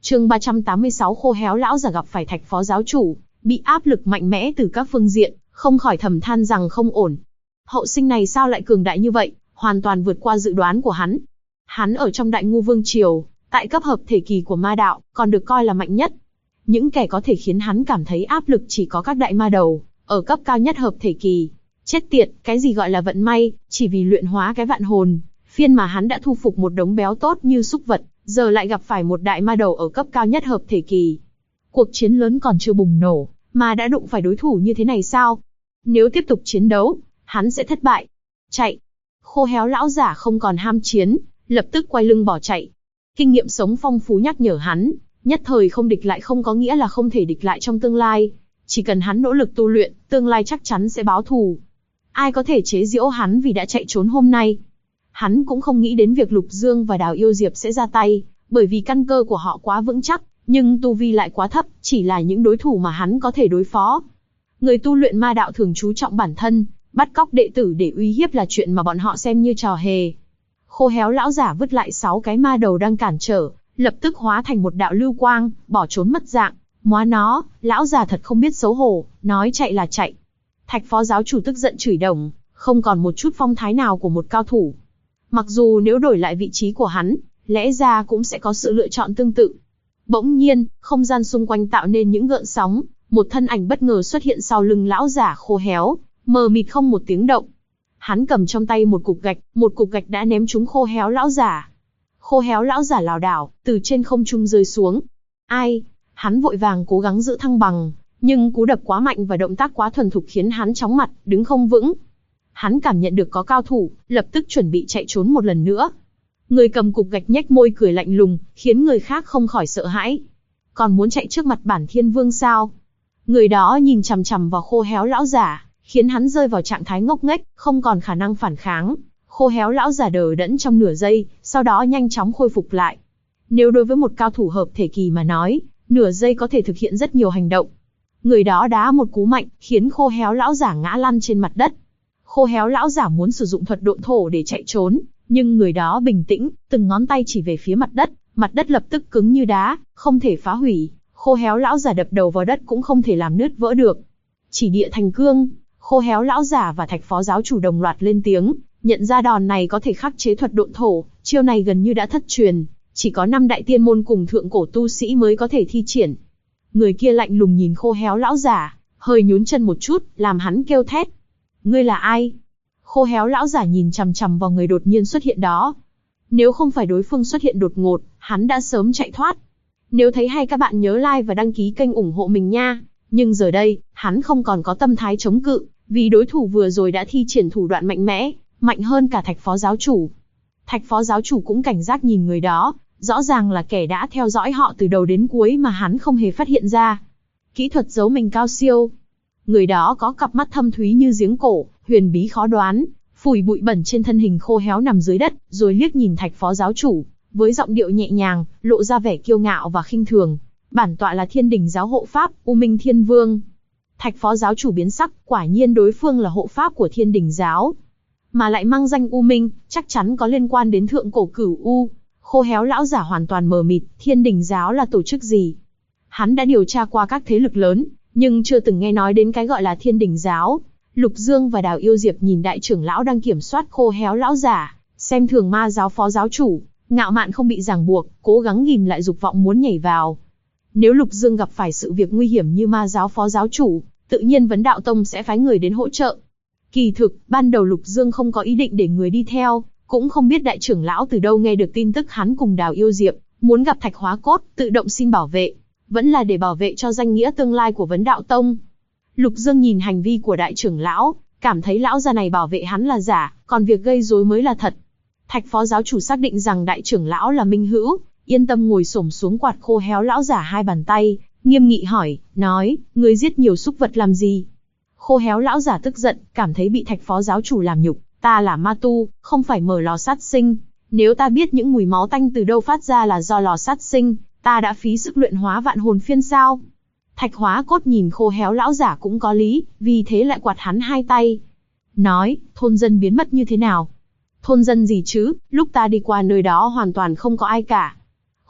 Chương 386 khô héo lão giả gặp phải Thạch phó giáo chủ, bị áp lực mạnh mẽ từ các phương diện, không khỏi thầm than rằng không ổn. Hậu sinh này sao lại cường đại như vậy, hoàn toàn vượt qua dự đoán của hắn. Hắn ở trong Đại Ngu Vương Triều, tại cấp hợp thể kỳ của ma đạo, còn được coi là mạnh nhất. Những kẻ có thể khiến hắn cảm thấy áp lực chỉ có các đại ma đầu, ở cấp cao nhất hợp thể kỳ. Chết tiệt, cái gì gọi là vận may, chỉ vì luyện hóa cái vạn hồn phiên mà hắn đã thu phục một đống béo tốt như súc vật, giờ lại gặp phải một đại ma đầu ở cấp cao nhất hợp thể kỳ. Cuộc chiến lớn còn chưa bùng nổ, mà đã đụng phải đối thủ như thế này sao? Nếu tiếp tục chiến đấu, hắn sẽ thất bại. Chạy! Khô héo lão giả không còn ham chiến, lập tức quay lưng bỏ chạy. Kinh nghiệm sống phong phú nhắc nhở hắn, nhất thời không địch lại không có nghĩa là không thể địch lại trong tương lai. Chỉ cần hắn nỗ lực tu luyện, tương lai chắc chắn sẽ báo thù. Ai có thể chế giễu hắn vì đã chạy trốn hôm nay? Hắn cũng không nghĩ đến việc Lục Dương và Đào Yêu Diệp sẽ ra tay, bởi vì căn cơ của họ quá vững chắc, nhưng tu vi lại quá thấp, chỉ là những đối thủ mà hắn có thể đối phó. Người tu luyện ma đạo thường chú trọng bản thân, bắt cóc đệ tử để uy hiếp là chuyện mà bọn họ xem như trò hề. Khô héo lão giả vứt lại 6 cái ma đầu đang cản trở, lập tức hóa thành một đạo lưu quang, bỏ trốn mất dạng. Móa nó, lão già thật không biết xấu hổ, nói chạy là chạy. Thạch phó giáo chủ tức giận chửi đồng, không còn một chút phong thái nào của một cao thủ. Mặc dù nếu đổi lại vị trí của hắn, lẽ ra cũng sẽ có sự lựa chọn tương tự. Bỗng nhiên, không gian xung quanh tạo nên những gợn sóng, một thân ảnh bất ngờ xuất hiện sau lưng lão giả khô héo, mờ mịt không một tiếng động. Hắn cầm trong tay một cục gạch đã ném trúng khô héo lão giả. Khô héo lão giả lảo đảo, từ trên không trung rơi xuống. Ai? Hắn vội vàng cố gắng giữ thăng bằng, nhưng cú đập quá mạnh và động tác quá thuần thục khiến hắn chóng mặt, đứng không vững. Hắn cảm nhận được có cao thủ, lập tức chuẩn bị chạy trốn một lần nữa. Người cầm cục gạch nhếch môi cười lạnh lùng, khiến người khác không khỏi sợ hãi. Còn muốn chạy trước mặt bản Thiên Vương sao? Người đó nhìn chằm chằm vào khô héo lão giả, khiến hắn rơi vào trạng thái ngốc nghếch, không còn khả năng phản kháng. Khô héo lão giả đờ đẫn trong nửa giây, sau đó nhanh chóng khôi phục lại. Nếu đối với một cao thủ hợp thể kỳ mà nói, nửa giây có thể thực hiện rất nhiều hành động. Người đó đá một cú mạnh, khiến khô héo lão giả ngã lăn trên mặt đất. Khô héo lão giả muốn sử dụng thuật độn thổ để chạy trốn, nhưng người đó bình tĩnh, từng ngón tay chỉ về phía mặt đất lập tức cứng như đá, không thể phá hủy. Khô héo lão giả đập đầu vào đất cũng không thể làm nứt vỡ được. Chỉ địa thành cương, khô héo lão giả và Thạch phó giáo chủ đồng loạt lên tiếng, nhận ra đòn này có thể khắc chế thuật độn thổ, chiêu này gần như đã thất truyền, chỉ có 5 đại tiên môn cùng thượng cổ tu sĩ mới có thể thi triển. Người kia lạnh lùng nhìn khô héo lão giả, hơi nhún chân một chút, làm hắn kêu thét. Ngươi là ai? Khô héo lão giả nhìn chằm chằm vào người đột nhiên xuất hiện đó. Nếu không phải đối phương xuất hiện đột ngột, hắn đã sớm chạy thoát. Nếu thấy hay các bạn nhớ like và đăng ký kênh ủng hộ mình nha. Nhưng giờ đây, hắn không còn có tâm thái chống cự, vì đối thủ vừa rồi đã thi triển thủ đoạn mạnh mẽ, mạnh hơn cả Thạch phó giáo chủ. Thạch phó giáo chủ cũng cảnh giác nhìn người đó, rõ ràng là kẻ đã theo dõi họ từ đầu đến cuối mà hắn không hề phát hiện ra. Kỹ thuật giấu mình cao siêu. Người đó có cặp mắt thâm thúy như giếng cổ, huyền bí khó đoán, phủi bụi bẩn trên thân hình khô héo nằm dưới đất, rồi liếc nhìn Thạch phó giáo chủ, với giọng điệu nhẹ nhàng, lộ ra vẻ kiêu ngạo và khinh thường. Bản tọa là Thiên Đình giáo hộ pháp, U Minh Thiên Vương. Thạch phó giáo chủ biến sắc, quả nhiên đối phương là hộ pháp của Thiên Đình giáo, mà lại mang danh U Minh, chắc chắn có liên quan đến thượng cổ Cửu U. Khô héo lão giả hoàn toàn mờ mịt, Thiên Đình giáo là tổ chức gì? Hắn đã điều tra qua các thế lực lớn, nhưng chưa từng nghe nói đến cái gọi là Thiên Đình giáo. Lục Dương và Đào Yêu Diệp nhìn đại trưởng lão đang kiểm soát khô héo lão giả, xem thường ma giáo phó giáo chủ, ngạo mạn không bị ràng buộc, cố gắng ghìm lại dục vọng muốn nhảy vào. Nếu Lục Dương gặp phải sự việc nguy hiểm như ma giáo phó giáo chủ, tự nhiên Vấn Đạo Tông sẽ phái người đến hỗ trợ. Kỳ thực, ban đầu Lục Dương không có ý định để người đi theo, cũng không biết đại trưởng lão từ đâu nghe được tin tức hắn cùng Đào Yêu Diệp muốn gặp Thạch Hóa Cốt, tự động xin bảo vệ, vẫn là để bảo vệ cho danh nghĩa tương lai của Vấn Đạo Tông. Lục Dương nhìn hành vi của đại trưởng lão, cảm thấy lão già này bảo vệ hắn là giả, còn việc gây rối mới là thật. Thạch phó giáo chủ xác định rằng đại trưởng lão là minh hữu, yên tâm ngồi xổm xuống quạt khô héo lão giả 2 bàn tay, nghiêm nghị hỏi, nói, ngươi giết nhiều súc vật làm gì? Khô héo lão giả tức giận, cảm thấy bị Thạch phó giáo chủ làm nhục, ta là ma tu, không phải mở lò sát sinh, nếu ta biết những mùi máu tanh từ đâu phát ra là do lò sát sinh, ta đã phí sức luyện hóa vạn hồn phiên sao? Thạch Hóa Cốt nhìn khô héo lão giả cũng có lý, vì thế lại quạt hắn 2 tay. Nói, thôn dân biến mất như thế nào? Thôn dân gì chứ, lúc ta đi qua nơi đó hoàn toàn không có ai cả.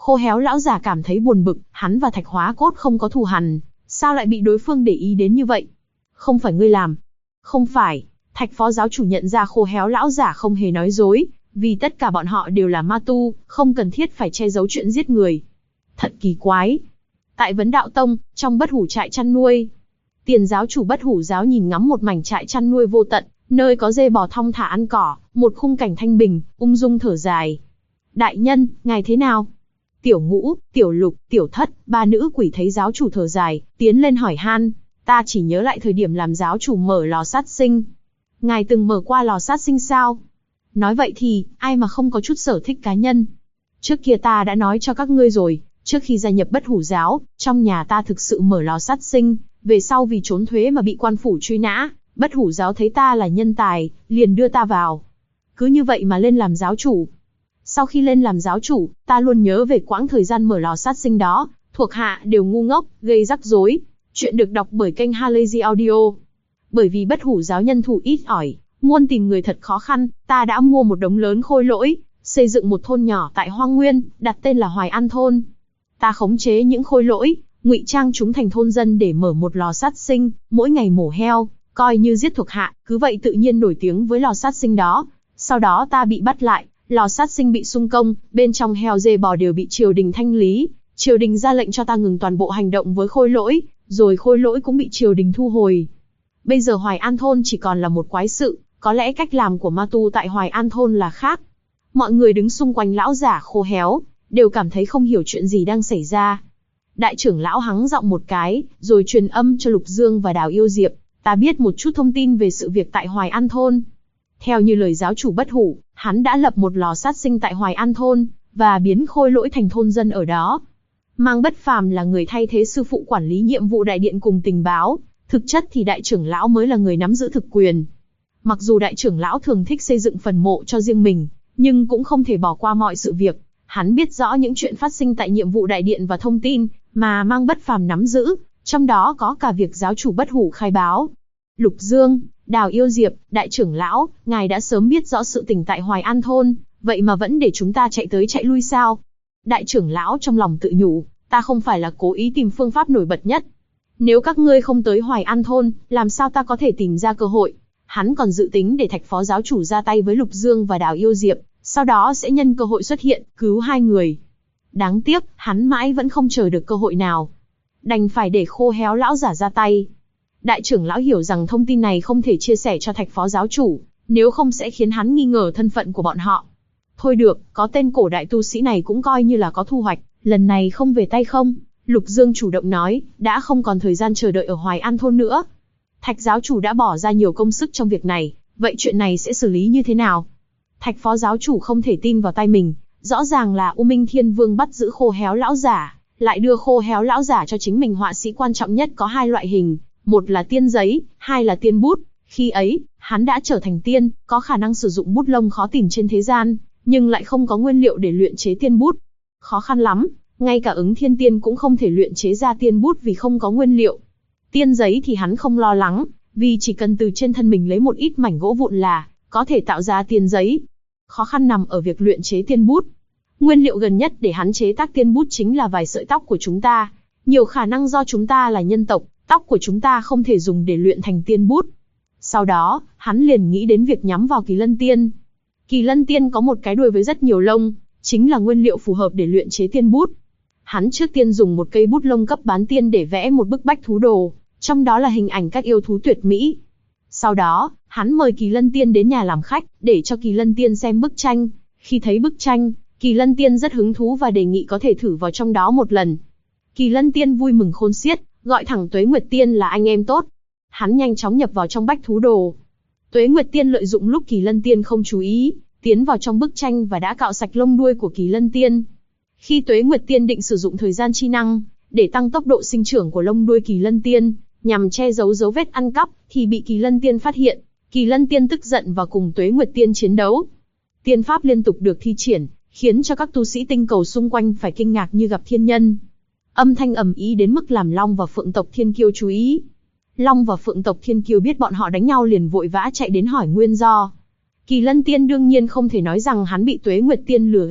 Khô héo lão giả cảm thấy buồn bực, hắn và Thạch Hóa Cốt không có thù hằn, sao lại bị đối phương để ý đến như vậy? Không phải ngươi làm. Không phải, Thạch phó giáo chủ nhận ra khô héo lão giả không hề nói dối, vì tất cả bọn họ đều là ma tu, không cần thiết phải che giấu chuyện giết người. Thật kỳ quái. Tại Vấn Đạo Tông, trong Bất Hủ trại chăn nuôi, Tiền giáo chủ Bất Hủ giáo nhìn ngắm một mảnh trại chăn nuôi vô tận, nơi có dê bò thong thả ăn cỏ, một khung cảnh thanh bình, ung dung thở dài. Đại nhân, ngài thế nào? Tiểu Ngũ, Tiểu Lục, Tiểu Thất, ba nữ quỷ thấy giáo chủ thở dài, tiến lên hỏi han. Ta chỉ nhớ lại thời điểm làm giáo chủ mở lò sát sinh. Ngài từng mở qua lò sát sinh sao? Nói vậy thì, ai mà không có chút sở thích cá nhân? Trước kia ta đã nói cho các ngươi rồi, trước khi gia nhập Bất Hủ giáo, trong nhà ta thực sự mở lò sát sinh, về sau vì trốn thuế mà bị quan phủ truy nã, Bất Hủ giáo thấy ta là nhân tài, liền đưa ta vào. Cứ như vậy mà lên làm giáo chủ. Sau khi lên làm giáo chủ, ta luôn nhớ về quãng thời gian mở lò sát sinh đó, thuộc hạ đều ngu ngốc, gây rắc rối. Chuyện được đọc bởi kênh Halazy Audio. Bởi vì Bất Hủ giáo nhân thủ ít ỏi, muôn tìm người thật khó khăn, ta đã mua một đống lớn khôi lỗi, xây dựng một thôn nhỏ tại Hoang Nguyên, đặt tên là Hoài An Thôn. Ta khống chế những khôi lỗi, ngụy trang chúng thành thôn dân để mở một lò sát sinh, mỗi ngày mổ heo, coi như giết thuộc hạ, cứ vậy tự nhiên nổi tiếng với lò sát sinh đó. Sau đó ta bị bắt lại, lò sát sinh bị xung công, bên trong heo dê bò đều bị triều đình thanh lý, triều đình ra lệnh cho ta ngừng toàn bộ hành động với khôi lỗi, rồi khôi lỗi cũng bị triều đình thu hồi. Bây giờ Hoài An Thôn chỉ còn là một quái sự, có lẽ cách làm của ma tu tại Hoài An Thôn là khác. Mọi người đứng xung quanh lão giả khô héo, đều cảm thấy không hiểu chuyện gì đang xảy ra. Đại trưởng lão hắng giọng một cái, rồi truyền âm cho Lục Dương và Đào Yêu Diệp, ta biết một chút thông tin về sự việc tại Hoài An Thôn. Theo như lời giáo chủ Bất Hủ, hắn đã lập một lò sát sinh tại Hoài An Thôn, và biến khôi lỗi thành thôn dân ở đó. Mang Bất Phàm là người thay thế sư phụ quản lý nhiệm vụ đại điện cùng tình báo, thực chất thì đại trưởng lão mới là người nắm giữ thực quyền. Mặc dù đại trưởng lão thường thích xây dựng phần mộ cho riêng mình, nhưng cũng không thể bỏ qua mọi sự việc. Hắn biết rõ những chuyện phát sinh tại nhiệm vụ đại điện và thông tin mà Mang Bất Phàm nắm giữ, trong đó có cả việc giáo chủ Bất Hủ khai báo. Lục Dương, Đào Yêu Diệp, đại trưởng lão, ngài đã sớm biết rõ sự tình tại Hoài An Thôn, vậy mà vẫn để chúng ta chạy tới chạy lui sao? Đại trưởng lão trong lòng tự nhủ, ta không phải là cố ý tìm phương pháp nổi bật nhất. Nếu các ngươi không tới Hoài An Thôn, làm sao ta có thể tìm ra cơ hội? Hắn còn dự tính để Thạch phó giáo chủ ra tay với Lục Dương và Đào Yêu Diệp, sau đó sẽ nhân cơ hội xuất hiện, cứu hai người. Đáng tiếc, hắn mãi vẫn không chờ được cơ hội nào. Đành phải để khô héo lão giả ra tay. Đại trưởng lão hiểu rằng thông tin này không thể chia sẻ cho Thạch phó giáo chủ, nếu không sẽ khiến hắn nghi ngờ thân phận của bọn họ. Thôi được, có tên cổ đại tu sĩ này cũng coi như là có thu hoạch, lần này không về tay không. Lục Dương chủ động nói, đã không còn thời gian chờ đợi ở Hoài An Thôn nữa. Thạch giáo chủ đã bỏ ra nhiều công sức trong việc này, vậy chuyện này sẽ xử lý như thế nào? Thạch phó giáo chủ không thể tin vào tay mình, rõ ràng là U Minh Thiên Vương bắt giữ khô héo lão giả, lại đưa khô héo lão giả cho chính mình. Họa sĩ quan trọng nhất có hai loại hình, một là tiên giấy, hai là tiên bút. Khi ấy, hắn đã trở thành tiên, có khả năng sử dụng bút lông khó tìm trên thế gian, nhưng lại không có nguyên liệu để luyện chế tiên bút. Khó khăn lắm, ngay cả Ứng Thiên Tiên cũng không thể luyện chế ra tiên bút vì không có nguyên liệu. Tiên giấy thì hắn không lo lắng, vì chỉ cần từ trên thân mình lấy một ít mảnh gỗ vụn là có thể tạo ra tiên giấy. Khó khăn nằm ở việc luyện chế tiên bút. Nguyên liệu gần nhất để hắn chế tác tiên bút chính là vài sợi tóc của chúng ta. Nhiều khả năng do chúng ta là nhân tộc, tóc của chúng ta không thể dùng để luyện thành tiên bút. Sau đó, hắn liền nghĩ đến việc nhắm vào Kỳ Lân Tiên. Kỳ Lân Tiên có một cái đuôi với rất nhiều lông, chính là nguyên liệu phù hợp để luyện chế tiên bút. Hắn trước tiên dùng một cây bút lông cấp bán tiên để vẽ một bức bách thú đồ, trong đó là hình ảnh các yêu thú tuyệt mỹ. Sau đó, hắn mời Kỳ Lân Tiên đến nhà làm khách, để cho Kỳ Lân Tiên xem bức tranh. Khi thấy bức tranh, Kỳ Lân Tiên rất hứng thú và đề nghị có thể thử vào trong đó một lần. Kỳ Lân Tiên vui mừng khôn xiết, gọi thẳng Tuế Nguyệt Tiên là anh em tốt. Hắn nhanh chóng nhập vào trong bách thú đồ. Tuế Nguyệt Tiên lợi dụng lúc Kỳ Lân Tiên không chú ý, tiến vào trong bức tranh và đã cạo sạch lông đuôi của Kỳ Lân Tiên. Khi Tuế Nguyệt Tiên định sử dụng thời gian chi năng để tăng tốc độ sinh trưởng của lông đuôi Kỳ Lân Tiên, nhằm che giấu dấu vết ăn cắp, thì bị Kỳ Lân Tiên phát hiện. Kỳ Lân Tiên tức giận và cùng Tuế Nguyệt Tiên chiến đấu. Tiên pháp liên tục được thi triển, khiến cho các tu sĩ tinh cầu xung quanh phải kinh ngạc như gặp thiên nhân. Âm thanh ầm ĩ đến mức làm Long và Phượng tộc Thiên Kiêu chú ý. Long và Phượng tộc Thiên Kiêu biết bọn họ đánh nhau liền vội vã chạy đến hỏi nguyên do. Kỳ Lân Tiên đương nhiên không thể nói rằng hắn bị Tuế Nguyệt Tiên lừa gạt,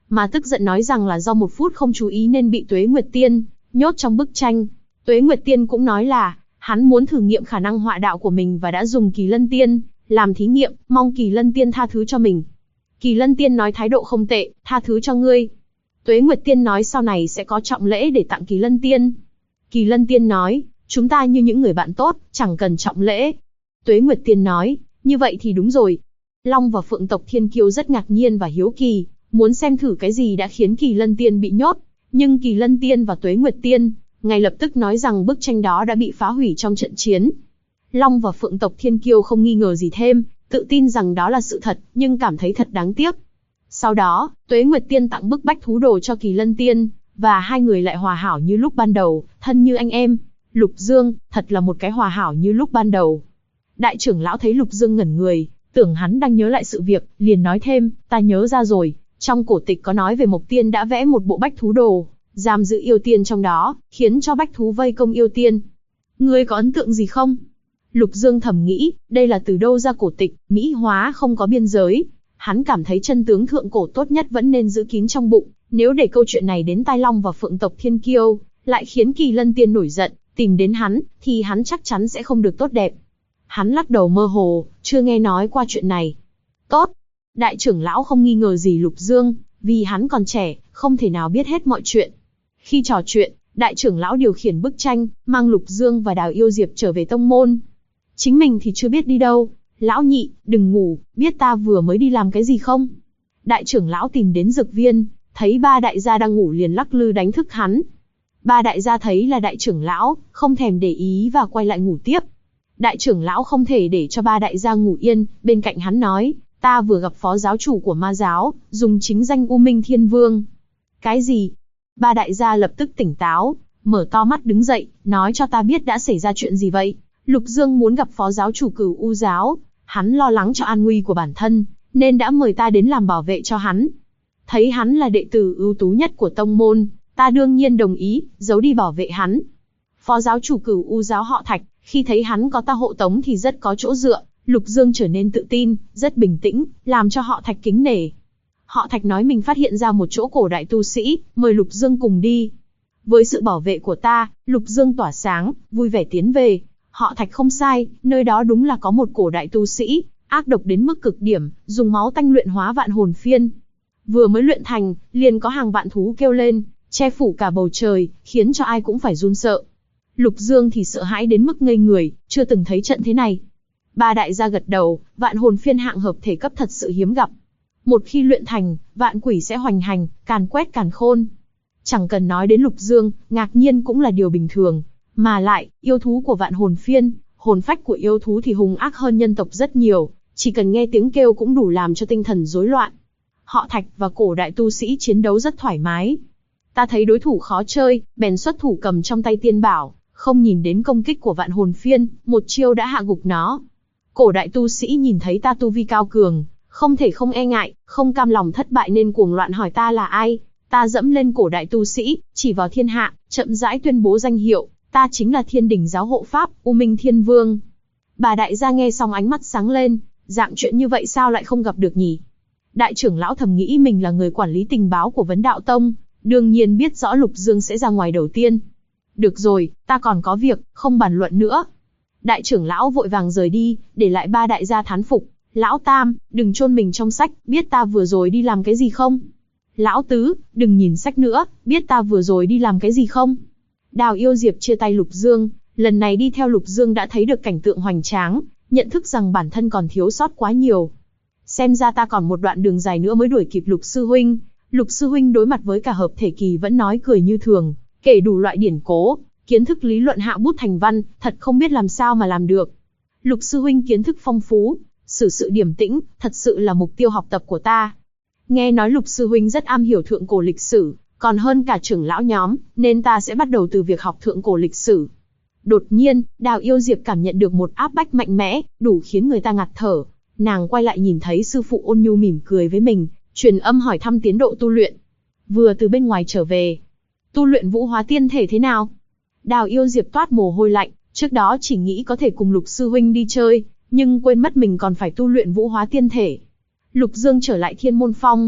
mà tức giận nói rằng là do một phút không chú ý nên bị Tuế Nguyệt Tiên nhốt trong bức tranh. Tuế Nguyệt Tiên cũng nói là, hắn muốn thử nghiệm khả năng họa đạo của mình và đã dùng Kỳ Lân Tiên làm thí nghiệm, mong Kỳ Lân Tiên tha thứ cho mình. Kỳ Lân Tiên nói thái độ không tệ, tha thứ cho ngươi. Tuế Nguyệt Tiên nói sau này sẽ có trọng lễ để tặng Kỳ Lân Tiên. Kỳ Lân Tiên nói, chúng ta như những người bạn tốt, chẳng cần trọng lễ. Tuế Nguyệt Tiên nói, như vậy thì đúng rồi. Long và Phượng tộc Thiên Kiêu rất ngạc nhiên và hiếu kỳ, muốn xem thử cái gì đã khiến Kỳ Lân Tiên bị nhốt. Nhưng Kỳ Lân Tiên và Tuế Nguyệt Tiên ngay lập tức nói rằng bức tranh đó đã bị phá hủy trong trận chiến. Long và Phượng tộc Thiên Kiêu không nghi ngờ gì thêm, tự tin rằng đó là sự thật, nhưng cảm thấy thật đáng tiếc. Sau đó, Tuế Nguyệt Tiên tặng bức bách thú đồ cho Kỳ Lân Tiên, và hai người lại hòa hảo như lúc ban đầu, thân như anh em. Lục Dương, thật là một cái hòa hảo như lúc ban đầu. Đại trưởng lão thấy Lục Dương ngẩn người, tưởng hắn đang nhớ lại sự việc, liền nói thêm, ta nhớ ra rồi, trong cổ tịch có nói về Mộc Tiên đã vẽ một bộ bách thú đồ, giam giữ yêu tiên trong đó, khiến cho bách thú vây công yêu tiên. Ngươi có ấn tượng gì không? Lục Dương thầm nghĩ, đây là từ đâu ra cổ tịch, mỹ hóa không có biên giới. Hắn cảm thấy chân tướng thượng cổ tốt nhất vẫn nên giữ kín trong bụng, nếu để câu chuyện này đến tai Long và Phượng tộc Thiên Kiêu, lại khiến Kỳ Lân Tiên nổi giận, tìm đến hắn, thì hắn chắc chắn sẽ không được tốt đẹp. Hắn lắc đầu mơ hồ, chưa nghe nói qua chuyện này. Tốt. Đại trưởng lão không nghi ngờ gì Lục Dương, vì hắn còn trẻ, không thể nào biết hết mọi chuyện. Khi trò chuyện, đại trưởng lão điều khiển bức tranh, mang Lục Dương và Đào Yêu Diệp trở về tông môn. Chính mình thì chưa biết đi đâu. Lão nhị, đừng ngủ, biết ta vừa mới đi làm cái gì không? Đại trưởng lão tìm đến dược viên, thấy ba đại gia đang ngủ liền lắc lư đánh thức hắn. Ba đại gia thấy là đại trưởng lão, không thèm để ý và quay lại ngủ tiếp. Đại trưởng lão không thể để cho ba đại gia ngủ yên, bên cạnh hắn nói, ta vừa gặp phó giáo chủ của ma giáo, dùng chính danh U Minh Thiên Vương. Cái gì? Ba đại gia lập tức tỉnh táo, mở to mắt đứng dậy, nói cho ta biết đã xảy ra chuyện gì vậy. Lục Dương muốn gặp phó giáo chủ Cửu U giáo, hắn lo lắng cho an nguy của bản thân, nên đã mời ta đến làm bảo vệ cho hắn. Thấy hắn là đệ tử ưu tú nhất của tông môn, ta đương nhiên đồng ý, giấu đi bảo vệ hắn. Phó giáo chủ Cửu U giáo họ Thạch, khi thấy hắn có ta hộ tống thì rất có chỗ dựa. Lục Dương trở nên tự tin, rất bình tĩnh, làm cho họ Thạch kính nể. Họ Thạch nói mình phát hiện ra một chỗ cổ đại tu sĩ, mời Lục Dương cùng đi. Với sự bảo vệ của ta, Lục Dương tỏa sáng, vui vẻ tiến về. Họ Thạch không sai, nơi đó đúng là có một cổ đại tu sĩ, ác độc đến mức cực điểm, dùng máu tanh luyện hóa vạn hồn phiên. Vừa mới luyện thành, liền có hàng vạn thú kêu lên, che phủ cả bầu trời, khiến cho ai cũng phải run sợ. Lục Dương thì sợ hãi đến mức ngây người, chưa từng thấy trận thế này. Ba đại gia gật đầu, vạn hồn phiên hạng hợp thể cấp thật sự hiếm gặp. Một khi luyện thành, vạn quỷ sẽ hoành hành, càn quét càn khôn. Chẳng cần nói đến Lục Dương, ngạc nhiên cũng là điều bình thường. Mà lại, yêu thú của vạn hồn phiên, hồn phách của yêu thú thì hung ác hơn nhân tộc rất nhiều, chỉ cần nghe tiếng kêu cũng đủ làm cho tinh thần rối loạn. Họ Thạch và cổ đại tu sĩ chiến đấu rất thoải mái. Ta thấy đối thủ khó chơi, bèn xuất thủ cầm trong tay tiên bảo, không nhìn đến công kích của vạn hồn phiên, một chiêu đã hạ gục nó. Cổ đại tu sĩ nhìn thấy ta tu vi cao cường, không thể không e ngại, không cam lòng thất bại nên cuồng loạn hỏi ta là ai. Ta dẫm lên cổ đại tu sĩ, chỉ vào thiên hạ, chậm rãi tuyên bố danh hiệu, ta chính là Thiên Đình giáo hộ pháp, U Minh Thiên Vương. Bà đại gia nghe xong ánh mắt sáng lên, dạng chuyện như vậy sao lại không gặp được nhỉ? Đại trưởng lão thầm nghĩ mình là người quản lý tình báo của Vấn Đạo Tông, đương nhiên biết rõ Lục Dương sẽ ra ngoài đầu tiên. Được rồi, ta còn có việc, không bàn luận nữa. Đại trưởng lão vội vàng rời đi, để lại ba đại gia thán phục. Lão Tam, đừng chôn mình trong sách, biết ta vừa rồi đi làm cái gì không? Lão Tứ, đừng nhìn sách nữa, biết ta vừa rồi đi làm cái gì không? Đào Yêu Diệp chia tay Lục Dương, lần này đi theo Lục Dương đã thấy được cảnh tượng hoành tráng, nhận thức rằng bản thân còn thiếu sót quá nhiều. Xem ra ta còn một đoạn đường dài nữa mới đuổi kịp Lục sư huynh. Lục sư huynh đối mặt với cả hợp thể kỳ vẫn nói cười như thường, kể đủ loại điển cố, kiến thức lý luận hạ bút thành văn, thật không biết làm sao mà làm được. Lục sư huynh kiến thức phong phú, xử sự điềm tĩnh, thật sự là mục tiêu học tập của ta. Nghe nói Lục sư huynh rất am hiểu thượng cổ lịch sử, còn hơn cả trưởng lão nhóm, nên ta sẽ bắt đầu từ việc học thượng cổ lịch sử. Đột nhiên, Đào Yêu Diệp cảm nhận được một áp bách mạnh mẽ, đủ khiến người ta ngạt thở. Nàng quay lại nhìn thấy sư phụ ôn nhu mỉm cười với mình, truyền âm hỏi thăm tiến độ tu luyện. Vừa từ bên ngoài trở về, tu luyện vũ hóa tiên thể thế nào? Đào Yêu Diệp toát mồ hôi lạnh, trước đó chỉ nghĩ có thể cùng Lục sư huynh đi chơi, nhưng quên mất mình còn phải tu luyện vũ hóa tiên thể. Lục Dương trở lại Thiên Môn Phong,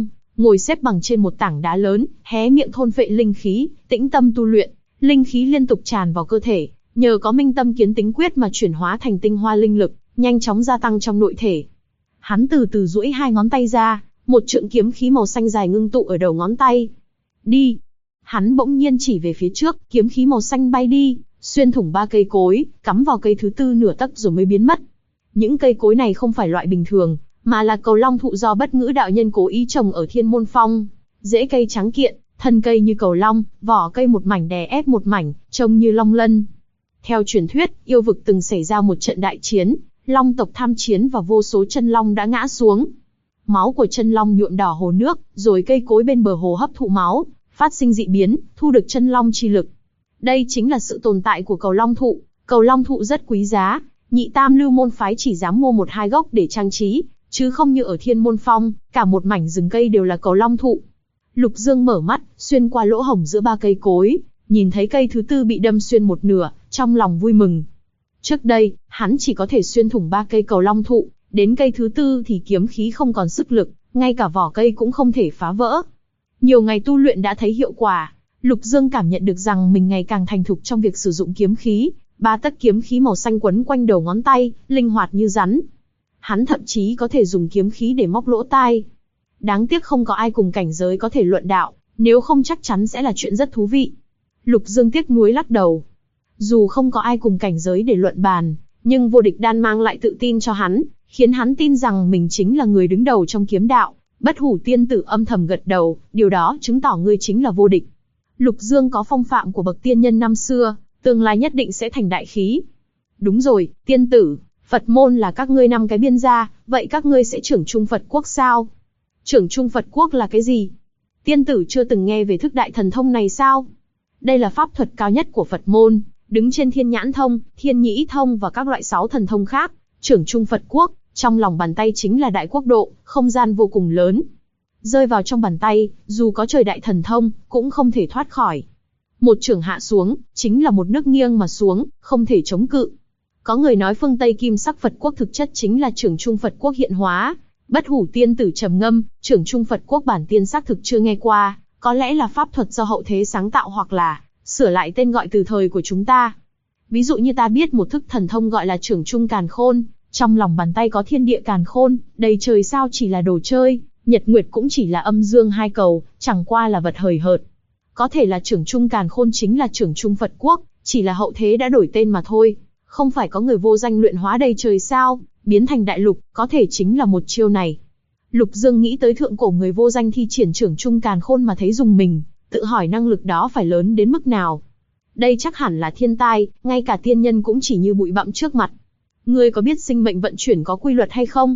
ngồi xếp bằng trên một tảng đá lớn, hé miệng thôn phệ linh khí, tĩnh tâm tu luyện. Linh khí liên tục tràn vào cơ thể, nhờ có minh tâm kiến tính quyết mà chuyển hóa thành tinh hoa linh lực, nhanh chóng gia tăng trong nội thể. Hắn từ từ duỗi hai ngón tay ra, một trượng kiếm khí màu xanh dài ngưng tụ ở đầu ngón tay. Đi! Hắn bỗng nhiên chỉ về phía trước, kiếm khí màu xanh bay đi, xuyên thủng 3 cây cối, cắm vào cây thứ 4 nửa tấc rồi mới biến mất. Những cây cối này không phải loại bình thường, mà là cầu long thụ do Bất Ngữ đạo nhân cố ý trồng ở Thiên Môn Phong. Rễ cây trắng kiện, thân cây như cầu long, vỏ cây một mảnh đè ép một mảnh, trông như long lân. Theo truyền thuyết, yêu vực từng xảy ra một trận đại chiến, long tộc tham chiến và vô số chân long đã ngã xuống. Máu của chân long nhuộm đỏ hồ nước, rồi cây cối bên bờ hồ hấp thụ máu, phát sinh dị biến, thu được chân long chi lực. Đây chính là sự tồn tại của cầu long thụ. Cầu long thụ rất quý giá, Nhị Tam Lưu môn phái chỉ dám mua 1-2 gốc để trang trí, chứ không như ở Thiên Môn Phong, cả một mảnh rừng cây đều là cầu long thụ. Lục Dương mở mắt, xuyên qua lỗ hổng giữa 3 cây cối, nhìn thấy cây thứ 4 bị đâm xuyên một nửa, trong lòng vui mừng. Trước đây, hắn chỉ có thể xuyên thủng 3 cây cầu long thụ, đến cây thứ 4 thì kiếm khí không còn sức lực, ngay cả vỏ cây cũng không thể phá vỡ. Nhiều ngày tu luyện đã thấy hiệu quả, Lục Dương cảm nhận được rằng mình ngày càng thành thục trong việc sử dụng kiếm khí. 3 tấc kiếm khí màu xanh quấn quanh đầu ngón tay, linh hoạt như rắn. Hắn thậm chí có thể dùng kiếm khí để móc lỗ tai. Đáng tiếc không có ai cùng cảnh giới có thể luận đạo, nếu không chắc chắn sẽ là chuyện rất thú vị. Lục Dương tiếc nuối lắc đầu. Dù không có ai cùng cảnh giới để luận bàn, nhưng vô địch đan mang lại tự tin cho hắn, khiến hắn tin rằng mình chính là người đứng đầu trong kiếm đạo. Bất Hủ tiên tử âm thầm gật đầu, điều đó chứng tỏ ngươi chính là vô địch. Lục Dương có phong phạm của bậc tiên nhân năm xưa, tương lai nhất định sẽ thành đại khí. Đúng rồi, tiên tử, Phật môn là các ngươi 5 cái biên gia, vậy các ngươi sẽ trưởng trung Phật quốc sao? Trưởng trung Phật quốc là cái gì? Tiên tử chưa từng nghe về thức đại thần thông này sao? Đây là pháp thuật cao nhất của Phật môn, đứng trên Thiên Nhãn thông, Thiên Nhĩ thông và các loại 6 thần thông khác. Trưởng trung Phật quốc, trong lòng bàn tay chính là đại quốc độ, không gian vô cùng lớn. Rơi vào trong bàn tay, dù có trời đại thần thông, cũng không thể thoát khỏi. Một chưởng hạ xuống, chính là một nước nghiêng mà xuống, không thể chống cự. Có người nói phương Tây Kim Sắc Phật quốc thực chất chính là trưởng trung Phật quốc hiện hóa. Bất Hủ tiên tử trầm ngâm, trưởng trung Phật quốc bản tiên xác thực chưa nghe qua, có lẽ là pháp thuật do hậu thế sáng tạo hoặc là sửa lại tên gọi từ thời của chúng ta. Ví dụ như ta biết một thức thần thông gọi là trưởng trung càn khôn, trong lòng bàn tay có thiên địa càn khôn, đầy trời sao chỉ là đồ chơi, nhật nguyệt cũng chỉ là âm dương hai cầu, chẳng qua là vật hời hợt. Có thể là trưởng trung càn khôn chính là trưởng trung Phật quốc, chỉ là hậu thế đã đổi tên mà thôi. Không phải có người vô danh luyện hóa đầy trời sao, biến thành đại lục, có thể chính là một chiêu này. Lục Dương nghĩ tới thượng cổ người vô danh thi triển trưởng trung càn khôn mà thấy dùng mình, tự hỏi năng lực đó phải lớn đến mức nào. Đây chắc hẳn là thiên tai, ngay cả tiên nhân cũng chỉ như bụi bặm trước mặt. Ngươi có biết sinh mệnh vận chuyển có quy luật hay không?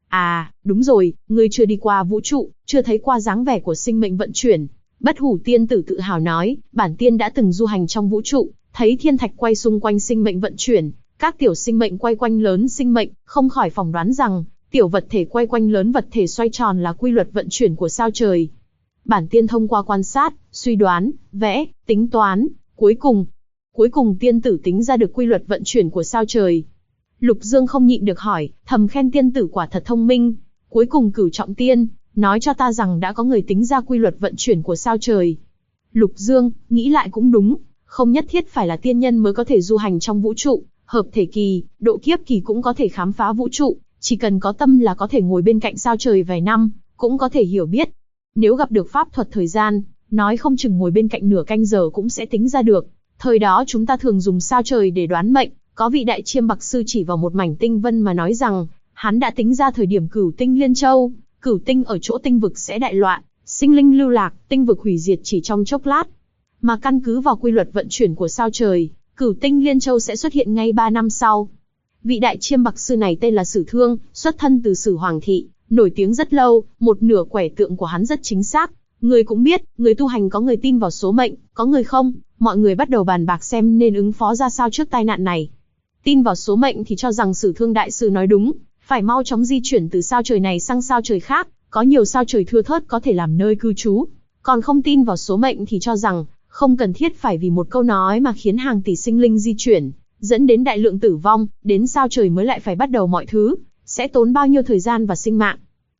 À, đúng rồi, ngươi chưa đi qua vũ trụ, chưa thấy qua dáng vẻ của sinh mệnh vận chuyển. Bất Hủ tiên tử tự hào nói, bản tiên đã từng du hành trong vũ trụ, thấy thiên thạch quay xung quanh sinh mệnh vận chuyển, các tiểu sinh mệnh quay quanh lớn sinh mệnh, không khỏi phỏng đoán rằng, tiểu vật thể quay quanh lớn vật thể xoay tròn là quy luật vận chuyển của sao trời. Bản tiên thông qua quan sát, suy đoán, vẽ, tính toán, cuối cùng tiên tử tính ra được quy luật vận chuyển của sao trời. Lục Dương không nhịn được hỏi, thầm khen tiên tử quả thật thông minh. Cuối cùng Cửu Trọng Tiên nói cho ta rằng đã có người tính ra quy luật vận chuyển của sao trời. Lục Dương nghĩ lại cũng đúng, không nhất thiết phải là tiên nhân mới có thể du hành trong vũ trụ, hợp thể kỳ, độ kiếp kỳ cũng có thể khám phá vũ trụ, chỉ cần có tâm là có thể ngồi bên cạnh sao trời vài năm, cũng có thể hiểu biết. Nếu gặp được pháp thuật thời gian, nói không chừng ngồi bên cạnh nửa canh giờ cũng sẽ tính ra được. Thời đó chúng ta thường dùng sao trời để đoán mệnh, có vị đại chiêm bạc sư chỉ vào một mảnh tinh vân mà nói rằng, hắn đã tính ra thời điểm cửu tinh liên châu, cửu tinh ở chỗ tinh vực sẽ đại loạn, sinh linh lưu lạc, tinh vực hủy diệt chỉ trong chốc lát. Mà căn cứ vào quy luật vận chuyển của sao trời, cửu tinh liên châu sẽ xuất hiện ngay 3 năm sau. Vị đại chiêm bạc sư này tên là Sử Thương, xuất thân từ Sử Hoàng thị, nổi tiếng rất lâu, một nửa quẻ tượng của hắn rất chính xác. Người cũng biết, người tu hành có người tin vào số mệnh, có người không, mọi người bắt đầu bàn bạc xem nên ứng phó ra sao trước tai nạn này. Tin vào số mệnh thì cho rằng Sử Thương đại sư nói đúng, phải mau chóng di chuyển từ sao trời này sang sao trời khác, có nhiều sao trời thưa thớt có thể làm nơi cư trú. Còn không tin vào số mệnh thì cho rằng, không cần thiết phải vì một câu nói mà khiến hàng tỷ sinh linh di chuyển, dẫn đến đại lượng tử vong, đến sao trời mới lại phải bắt đầu mọi thứ, sẽ tốn bao nhiêu thời gian và sinh mạng.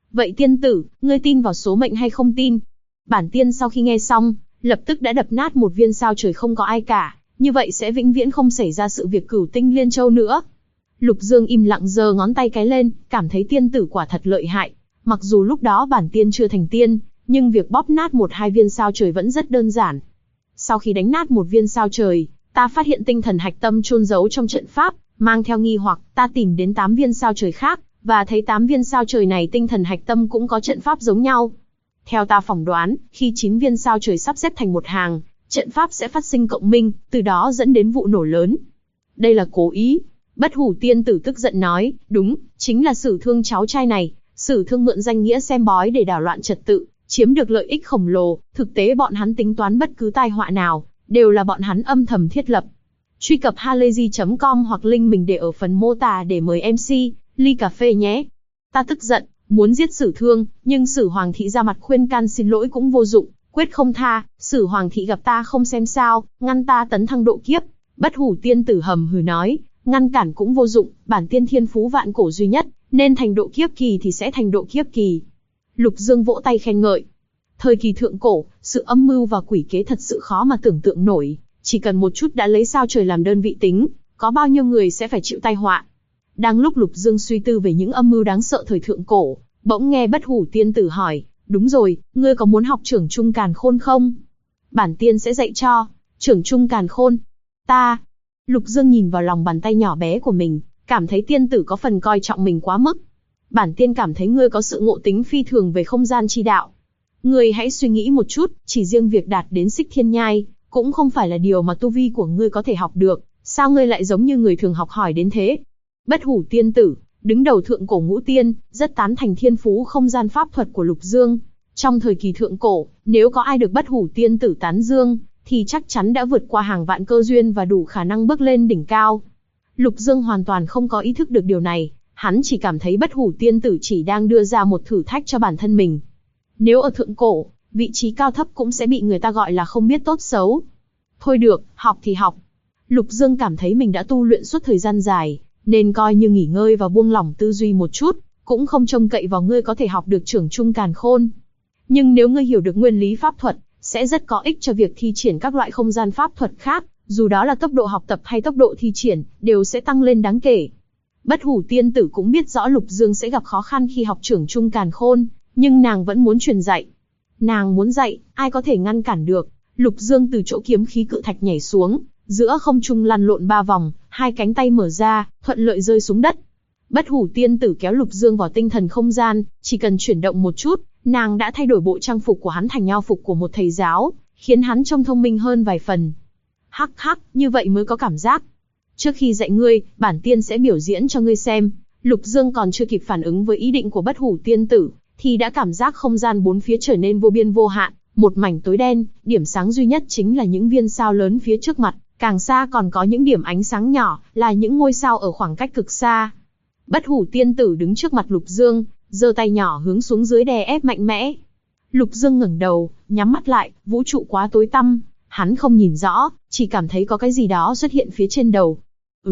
vậy tiên tử, ngươi tin vào số mệnh hay không tin? Bản tiên sau khi nghe xong, lập tức đã đập nát một viên sao trời không có ai cả, như vậy sẽ vĩnh viễn không xảy ra sự việc Cửu Tinh Liên Châu nữa. Lục Dương im lặng giơ ngón tay cái lên, cảm thấy tiên tử quả thật lợi hại. Mặc dù lúc đó bản tiên chưa thành tiên, nhưng việc bóp nát 1-2 viên sao trời vẫn rất đơn giản. Sau khi đánh nát một viên sao trời, ta phát hiện tinh thần hạch tâm chôn giấu trong trận pháp, mang theo nghi hoặc, ta tìm đến 8 viên sao trời khác, và thấy 8 viên sao trời này tinh thần hạch tâm cũng có trận pháp giống nhau. Theo ta phỏng đoán, khi 9 viên sao trời sắp xếp thành một hàng, trận pháp sẽ phát sinh cộng minh, từ đó dẫn đến vụ nổ lớn. Đây là cố ý. Bất Hủ tiên tử tức giận nói, đúng, chính là Sử Thương cháu trai này. Sử Thương mượn danh nghĩa xem bói để đảo loạn trật tự, chiếm được lợi ích khổng lồ, thực tế bọn hắn tính toán bất cứ tai họa nào, đều là bọn hắn âm thầm thiết lập. Truy cập halayzi.com hoặc link mình để ở phần mô tả để mời MC, ly cà phê nhé. Ta tức giận, muốn giết Sử Thương, nhưng Sử Hoàng thị ra mặt khuyên can xin lỗi cũng vô dụng, quyết không tha. Sử Hoàng thị gặp ta không xem sao, ngăn ta tấn thăng độ kiếp. Bất Hủ tiên tử hầm hừ nói, ngăn cản cũng vô dụng, bản tiên thiên phú vạn cổ duy nhất, nên thành độ kiếp kỳ thì sẽ thành độ kiếp kỳ. Lục Dương vỗ tay khen ngợi. Thời kỳ thượng cổ, sự âm mưu và quỷ kế thật sự khó mà tưởng tượng nổi, chỉ cần một chút đã lấy sao trời làm đơn vị tính, có bao nhiêu người sẽ phải chịu tai họa. Đang lúc Lục Dương suy tư về những âm mưu đáng sợ thời thượng cổ, bỗng nghe Bất Hủ tiên tử hỏi, đúng rồi, ngươi có muốn học trưởng trung càn khôn không? Bản tiên sẽ dạy cho. Trưởng trung càn khôn? Ta. Lục Dương nhìn vào lòng bàn tay nhỏ bé của mình, cảm thấy tiên tử có phần coi trọng mình quá mức. Bản tiên cảm thấy ngươi có sự ngộ tính phi thường về không gian chi đạo. Ngươi hãy suy nghĩ một chút, chỉ riêng việc đạt đến Xích Thiên Nhai, cũng không phải là điều mà tu vi của ngươi có thể học được, sao ngươi lại giống như người thường học hỏi đến thế? Bất Hủ tiên tử, đứng đầu thượng cổ ngũ tiên, rất tán thành thiên phú không gian pháp thuật của Lục Dương. Trong thời kỳ thượng cổ, nếu có ai được Bất Hủ tiên tử tán dương, thì chắc chắn đã vượt qua hàng vạn cơ duyên và đủ khả năng bước lên đỉnh cao. Lục Dương hoàn toàn không có ý thức được điều này, hắn chỉ cảm thấy Bất Hủ tiên tử chỉ đang đưa ra một thử thách cho bản thân mình. Nếu ở thượng cổ, vị trí cao thấp cũng sẽ bị người ta gọi là không biết tốt xấu. Thôi được, học thì học. Lục Dương cảm thấy mình đã tu luyện suốt thời gian dài, nên coi như nghỉ ngơi và buông lỏng tư duy một chút, cũng không trông cậy vào ngươi có thể học được trưởng trung càn khôn. Nhưng nếu ngươi hiểu được nguyên lý pháp thuật, sẽ rất có ích cho việc thi triển các loại không gian pháp thuật khác, dù đó là tốc độ học tập hay tốc độ thi triển, đều sẽ tăng lên đáng kể. Bất Hủ tiên tử cũng biết rõ Lục Dương sẽ gặp khó khăn khi học trưởng trung càn khôn, nhưng nàng vẫn muốn truyền dạy. Nàng muốn dạy, ai có thể ngăn cản được. Lục Dương từ chỗ kiếm khí cự thạch nhảy xuống, giữa không trung lăn lộn 3 vòng, 2 cánh tay mở ra, thuận lợi rơi xuống đất. Bất Hủ tiên tử kéo Lục Dương vào tinh thần không gian, chỉ cần chuyển động một chút, nàng đã thay đổi bộ trang phục của hắn thành nho phục của một thầy giáo, khiến hắn trông thông minh hơn vài phần. Hắc hắc, như vậy mới có cảm giác. Trước khi dạy ngươi, bản tiên sẽ biểu diễn cho ngươi xem. Lục Dương còn chưa kịp phản ứng với ý định của Bất Hủ tiên tử, thì đã cảm giác không gian bốn phía trở nên vô biên vô hạn, một mảnh tối đen, điểm sáng duy nhất chính là những viên sao lớn phía trước mặt, càng xa còn có những điểm ánh sáng nhỏ, là những ngôi sao ở khoảng cách cực xa. Bất Hủ tiên tử đứng trước mặt Lục Dương, giơ tay nhỏ hướng xuống dưới đè ép mạnh mẽ. Lục Dương ngẩng đầu, nhắm mắt lại, vũ trụ quá tối tăm, hắn không nhìn rõ, chỉ cảm thấy có cái gì đó xuất hiện phía trên đầu.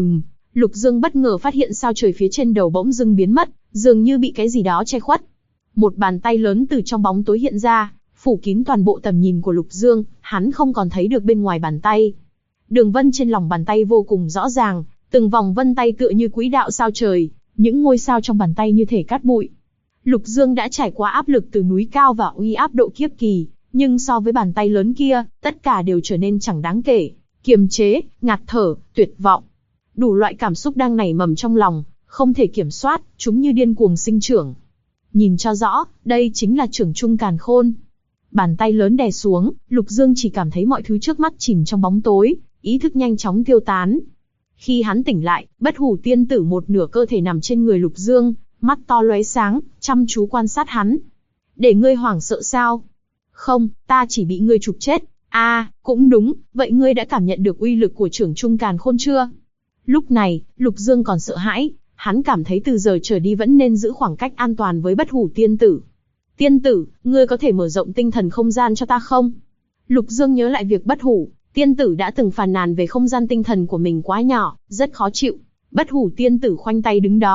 Lục Dương bất ngờ phát hiện sao trời phía trên đầu bỗng dưng biến mất, dường như bị cái gì đó che khuất. Một bàn tay lớn từ trong bóng tối hiện ra, phủ kín toàn bộ tầm nhìn của Lục Dương, hắn không còn thấy được bên ngoài bàn tay. Đường vân trên lòng bàn tay vô cùng rõ ràng, từng vòng vân tay tựa như quỹ đạo sao trời, những ngôi sao trong bàn tay như thể cát bụi. Lục Dương đã trải qua áp lực từ núi cao và uy áp độ kiếp kỳ, nhưng so với bàn tay lớn kia, tất cả đều trở nên chẳng đáng kể. Kiềm chế, ngạt thở, tuyệt vọng. Đủ loại cảm xúc đang nảy mầm trong lòng, không thể kiểm soát, chúng như điên cuồng sinh trưởng. Nhìn cho rõ, đây chính là trưởng trung càn khôn. Bàn tay lớn đè xuống, Lục Dương chỉ cảm thấy mọi thứ trước mắt chìm trong bóng tối, ý thức nhanh chóng tiêu tán. Khi hắn tỉnh lại, Bất Hủ tiên tử một nửa cơ thể nằm trên người Lục Dương, mắt to lóe sáng, chăm chú quan sát hắn. Để ngươi hoảng sợ sao? Không, ta chỉ bị ngươi trục chết. Cũng đúng, vậy ngươi đã cảm nhận được uy lực của trưởng trung càn khôn chưa? Lúc này, Lục Dương còn sợ hãi, hắn cảm thấy từ giờ trở đi vẫn nên giữ khoảng cách an toàn với Bất Hủ tiên tử. Tiên tử, ngươi có thể mở rộng tinh thần không gian cho ta không? Lục Dương nhớ lại việc Bất Hủ tiên tử đã từng phàn nàn về không gian tinh thần của mình quá nhỏ, rất khó chịu. Bất Hủ tiên tử khoanh tay đứng đó,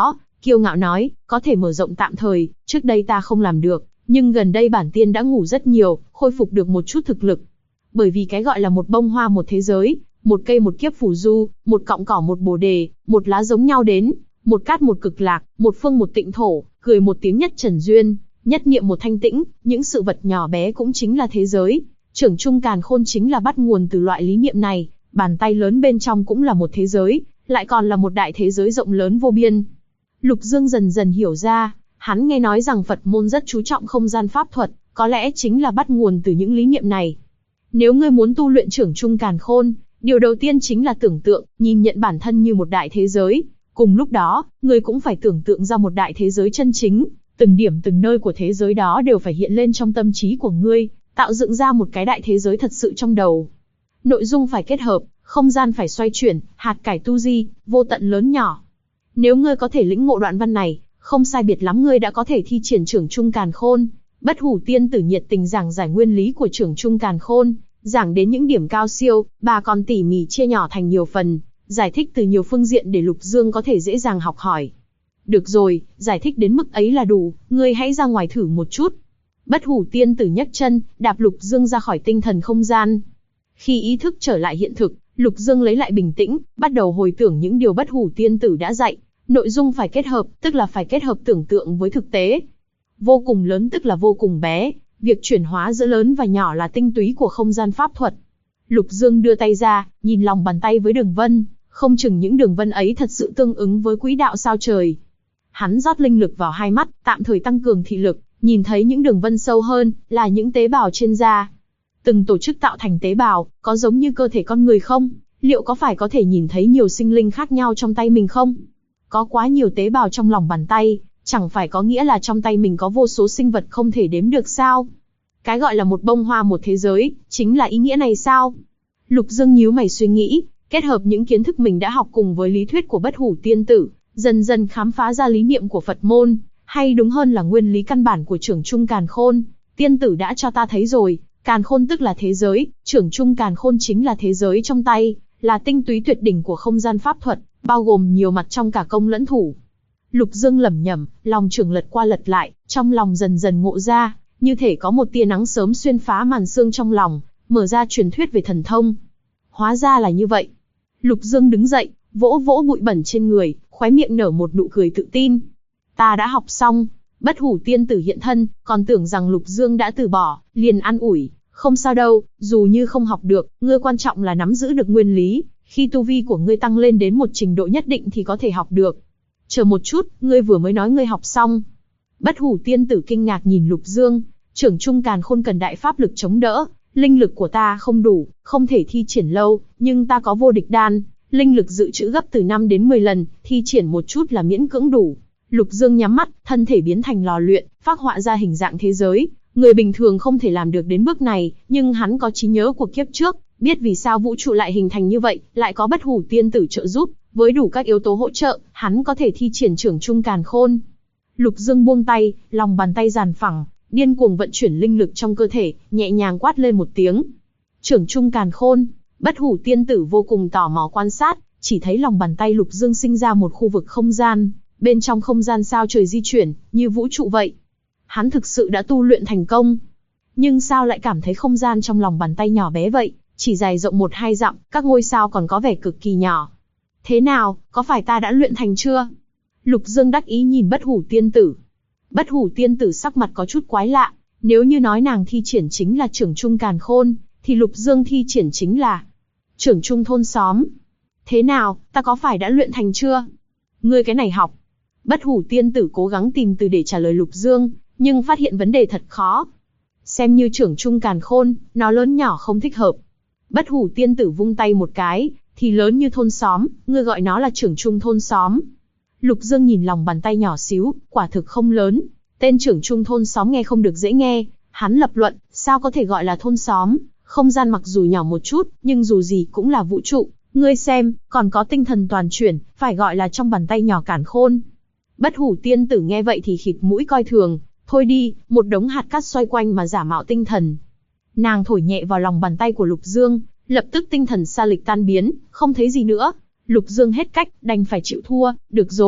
kiêu ngạo nói, có thể mở rộng tạm thời, trước đây ta không làm được, nhưng gần đây bản tiên đã ngủ rất nhiều, khôi phục được một chút thực lực. Bởi vì cái gọi là một bông hoa một thế giới, một cây một kiếp phù du, một cọng cỏ một bồ đề, một lá giống nhau đến, một cát một cực lạc, một phương một tịnh thổ, cười một tiếng nhất trần duyên, nhất niệm một thanh tĩnh, những sự vật nhỏ bé cũng chính là thế giới. Trưởng Trung Càn Khôn chính là bắt nguồn từ loại lý niệm này, bàn tay lớn bên trong cũng là một thế giới, lại còn là một đại thế giới rộng lớn vô biên. Lục Dương dần dần hiểu ra, hắn nghe nói rằng Phật môn rất chú trọng không gian pháp thuật, có lẽ chính là bắt nguồn từ những lý niệm này. Nếu ngươi muốn tu luyện Trưởng Trung Càn Khôn, điều đầu tiên chính là tưởng tượng, nhìn nhận bản thân như một đại thế giới. Cùng lúc đó, ngươi cũng phải tưởng tượng ra một đại thế giới chân chính, từng điểm từng nơi của thế giới đó đều phải hiện lên trong tâm trí của ngươi, tạo dựng ra một cái đại thế giới thật sự trong đầu. Nội dung phải kết hợp, không gian phải xoay chuyển, hạt cải tu di, vô tận lớn nhỏ. Nếu ngươi có thể lĩnh ngộ đoạn văn này, không sai biệt lắm ngươi đã có thể thi triển Trưởng Trung Càn Khôn. Bất Hủ Tiên Tử nhiệt tình giảng giải nguyên lý của Trưởng Trung Càn Khôn, giảng đến những điểm cao siêu, bà còn tỉ mỉ chia nhỏ thành nhiều phần, giải thích từ nhiều phương diện để Lục Dương có thể dễ dàng học hỏi. Được rồi, giải thích đến mức ấy là đủ, ngươi hãy ra ngoài thử một chút. Bất Hủ Tiên Tử nhấc chân, đạp Lục Dương ra khỏi tinh thần không gian. Khi ý thức trở lại hiện thực, Lục Dương lấy lại bình tĩnh, bắt đầu hồi tưởng những điều Bất Hủ Tiên Tử đã dạy. Nội dung phải kết hợp, tức là phải kết hợp tưởng tượng với thực tế. Vô cùng lớn tức là vô cùng bé, việc chuyển hóa giữa lớn và nhỏ là tinh túy của không gian pháp thuật. Lục Dương đưa tay ra, nhìn lòng bàn tay với đường vân, không chừng những đường vân ấy thật sự tương ứng với quỹ đạo sao trời. Hắn rót linh lực vào hai mắt, tạm thời tăng cường thị lực, nhìn thấy những đường vân sâu hơn, là những tế bào trên da. Từng tổ chức tạo thành tế bào, có giống như cơ thể con người không? Liệu có phải có thể nhìn thấy nhiều sinh linh khác nhau trong tay mình không? Có quá nhiều tế bào trong lòng bàn tay, chẳng phải có nghĩa là trong tay mình có vô số sinh vật không thể đếm được sao? Cái gọi là một bông hoa một thế giới, chính là ý nghĩa này sao? Lục Dương nhíu mày suy nghĩ, kết hợp những kiến thức mình đã học cùng với lý thuyết của Bất Hủ Tiên Tử, dần dần khám phá ra lý niệm của Phật môn, hay đúng hơn là nguyên lý căn bản của Trưởng Trung Càn Khôn. Tiên tử đã cho ta thấy rồi, Càn Khôn tức là thế giới, Trưởng Trung Càn Khôn chính là thế giới trong tay, là tinh túy tuyệt đỉnh của không gian pháp thuật, bao gồm nhiều mặt trong cả công lẫn thủ. Lục Dương lẩm nhẩm, lòng trưởng lật qua lật lại, trong lòng dần dần ngộ ra, như thể có một tia nắng sớm xuyên phá màn sương trong lòng, mở ra truyền thuyết về thần thông. Hóa ra là như vậy. Lục Dương đứng dậy, vỗ vỗ bụi bẩn trên người, khóe miệng nở một nụ cười tự tin. Ta đã học xong. Bất Hủ Tiên Tử hiện thân, còn tưởng rằng Lục Dương đã từ bỏ, liền an ủi, không sao đâu, dù như không học được, ngươi quan trọng là nắm giữ được nguyên lý, khi tu vi của ngươi tăng lên đến một trình độ nhất định thì có thể học được. Chờ một chút, ngươi vừa mới nói ngươi học xong. Bất Hủ Tiên Tử kinh ngạc nhìn Lục Dương, Trưởng Trung Càn Khôn cần đại pháp lực chống đỡ, linh lực của ta không đủ, không thể thi triển lâu, nhưng ta có vô địch đan, linh lực dự trữ gấp từ 5 đến 10 lần, thi triển một chút là miễn cưỡng đủ. Lục Dương nhắm mắt, thân thể biến thành lò luyện, phác họa ra hình dạng thế giới. Người bình thường không thể làm được đến bước này, nhưng hắn có trí nhớ của kiếp trước, biết vì sao vũ trụ lại hình thành như vậy, lại có Bất Hủ Tiên Tử trợ giúp, với đủ các yếu tố hỗ trợ, hắn có thể thi triển Trưởng Trung Càn Khôn. Lục Dương buông tay, lòng bàn tay giàn phẳng, điên cuồng vận chuyển linh lực trong cơ thể, nhẹ nhàng quát lên một tiếng. Trưởng Trung Càn Khôn. Bất Hủ Tiên Tử vô cùng tò mò quan sát, chỉ thấy lòng bàn tay Lục Dương sinh ra một khu vực không gian, bên trong không gian sao trời di chuyển, như vũ trụ vậy. Hắn thực sự đã tu luyện thành công. Nhưng sao lại cảm thấy không gian trong lòng bàn tay nhỏ bé vậy, chỉ dài rộng 1-2 dặm, các ngôi sao còn có vẻ cực kỳ nhỏ. Thế nào, có phải ta đã luyện thành chưa? Lục Dương đắc ý nhìn Bất Hủ Tiên Tử. Bất Hủ Tiên Tử sắc mặt có chút quái lạ, nếu như nói nàng thi triển chính là Trưởng Trung Càn Khôn, thì Lục Dương thi triển chính là Trưởng Trung thôn xóm. Thế nào, ta có phải đã luyện thành chưa? Ngươi cái này học. Bất Hủ Tiên Tử cố gắng tìm từ để trả lời Lục Dương, nhưng phát hiện vấn đề thật khó. Xem như Trưởng Trung Càn Khôn, nó lớn nhỏ không thích hợp. Bất Hủ Tiên Tử vung tay một cái, thì lớn như thôn xóm, ngươi gọi nó là Trưởng Trung thôn xóm. Lục Dương nhìn lòng bàn tay nhỏ xíu, quả thực không lớn. Tên Trưởng Trung thôn xóm nghe không được dễ nghe, hắn lập luận, sao có thể gọi là thôn xóm, không gian mặc dù nhỏ một chút, nhưng dù gì cũng là vũ trụ. Ngươi xem, còn có tinh thần toàn chuyển, phải gọi là trong bàn tay nhỏ Càn Khôn. Bất Hủ Tiên Tử nghe vậy thì khịt mũi coi thường, thôi đi, một đống hạt cát xoay quanh mà giả mạo tinh thần. Nàng thổi nhẹ vào lòng bàn tay của Lục Dương, lập tức tinh thần sa lịch tan biến, không thấy gì nữa. Lục Dương hết cách, đành phải chịu thua, được rồi,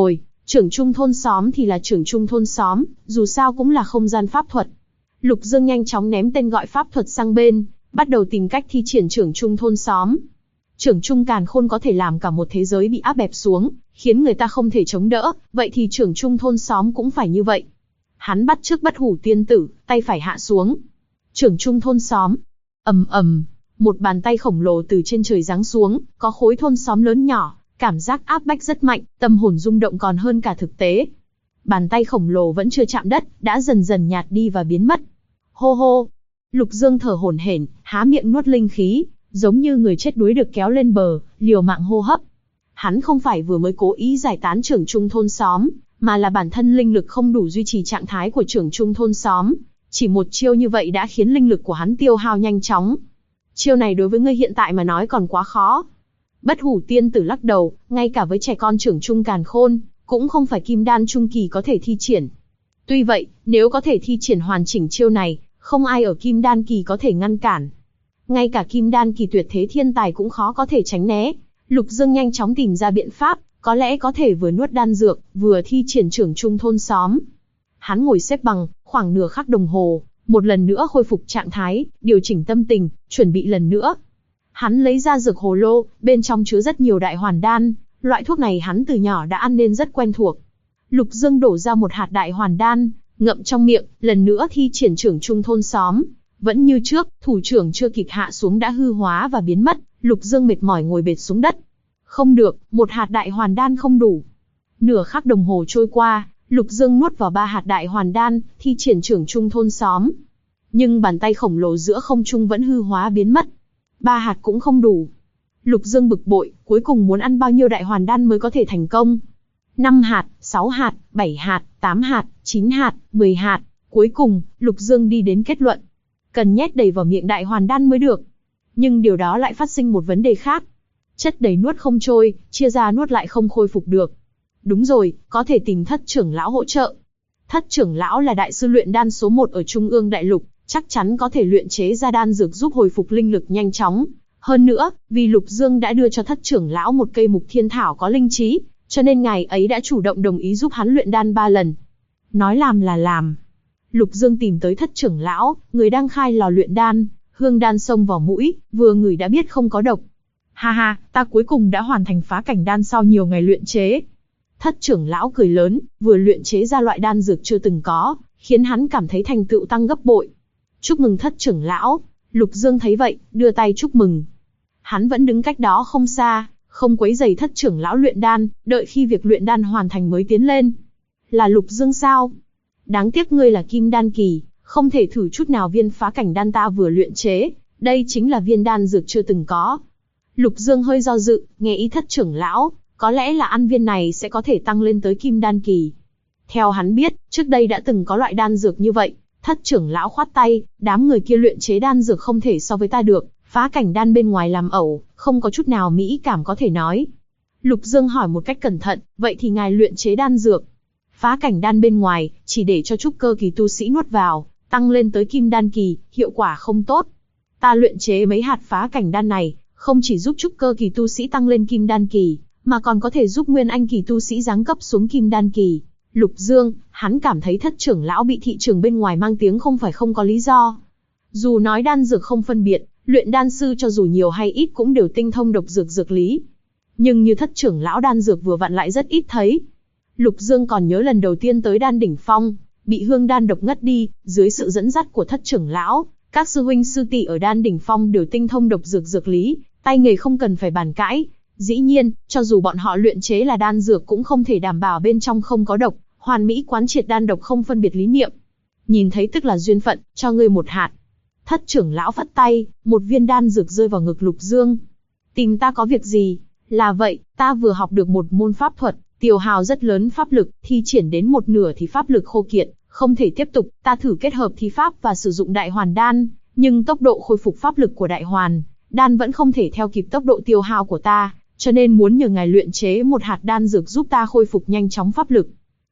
Trưởng trung thôn xóm thì là trưởng trung thôn xóm, dù sao cũng là không gian pháp thuật. Lục Dương nhanh chóng ném tên gọi pháp thuật sang bên, bắt đầu tìm cách thi triển trưởng trung thôn xóm. Trưởng trung càn khôn có thể làm cả một thế giới bị áp bẹp xuống, khiến người ta không thể chống đỡ, vậy thì trưởng trung thôn xóm cũng phải như vậy. Hắn bắt chước Bất Hủ tiên tử, tay phải hạ xuống. Trưởng trung thôn xóm. Ầm ầm, một bàn tay khổng lồ từ trên trời giáng xuống, có khối thôn xóm lớn nhỏ, cảm giác áp bách rất mạnh, tâm hồn rung động còn hơn cả thực tế. Bàn tay khổng lồ vẫn chưa chạm đất, đã dần dần nhạt đi và biến mất. Hô hô. Lục Dương thở hổn hển, há miệng nuốt linh khí, giống như người chết đuối được kéo lên bờ, liều mạng hô hấp. Hắn không phải vừa mới cố ý giải tán trưởng trung thôn xóm, mà là bản thân linh lực không đủ duy trì trạng thái của trưởng trung thôn xóm. Chỉ một chiêu như vậy đã khiến linh lực của hắn tiêu hao nhanh chóng. Chiêu này đối với ngươi hiện tại mà nói còn quá khó. Bất Hủ tiên tử lắc đầu, ngay cả với trẻ con trưởng trung càn khôn, cũng không phải kim đan trung kỳ có thể thi triển. Tuy vậy, nếu có thể thi triển hoàn chỉnh chiêu này, không ai ở kim đan kỳ có thể ngăn cản. Ngay cả kim đan kỳ tuyệt thế thiên tài cũng khó có thể tránh né. Lục Dương nhanh chóng tìm ra biện pháp, có lẽ có thể vừa nuốt đan dược, vừa thi triển trưởng trung thôn xóm. Hắn ngồi xếp bằng, khoảng nửa khắc đồng hồ, một lần nữa khôi phục trạng thái, điều chỉnh tâm tình, chuẩn bị lần nữa. Hắn lấy ra dược hồ lô, bên trong chứa rất nhiều đại hoàn đan, loại thuốc này hắn từ nhỏ đã ăn nên rất quen thuộc. Lục Dương đổ ra một hạt đại hoàn đan, ngậm trong miệng, lần nữa thi triển trưởng trung thôn xóm. Vẫn như trước, thủ trưởng chưa kịp hạ xuống đã hư hóa và biến mất, Lục Dương mệt mỏi ngồi bệt xuống đất. Không được, một hạt đại hoàn đan không đủ. Nửa khắc đồng hồ trôi qua, Lục Dương nuốt vào 3 hạt đại hoàn đan, thi triển trưởng trung thôn xóm. Nhưng bàn tay khổng lồ giữa không trung vẫn hư hóa biến mất. 3 hạt cũng không đủ. Lục Dương bực bội, cuối cùng muốn ăn bao nhiêu đại hoàn đan mới có thể thành công? 5 hạt, 6 hạt, 7 hạt, 8 hạt, 9 hạt, 10 hạt. Cuối cùng, Lục Dương đi đến kết luận. Cần nhét đầy vào miệng đại hoàn đan mới được. Nhưng điều đó lại phát sinh một vấn đề khác. Chất đầy nuốt không trôi, chia ra nuốt lại không khôi phục được. Đúng rồi, có thể tìm Thất trưởng lão hỗ trợ. Thất trưởng lão là đại sư luyện đan số 1 ở Trung ương Đại Lục, chắc chắn có thể luyện chế ra đan dược giúp hồi phục linh lực nhanh chóng. Hơn nữa, vì Lục Dương đã đưa cho Thất trưởng lão một cây mục thiên thảo có linh trí, cho nên ngài ấy đã chủ động đồng ý giúp hắn luyện đan 3 lần. Nói làm là làm. Lục Dương tìm tới Thất trưởng lão, người đang khai lò luyện đan, hương đan xông vào mũi, vừa ngửi đã biết không có độc. Ha ha, ta cuối cùng đã hoàn thành phá cảnh đan sau nhiều ngày luyện chế. Thất trưởng lão cười lớn, vừa luyện chế ra loại đan dược chưa từng có, khiến hắn cảm thấy thành tựu tăng gấp bội. Chúc mừng Thất trưởng lão. Lục Dương thấy vậy, đưa tay chúc mừng. Hắn vẫn đứng cách đó không xa, không quấy rầy Thất trưởng lão luyện đan, đợi khi việc luyện đan hoàn thành mới tiến lên. Là Lục Dương sao? Đáng tiếc ngươi là kim đan kỳ, không thể thử chút nào viên phá cảnh đan ta vừa luyện chế, đây chính là viên đan dược chưa từng có. Lục Dương hơi do dự, nghe ý Thất trưởng lão, có lẽ là ăn viên này sẽ có thể tăng lên tới kim đan kỳ. Theo hắn biết, trước đây đã từng có loại đan dược như vậy. Thất trưởng lão khoát tay, đám người kia luyện chế đan dược không thể so với ta được, phá cảnh đan bên ngoài làm ẩu, không có chút nào mỹ cảm có thể nói. Lục Dương hỏi một cách cẩn thận, vậy thì ngài luyện chế đan dược, phá cảnh đan bên ngoài, chỉ để cho trúc cơ kỳ tu sĩ nuốt vào, tăng lên tới kim đan kỳ, hiệu quả không tốt. Ta luyện chế mấy hạt phá cảnh đan này, không chỉ giúp trúc cơ kỳ tu sĩ tăng lên kim đan kỳ, mà còn có thể giúp nguyên anh kỳ tu sĩ giáng cấp xuống kim đan kỳ. Lục Dương, hắn cảm thấy Thất trưởng lão bị thị trường bên ngoài mang tiếng không phải không có lý do. Dù nói đan dược không phân biệt, luyện đan sư cho dù nhiều hay ít cũng đều tinh thông độc dược dược lý. Nhưng như Thất trưởng lão đan dược vừa vặn lại rất ít thấy. Lục Dương còn nhớ lần đầu tiên tới đan đỉnh phong, bị hương đan độc ngất đi, dưới sự dẫn dắt của Thất trưởng lão, các sư huynh sư tỷ ở đan đỉnh phong đều tinh thông độc dược dược lý, tay nghề không cần phải bàn cãi. Dĩ nhiên, cho dù bọn họ luyện chế là đan dược cũng không thể đảm bảo bên trong không có độc, hoàn mỹ quán triệt đan độc không phân biệt lý niệm. Nhìn thấy tức là duyên phận, cho ngươi một hạt. Thất trưởng lão phất tay, một viên đan dược rơi vào ngực Lục Dương. Tìm ta có việc gì? Là vậy, ta vừa học được một môn pháp thuật, tiêu hao rất lớn pháp lực, thi triển đến một nửa thì pháp lực khô kiệt, không thể tiếp tục, ta thử kết hợp thi pháp và sử dụng đại hoàn đan, nhưng tốc độ khôi phục pháp lực của đại hoàn đan vẫn không thể theo kịp tốc độ tiêu hao của ta, cho nên muốn nhờ ngài luyện chế một hạt đan dược giúp ta khôi phục nhanh chóng pháp lực.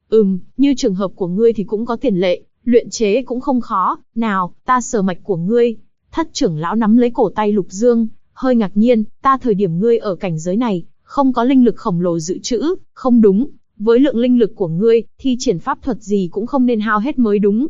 Như trường hợp của ngươi thì cũng có tiền lệ, luyện chế cũng không khó, nào, ta sờ mạch của ngươi. Thất trưởng lão nắm lấy cổ tay Lục Dương, hơi ngạc nhiên, ta thời điểm ngươi ở cảnh giới này, không có linh lực khổng lồ dự trữ, không đúng, với lượng linh lực của ngươi, thi triển pháp thuật gì cũng không nên hao hết mới đúng.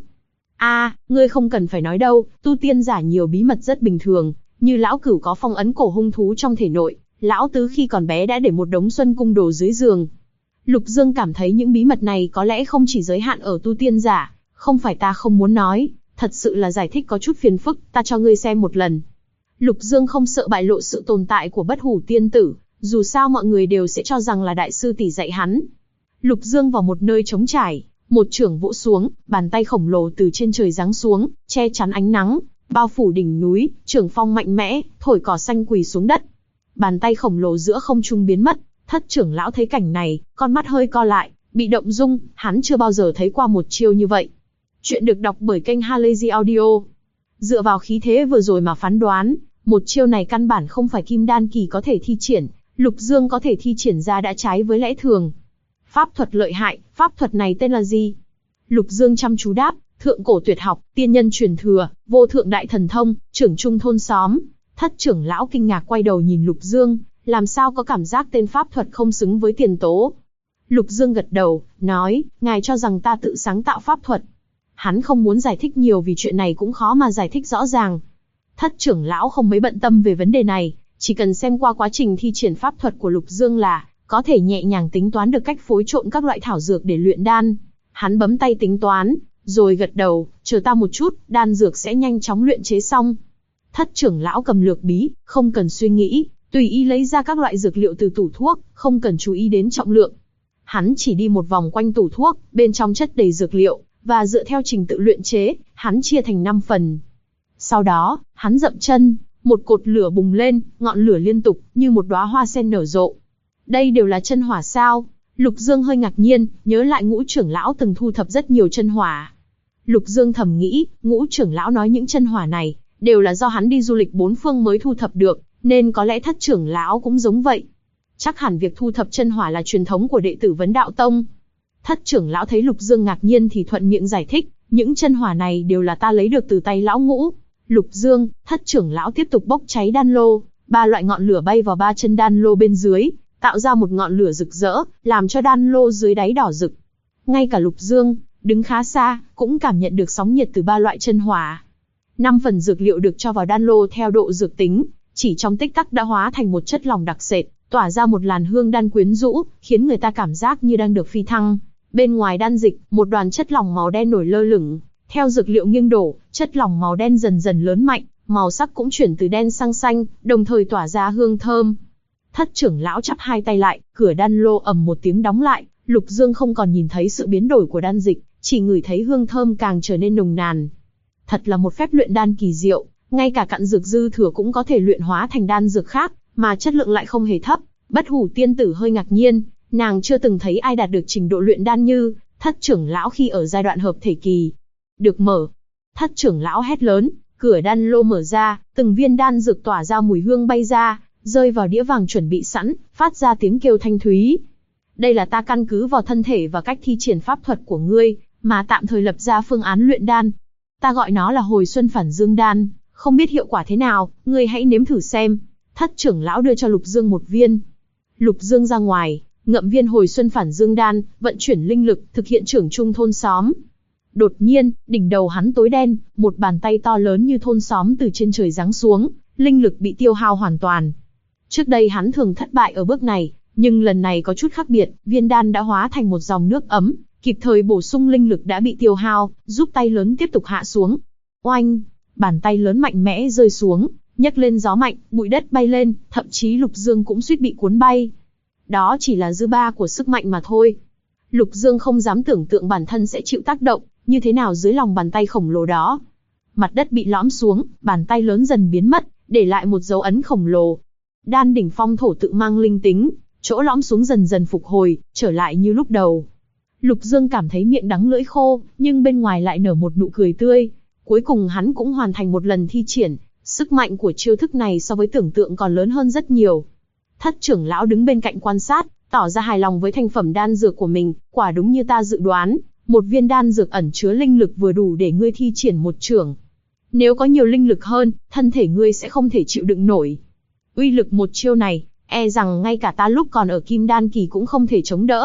Ngươi không cần phải nói đâu, tu tiên giả nhiều bí mật rất bình thường, như lão cửu có phong ấn cổ hung thú trong thể nội, lão tứ khi còn bé đã để một đống xuân cung đồ dưới giường. Lục Dương cảm thấy những bí mật này có lẽ không chỉ giới hạn ở tu tiên giả, không phải ta không muốn nói, thật sự là giải thích có chút phiền phức, ta cho ngươi xem một lần. Lục Dương không sợ bại lộ sự tồn tại của Bất Hủ tiên tử, dù sao mọi người đều sẽ cho rằng là đại sư tỷ dạy hắn. Lục Dương vào một nơi trống trải, một chưởng vỗ xuống, bàn tay khổng lồ từ trên trời giáng xuống, che chắn ánh nắng, bao phủ đỉnh núi, chưởng phong mạnh mẽ, thổi cỏ xanh quỳ xuống đất. Bàn tay khổng lồ giữa không trung biến mất, Thất trưởng lão thấy cảnh này, con mắt hơi co lại, bị động dung, hắn chưa bao giờ thấy qua một chiêu như vậy. Chuyện được đọc bởi kênh Halazy Audio. Dựa vào khí thế vừa rồi mà phán đoán, một chiêu này căn bản không phải kim đan kỳ có thể thi triển, Lục Dương có thể thi triển ra đã trái với lẽ thường. Pháp thuật lợi hại, pháp thuật này tên là gì? Lục Dương chăm chú đáp, thượng cổ tuyệt học, tiên nhân truyền thừa, vô thượng đại thần thông, trưởng trung thôn xóm. Thất trưởng lão kinh ngạc quay đầu nhìn Lục Dương, làm sao có cảm giác tên pháp thuật không xứng với tiền tố. Lục Dương gật đầu, nói, ngài cho rằng ta tự sáng tạo pháp thuật. Hắn không muốn giải thích nhiều vì chuyện này cũng khó mà giải thích rõ ràng. Thất trưởng lão không mấy bận tâm về vấn đề này, chỉ cần xem qua quá trình thi triển pháp thuật của Lục Dương là có thể nhẹ nhàng tính toán được cách phối trộn các loại thảo dược để luyện đan. Hắn bấm tay tính toán, rồi gật đầu, chờ ta một chút, đan dược sẽ nhanh chóng luyện chế xong. Thất trưởng lão cầm lược bí, không cần suy nghĩ, tùy ý lấy ra các loại dược liệu từ tủ thuốc, không cần chú ý đến trọng lượng. Hắn chỉ đi một vòng quanh tủ thuốc, bên trong chất đầy dược liệu, và dựa theo trình tự luyện chế, hắn chia thành 5 phần. Sau đó, hắn dậm chân, một cột lửa bùng lên, ngọn lửa liên tục, như một đóa hoa sen nở rộ. Đây đều là chân hỏa sao? Lục Dương hơi ngạc nhiên, nhớ lại Ngũ trưởng lão từng thu thập rất nhiều chân hỏa. Lục Dương thầm nghĩ, Ngũ trưởng lão nói những chân hỏa này, đều là do hắn đi du lịch 4 phương mới thu thập được, nên có lẽ Thất trưởng lão cũng giống vậy. Chắc hẳn việc thu thập chân hỏa là truyền thống của đệ tử Vấn Đạo Tông. Thất trưởng lão thấy Lục Dương ngạc nhiên thì thuận miệng giải thích, những chân hỏa này đều là ta lấy được từ tay lão Ngũ. Lục Dương, Thất trưởng lão tiếp tục bốc cháy đan lô, 3 loại ngọn lửa bay vào 3 chân đan lô bên dưới, tạo ra một ngọn lửa rực rỡ, làm cho đan lô dưới đáy đỏ rực. Ngay cả Lục Dương, đứng khá xa, cũng cảm nhận được sóng nhiệt từ 3 loại chân hỏa. 5 phần dược liệu được cho vào đan lô theo độ dược tính, chỉ trong tích tắc đã hóa thành một chất lỏng đặc sệt, tỏa ra một làn hương đan quyến rũ, khiến người ta cảm giác như đang được phi thăng. Bên ngoài đan dịch, một đoàn chất lỏng màu đen nổi lơ lửng, theo dược liệu nghiêng đổ, chất lỏng màu đen dần dần lớn mạnh, màu sắc cũng chuyển từ đen sang xanh, đồng thời tỏa ra hương thơm. Thất trưởng lão chắp hai tay lại, cửa đan lô ầm một tiếng đóng lại, Lục Dương không còn nhìn thấy sự biến đổi của đan dịch, chỉ ngửi thấy hương thơm càng trở nên nồng nàn. Thật là một phép luyện đan kỳ diệu, ngay cả cặn dược dư thừa cũng có thể luyện hóa thành đan dược khác, mà chất lượng lại không hề thấp. Bất Hủ tiên tử hơi ngạc nhiên, nàng chưa từng thấy ai đạt được trình độ luyện đan như Thất trưởng lão khi ở giai đoạn hợp thể kỳ. Được mở. Thất trưởng lão hét lớn, cửa đan lô mở ra, từng viên đan dược tỏa ra mùi hương bay ra, rơi vào đĩa vàng chuẩn bị sẵn, phát ra tiếng kêu thanh thúy. Đây là ta căn cứ vào thân thể và cách thi triển pháp thuật của ngươi, mà tạm thời lập ra phương án luyện đan. Ta gọi nó là hồi xuân phản dương đan, không biết hiệu quả thế nào, ngươi hãy nếm thử xem. Thất trưởng lão đưa cho Lục Dương một viên. Lục Dương ra ngoài, ngậm viên hồi xuân phản dương đan, vận chuyển linh lực, thực hiện trưởng trung thôn xóm. Đột nhiên, đỉnh đầu hắn tối đen, một bàn tay to lớn như thôn xóm từ trên trời giáng xuống, linh lực bị tiêu hao hoàn toàn. Trước đây hắn thường thất bại ở bước này, nhưng lần này có chút khác biệt, viên đan đã hóa thành một dòng nước ấm, kịp thời bổ sung linh lực đã bị tiêu hao, giúp tay lớn tiếp tục hạ xuống. Oanh, bàn tay lớn mạnh mẽ rơi xuống, nhấc lên gió mạnh, bụi đất bay lên, thậm chí Lục Dương cũng suýt bị cuốn bay. Đó chỉ là dư ba của sức mạnh mà thôi. Lục Dương không dám tưởng tượng bản thân sẽ chịu tác động như thế nào dưới lòng bàn tay khổng lồ đó. Mặt đất bị lõm xuống, bàn tay lớn dần biến mất, để lại một dấu ấn khổng lồ. Đan đỉnh phong thổ tự mang linh tính, chỗ lõm xuống dần dần phục hồi, trở lại như lúc đầu. Lục Dương cảm thấy miệng đắng lưỡi khô, nhưng bên ngoài lại nở một nụ cười tươi. Cuối cùng hắn cũng hoàn thành một lần thi triển, sức mạnh của chiêu thức này so với tưởng tượng còn lớn hơn rất nhiều. Thất trưởng lão đứng bên cạnh quan sát, tỏ ra hài lòng với thành phẩm đan dược của mình, quả đúng như ta dự đoán, một viên đan dược ẩn chứa linh lực vừa đủ để ngươi thi triển một chưởng. Nếu có nhiều linh lực hơn, thân thể ngươi sẽ không thể chịu đựng nổi. Uy lực một chiêu này, e rằng ngay cả ta lúc còn ở kim đan kỳ cũng không thể chống đỡ.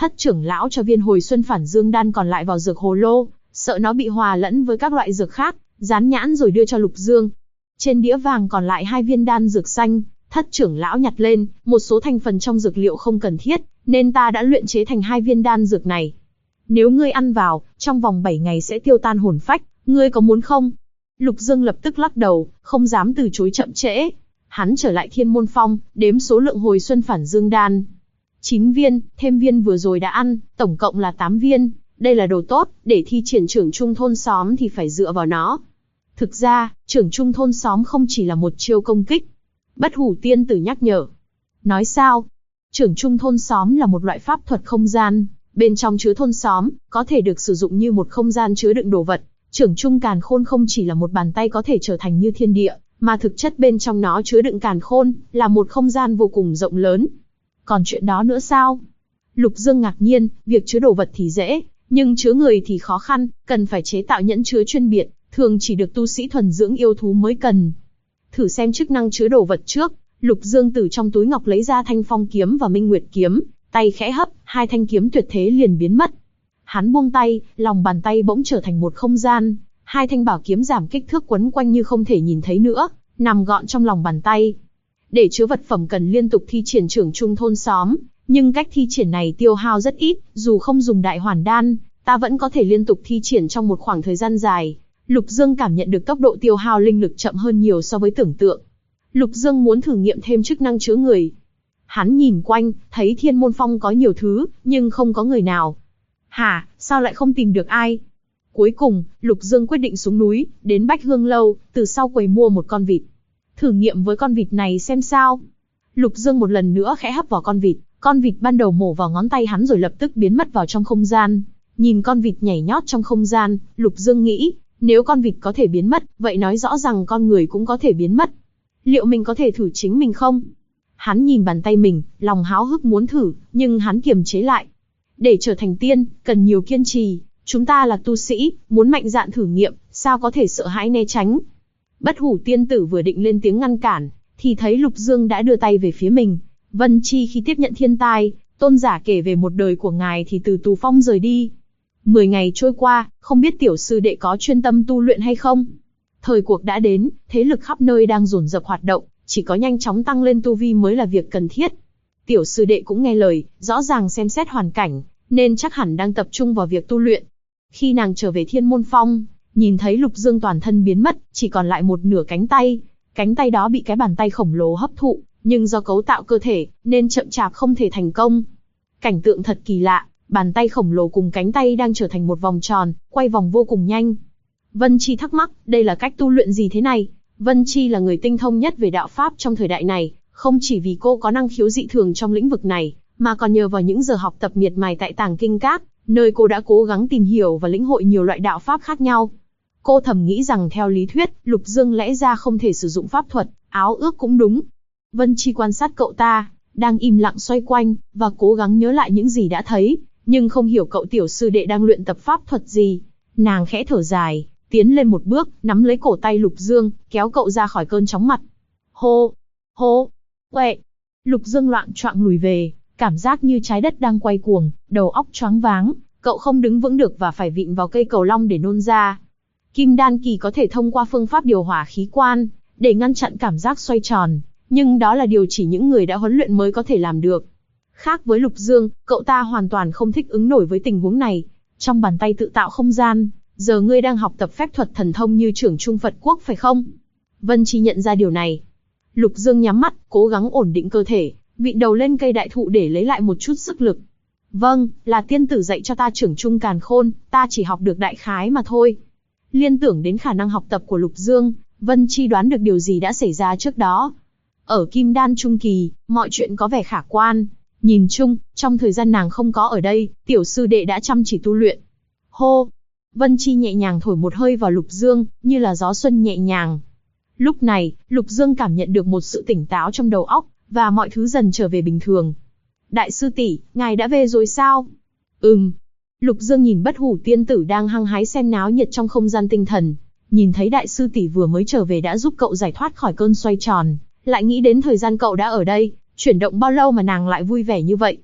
Thất trưởng lão cho viên hồi xuân phản dương đan còn lại vào dược hồ lô, sợ nó bị hòa lẫn với các loại dược khác, dán nhãn rồi đưa cho Lục Dương. Trên đĩa vàng còn lại 2 viên đan dược xanh, thất trưởng lão nhặt lên, một số thành phần trong dược liệu không cần thiết, nên ta đã luyện chế thành 2 viên đan dược này. Nếu ngươi ăn vào, trong vòng 7 ngày sẽ tiêu tan hồn phách, ngươi có muốn không? Lục Dương lập tức lắc đầu, không dám từ chối chậm trễ. Hắn trở lại Thiên Môn Phong, đếm số lượng hồi xuân phản dương đan. 9 viên, thêm viên vừa rồi đã ăn, tổng cộng là 8 viên. Đây là đồ tốt, để thi triển trưởng trung thôn xóm thì phải dựa vào nó. Thực ra, trưởng trung thôn xóm không chỉ là một chiêu công kích. Bất Hủ tiên tử nhắc nhở. Nói sao? Trưởng trung thôn xóm là một loại pháp thuật không gian. Bên trong chứa thôn xóm, có thể được sử dụng như một không gian chứa đựng đồ vật. Trưởng trung càn khôn không chỉ là một bàn tay có thể trở thành như thiên địa, mà thực chất bên trong nó chứa đựng càn khôn, là một không gian vô cùng rộng lớn. Còn chuyện đó nữa sao? Lục Dương ngạc nhiên, việc chứa đồ vật thì dễ, nhưng chứa người thì khó khăn, cần phải chế tạo nhẫn chứa chuyên biệt, thường chỉ được tu sĩ thuần dưỡng yêu thú mới cần. Thử xem chức năng chứa đồ vật trước, Lục Dương từ trong túi ngọc lấy ra Thanh Phong kiếm và Minh Nguyệt kiếm, tay khẽ hấp, 2 thanh kiếm tuyệt thế liền biến mất. Hắn buông tay, lòng bàn tay bỗng trở thành một không gian, 2 thanh bảo kiếm giảm kích thước quấn quanh như không thể nhìn thấy nữa, nằm gọn trong lòng bàn tay. Để chứa vật phẩm cần liên tục thi triển trưởng trung thôn xóm, nhưng cách thi triển này tiêu hao rất ít, dù không dùng đại hoàn đan, ta vẫn có thể liên tục thi triển trong một khoảng thời gian dài. Lục Dương cảm nhận được tốc độ tiêu hao linh lực chậm hơn nhiều so với tưởng tượng. Lục Dương muốn thử nghiệm thêm chức năng chứa người. Hắn nhìn quanh, thấy Thiên Môn Phong có nhiều thứ, nhưng không có người nào. Hả, sao lại không tìm được ai? Cuối cùng, Lục Dương quyết định xuống núi, đến Bách Hương Lâu, từ sau quầy mua một con vịt. Thử nghiệm với con vịt này xem sao. Lục Dương một lần nữa khẽ hấp vào con vịt ban đầu mổ vào ngón tay hắn rồi lập tức biến mất vào trong không gian. Nhìn con vịt nhảy nhót trong không gian, Lục Dương nghĩ, nếu con vịt có thể biến mất, vậy nói rõ rằng con người cũng có thể biến mất. Liệu mình có thể thử chính mình không? Hắn nhìn bàn tay mình, lòng háo hức muốn thử, nhưng hắn kiềm chế lại. Để trở thành tiên, cần nhiều kiên trì, chúng ta là tu sĩ, muốn mạnh dạn thử nghiệm, sao có thể sợ hãi né tránh. Bất Hủ tiên tử vừa định lên tiếng ngăn cản, thì thấy Lục Dương đã đưa tay về phía mình. Vân Chi khi tiếp nhận thiên tai, tôn giả kể về một đời của ngài thì từ tù phong rời đi. 10 ngày trôi qua, không biết tiểu sư đệ có chuyên tâm tu luyện hay không? Thời cuộc đã đến, thế lực khắp nơi đang dồn dập hoạt động, chỉ có nhanh chóng tăng lên tu vi mới là việc cần thiết. Tiểu sư đệ cũng nghe lời, rõ ràng xem xét hoàn cảnh, nên chắc hẳn đang tập trung vào việc tu luyện. Khi nàng trở về Thiên Môn Phong, nhìn thấy Lục Dương toàn thân biến mất, chỉ còn lại một nửa cánh tay đó bị cái bàn tay khổng lồ hấp thụ, nhưng do cấu tạo cơ thể, nên chậm chạp không thể thành công. Cảnh tượng thật kỳ lạ, bàn tay khổng lồ cùng cánh tay đang trở thành một vòng tròn, quay vòng vô cùng nhanh. Vân Chi thắc mắc, đây là cách tu luyện gì thế này? Vân Chi là người tinh thông nhất về đạo pháp trong thời đại này, không chỉ vì cô có năng khiếu dị thường trong lĩnh vực này, mà còn nhờ vào những giờ học tập miệt mài tại Tàng Kinh Các, nơi cô đã cố gắng tìm hiểu và lĩnh hội nhiều loại đạo pháp khác nhau. Cô thầm nghĩ rằng theo lý thuyết, Lục Dương lẽ ra không thể sử dụng pháp thuật, áo ước cũng đúng. Vân Chi quan sát cậu ta, đang im lặng xoay quanh, và cố gắng nhớ lại những gì đã thấy, nhưng không hiểu cậu tiểu sư đệ đang luyện tập pháp thuật gì. Nàng khẽ thở dài, tiến lên một bước, nắm lấy cổ tay Lục Dương, kéo cậu ra khỏi cơn chóng mặt. Hô! Hô! Quẹ! Lục Dương loạng choạng lùi về, cảm giác như trái đất đang quay cuồng, đầu óc choáng váng, cậu không đứng vững được và phải vịn vào cây cầu long để nôn ra. Kim đan kỳ có thể thông qua phương pháp điều hòa khí quan, để ngăn chặn cảm giác xoay tròn, nhưng đó là điều chỉ những người đã huấn luyện mới có thể làm được. Khác với Lục Dương, cậu ta hoàn toàn không thích ứng nổi với tình huống này. Trong bàn tay tự tạo không gian, giờ ngươi đang học tập phép thuật thần thông như trưởng trung Phật quốc phải không? Vân Chi nhận ra điều này. Lục Dương nhắm mắt, cố gắng ổn định cơ thể, vịn đầu lên cây đại thụ để lấy lại một chút sức lực. Vâng, là tiên tử dạy cho ta trưởng trung càn khôn, ta chỉ học được đại khái mà thôi. Liên tưởng đến khả năng học tập của Lục Dương, Vân Chi đoán được điều gì đã xảy ra trước đó. Ở Kim Đan Trung Kỳ, mọi chuyện có vẻ khả quan. Nhìn chung, trong thời gian nàng không có ở đây, tiểu sư đệ đã chăm chỉ tu luyện. Hô! Vân Chi nhẹ nhàng thổi một hơi vào Lục Dương, như là gió xuân nhẹ nhàng. Lúc này, Lục Dương cảm nhận được một sự tỉnh táo trong đầu óc, và mọi thứ dần trở về bình thường. Đại sư tỷ, ngài đã về rồi sao? Lục Dương nhìn Bất Hủ tiên tử đang hăng hái xem náo nhiệt trong không gian tinh thần. Nhìn thấy đại sư tỷ vừa mới trở về đã giúp cậu giải thoát khỏi cơn xoay tròn, lại nghĩ đến thời gian cậu đã ở đây, chuyển động bao lâu mà nàng lại vui vẻ như vậy.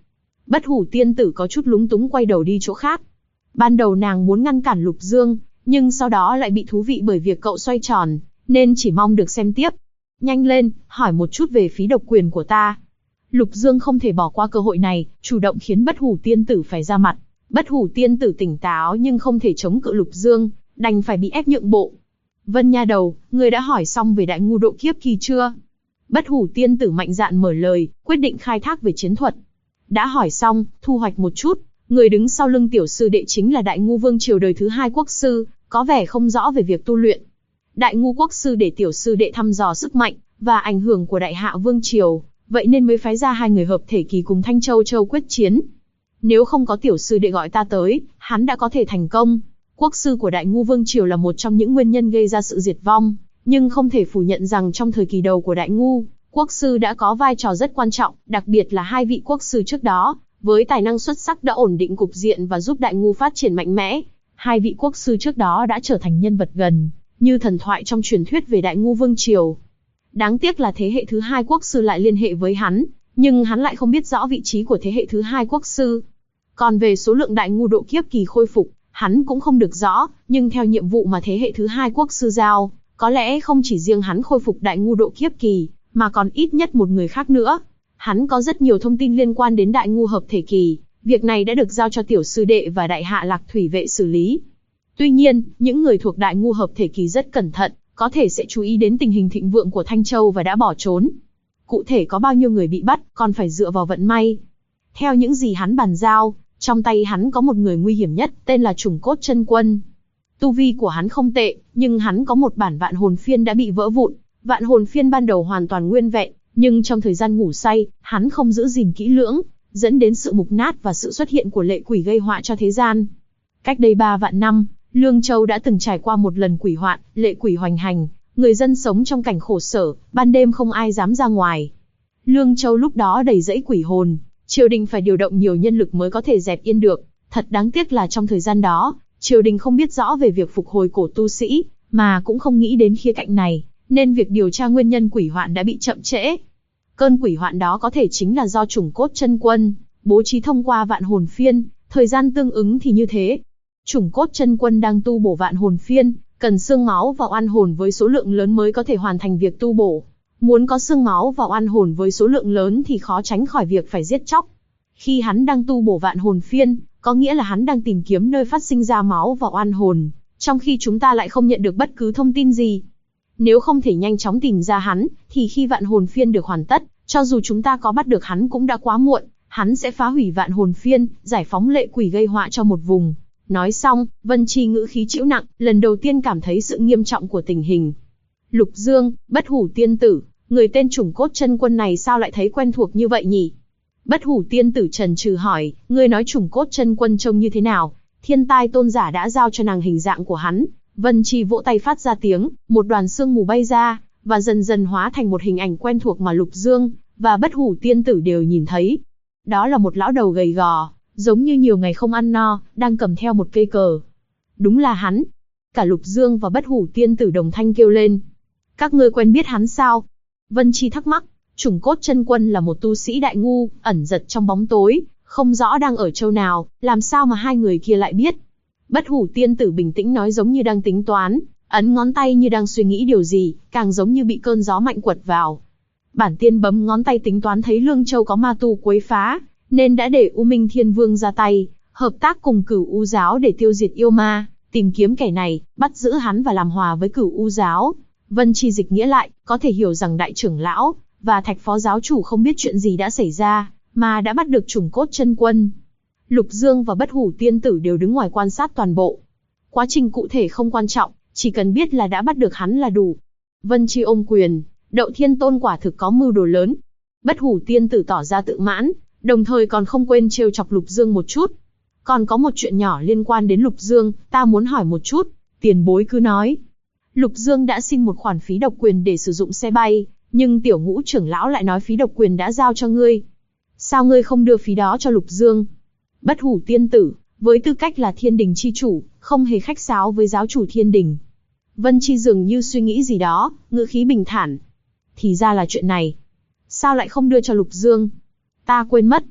Bất hủ tiên tử có chút lúng túng quay đầu đi chỗ khác. Ban đầu nàng muốn ngăn cản Lục Dương, nhưng sau đó lại bị thú vị bởi việc cậu xoay tròn, nên chỉ mong được xem tiếp. Nhanh lên, hỏi một chút về phí độc quyền của ta. Lục Dương không thể bỏ qua cơ hội này, chủ động khiến bất hủ tiên tử phải ra mặt. Bất hủ tiên tử tỉnh táo nhưng không thể chống cự Lục Dương, đành phải bị ép nhượng bộ. Vân nha đầu, ngươi đã hỏi xong về đại ngu độ kiếp kỳ chưa? Bất hủ tiên tử mạnh dạn mở lời, quyết định khai thác về chiến thuật. Đã hỏi xong, thu hoạch một chút. Người đứng sau lưng tiểu sư đệ chính là đại ngu vương triều đời thứ 2 quốc sư, có vẻ không rõ về việc tu luyện. Đại ngu quốc sư để tiểu sư đệ thăm dò sức mạnh và ảnh hưởng của đại hạ vương triều, vậy nên mới phái ra 2 người hợp thể kỳ cùng Thanh Châu Châu quyết chiến. Nếu không có tiểu sư đệ gọi ta tới, hắn đã có thể thành công. Quốc sư của đại ngu vương triều là một trong những nguyên nhân gây ra sự diệt vong, nhưng không thể phủ nhận rằng trong thời kỳ đầu của đại ngu, quốc sư đã có vai trò rất quan trọng, đặc biệt là 2 vị quốc sư trước đó, với tài năng xuất sắc đã ổn định cục diện và giúp đại ngu phát triển mạnh mẽ. 2 vị quốc sư trước đó đã trở thành nhân vật gần như thần thoại trong truyền thuyết về đại ngu vương triều. Đáng tiếc là thế hệ thứ 2 quốc sư lại liên hệ với hắn, nhưng hắn lại không biết rõ vị trí của thế hệ thứ 2 quốc sư. Còn về số lượng đại ngu độ kiếp kỳ khôi phục, hắn cũng không được rõ, nhưng theo nhiệm vụ mà thế hệ thứ 2 quốc sư giao, có lẽ không chỉ riêng hắn khôi phục đại ngu độ kiếp kỳ, mà còn ít nhất một người khác nữa. Hắn có rất nhiều thông tin liên quan đến đại ngu hợp thể kỳ, việc này đã được giao cho tiểu sư đệ và đại hạ lạc thủy vệ xử lý. Tuy nhiên, những người thuộc đại ngu hợp thể kỳ rất cẩn thận, có thể sẽ chú ý đến tình hình thịnh vượng của Thanh Châu và đã bỏ trốn. Cụ thể có bao nhiêu người bị bắt, còn phải dựa vào vận may. Theo những gì hắn bàn giao, trong tay hắn có một người nguy hiểm nhất, tên là Trùng Cốt Chân Quân. Tu vi của hắn không tệ, nhưng hắn có một bản vạn hồn phiên đã bị vỡ vụn. Vạn hồn phiên ban đầu hoàn toàn nguyên vẹn, nhưng trong thời gian ngủ say, hắn không giữ gìn kỹ lưỡng, dẫn đến sự mục nát và sự xuất hiện của lệ quỷ gây họa cho thế gian. Cách đây 3 vạn năm, Lương Châu đã từng trải qua một lần quỷ hoạn, lệ quỷ hoành hành, người dân sống trong cảnh khổ sở, ban đêm không ai dám ra ngoài. Lương Châu lúc đó đầy rẫy quỷ hồn, triều đình phải điều động nhiều nhân lực mới có thể dẹp yên được. Thật đáng tiếc là trong thời gian đó, triều đình không biết rõ về việc phục hồi cổ tu sĩ, mà cũng không nghĩ đến khía cạnh này, nên việc điều tra nguyên nhân quỷ hoạn đã bị chậm trễ. Cơn quỷ hoạn đó có thể chính là do Trùng Cốt Chân Quân bố trí thông qua vạn hồn phiên, thời gian tương ứng thì như thế. Trùng Cốt Chân Quân đang tu bổ vạn hồn phiên, cần xương máu và oan hồn với số lượng lớn mới có thể hoàn thành việc tu bổ. Muốn có xương máu và oan hồn với số lượng lớn thì khó tránh khỏi việc phải giết chóc. Khi hắn đang tu bổ vạn hồn phiên, có nghĩa là hắn đang tìm kiếm nơi phát sinh ra máu và oan hồn, trong khi chúng ta lại không nhận được bất cứ thông tin gì. Nếu không thể nhanh chóng tìm ra hắn, thì khi vạn hồn phiên được hoàn tất, cho dù chúng ta có bắt được hắn cũng đã quá muộn, hắn sẽ phá hủy vạn hồn phiên, giải phóng lệ quỷ gây họa cho một vùng. Nói xong, Vân Chi ngữ khí trĩu nặng, lần đầu tiên cảm thấy sự nghiêm trọng của tình hình. Lục Dương, Bất Hủ Tiên Tử, người tên Trùng Cốt Chân Quân này sao lại thấy quen thuộc như vậy nhỉ? Bất Hủ Tiên Tử trần trừ hỏi, ngươi nói Trùng Cốt Chân Quân trông như thế nào? Thiên Tai Tôn giả đã giao cho nàng hình dạng của hắn. Vân Chi vỗ tay phát ra tiếng, một đoàn sương mù bay ra, và dần dần hóa thành một hình ảnh quen thuộc mà Lục Dương và Bất Hủ Tiên Tử đều nhìn thấy. Đó là một lão đầu gầy gò, giống như nhiều ngày không ăn no, đang cầm theo một cây cờ. Đúng là hắn. Cả Lục Dương và Bất Hủ Tiên Tử đồng thanh kêu lên. Các ngươi quen biết hắn sao? Vân Chi thắc mắc. Trùng Cốt Chân Quân là một tu sĩ đại ngu, ẩn giật trong bóng tối, không rõ đang ở châu nào, làm sao mà hai người kia lại biết? Bất Hủ Tiên Tử bình tĩnh nói giống như đang tính toán, ấn ngón tay như đang suy nghĩ điều gì, càng giống như bị cơn gió mạnh quật vào. Bản tiên bấm ngón tay tính toán thấy Lương Châu có ma tu quấy phá, nên đã để U Minh Thiên Vương ra tay, hợp tác cùng Cửu U giáo để tiêu diệt yêu ma, tìm kiếm kẻ này, bắt giữ hắn và làm hòa với Cửu U giáo. Vân Chi dịch nghĩa lại, có thể hiểu rằng đại trưởng lão và Thạch phó giáo chủ không biết chuyện gì đã xảy ra, mà đã bắt được Trùng Cốt Chân Quân. Lục Dương và Bất Hủ Tiên Tử đều đứng ngoài quan sát toàn bộ. Quá trình cụ thể không quan trọng, chỉ cần biết là đã bắt được hắn là đủ. Vân Chi ôm quyền, Đậu Thiên Tôn quả thực có mưu đồ lớn. Bất Hủ Tiên Tử tỏ ra tự mãn, đồng thời còn không quên trêu chọc Lục Dương một chút. Còn có một chuyện nhỏ liên quan đến Lục Dương, ta muốn hỏi một chút, tiền bối cứ nói. Lục Dương đã xin một khoản phí độc quyền để sử dụng xe bay, nhưng Tiểu Ngũ trưởng lão lại nói phí độc quyền đã giao cho ngươi. Sao ngươi không đưa phí đó cho Lục Dương? Bất Hủ Tiên Tử, với tư cách là Thiên Đình chi chủ, không hề khách sáo với giáo chủ Thiên Đình. Vân Chi dường như suy nghĩ gì đó, ngữ khí bình thản. Thì ra là chuyện này. Sao lại không đưa cho Lục Dương? Ta quên mất.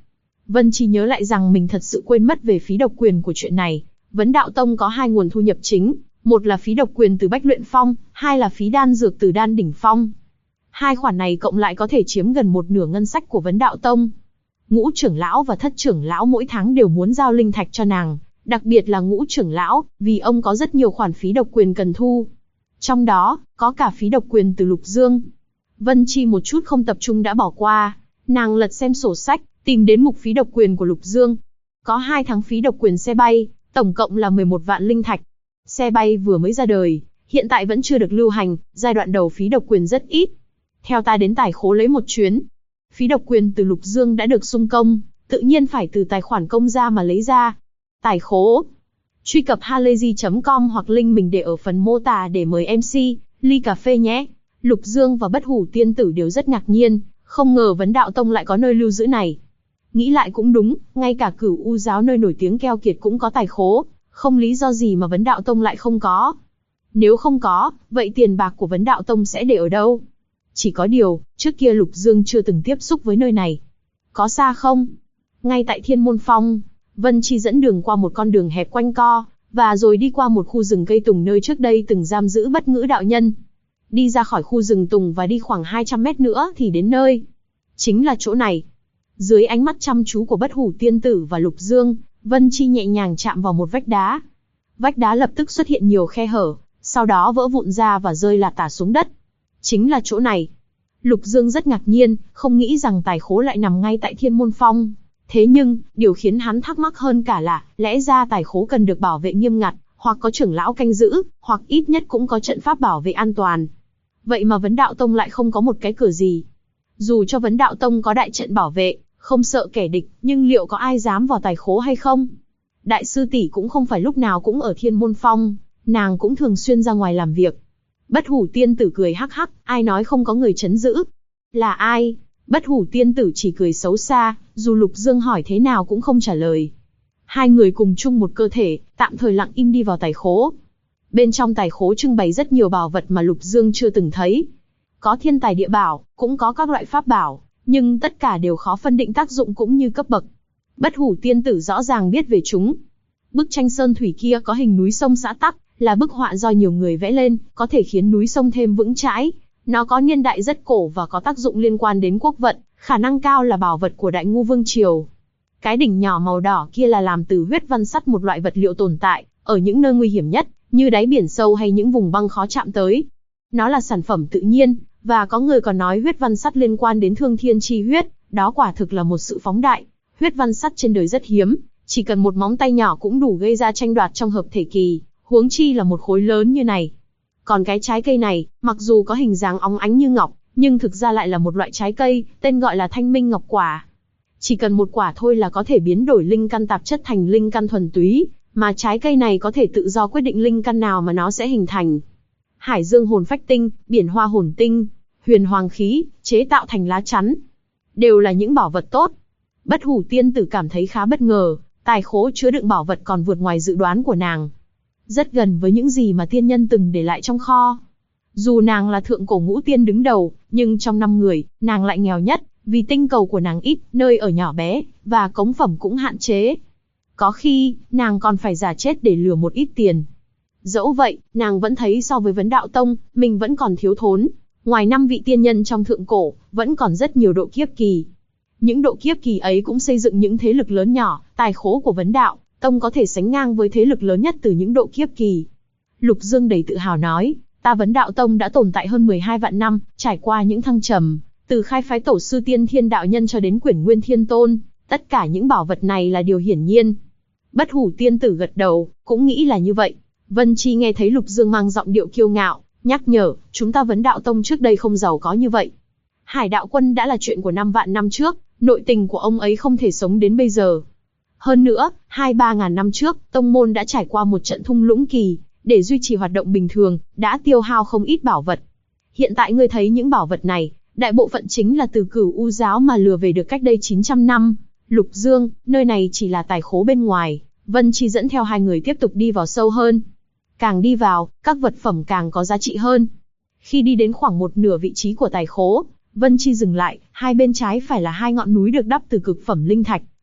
Vân Chi nhớ lại rằng mình thật sự quên mất về phí độc quyền của chuyện này. Vấn Đạo Tông có hai nguồn thu nhập chính, một là phí độc quyền từ Bách Luyện Phong, hai là phí đan dược từ Đan Đỉnh Phong. Hai khoản này cộng lại có thể chiếm gần một nửa ngân sách của Vấn Đạo Tông. Ngũ trưởng lão và thất trưởng lão mỗi tháng đều muốn giao linh thạch cho nàng, đặc biệt là Ngũ trưởng lão, vì ông có rất nhiều khoản phí độc quyền cần thu. Trong đó, có cả phí độc quyền từ Lục Dương. Vân Chi một chút không tập trung đã bỏ qua, nàng lật xem sổ sách, tìm đến mục phí độc quyền của Lục Dương. Có 2 tháng phí độc quyền xe bay, tổng cộng là 11 vạn linh thạch. Xe bay vừa mới ra đời, hiện tại vẫn chưa được lưu hành, giai đoạn đầu phí độc quyền rất ít. Theo ta đến tài khố lấy một chuyến. Phí độc quyền từ Lục Dương đã được xung công, tự nhiên phải từ tài khoản công ra mà lấy ra. Tài khố. Truy cập halayzi.com hoặc link mình để ở phần mô tả để mời MC, ly cà phê nhé. Lục Dương và Bất Hủ Tiên Tử đều rất ngạc nhiên, không ngờ Vấn Đạo Tông lại có nơi lưu giữ này. Nghĩ lại cũng đúng, ngay cả Cửu U giáo nơi nổi tiếng keo kiệt cũng có tài khố, không lý do gì mà Vấn Đạo Tông lại không có. Nếu không có, vậy tiền bạc của Vấn Đạo Tông sẽ để ở đâu? Chỉ có điều, trước kia Lục Dương chưa từng tiếp xúc với nơi này. Có xa không? Ngay tại Thiên Môn Phong, Vân Chi dẫn đường qua một con đường hẹp quanh co, và rồi đi qua một khu rừng cây tùng nơi trước đây từng giam giữ Bất Ngữ đạo nhân. Đi ra khỏi khu rừng tùng và đi khoảng 200 mét nữa thì đến nơi. Chính là chỗ này. Dưới ánh mắt chăm chú của Bất Hủ Tiên Tử và Lục Dương, Vân Chi nhẹ nhàng chạm vào một vách đá. Vách đá lập tức xuất hiện nhiều khe hở, sau đó vỡ vụn ra và rơi lả tả xuống đất. Chính là chỗ này. Lục Dương rất ngạc nhiên, không nghĩ rằng tài khố lại nằm ngay tại Thiên Môn Phong. Thế nhưng, điều khiến hắn thắc mắc hơn cả là, lẽ ra tài khố cần được bảo vệ nghiêm ngặt, hoặc có trưởng lão canh giữ, hoặc ít nhất cũng có trận pháp bảo vệ an toàn. Vậy mà Vấn Đạo Tông lại không có một cái cửa gì. Dù cho Vấn Đạo Tông có đại trận bảo vệ, không sợ kẻ địch, nhưng liệu có ai dám vào tài khố hay không? Đại sư tỷ cũng không phải lúc nào cũng ở Thiên Môn Phong, nàng cũng thường xuyên ra ngoài làm việc. Bất Hủ Tiên Tử cười hắc hắc, ai nói không có người trấn giữ? Là ai? Bất Hủ Tiên Tử chỉ cười xấu xa, dù Lục Dương hỏi thế nào cũng không trả lời. Hai người cùng chung một cơ thể, tạm thời lặng im đi vào tài khố. Bên trong tài khố trưng bày rất nhiều bảo vật mà Lục Dương chưa từng thấy. Có thiên tài địa bảo, cũng có các loại pháp bảo, nhưng tất cả đều khó phân định tác dụng cũng như cấp bậc. Bất Hủ Tiên Tử rõ ràng biết về chúng. Bức tranh sơn thủy kia có hình núi sông xã tắc, là bức họa do nhiều người vẽ lên, có thể khiến núi sông thêm vững chãi. Nó có niên đại rất cổ và có tác dụng liên quan đến quốc vận, khả năng cao là bảo vật của Đại Ngu Vương Triều. Cái đỉnh nhỏ màu đỏ kia là làm từ huyết văn sắt, một loại vật liệu tồn tại ở những nơi nguy hiểm nhất, như đáy biển sâu hay những vùng băng khó chạm tới. Nó là sản phẩm tự nhiên, và có người còn nói huyết văn sắt liên quan đến thương thiên chi huyết, đó quả thực là một sự phóng đại. Huyết văn sắt trên đời rất hiếm, chỉ cần một móng tay nhỏ cũng đủ gây ra tranh đoạt trong hợp thể kỳ, huống chi là một khối lớn như này. Còn cái trái cây này, mặc dù có hình dáng óng ánh như ngọc, nhưng thực ra lại là một loại trái cây, tên gọi là Thanh Minh Ngọc Quả. Chỉ cần một quả thôi là có thể biến đổi linh căn tạp chất thành linh căn thuần túy, mà trái cây này có thể tự do quyết định linh căn nào mà nó sẽ hình thành. Hải Dương Hồn Phách Tinh, Biển Hoa Hồn Tinh, Huyền Hoàng Khí, chế tạo thành lá chắn, đều là những bảo vật tốt. Bất Hủ Tiên Tử cảm thấy khá bất ngờ, tài khố chứa đựng bảo vật còn vượt ngoài dự đoán của nàng. Rất gần với những gì mà tiên nhân từng để lại trong kho. Dù nàng là thượng cổ ngũ tiên đứng đầu, nhưng trong 5 người, nàng lại nghèo nhất, vì tinh cầu của nàng ít, nơi ở nhỏ bé, và cống phẩm cũng hạn chế. Có khi, nàng còn phải giả chết để lừa một ít tiền. Dẫu vậy, nàng vẫn thấy so với Vấn Đạo Tông, mình vẫn còn thiếu thốn. Ngoài 5 vị tiên nhân trong thượng cổ, vẫn còn rất nhiều độ kiếp kỳ. Những độ kiếp kỳ ấy cũng xây dựng những thế lực lớn nhỏ, tài khố của Vấn Đạo Tông có thể sánh ngang với thế lực lớn nhất từ những độ kiếp kỳ. Lục Dương đầy tự hào nói, ta Vấn Đạo Tông đã tồn tại hơn 12 vạn năm, trải qua những thăng trầm, từ khai phái tổ sư Tiên Thiên đạo nhân cho đến Quyển Nguyên Thiên Tôn, tất cả những bảo vật này là điều hiển nhiên. Bất Hủ Tiên Tử gật đầu, cũng nghĩ là như vậy. Vân Chi nghe thấy Lục Dương mang giọng điệu kiêu ngạo, nhắc nhở, chúng ta Vấn Đạo Tông trước đây không giàu có như vậy. Hải Đạo Quân đã là chuyện của 5 vạn năm trước, nội tình của ông ấy không thể sống đến bây giờ. Hơn nữa, 2-3 ngàn năm trước, tông môn đã trải qua một trận thung lũng kỳ, để duy trì hoạt động bình thường, đã tiêu hao không ít bảo vật. Hiện tại ngươi thấy những bảo vật này, đại bộ phận chính là từ Cửu U giáo mà lừa về được cách đây 900 năm. Lục Dương, nơi này chỉ là tài khố bên ngoài. Vân Chi dẫn theo hai người tiếp tục đi vào sâu hơn. Càng đi vào, các vật phẩm càng có giá trị hơn. Khi đi đến khoảng một nửa vị trí của tài khố, Vân Chi dừng lại, hai bên trái phải là 2 ngọn núi được đắp từ cực phẩm linh thạch,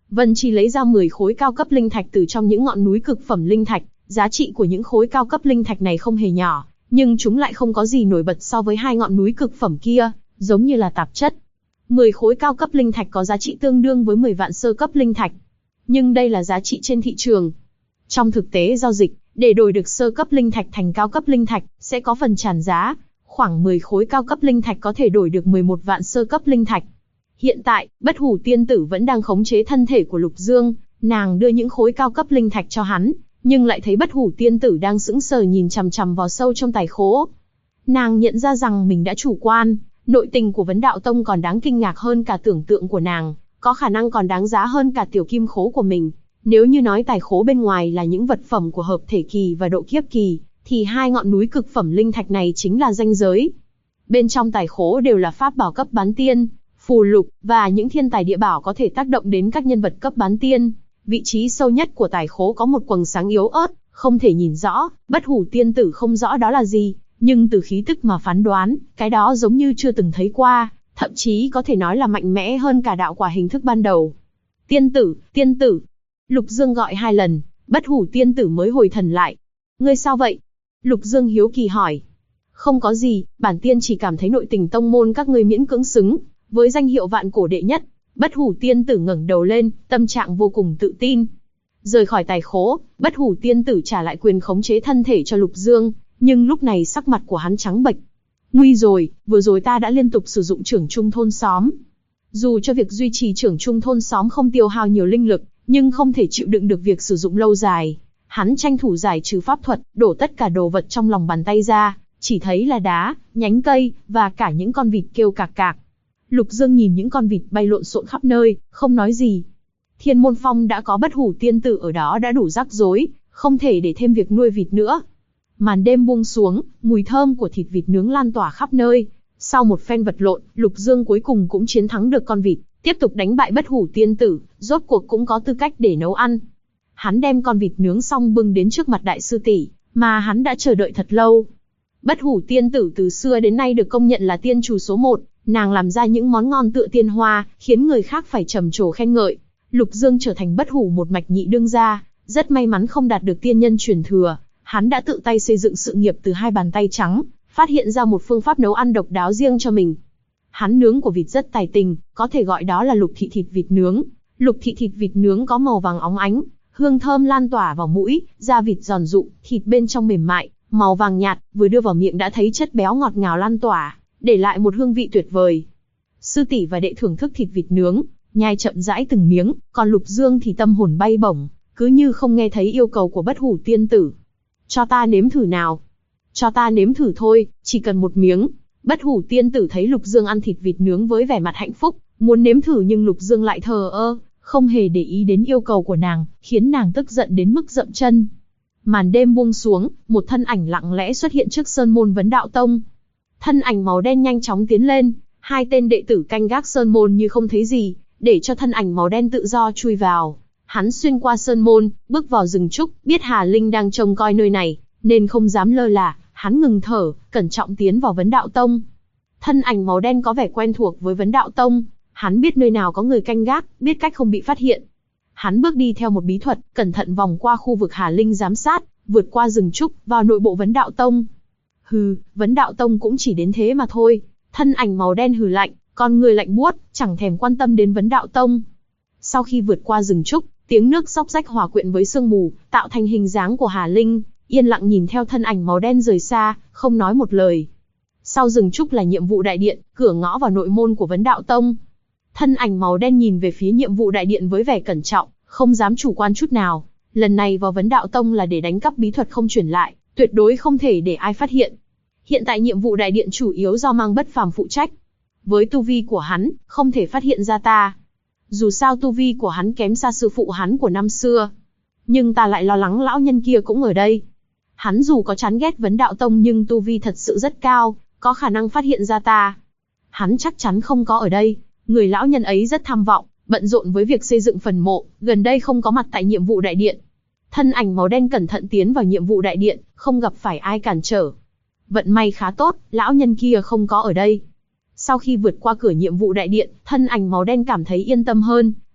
Vân Chi lấy ra 10 khối cao cấp linh thạch từ trong những ngọn núi cực phẩm linh thạch, giá trị của những khối cao cấp linh thạch này không hề nhỏ, nhưng chúng lại không có gì nổi bật so với hai ngọn núi cực phẩm kia, giống như là tạp chất. 10 khối cao cấp linh thạch có giá trị tương đương với 10 vạn sơ cấp linh thạch. Nhưng đây là giá trị trên thị trường. Trong thực tế giao dịch, để đổi được sơ cấp linh thạch thành cao cấp linh thạch, sẽ có phần tràn giá. Khoảng 10 khối cao cấp linh thạch có thể đổi được 11 vạn sơ cấp linh thạch. Hiện tại, Bất Hủ Tiên Tử vẫn đang khống chế thân thể của Lục Dương, nàng đưa những khối cao cấp linh thạch cho hắn, nhưng lại thấy Bất Hủ Tiên Tử đang sững sờ nhìn chằm chằm vào sâu trong tài khố. Nàng nhận ra rằng mình đã chủ quan, nội tình của Vấn Đạo Tông còn đáng kinh ngạc hơn cả tưởng tượng của nàng, có khả năng còn đáng giá hơn cả tiểu kim khố của mình. Nếu như nói tài khố bên ngoài là những vật phẩm của hợp thể kỳ và độ kiếp kỳ, thì hai ngọn núi cực phẩm linh thạch này chính là ranh giới. Bên trong tài khố đều là pháp bảo cấp bán tiên, phù lục, và những thiên tài địa bảo có thể tác động đến các nhân vật cấp bán tiên. Vị trí sâu nhất của tài khố có một quầng sáng yếu ớt, không thể nhìn rõ, Bất Hủ Tiên Tử không rõ đó là gì, nhưng từ khí tức mà phán đoán, cái đó giống như chưa từng thấy qua, thậm chí có thể nói là mạnh mẽ hơn cả đạo quả hình thức ban đầu. Tiên tử, tiên tử. Lục Dương gọi 2 lần, Bất Hủ Tiên Tử mới hồi thần lại. Ngươi sao vậy? Lục Dương hiếu kỳ hỏi. Không có gì, bản tiên chỉ cảm thấy nội tình tông môn các ngươi miễn cưỡng xứng với danh hiệu vạn cổ đệ nhất. Bất Hủ Tiên Tử ngẩng đầu lên, tâm trạng vô cùng tự tin. Rời khỏi tài khố, Bất Hủ Tiên Tử trả lại quyền khống chế thân thể cho Lục Dương, nhưng lúc này sắc mặt của hắn trắng bệch. Nguy rồi, vừa rồi ta đã liên tục sử dụng trưởng trung thôn xóm. Dù cho việc duy trì trưởng trung thôn xóm không tiêu hao nhiều linh lực, nhưng không thể chịu đựng được việc sử dụng lâu dài. Hắn tranh thủ giải trừ pháp thuật, đổ tất cả đồ vật trong lòng bàn tay ra, chỉ thấy là đá, nhánh cây, và cả những con vịt kêu cạc cạc. Lục Dương nhìn những con vịt bay lộn xộn khắp nơi, không nói gì. Thiên Môn Phong đã có Bất Hủ Tiên Tử ở đó đã đủ rắc rối, không thể để thêm việc nuôi vịt nữa. Màn đêm buông xuống, mùi thơm của thịt vịt nướng lan tỏa khắp nơi. Sau một phen vật lộn, Lục Dương cuối cùng cũng chiến thắng được con vịt, tiếp tục đánh bại Bất Hủ Tiên Tử, rốt cuộc cũng có tư cách để nấu ăn. Hắn đem con vịt nướng xong bưng đến trước mặt đại sư tỷ, mà hắn đã chờ đợi thật lâu. Bất Hủ Tiên Tử từ xưa đến nay được công nhận là tiên chủ số 1, nàng làm ra những món ngon tựa tiên hoa, khiến người khác phải trầm trồ khen ngợi. Lục Dương trở thành Bất Hủ một mạch nhị đương gia, rất may mắn không đạt được tiên nhân truyền thừa, hắn đã tự tay xây dựng sự nghiệp từ 2 bàn tay trắng, phát hiện ra một phương pháp nấu ăn độc đáo riêng cho mình. Hắn nướng của vịt rất tài tình, có thể gọi đó là lục thị thịt vịt nướng. Lục thị thịt vịt nướng có màu vàng óng ánh, hương thơm lan tỏa vào mũi, da vịt giòn rụm, thịt bên trong mềm mại, màu vàng nhạt, vừa đưa vào miệng đã thấy chất béo ngọt ngào lan tỏa, để lại một hương vị tuyệt vời. Sư tỷ và đệ thưởng thức thịt vịt nướng, nhai chậm rãi từng miếng, còn Lục Dương thì tâm hồn bay bổng, cứ như không nghe thấy yêu cầu của Bất Hủ Tiên Tử. Cho ta nếm thử nào. Cho ta nếm thử thôi, chỉ cần một miếng. Bất Hủ Tiên Tử thấy Lục Dương ăn thịt vịt nướng với vẻ mặt hạnh phúc, muốn nếm thử nhưng Lục Dương lại thờ ơ, không hề để ý đến yêu cầu của nàng, khiến nàng tức giận đến mức dậm chân. Màn đêm buông xuống, một thân ảnh lặng lẽ xuất hiện trước sơn môn Vấn Đạo Tông. Thân ảnh màu đen nhanh chóng tiến lên, 2 tên đệ tử canh gác sơn môn như không thấy gì, để cho thân ảnh màu đen tự do chui vào. Hắn xuyên qua sơn môn, bước vào rừng trúc, biết Hà Linh đang trông coi nơi này, nên không dám lơ là, hắn ngừng thở, cẩn trọng tiến vào Vấn Đạo Tông. Thân ảnh màu đen có vẻ quen thuộc với Vấn Đạo Tông, hắn biết nơi nào có người canh gác, biết cách không bị phát hiện. Hắn bước đi theo một bí thuật, cẩn thận vòng qua khu vực Hà Linh giám sát, vượt qua rừng trúc, vào nội bộ Vấn Đạo Tông. Hừ, Vấn Đạo Tông cũng chỉ đến thế mà thôi. Thân ảnh màu đen hừ lạnh, con người lạnh buốt, chẳng thèm quan tâm đến Vấn Đạo Tông. Sau khi vượt qua rừng trúc, tiếng nước xóc xách hòa quyện với sương mù, tạo thành hình dáng của Hà Linh, yên lặng nhìn theo thân ảnh màu đen rời xa, không nói một lời. Sau rừng trúc là nhiệm vụ đại điện, cửa ngõ vào nội môn của Vấn Đạo Tông. Thân ảnh màu đen nhìn về phía nhiệm vụ đại điện với vẻ cẩn trọng, không dám chủ quan chút nào. Lần này vào Vấn Đạo Tông là để đánh cắp bí thuật không truyền lại, tuyệt đối không thể để ai phát hiện. Hiện tại nhiệm vụ đại điện chủ yếu do Mang Bất Phàm phụ trách. Với tu vi của hắn, không thể phát hiện ra ta. Dù sao tu vi của hắn kém xa sư phụ hắn của năm xưa. Nhưng ta lại lo lắng lão nhân kia cũng ở đây. Hắn dù có chán ghét Vấn Đạo Tông nhưng tu vi thật sự rất cao, có khả năng phát hiện ra ta. Hắn chắc chắn không có ở đây. Người lão nhân ấy rất tham vọng, bận rộn với việc xây dựng phần mộ, gần đây không có mặt tại nhiệm vụ đại điện. Thân ảnh màu đen cẩn thận tiến vào nhiệm vụ đại điện, không gặp phải ai cản trở. Vận may khá tốt, lão nhân kia không có ở đây. Sau khi vượt qua cửa nhiệm vụ đại điện, thân ảnh màu đen cảm thấy yên tâm hơn,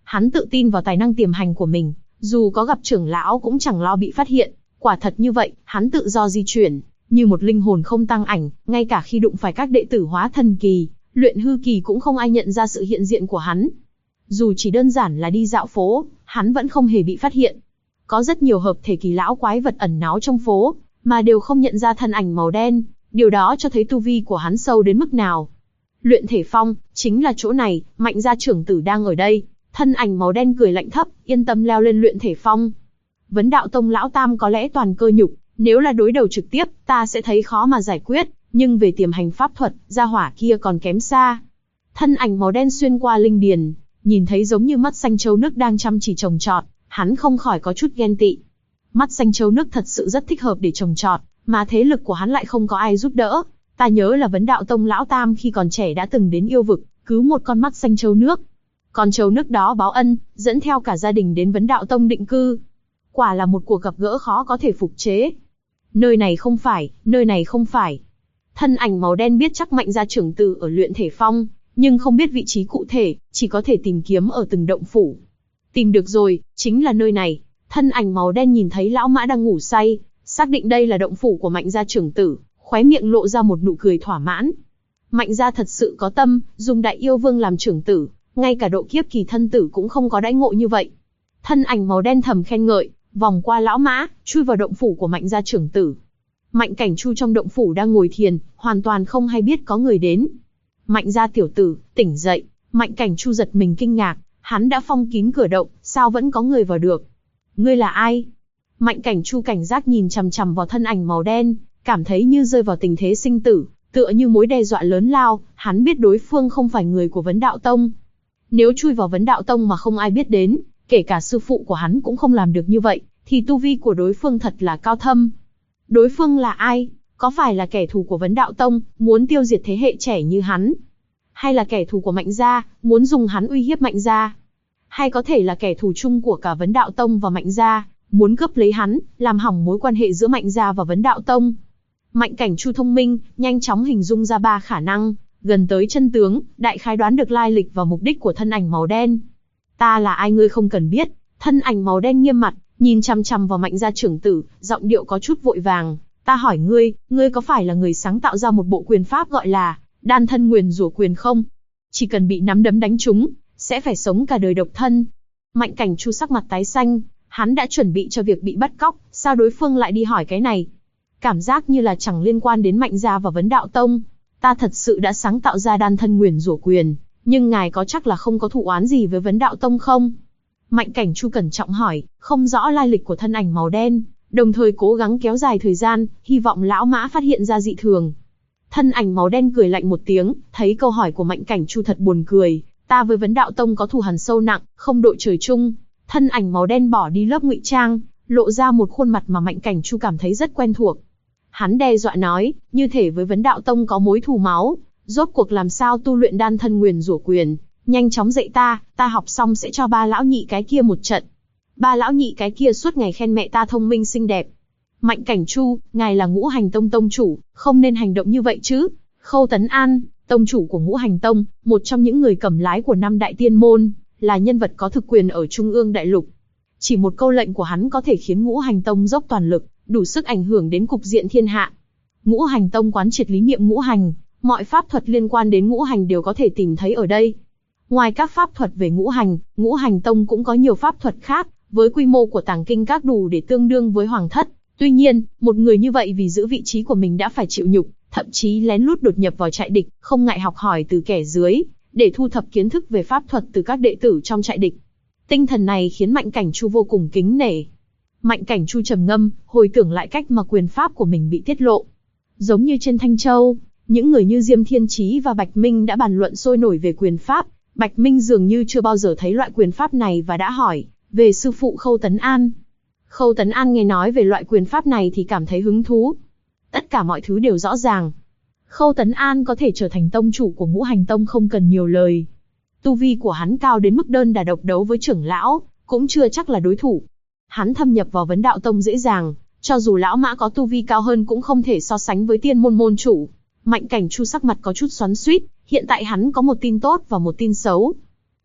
Hắn tự tin vào tài năng tiềm hành của mình, dù có gặp trưởng lão cũng chẳng lo bị phát hiện. Quả thật như vậy, hắn tự do di chuyển, như một linh hồn không tăng ảnh, ngay cả khi đụng phải các đệ tử hóa thần kỳ, luyện hư kỳ cũng không ai nhận ra sự hiện diện của hắn. Dù chỉ đơn giản là đi dạo phố, hắn vẫn không hề bị phát hiện. Có rất nhiều hợp thể kỳ lão quái vật ẩn náu trong phố, mà đều không nhận ra thân ảnh màu đen, điều đó cho thấy tu vi của hắn sâu đến mức nào. Luyện thể phong, chính là chỗ này, Mạnh gia trưởng tử đang ở đây. Thân ảnh màu đen cười lạnh thấp, yên tâm leo lên luyện thể phong. Vấn đạo tông lão tam có lẽ toàn cơ nhục, nếu là đối đầu trực tiếp, ta sẽ thấy khó mà giải quyết, nhưng về tiềm hành pháp thuật, gia hỏa kia còn kém xa. Thân ảnh màu đen xuyên qua linh điền, nhìn thấy giống như mắt xanh châu nước đang chăm chỉ trồng trọt, hắn không khỏi có chút ghen tị. Mắt xanh châu nước thật sự rất thích hợp để trồng trọt, mà thế lực của hắn lại không có ai giúp đỡ. Ta nhớ là Vấn đạo tông lão tam khi còn trẻ đã từng đến yêu vực, cứu một con mắt xanh châu nước. Con châu nước đó báo ân, dẫn theo cả gia đình đến Vấn đạo tông định cư. Quả là một cuộc gặp gỡ khó có thể phục chế. Nơi này không phải, nơi này không phải. Thân ảnh màu đen biết chắc Mạnh gia trưởng tử ở luyện thể phong, nhưng không biết vị trí cụ thể, chỉ có thể tìm kiếm ở từng động phủ. Tìm được rồi, chính là nơi này. Thân ảnh màu đen nhìn thấy lão mã đang ngủ say, xác định đây là động phủ của Mạnh gia trưởng tử, khóe miệng lộ ra một nụ cười thỏa mãn. Mạnh gia thật sự có tâm, dùng đại yêu vương làm trưởng tử, ngay cả độ kiếp kỳ thân tử cũng không có đãi ngộ như vậy. Thân ảnh màu đen thầm khen ngợi, vòng qua lão mã, chui vào động phủ của Mạnh gia trưởng tử. Mạnh Cảnh Chu trong động phủ đang ngồi thiền, hoàn toàn không hay biết có người đến. Mạnh gia tiểu tử, tỉnh dậy. Mạnh Cảnh Chu giật mình kinh ngạc, hắn đã phong kín cửa động, sao vẫn có người vào được? Ngươi là ai? Mạnh Cảnh Chu cảnh giác nhìn chằm chằm vào thân ảnh màu đen, cảm thấy như rơi vào tình thế sinh tử, tựa như mối đe dọa lớn lao. Hắn biết đối phương không phải người của Vấn đạo tông. Nếu chui vào Vấn đạo tông mà không ai biết đến, kể cả sư phụ của hắn cũng không làm được như vậy, thì tu vi của đối phương thật là cao thâm. Đối phương là ai? Có phải là kẻ thù của Vấn đạo tông, muốn tiêu diệt thế hệ trẻ như hắn? Hay là kẻ thù của Mạnh gia, muốn dùng hắn uy hiếp Mạnh gia? Hay có thể là kẻ thù chung của cả Vấn đạo tông và Mạnh gia, muốn cướp lấy hắn, làm hỏng mối quan hệ giữa Mạnh gia và Vấn đạo tông? Mạnh Cảnh Chu thông minh, nhanh chóng hình dung ra 3 khả năng, gần tới chân tướng, đại khái đoán được lai lịch và mục đích của thân ảnh màu đen. Ta là ai ngươi không cần biết. Thân ảnh màu đen nghiêm mặt, nhìn chằm chằm vào Mạnh gia trưởng tử, giọng điệu có chút vội vàng. Ta hỏi ngươi, ngươi có phải là người sáng tạo ra một bộ quyền pháp gọi là Đan Thân Nguyền Rủa Quyền không? Chỉ cần bị nắm đấm đánh trúng, sẽ phải sống cả đời độc thân. Mạnh Cảnh Chu sắc mặt tái xanh, hắn đã chuẩn bị cho việc bị bắt cóc, sao đối phương lại đi hỏi cái này? Cảm giác như là chẳng liên quan đến Mạnh gia và Vấn đạo tông. Ta thật sự đã sáng tạo ra Đan Thân Nguyền Rủa Quyền, nhưng ngài có chắc là không có thù oán gì với Vấn đạo tông không? Mạnh Cảnh Chu cẩn trọng hỏi, không rõ lai lịch của thân ảnh màu đen, đồng thời cố gắng kéo dài thời gian, hy vọng lão mã phát hiện ra dị thường. Thân ảnh màu đen cười lạnh một tiếng, thấy câu hỏi của Mạnh Cảnh Chu thật buồn cười. Ta với Vấn đạo tông có thù hằn sâu nặng, không đội trời chung. Thân ảnh màu đen bỏ đi lớp ngụy trang, lộ ra một khuôn mặt mà Mạnh Cảnh Chu cảm thấy rất quen thuộc. Hắn đe dọa nói, như thể với Vấn đạo tông có mối thù máu, rốt cuộc làm sao tu luyện Đan Thân Nguyền Rủa Quyền, nhanh chóng dạy ta học xong sẽ cho 3 lão nhị cái kia một trận. 3 lão nhị cái kia suốt ngày khen mẹ ta thông minh xinh đẹp. Mạnh Cảnh Chu, ngài là Ngũ Hành Tông tông chủ, không nên hành động như vậy chứ. Khâu Tấn An, tông chủ của Ngũ Hành Tông, một trong những người cầm lái của 5 đại tiên môn, là nhân vật có thực quyền ở Trung ương Đại Lục. Chỉ một câu lệnh của hắn có thể khiến Ngũ Hành Tông dốc toàn lực, đủ sức ảnh hưởng đến cục diện thiên hạ. Ngũ Hành Tông quán triệt lý niệm ngũ hành, mọi pháp thuật liên quan đến ngũ hành đều có thể tìm thấy ở đây. Ngoài các pháp thuật về Ngũ Hành Tông cũng có nhiều pháp thuật khác, với quy mô của tàng kinh các đủ để tương đương với hoàng thất. Tuy nhiên, một người như vậy vì giữ vị trí của mình đã phải chịu nhục, thậm chí lén lút đột nhập vào trại địch, không ngại học hỏi từ kẻ dưới, để thu thập kiến thức về pháp thuật từ các đệ tử trong trại địch. Tinh thần này khiến Mạnh Cảnh Chu vô cùng kính nể. Mạnh Cảnh Chu trầm ngâm, hồi tưởng lại cách mà quyền pháp của mình bị tiết lộ. Giống như trên Thanh Châu, những người như Diêm Thiên Chí và Bạch Minh đã bàn luận sôi nổi về quyền pháp. Bạch Minh dường như chưa bao giờ thấy loại quyền pháp này và đã hỏi về sư phụ Khâu Tấn An. Khâu Tấn An nghe nói về loại quyền pháp này thì cảm thấy hứng thú. Tất cả mọi thứ đều rõ ràng. Khâu Tấn An có thể trở thành tông chủ của Ngũ Hành Tông không cần nhiều lời. Tu vi của hắn cao đến mức đơn đả độc đấu với trưởng lão, cũng chưa chắc là đối thủ. Hắn thâm nhập vào Vấn đạo Tông dễ dàng, cho dù lão mã có tu vi cao hơn cũng không thể so sánh với tiên môn môn chủ. Mạnh Cảnh Chu sắc mặt có chút xoắn xuýt, hiện tại hắn có một tin tốt và một tin xấu.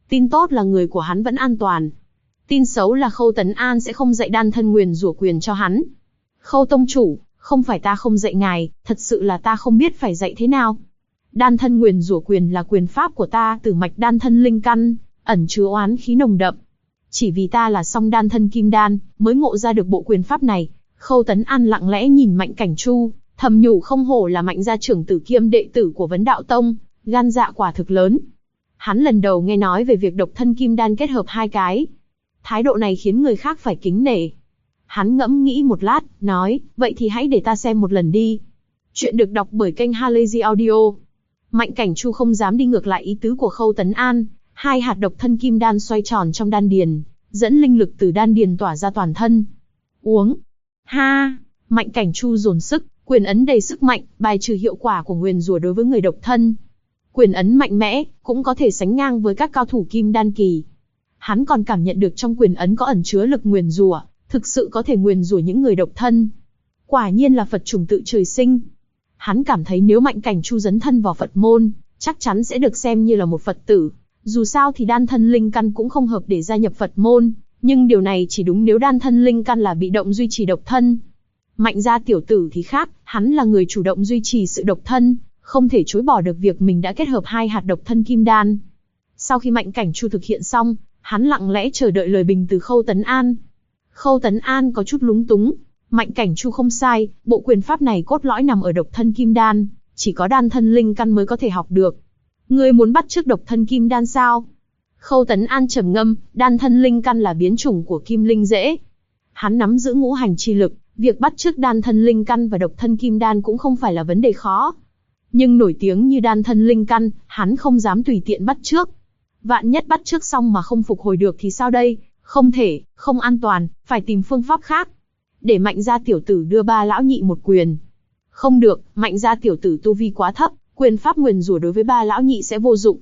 Tin tốt là người của hắn vẫn an toàn. Tin xấu là Khâu Tấn An sẽ không dạy đan thân nguyền rủa quyền cho hắn. Khâu tông chủ, không phải ta không dạy ngài, thật sự là ta không biết phải dạy thế nào. Đan thân nguyền rủa quyền là quyền pháp của ta từ mạch đan thân linh căn, ẩn chứa oán khí nồng đậm. Chỉ vì ta là song đan thân kim đan, mới ngộ ra được bộ quyền pháp này. Khâu Tấn An lặng lẽ nhìn Mạnh Cảnh Chu, thầm nhủ không hổ là Mạnh gia trưởng tử kiêm đệ tử của Vấn Đạo Tông, gan dạ quả thực lớn. Hắn lần đầu nghe nói về việc độc thân kim đan kết hợp hai cái. Thái độ này khiến người khác phải kính nể. Hắn ngẫm nghĩ một lát, nói, vậy thì hãy để ta xem một lần đi. Chuyện được đọc bởi kênh Halazy Audio. Mạnh Cảnh Chu không dám đi ngược lại ý tứ của Khâu Tấn An, hai hạt độc thân kim đan xoay tròn trong đan điền, dẫn linh lực từ đan điền tỏa ra toàn thân. Uống. Ha! Mạnh Cảnh Chu dồn sức, quyền ấn đầy sức mạnh, bài trừ hiệu quả của nguyền rủa đối với người độc thân. Quyền ấn mạnh mẽ, cũng có thể sánh ngang với các cao thủ kim đan kỳ. Hắn còn cảm nhận được trong quyền ấn có ẩn chứa lực nguyền rủa, thực sự có thể nguyền rủa những người độc thân. Quả nhiên là Phật chủng tự trời sinh. Hắn cảm thấy nếu Mạnh Cảnh Chu dấn thân vào Phật môn, chắc chắn sẽ được xem như là một Phật tử. Dù sao thì đan thân linh căn cũng không hợp để gia nhập Phật môn, nhưng điều này chỉ đúng nếu đan thân linh căn là bị động duy trì độc thân. Mạnh gia tiểu tử thì khác, hắn là người chủ động duy trì sự độc thân, không thể chối bỏ được việc mình đã kết hợp hai hạt độc thân kim đan. Sau khi Mạnh Cảnh Chu thực hiện xong, hắn lặng lẽ chờ đợi lời bình từ Khâu Tấn An. Khâu Tấn An có chút lúng túng. Mạnh Cảnh Chu không sai, bộ quyền pháp này cốt lõi nằm ở độc thân kim đan, chỉ có đan thân linh căn mới có thể học được. Ngươi muốn bắt chước độc thân kim đan sao? Khâu Tấn An trầm ngâm, đan thân linh căn là biến chủng của kim linh dễ. Hắn nắm giữ ngũ hành chi lực, việc bắt chước đan thân linh căn và độc thân kim đan cũng không phải là vấn đề khó. Nhưng nổi tiếng như đan thân linh căn, hắn không dám tùy tiện bắt chước. Vạn nhất bắt chước xong mà không phục hồi được thì sao đây? Không thể, không an toàn, phải tìm phương pháp khác. Để Mạnh gia tiểu tử đưa ba lão nhị một quyền. Không được, Mạnh gia tiểu tử tu vi quá thấp, quyền pháp nguyền rủa đối với ba lão nhị sẽ vô dụng.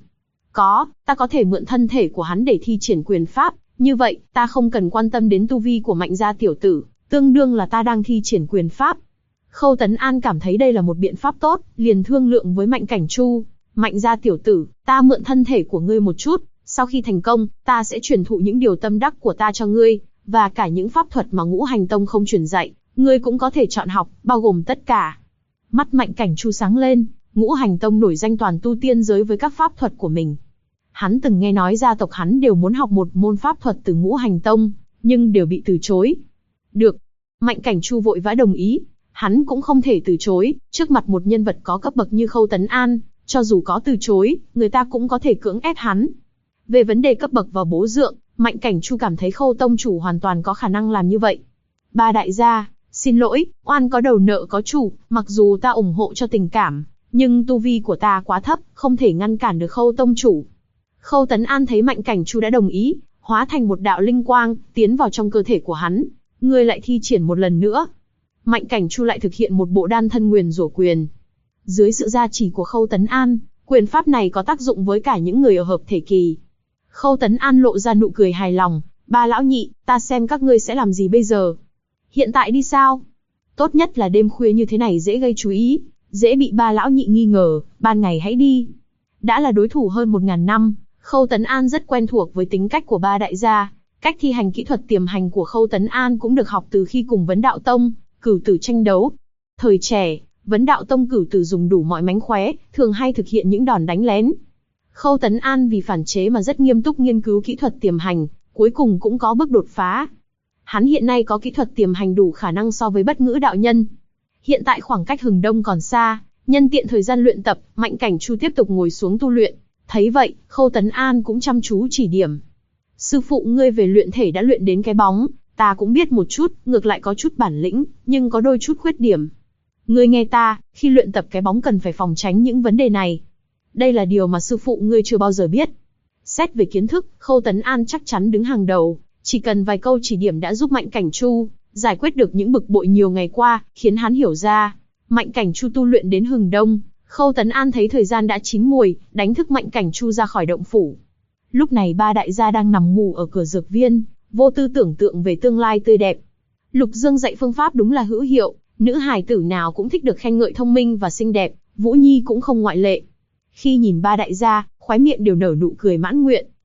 Ta có thể mượn thân thể của hắn để thi triển quyền pháp, như vậy, ta không cần quan tâm đến tu vi của Mạnh gia tiểu tử, tương đương là ta đang thi triển quyền pháp. Khâu Tấn An cảm thấy đây là một biện pháp tốt, liền thương lượng với Mạnh Cảnh Chu. Mạnh gia tiểu tử, ta mượn thân thể của ngươi một chút, sau khi thành công, ta sẽ truyền thụ những điều tâm đắc của ta cho ngươi, và cả những pháp thuật mà Ngũ Hành Tông không truyền dạy, ngươi cũng có thể chọn học, bao gồm tất cả. Mắt Mạnh Cảnh Chu sáng lên, Ngũ Hành Tông nổi danh toàn tu tiên giới với các pháp thuật của mình. Hắn từng nghe nói gia tộc hắn đều muốn học một môn pháp thuật từ Ngũ Hành Tông, nhưng đều bị từ chối. Được. Mạnh Cảnh Chu vội vã đồng ý, hắn cũng không thể từ chối, trước mặt một nhân vật có cấp bậc như Khâu Tấn An, cho dù có từ chối, người ta cũng có thể cưỡng ép hắn. Về vấn đề cấp bậc và bố dượng, Mạnh Cảnh Chu cảm thấy Khâu tông chủ hoàn toàn có khả năng làm như vậy. Ba đại gia, xin lỗi, oan có đầu nợ có chủ, mặc dù ta ủng hộ cho tình cảm, nhưng tu vi của ta quá thấp, không thể ngăn cản được Khâu tông chủ. Khâu Tấn An thấy Mạnh Cảnh Chu đã đồng ý, hóa thành một đạo linh quang, tiến vào trong cơ thể của hắn. Ngươi lại thi triển một lần nữa. Mạnh Cảnh Chu lại thực hiện một bộ đan thân nguyền rủa quyền. Dưới sự gia trì của Khâu Tấn An, quyền pháp này có tác dụng với cả những người ở hợp thể kỳ. Khâu Tấn An lộ ra nụ cười hài lòng, ba lão nhị, ta xem các ngươi sẽ làm gì bây giờ. Hiện tại đi sao? Tốt nhất là đêm khuya như thế này dễ gây chú ý, dễ bị ba lão nhị nghi ngờ, ban ngày hãy đi. Đã là đối thủ hơn 1000 năm, Khâu Tấn An rất quen thuộc với tính cách của ba đại gia. Cách thi hành kỹ thuật tiềm hành của Khâu Tấn An cũng được học từ khi cùng Vấn Đạo Tông, cửu tử tranh đấu. Thời trẻ, Vấn Đạo Tông cửu tử dùng đủ mọi mánh khóe, thường hay thực hiện những đòn đánh lén. Khâu Tấn An vì phản chế mà rất nghiêm túc nghiên cứu kỹ thuật tiềm hành, cuối cùng cũng có bước đột phá. Hắn hiện nay có kỹ thuật tiềm hành đủ khả năng so với Bất Ngữ đạo nhân. Hiện tại khoảng cách Hừng Đông còn xa, nhân tiện thời gian luyện tập, Mạnh Cảnh Chu tiếp tục ngồi xuống tu luyện. Thấy vậy, Khâu Tấn An cũng chăm chú chỉ điểm. Sư phụ ngươi về luyện thể đã luyện đến cái bóng, ta cũng biết một chút, ngược lại có chút bản lĩnh, nhưng có đôi chút khuyết điểm. Ngươi nghe ta, khi luyện tập cái bóng cần phải phòng tránh những vấn đề này. Đây là điều mà sư phụ ngươi chưa bao giờ biết. Xét về kiến thức, Khâu Tấn An chắc chắn đứng hàng đầu, chỉ cần vài câu chỉ điểm đã giúp Mạnh Cảnh Chu giải quyết được những bực bội nhiều ngày qua, khiến hắn hiểu ra. Mạnh Cảnh Chu tu luyện đến Hừng Đông, Khâu Tấn An thấy thời gian đã chín muồi, đánh thức Mạnh Cảnh Chu ra khỏi động phủ. Lúc này ba đại gia đang nằm ngủ ở cửa dược viên, vô tư tưởng tượng về tương lai tươi đẹp. Lục Dương dạy phương pháp đúng là hữu hiệu, nữ hài tử nào cũng thích được khen ngợi thông minh và xinh đẹp, Vũ Nhi cũng không ngoại lệ. Khi nhìn ba đại gia, khóe miệng đều nở nụ cười mãn nguyện,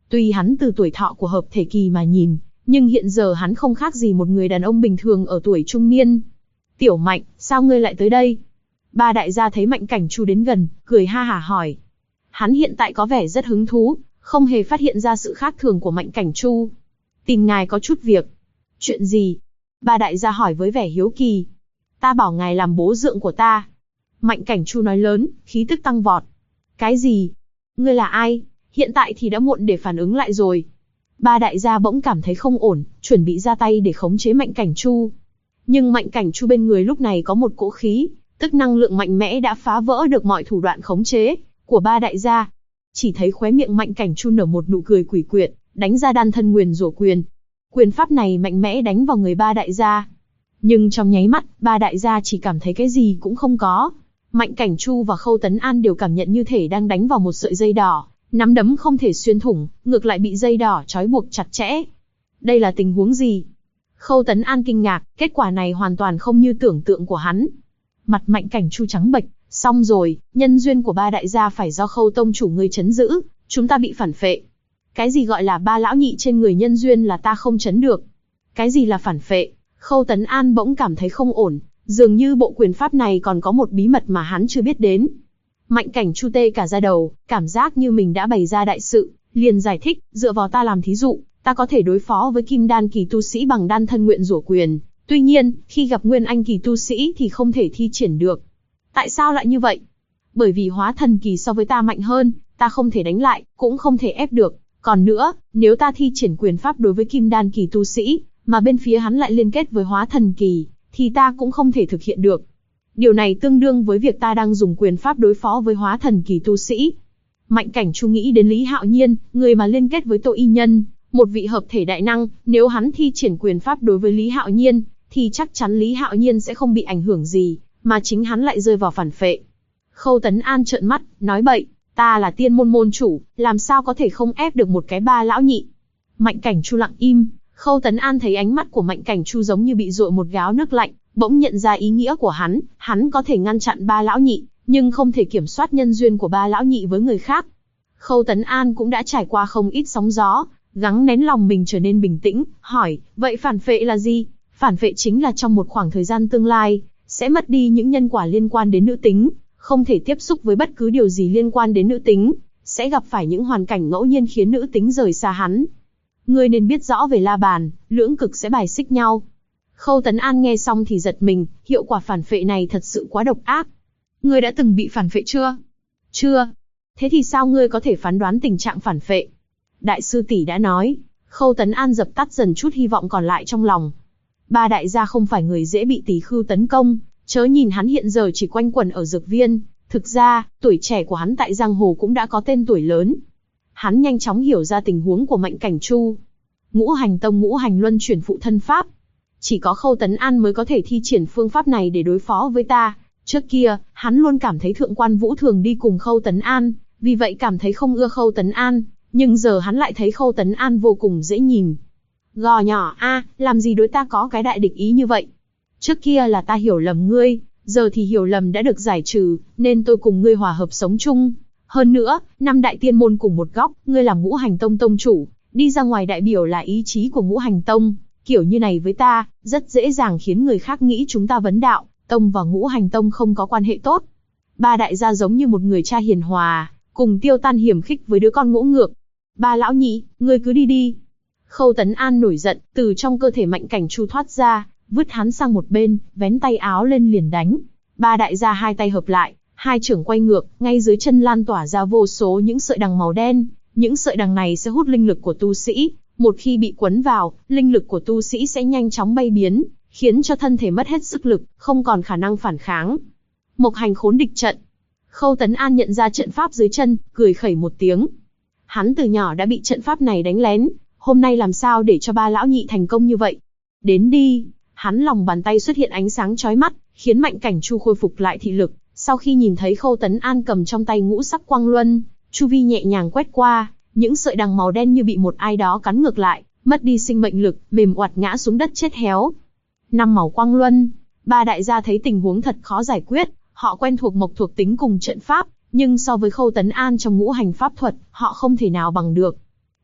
Tuy hắn từ tuổi thọ của hợp thể kỳ mà nhìn, nhưng hiện giờ hắn không khác gì một người đàn ông bình thường ở tuổi trung niên. Tiểu Mạnh, sao ngươi lại tới đây? Ba đại gia thấy Mạnh Cảnh Chu đến gần, cười ha hả hỏi. Hắn hiện tại có vẻ rất hứng thú, không hề phát hiện ra sự khác thường của Mạnh Cảnh Chu. Tìm ngài có chút việc. Chuyện gì? Ba đại gia hỏi với vẻ hiếu kỳ. Ta bảo ngài làm bố dượng của ta. Mạnh Cảnh Chu nói lớn, khí tức tăng vọt. Cái gì? Ngươi là ai? Hiện tại thì đã muộn để phản ứng lại rồi. Ba đại gia bỗng cảm thấy không ổn, chuẩn bị ra tay để khống chế Mạnh Cảnh Chu. Nhưng Mạnh Cảnh Chu bên người lúc này có một cỗ khí, tức năng lượng mạnh mẽ đã phá vỡ được mọi thủ đoạn khống chế của ba đại gia. Chỉ thấy khóe miệng Mạnh Cảnh Chu nở một nụ cười quỷ quyệt, đánh ra đan thân nguyền rủa quyền. Quyền pháp này mạnh mẽ đánh vào người ba đại gia. Nhưng trong nháy mắt, ba đại gia chỉ cảm thấy cái gì cũng không có. Mạnh Cảnh Chu và Khâu Tấn An đều cảm nhận như thể đang đánh vào một sợi dây đỏ, nắm đấm không thể xuyên thủng, ngược lại bị dây đỏ trói buộc chặt chẽ. Đây là tình huống gì? Khâu Tấn An kinh ngạc, kết quả này hoàn toàn không như tưởng tượng của hắn. Mặt Mạnh Cảnh Chu trắng bệch, xong rồi, nhân duyên của ba đại gia phải do Khâu tông chủ ngươi trấn giữ, chúng ta bị phản phệ. Cái gì gọi là ba lão nhị trên người nhân duyên là ta không trấn được? Cái gì là phản phệ? Khâu Tấn An bỗng cảm thấy không ổn, dường như bộ quyền pháp này còn có một bí mật mà hắn chưa biết đến. Mạnh Cảnh Chu tê cả da đầu, cảm giác như mình đã bày ra đại sự, liền giải thích, dựa vào ta làm thí dụ, ta có thể đối phó với kim đan kỳ tu sĩ bằng đan thân nguyện rủa quyền, tuy nhiên, khi gặp nguyên anh kỳ tu sĩ thì không thể thi triển được. Tại sao lại như vậy? Bởi vì hóa thần kỳ so với ta mạnh hơn, ta không thể đánh lại, cũng không thể ép được. Còn nữa, nếu ta thi triển quyền pháp đối với kim đan kỳ tu sĩ, mà bên phía hắn lại liên kết với hóa thần kỳ, thì ta cũng không thể thực hiện được. Điều này tương đương với việc ta đang dùng quyền pháp đối phó với hóa thần kỳ tu sĩ. Mạnh Cảnh Chu nghĩ đến Lý Hạo Nhiên, người mà liên kết với Tô Y Nhân, một vị hợp thể đại năng, nếu hắn thi triển quyền pháp đối với Lý Hạo Nhiên, thì chắc chắn Lý Hạo Nhiên sẽ không bị ảnh hưởng gì, mà chính hắn lại rơi vào phản phệ. Khâu Tấn An trợn mắt, nói bậy, ta là tiên môn môn chủ, làm sao có thể không ép được một cái ba lão nhị? Mạnh Cảnh Chu lặng im, Khâu Tấn An thấy ánh mắt của Mạnh Cảnh Chu giống như bị dội một gáo nước lạnh, bỗng nhận ra ý nghĩa của hắn có thể ngăn chặn ba lão nhị, nhưng không thể kiểm soát nhân duyên của ba lão nhị với người khác. Khâu Tấn An cũng đã trải qua không ít sóng gió, gắng nén lòng mình trở nên bình tĩnh, hỏi, vậy phản phệ là gì? Phản phệ chính là trong một khoảng thời gian tương lai, sẽ mất đi những nhân quả liên quan đến nữ tính, không thể tiếp xúc với bất cứ điều gì liên quan đến nữ tính, sẽ gặp phải những hoàn cảnh ngẫu nhiên khiến nữ tính rời xa hắn. Ngươi nên biết rõ về la bàn, lưỡng cực sẽ bài xích nhau. Khâu Tấn An nghe xong thì giật mình, hiệu quả phản phệ này thật sự quá độc ác. Ngươi đã từng bị phản phệ chưa? Chưa. Thế thì sao ngươi có thể phán đoán tình trạng phản phệ? Đại sư tỷ đã nói. Khâu Tấn An dập tắt dần chút hy vọng còn lại trong lòng. Ba đại gia không phải người dễ bị Tỳ Khưu tấn công, chớ nhìn hắn hiện giờ chỉ quanh quẩn ở dược viên, thực ra, tuổi trẻ của hắn tại giang hồ cũng đã có tên tuổi lớn. Hắn nhanh chóng hiểu ra tình huống của Mạnh Cảnh Chu. Ngũ Hành Tông Ngũ Hành Luân chuyển phụ thân pháp. Chỉ có Khâu Tấn An mới có thể thi triển phương pháp này để đối phó với ta. Trước kia, hắn luôn cảm thấy Thượng Quan Vũ thường đi cùng Khâu Tấn An, vì vậy cảm thấy không ưa Khâu Tấn An, nhưng giờ hắn lại thấy Khâu Tấn An vô cùng dễ nhìn. Gò nhỏ a, làm gì đối ta có cái đại địch ý như vậy? Trước kia là ta hiểu lầm ngươi, giờ thì hiểu lầm đã được giải trừ, nên tôi cùng ngươi hòa hợp sống chung. Hơn nữa, năm đại tiên môn cùng một góc, ngươi làm Ngũ Hành Tông tông chủ, đi ra ngoài đại biểu là ý chí của Ngũ Hành Tông. Kiểu như này với ta, rất dễ dàng khiến người khác nghĩ chúng ta vấn đạo, Tông và Ngũ Hành Tông không có quan hệ tốt. Ba đại gia giống như một người cha hiền hòa, cùng tiêu tan hiểm khích với đứa con ngỗ ngược. Ba lão nhị, ngươi cứ đi đi. Khâu Tấn An nổi giận, từ trong cơ thể Mạnh Cảnh Chu thoát ra, vứt hắn sang một bên, vén tay áo lên liền đánh. Ba đại gia hai tay hợp lại, hai trưởng quay ngược, ngay dưới chân lan tỏa ra vô số những sợi đằng màu đen. Những sợi đằng này sẽ hút linh lực của tu sĩ, một khi bị quấn vào, linh lực của tu sĩ sẽ nhanh chóng bay biến, khiến cho thân thể mất hết sức lực, không còn khả năng phản kháng. Mộc Hành Khốn Địch Trận. Khâu Tấn An nhận ra trận pháp dưới chân, cười khẩy một tiếng. Hắn từ nhỏ đã bị trận pháp này đánh lén, hôm nay làm sao để cho ba lão nhị thành công như vậy? Đến đi. Hắn lòng bàn tay xuất hiện ánh sáng chói mắt, khiến Mạnh Cảnh Chu khôi phục lại thị lực. Sau khi nhìn thấy Khâu Tấn An cầm trong tay ngũ sắc quang luân, chu vi nhẹ nhàng quét qua, những sợi đằng màu đen như bị một ai đó cắn ngược lại, mất đi sinh mệnh lực, mềm oặt ngã xuống đất chết héo. Năm màu quang luân. Ba đại gia thấy tình huống thật khó giải quyết, họ quen thuộc mộc thuộc tính cùng trận pháp, nhưng so với Khâu Tấn An trong ngũ hành pháp thuật, họ không thể nào bằng được.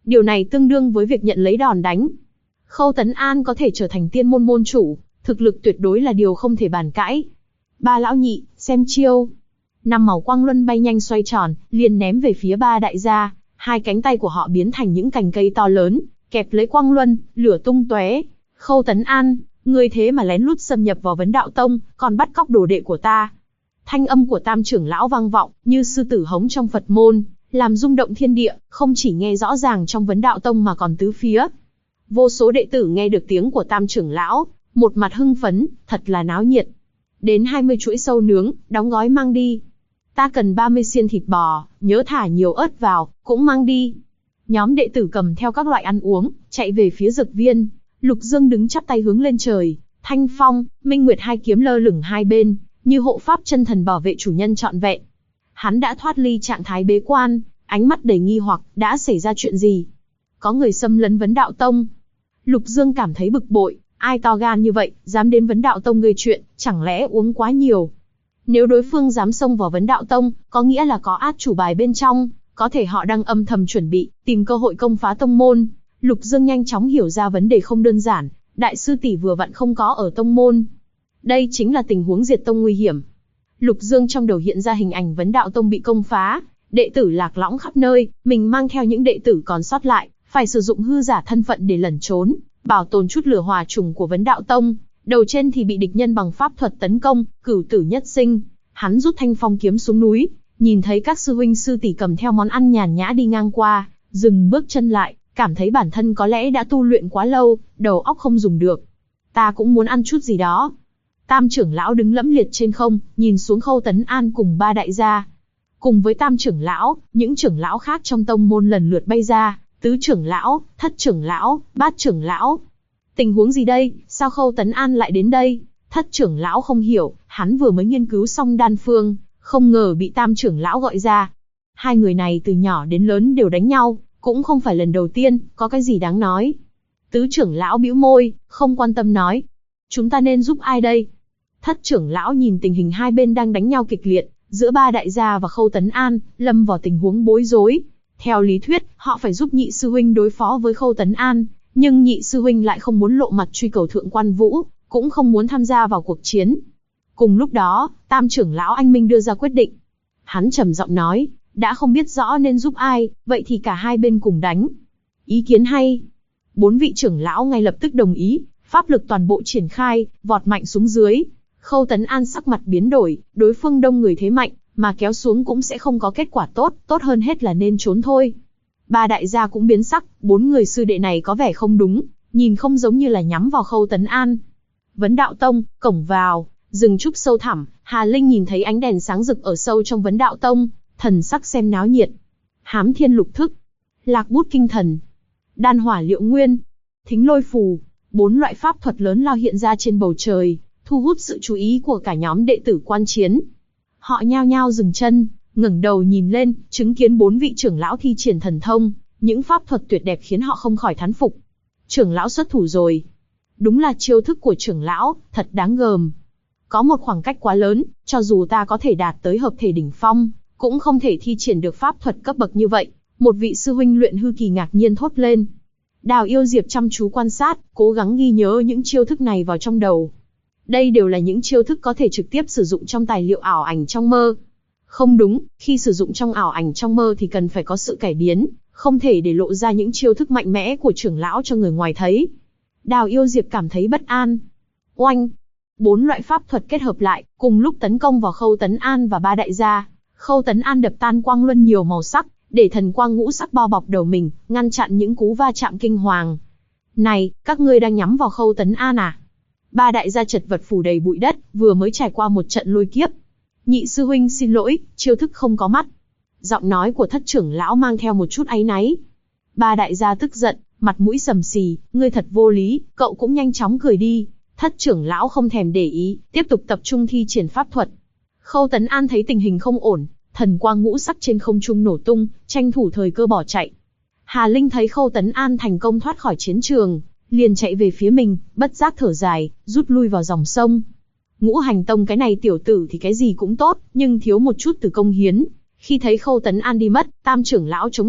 Điều này tương đương với việc nhận lấy đòn đánh. Khâu Tấn An có thể trở thành tiên môn môn chủ, thực lực tuyệt đối là điều không thể bàn cãi. Ba lão nhị, xem chiêu. Năm màu quang luân bay nhanh xoay tròn, liền ném về phía ba đại gia. Hai cánh tay của họ biến thành những cành cây to lớn, kẹp lấy quang luân, lửa tung tóe. Khâu Tấn An, ngươi thế mà lén lút xâm nhập vào Vấn Đạo Tông, còn bắt cóc đồ đệ của ta. Thanh âm của Tam trưởng lão vang vọng, như sư tử hống trong Phật môn, làm rung động thiên địa, không chỉ nghe rõ ràng trong Vấn Đạo Tông mà còn tứ phía. Vô số đệ tử nghe được tiếng của Tam trưởng lão, một mặt hưng phấn, thật là náo nhiệt. Đến 20 chuỗi sâu nướng, đóng gói mang đi. Ta cần 30 xiên thịt bò, nhớ thả nhiều ớt vào, cũng mang đi. Nhóm đệ tử cầm theo các loại ăn uống, chạy về phía dược viên. Lục Dương đứng chắp tay hướng lên trời, Thanh Phong, Minh Nguyệt hai kiếm lơ lửng hai bên, như hộ pháp chân thần bảo vệ chủ nhân trọn vẹn. Hắn đã thoát ly trạng thái bế quan, ánh mắt đầy nghi hoặc, đã xảy ra chuyện gì? Có người xâm lấn Vấn Đạo Tông. Lục Dương cảm thấy bực bội, ai to gan như vậy, dám đến Vấn Đạo Tông gây chuyện, chẳng lẽ uống quá nhiều? Nếu đối phương dám xông vào Vấn Đạo Tông, có nghĩa là có át chủ bài bên trong, có thể họ đang âm thầm chuẩn bị, tìm cơ hội công phá tông môn. Lục Dương nhanh chóng hiểu ra vấn đề không đơn giản, đại sư tỷ vừa vặn không có ở tông môn. Đây chính là tình huống diệt tông nguy hiểm. Lục Dương trong đầu hiện ra hình ảnh Vấn Đạo Tông bị công phá, đệ tử lạc lõng khắp nơi, mình mang theo những đệ tử còn sót lại, phải sử dụng hư giả thân phận để lẩn trốn, bảo tồn chút lửa hòa trùng của Vấn Đạo Tông. Đầu trên thì bị địch nhân bằng pháp thuật tấn công, cửu tử nhất sinh. Hắn rút Thanh Phong kiếm xuống núi, nhìn thấy các sư huynh sư tỷ cầm theo món ăn nhàn nhã đi ngang qua, dừng bước chân lại, cảm thấy bản thân có lẽ đã tu luyện quá lâu, đầu óc không dùng được. Ta cũng muốn ăn chút gì đó. Tam trưởng lão đứng lẫm liệt trên không, nhìn xuống Khâu Tấn An cùng ba đại gia. Cùng với Tam trưởng lão, những trưởng lão khác trong tông môn lần lượt bay ra, tứ trưởng lão, thất trưởng lão, bát trưởng lão. Tình huống gì đây, sao Khâu Tấn An lại đến đây? Thất trưởng lão không hiểu, hắn vừa mới nghiên cứu xong đan phương, không ngờ bị Tam trưởng lão gọi ra. Hai người này từ nhỏ đến lớn đều đánh nhau, cũng không phải lần đầu tiên, có cái gì đáng nói. Tứ trưởng lão bĩu môi, không quan tâm nói. Chúng ta nên giúp ai đây? Thất trưởng lão nhìn tình hình hai bên đang đánh nhau kịch liệt, giữa ba đại gia và Khâu Tấn An, lâm vào tình huống bối rối. Theo lý thuyết, họ phải giúp nhị sư huynh đối phó với Khâu Tấn An, nhưng nhị sư huynh lại không muốn lộ mặt truy cầu Thượng Quan Vũ, cũng không muốn tham gia vào cuộc chiến. Cùng lúc đó, Tam trưởng lão anh minh đưa ra quyết định. Hắn trầm giọng nói, đã không biết rõ nên giúp ai, vậy thì cả hai bên cùng đánh. Ý kiến hay. 4 vị trưởng lão ngay lập tức đồng ý, pháp lực toàn bộ triển khai, vọt mạnh xuống dưới. Khâu Tấn An sắc mặt biến đổi, đối phương đông người thế mạnh, mà kéo xuống cũng sẽ không có kết quả tốt, tốt hơn hết là nên trốn thôi. Ba đại gia cũng biến sắc, 4 người sư đệ này có vẻ không đúng, nhìn không giống như là nhắm vào Khâu Tấn An. Vấn Đạo Tông, cổng vào, rừng trúc sâu thẳm, Hà Linh nhìn thấy ánh đèn sáng rực ở sâu trong Vấn Đạo Tông, thần sắc xem náo nhiệt. Hám Thiên Lục Thức, Lạc Bút Kinh Thần, Đan Hỏa Liệu Nguyên, Thính Lôi Phù, 4 loại pháp thuật lớn lao hiện ra trên bầu trời, thu hút sự chú ý của cả nhóm đệ tử quan chiến. Họ nhao nhao dừng chân, ngẩng đầu nhìn lên, chứng kiến 4 vị trưởng lão thi triển thần thông, những pháp thuật tuyệt đẹp khiến họ không khỏi thán phục. Trưởng lão xuất thủ rồi. Đúng là chiêu thức của trưởng lão, thật đáng gờm. Có một khoảng cách quá lớn, cho dù ta có thể đạt tới hợp thể đỉnh phong, cũng không thể thi triển được pháp thuật cấp bậc như vậy. Một vị sư huynh luyện hư kỳ ngạc nhiên thốt lên. Đào Yêu Diệp chăm chú quan sát, cố gắng ghi nhớ những chiêu thức này vào trong đầu. Đây đều là những chiêu thức có thể trực tiếp sử dụng trong tài liệu ảo ảnh trong mơ. Không đúng, khi sử dụng trong ảo ảnh trong mơ thì cần phải có sự cải biến, không thể để lộ ra những chiêu thức mạnh mẽ của trưởng lão cho người ngoài thấy. Đào Yêu Diệp cảm thấy bất an. Oanh! 4 loại pháp thuật kết hợp lại, cùng lúc tấn công vào Khâu Tấn An và ba đại gia. Khâu Tấn An đập tan quang luân nhiều màu sắc, để thần quang ngũ sắc bao bọc đầu mình, ngăn chặn những cú va chạm kinh hoàng. Này, các ngươi đang nhắm vào Khâu Tấn An à? Ba đại gia chật vật phủ đầy bụi đất, vừa mới trải qua một trận lôi kiếp. Nhị sư huynh xin lỗi, chiêu thức không có mắt. Giọng nói của thất trưởng lão mang theo một chút áy náy. Ba đại gia tức giận, mặt mũi sầm xì, ngươi thật vô lý, cậu cũng nhanh chóng cười đi. Thất trưởng lão không thèm để ý, tiếp tục tập trung thi triển pháp thuật. Khâu Tấn An thấy tình hình không ổn, thần quang ngũ sắc trên không trung nổ tung, tranh thủ thời cơ bỏ chạy. Hà Linh thấy Khâu Tấn An thành công thoát khỏi chiến trường, liền chạy về phía mình, bất giác thở dài, rút lui vào dòng sông. Ngũ Hành Tông cái này tiểu tử thì cái gì cũng tốt, nhưng thiếu một chút từ công hiến. Khi thấy Khâu Tấn An đi mất, Tam trưởng lão chống nạnh,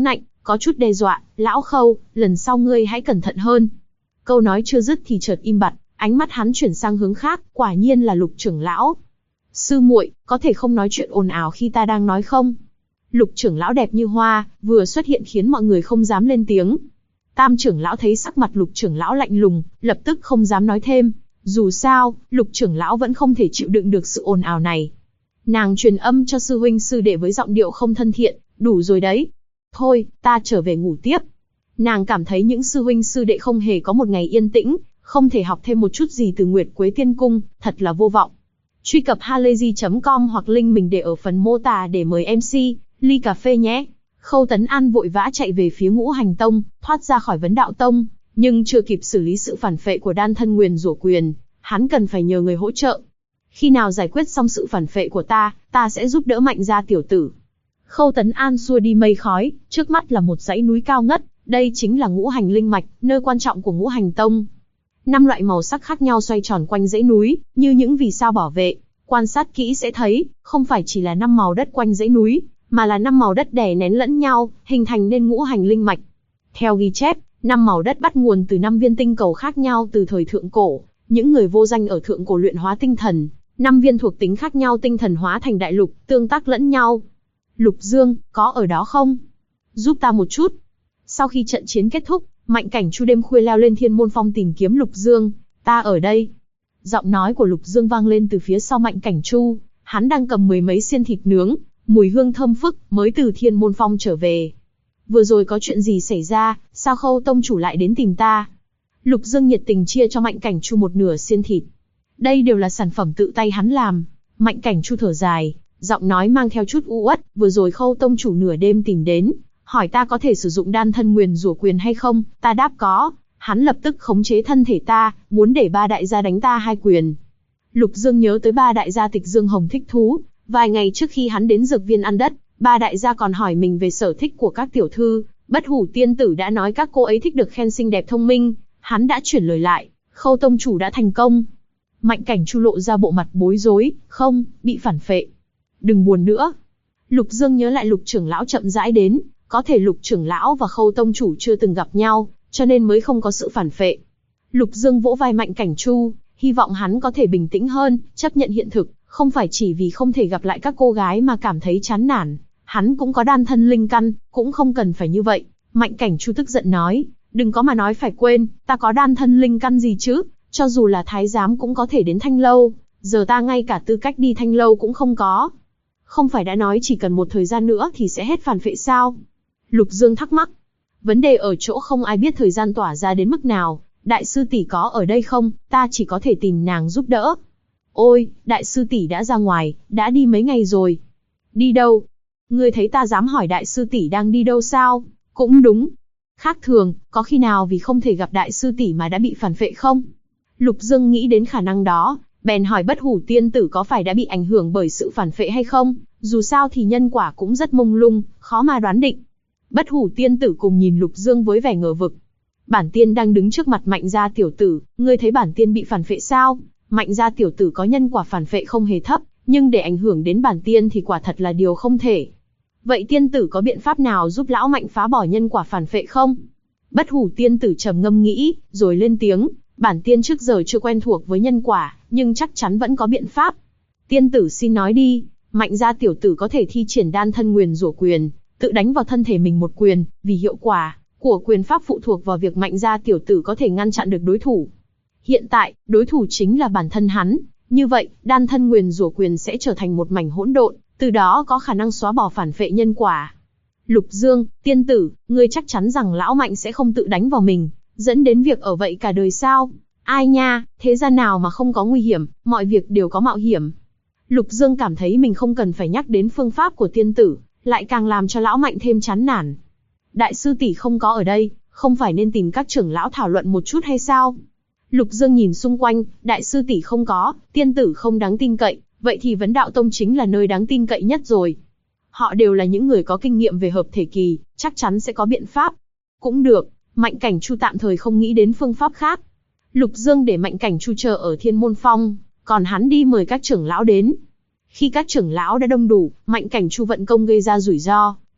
có chút đe dọa, lão Khâu, lần sau ngươi hãy cẩn thận hơn. Câu nói chưa dứt thì chợt im bặt, ánh mắt hắn chuyển sang hướng khác, quả nhiên là Lục trưởng lão. Sư muội, có thể không nói chuyện ồn ào khi ta đang nói không? Lục trưởng lão đẹp như hoa, vừa xuất hiện khiến mọi người không dám lên tiếng. Tam trưởng lão thấy sắc mặt Lục trưởng lão lạnh lùng, lập tức không dám nói thêm. Dù sao, Lục trưởng lão vẫn không thể chịu đựng được sự ồn ào này. Nàng truyền âm cho sư huynh sư đệ với giọng điệu không thân thiện, đủ rồi đấy. Thôi, ta trở về ngủ tiếp. Nàng cảm thấy những sư huynh sư đệ không hề có một ngày yên tĩnh, không thể học thêm một chút gì từ Nguyệt Quế Tiên Cung, thật là vô vọng. Truy cập halayzi.com hoặc link mình để ở phần mô tả để mời MC, ly cà phê nhé. Khâu Tấn An vội vã chạy về phía Ngũ Hành Tông, thoát ra khỏi Vấn Đạo Tông, nhưng chưa kịp xử lý sự phản phệ của đan thân nguyền rủa quyền, hắn cần phải nhờ người hỗ trợ. Khi nào giải quyết xong sự phản phệ của ta sẽ giúp đỡ Mạnh gia tiểu tử. Khâu Tấn An xua đi mây khói, trước mắt là một dãy núi cao ngất, đây chính là Ngũ Hành Linh Mạch, nơi quan trọng của Ngũ Hành Tông. 5 loại màu sắc khác nhau xoay tròn quanh dãy núi, như những vì sao bảo vệ. Quan sát kỹ sẽ thấy, không phải chỉ là 5 màu đất quanh dãy núi, mà là 5 màu đất đè nén lẫn nhau, hình thành nên Ngũ Hành Linh Mạch. Theo ghi chép, 5 màu đất bắt nguồn từ 5 viên tinh cầu khác nhau từ thời thượng cổ. Những người vô danh ở thượng cổ luyện hóa tinh thần, 5 viên thuộc tính khác nhau tinh thần hóa thành đại lục, tương tác lẫn nhau. Lục Dương, có ở đó không? Giúp ta một chút. Sau khi trận chiến kết thúc, Mạnh Cảnh Chu đêm khuya leo lên Thiên Môn Phong tìm kiếm Lục Dương. Ta ở đây. Giọng nói của Lục Dương vang lên từ phía sau Mạnh Cảnh Chu. Hắn đang cầm 10 mấy xiên thịt nướng, mùi hương thơm phức, mới từ Thiên Môn Phong trở về. Vừa rồi có chuyện gì xảy ra, sao Khâu tông chủ lại đến tìm ta? Lục Dương nhiệt tình chia cho Mạnh Cảnh Chu một nửa xiên thịt. Đây đều là sản phẩm tự tay hắn làm. Mạnh Cảnh Chu thở dài, giọng nói mang theo chút u uất. Vừa rồi Khâu tông chủ nửa đêm tìm đến, hỏi ta có thể sử dụng đan thân nguyền rủa quyền hay không, ta đáp có. Hắn lập tức khống chế thân thể ta, muốn để 3 đại gia đánh ta 2 quyền. Lục Dương nhớ tới 3 đại gia Tịch Dương Hồng Thích Thú. Vài ngày trước khi hắn đến dược viên ăn đất, 3 đại gia còn hỏi mình về sở thích của các tiểu thư. Bất Hủ tiên tử đã nói các cô ấy thích được khen xinh đẹp thông minh. Hắn đã chuyển lời lại, Khâu tông chủ đã thành công. Mạnh Cảnh Chu lộ ra bộ mặt bối rối, không, bị phản phệ. Đừng buồn nữa. Lục Dương nhớ lại Lục trưởng lão chậm rãi đến, có thể Lục trưởng lão và Khâu tông chủ chưa từng gặp nhau, cho nên mới không có sự phản phệ. Lục Dương vỗ vai Mạnh Cảnh Chu, hy vọng hắn có thể bình tĩnh hơn, chấp nhận hiện thực, không phải chỉ vì không thể gặp lại các cô gái mà cảm thấy chán nản. Hắn cũng có đan thân linh căn, cũng không cần phải như vậy. Mạnh Cảnh Chu tức giận nói, đừng có mà nói phải quên, ta có đan thân linh căn gì chứ, cho dù là thái giám cũng có thể đến Thanh Lâu, giờ ta ngay cả tư cách đi Thanh Lâu cũng không có. Không phải đã nói chỉ cần một thời gian nữa thì sẽ hết phản phệ sao? Lục Dương thắc mắc. Vấn đề ở chỗ không ai biết thời gian tỏa ra đến mức nào, đại sư tỷ có ở đây không, ta chỉ có thể tìm nàng giúp đỡ. Ôi, đại sư tỷ đã ra ngoài, đã đi mấy ngày rồi. Đi đâu? Ngươi thấy ta dám hỏi đại sư tỷ đang đi đâu sao? Cũng đúng. Khác thường, có khi nào vì không thể gặp đại sư tỷ mà đã bị phản phệ không? Lục Dương nghĩ đến khả năng đó, bèn hỏi Bất Hủ tiên tử có phải đã bị ảnh hưởng bởi sự phản phệ hay không, dù sao thì nhân quả cũng rất mông lung, khó mà đoán định. Bất Hủ tiên tử cùng nhìn Lục Dương với vẻ ngờ vực. Bản tiên đang đứng trước mặt Mạnh gia tiểu tử, ngươi thấy bản tiên bị phản phệ sao? Mạnh gia tiểu tử có nhân quả phản phệ không hề thấp, nhưng để ảnh hưởng đến bản tiên thì quả thật là điều không thể. Vậy tiên tử có biện pháp nào giúp lão Mạnh phá bỏ nhân quả phản phệ không? Bất Hủ tiên tử trầm ngâm nghĩ, rồi lên tiếng, bản tiên trước giờ chưa quen thuộc với nhân quả, nhưng chắc chắn vẫn có biện pháp. Tiên tử xin nói đi. Mạnh gia tiểu tử có thể thi triển đan thân nguyền rủa quyền, tự đánh vào thân thể mình một quyền, vì hiệu quả của quyền pháp phụ thuộc vào việc Mạnh gia tiểu tử có thể ngăn chặn được đối thủ. Hiện tại, đối thủ chính là bản thân hắn, như vậy, đan thân nguyền rủa quyền sẽ trở thành một mảnh hỗn độn, từ đó có khả năng xóa bỏ phản phệ nhân quả. Lục Dương, tiên tử, ngươi chắc chắn rằng lão Mạnh sẽ không tự đánh vào mình, dẫn đến việc ở vậy cả đời sao? Ai nha, thế gian nào mà không có nguy hiểm, mọi việc đều có mạo hiểm. Lục Dương cảm thấy mình không cần phải nhắc đến phương pháp của tiên tử, lại càng làm cho lão Mạnh thêm chán nản. Đại sư tỷ không có ở đây, không phải nên tìm các trưởng lão thảo luận một chút hay sao? Lục Dương nhìn xung quanh, đại sư tỷ không có, tiên tử không đáng tin cậy, vậy thì Vấn Đạo Tông chính là nơi đáng tin cậy nhất rồi. Họ đều là những người có kinh nghiệm về hợp thể kỳ, chắc chắn sẽ có biện pháp. Cũng được, Mạnh Cảnh Chu tạm thời không nghĩ đến phương pháp khác. Lục Dương để Mạnh Cảnh Chu chờ ở Thiên Môn Phong, còn hắn đi mời các trưởng lão đến. Khi các trưởng lão đã đông đủ, Mạnh Cảnh Chu vận công gây ra rủi ro,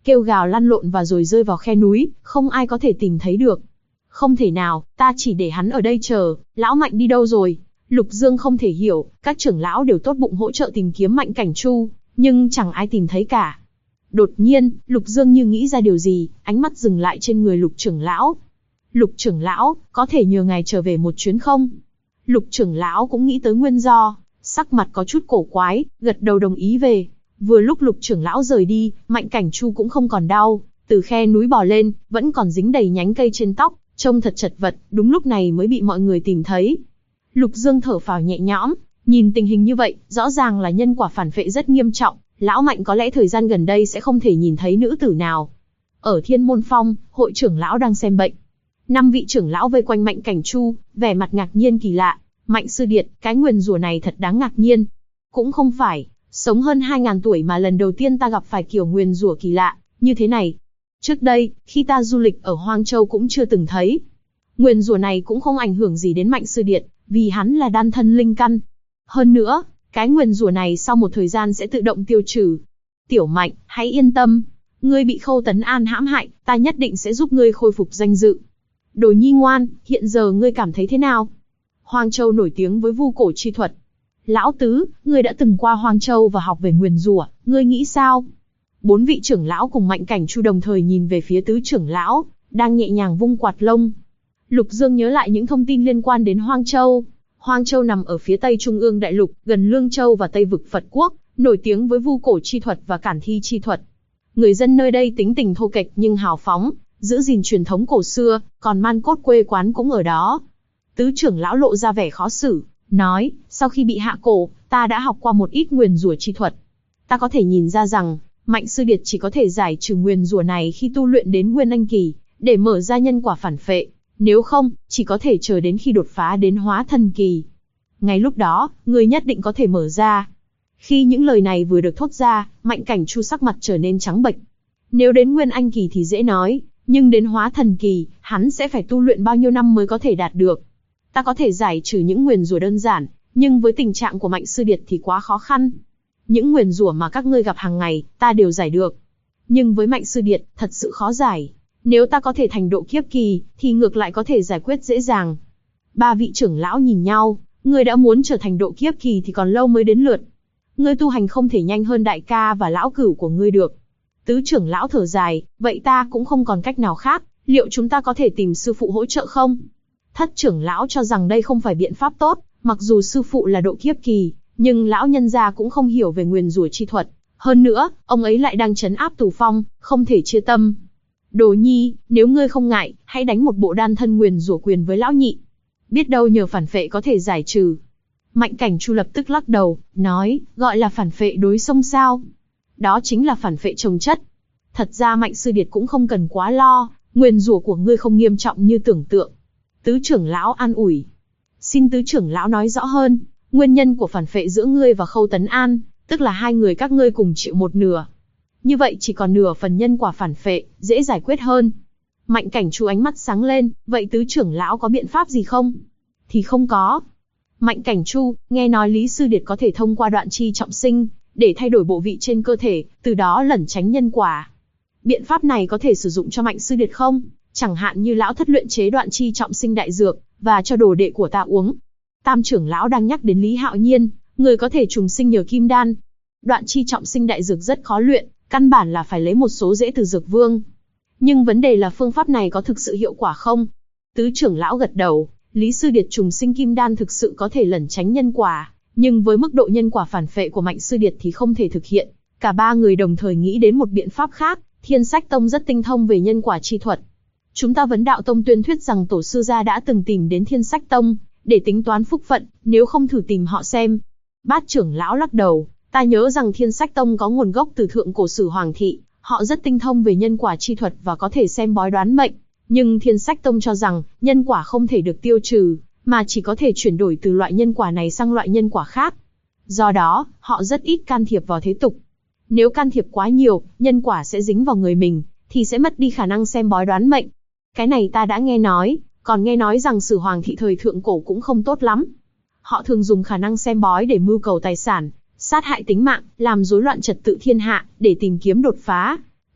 kêu gào lăn lộn và rồi rơi vào khe núi, không ai có thể tìm thấy được. Không thể nào, ta chỉ để hắn ở đây chờ, lão Mạnh đi đâu rồi? Lục Dương không thể hiểu, các trưởng lão đều tốt bụng hỗ trợ tìm kiếm Mạnh Cảnh Chu, nhưng chẳng ai tìm thấy cả. Đột nhiên, Lục Dương như nghĩ ra điều gì, ánh mắt dừng lại trên người Lục trưởng lão. Lục trưởng lão, có thể nhờ ngài trở về một chuyến không? Lục trưởng lão cũng nghĩ tới nguyên do, sắc mặt có chút cổ quái, gật đầu đồng ý về. Vừa lúc Lục trưởng lão rời đi, Mạnh Cảnh Chu cũng không còn đau, từ khe núi bò lên, vẫn còn dính đầy nhánh cây trên tóc, trông thật chật vật, đúng lúc này mới bị mọi người tìm thấy. Lục Dương thở phào nhẹ nhõm, nhìn tình hình như vậy, rõ ràng là nhân quả phản phệ rất nghiêm trọng, lão Mạnh có lẽ thời gian gần đây sẽ không thể nhìn thấy nữ tử nào. Ở Thiên Môn Phong, hội trưởng lão đang xem bệnh. 5 vị trưởng lão vây quanh Mạnh Cảnh Chu, vẻ mặt ngạc nhiên kỳ lạ. Mạnh sư điệt, cái nguyền rủa này thật đáng ngạc nhiên. Cũng không phải, sống hơn 2000 tuổi mà lần đầu tiên ta gặp phải kiểu nguyền rủa kỳ lạ như thế này. Trước đây, khi ta du lịch ở Hoang Châu cũng chưa từng thấy. Nguyền rủa này cũng không ảnh hưởng gì đến Mạnh sư điệt, vì hắn là đan thân linh căn. Hơn nữa, cái nguyền rủa này sau một thời gian sẽ tự động tiêu trừ. Tiểu Mạnh, hãy yên tâm. Ngươi bị Khâu Tấn An hãm hại, ta nhất định sẽ giúp ngươi khôi phục danh dự. Đồ nhi ngoan, hiện giờ ngươi cảm thấy thế nào? Hoang Châu nổi tiếng với vu cổ chi thuật. Lão Tứ, ngươi đã từng qua Hoang Châu và học về nguyền rủa, ngươi nghĩ sao? 4 vị trưởng lão cùng Mạnh Cảnh Chu đồng thời nhìn về phía tứ trưởng lão, đang nhẹ nhàng vung quạt lông. Lục Dương nhớ lại những thông tin liên quan đến Hoang Châu. Hoang Châu nằm ở phía tây trung ương đại lục, gần Lương Châu và Tây vực Phật quốc, nổi tiếng với vu cổ chi thuật và cản thi chi thuật. Người dân nơi đây tính tình thô kệch nhưng hào phóng, giữ gìn truyền thống cổ xưa, còn man cốt quê quán cũng ở đó. Tứ trưởng lão lộ ra vẻ khó xử, nói, sau khi bị hạ cổ, ta đã học qua một ít nguyền rủa chi thuật. Ta có thể nhìn ra rằng, Mạnh sư điệt chỉ có thể giải trừ nguyền rủa này khi tu luyện đến Nguyên Anh kỳ, để mở ra nhân quả phản phệ. Nếu không, chỉ có thể chờ đến khi đột phá đến Hóa Thần kỳ. Ngay lúc đó, người nhất định có thể mở ra. Khi những lời này vừa được thốt ra, Mạnh Cảnh Chu sắc mặt trở nên trắng bệch. Nếu đến Nguyên Anh kỳ thì dễ nói, nhưng đến Hóa Thần kỳ, hắn sẽ phải tu luyện bao nhiêu năm mới có thể đạt được. Ta có thể giải trừ những nguyền rủa đơn giản, nhưng với tình trạng của Mạnh sư điệt thì quá khó khăn. Những nguyền rủa mà các ngươi gặp hàng ngày, ta đều giải được. Nhưng với Mạnh sư điệt, thật sự khó giải. Nếu ta có thể thành độ kiếp kỳ, thì ngược lại có thể giải quyết dễ dàng. 3 vị trưởng lão nhìn nhau, ngươi đã muốn trở thành độ kiếp kỳ thì còn lâu mới đến lượt. Ngươi tu hành không thể nhanh hơn đại ca và lão cửu của ngươi được. Tứ trưởng lão thở dài, vậy ta cũng không còn cách nào khác, liệu chúng ta có thể tìm sư phụ hỗ trợ không? Thất trưởng lão cho rằng đây không phải biện pháp tốt, mặc dù sư phụ là độ kiếp kỳ, nhưng lão nhân gia cũng không hiểu về nguyền rủa chi thuật. Hơn nữa, ông ấy lại đang trấn áp Tù Phong, không thể chia tâm. Đồ nhi, nếu ngươi không ngại, hãy đánh một bộ đan thân nguyền rủa quyền với lão nhị. Biết đâu nhờ phản phệ có thể giải trừ. Mạnh Cảnh Chu lập tức lắc đầu, nói, gọi là phản phệ đối xông sao? Đó chính là phản phệ chồng chất. Thật ra Mạnh sư điệt cũng không cần quá lo, nguyền rủa của ngươi không nghiêm trọng như tưởng tượng. Tứ trưởng lão an ủi. Xin tứ trưởng lão nói rõ hơn, nguyên nhân của phản phệ giữa ngươi và Khâu Tấn An, tức là hai người các ngươi cùng chịu một nửa. Như vậy chỉ còn nửa phần nhân quả phản phệ, dễ giải quyết hơn. Mạnh Cảnh Chu ánh mắt sáng lên, vậy tứ trưởng lão có biện pháp gì không? Thì không có. Mạnh Cảnh Chu, nghe nói Lý Sư Điệt có thể thông qua đoạn chi trọng sinh, để thay đổi bộ vị trên cơ thể, từ đó lẩn tránh nhân quả. Biện pháp này có thể sử dụng cho Mạnh Sư Điệt không? Chẳng hạn như lão thất luyện chế đoạn chi trọng sinh đại dược, và cho đồ đệ của ta uống. Tam trưởng lão đang nhắc đến Lý Hạo Nhiên, người có thể trùng sinh nhờ kim đan. Đoạn chi trọng sinh đại dược rất khó luyện, căn bản là phải lấy một số rễ từ dược vương. Nhưng vấn đề là phương pháp này có thực sự hiệu quả không? Tứ trưởng lão gật đầu, Lý Sư Điệt trùng sinh kim đan thực sự có thể lẩn tránh nhân quả, nhưng với mức độ nhân quả phản phệ của Mạnh Sư Điệt thì không thể thực hiện. Cả ba người đồng thời nghĩ đến một biện pháp khác, Thiên Sách Tông rất tinh thông về nhân quả chi thuật. Chúng ta Vấn Đạo Tông tuyên thuyết rằng tổ sư gia đã từng tìm đến Thiên Sách Tông, để tính toán phúc phận, nếu không thử tìm họ xem. Bát trưởng lão lắc đầu, ta nhớ rằng Thiên Sách Tông có nguồn gốc từ thượng cổ sử Hoàng thị, họ rất tinh thông về nhân quả chi thuật và có thể xem bói đoán mệnh. Nhưng Thiên Sách Tông cho rằng, nhân quả không thể được tiêu trừ, mà chỉ có thể chuyển đổi từ loại nhân quả này sang loại nhân quả khác. Do đó, họ rất ít can thiệp vào thế tục. Nếu can thiệp quá nhiều, nhân quả sẽ dính vào người mình, thì sẽ mất đi khả năng xem bói đoán mệnh. Cái này ta đã nghe nói, còn nghe nói rằng sử Hoàng thị thời thượng cổ cũng không tốt lắm. Họ thường dùng khả năng xem bói để mưu cầu tài sản, sát hại tính mạng, làm rối loạn trật tự thiên hạ, để tìm kiếm đột phá.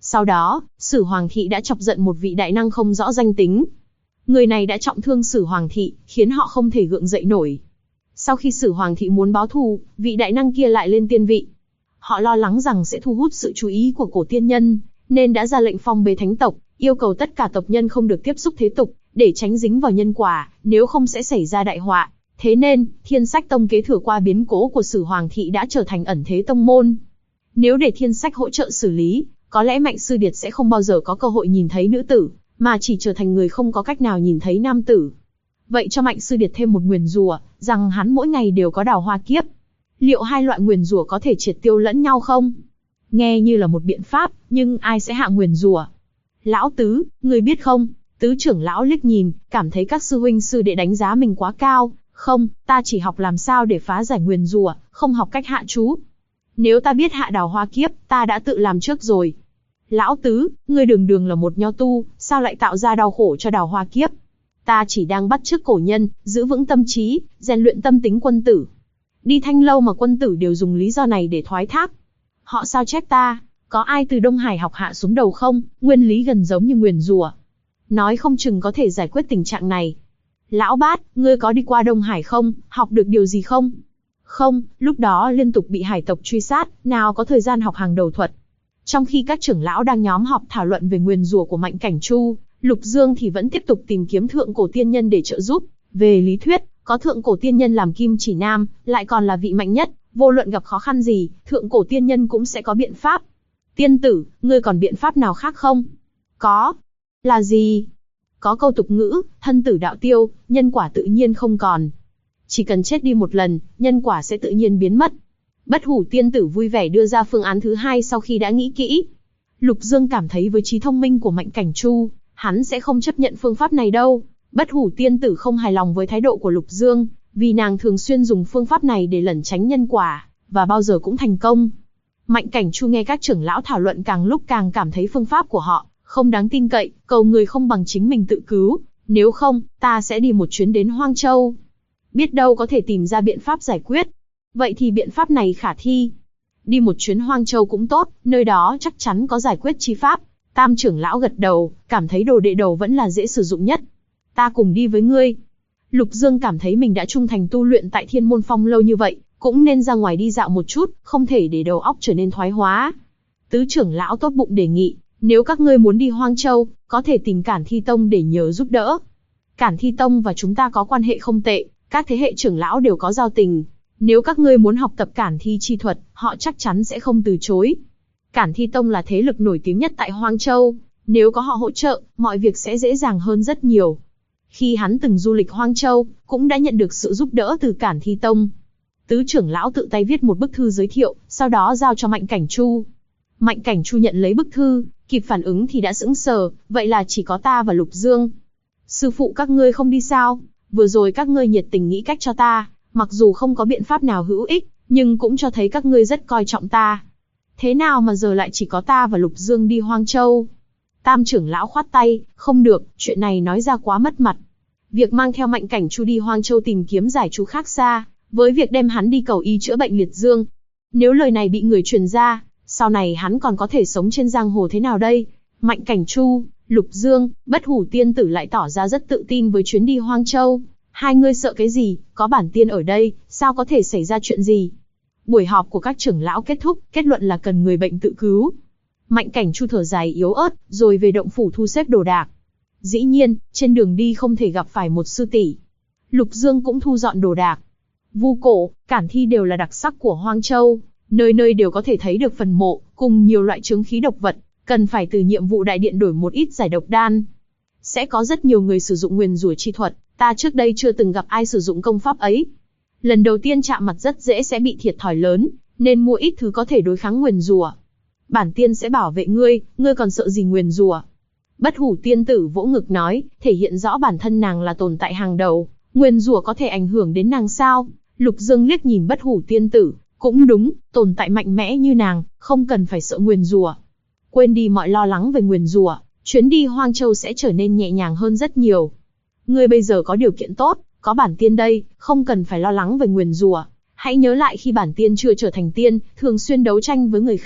Sau đó, Sử Hoàng thị đã chọc giận một vị đại năng không rõ danh tính. Người này đã trọng thương Sử Hoàng thị, khiến họ không thể gượng dậy nổi. Sau khi Sử Hoàng thị muốn báo thù, vị đại năng kia lại lên tiên vị. Họ lo lắng rằng sẽ thu hút sự chú ý của cổ tiên nhân, nên đã ra lệnh phong bế thánh tộc, yêu cầu tất cả tộc nhân không được tiếp xúc thế tục, để tránh dính vào nhân quả, nếu không sẽ xảy ra đại họa. Thế nên, Thiên Sách Tông kế thừa qua biến cố của Sử Hoàng thị đã trở thành ẩn thế tông môn. Nếu để Thiên Sách hỗ trợ xử lý, có lẽ Mạnh Sư Điệt sẽ không bao giờ có cơ hội nhìn thấy nữ tử, mà chỉ trở thành người không có cách nào nhìn thấy nam tử. Vậy cho Mạnh Sư Điệt thêm một nguyền rủa, rằng hắn mỗi ngày đều có đào hoa kiếp. Liệu hai loại nguyền rủa có thể triệt tiêu lẫn nhau không? Nghe như là một biện pháp, nhưng ai sẽ hạ nguyền rủa? Lão Tứ, ngươi biết không? Tứ trưởng lão liếc nhìn, cảm thấy các sư huynh sư đệ đánh giá mình quá cao. Không, ta chỉ học làm sao để phá giải nguyền rủa, không học cách hạ chú. Nếu ta biết hạ đào hoa kiếp, ta đã tự làm trước rồi. Lão Tứ, ngươi đường đường là một nho tu, sao lại tạo ra đau khổ cho đào hoa kiếp? Ta chỉ đang bắt chước cổ nhân, giữ vững tâm trí, rèn luyện tâm tính quân tử. Đi Thanh Lâu mà quân tử đều dùng lý do này để thoái thác. Họ sao chép ta, có ai từ Đông Hải học hạ xuống đầu không? Nguyên lý gần giống như nguyền rủa. Nói không chừng có thể giải quyết tình trạng này. Lão Bát, ngươi có đi qua Đông Hải không, học được điều gì không? Không, lúc đó liên tục bị hải tộc truy sát, nào có thời gian học hàng đầu thuật. Trong khi các trưởng lão đang nhóm họp thảo luận về nguyền rủa của Mạnh Cảnh Chu, Lục Dương thì vẫn tiếp tục tìm kiếm thượng cổ tiên nhân để trợ giúp. Về lý thuyết, có thượng cổ tiên nhân làm kim chỉ nam, lại còn là vị mạnh nhất, vô luận gặp khó khăn gì, thượng cổ tiên nhân cũng sẽ có biện pháp. Tiên tử, ngươi còn biện pháp nào khác không? Có. Là gì? Có câu tục ngữ, thân tử đạo tiêu, nhân quả tự nhiên không còn. Chỉ cần chết đi một lần, nhân quả sẽ tự nhiên biến mất. Bất Hủ tiên tử vui vẻ đưa ra phương án thứ hai sau khi đã nghĩ kỹ. Lục Dương cảm thấy với trí thông minh của Mạnh Cảnh Chu, hắn sẽ không chấp nhận phương pháp này đâu. Bất Hủ tiên tử không hài lòng với thái độ của Lục Dương, vì nàng thường xuyên dùng phương pháp này để lẩn tránh nhân quả, và bao giờ cũng thành công. Mạnh Cảnh Chu nghe các trưởng lão thảo luận càng lúc càng cảm thấy phương pháp của họ không đáng tin cậy, cầu người không bằng chính mình tự cứu, nếu không, ta sẽ đi một chuyến đến Hoang Châu. Biết đâu có thể tìm ra biện pháp giải quyết. Vậy thì biện pháp này khả thi. Đi một chuyến Hoang Châu cũng tốt, nơi đó chắc chắn có giải quyết chi pháp. Tam trưởng lão gật đầu, cảm thấy đồ đệ đầu vẫn là dễ sử dụng nhất. Ta cùng đi với ngươi. Lục Dương cảm thấy mình đã trung thành tu luyện tại Thiên Môn Phong lâu như vậy, cũng nên ra ngoài đi dạo một chút, không thể để đầu óc trở nên thoái hóa. Tứ trưởng lão tốt bụng đề nghị, nếu các ngươi muốn đi Hoang Châu, có thể tìm Cản Thi Tông để nhờ giúp đỡ. Cản Thi Tông và chúng ta có quan hệ không tệ, các thế hệ trưởng lão đều có giao tình. Nếu các ngươi muốn học tập Cản Thi chi thuật, họ chắc chắn sẽ không từ chối. Cản Thi Tông là thế lực nổi tiếng nhất tại Hoang Châu, nếu có họ hỗ trợ, mọi việc sẽ dễ dàng hơn rất nhiều. Khi hắn từng du lịch Hoang Châu, cũng đã nhận được sự giúp đỡ từ Cản Thi Tông. Tứ trưởng lão tự tay viết một bức thư giới thiệu, sau đó giao cho Mạnh Cảnh Chu. Mạnh Cảnh Chu nhận lấy bức thư, kịp phản ứng thì đã sững sờ, vậy là chỉ có ta và Lục Dương. Sư phụ các ngươi không đi sao? Vừa rồi các ngươi nhiệt tình nghĩ cách cho ta, mặc dù không có biện pháp nào hữu ích, nhưng cũng cho thấy các ngươi rất coi trọng ta. Thế nào mà giờ lại chỉ có ta và Lục Dương đi Hoang Châu? Tam trưởng lão khoát tay, không được, chuyện này nói ra quá mất mặt. Việc mang theo Mạnh Cảnh Chu đi Hoang Châu tìm kiếm giải chú khác xa, với việc đem hắn đi cầu y chữa bệnh liệt dương. Nếu lời này bị người truyền ra, sau này hắn còn có thể sống trên giang hồ thế nào đây? Mạnh Cảnh Chu, Lục Dương, Bất Hủ tiên tử lại tỏ ra rất tự tin với chuyến đi Hoang Châu. Hai ngươi sợ cái gì, có bản tiên ở đây, sao có thể xảy ra chuyện gì? Buổi họp của các trưởng lão kết thúc, kết luận là cần người bệnh tự cứu. Mạnh Cảnh Chu thở dài yếu ớt, rồi về động phủ thu xếp đồ đạc. Dĩ nhiên, trên đường đi không thể gặp phải một sư tỷ. Lục Dương cũng thu dọn đồ đạc. Vu cổ, Cản Thi đều là đặc sắc của Hoang Châu, nơi nơi đều có thể thấy được phần mộ, cùng nhiều loại chướng khí độc vật, cần phải từ nhiệm vụ đại điện đổi một ít giải độc đan. Sẽ có rất nhiều người sử dụng nguyền rủa chi thuật, ta trước đây chưa từng gặp ai sử dụng công pháp ấy. Lần đầu tiên chạm mặt rất dễ sẽ bị thiệt thòi lớn, nên mua ít thứ có thể đối kháng nguyền rủa. Bản tiên sẽ bảo vệ ngươi, ngươi còn sợ gì nguyền rủa? Bất Hủ tiên tử vỗ ngực nói, thể hiện rõ bản thân nàng là tồn tại hàng đầu, nguyền rủa có thể ảnh hưởng đến nàng sao? Lục Dương liếc nhìn Bất Hủ tiên tử, cũng đúng, tồn tại mạnh mẽ như nàng, không cần phải sợ nguyền rủa. Quên đi mọi lo lắng về nguyền rủa, chuyến đi Hoang Châu sẽ trở nên nhẹ nhàng hơn rất nhiều. Ngươi bây giờ có điều kiện tốt, có bản tiên đây, không cần phải lo lắng về nguyền rủa. Hãy nhớ lại khi bản tiên chưa trở thành tiên, thường xuyên đấu tranh với người khác,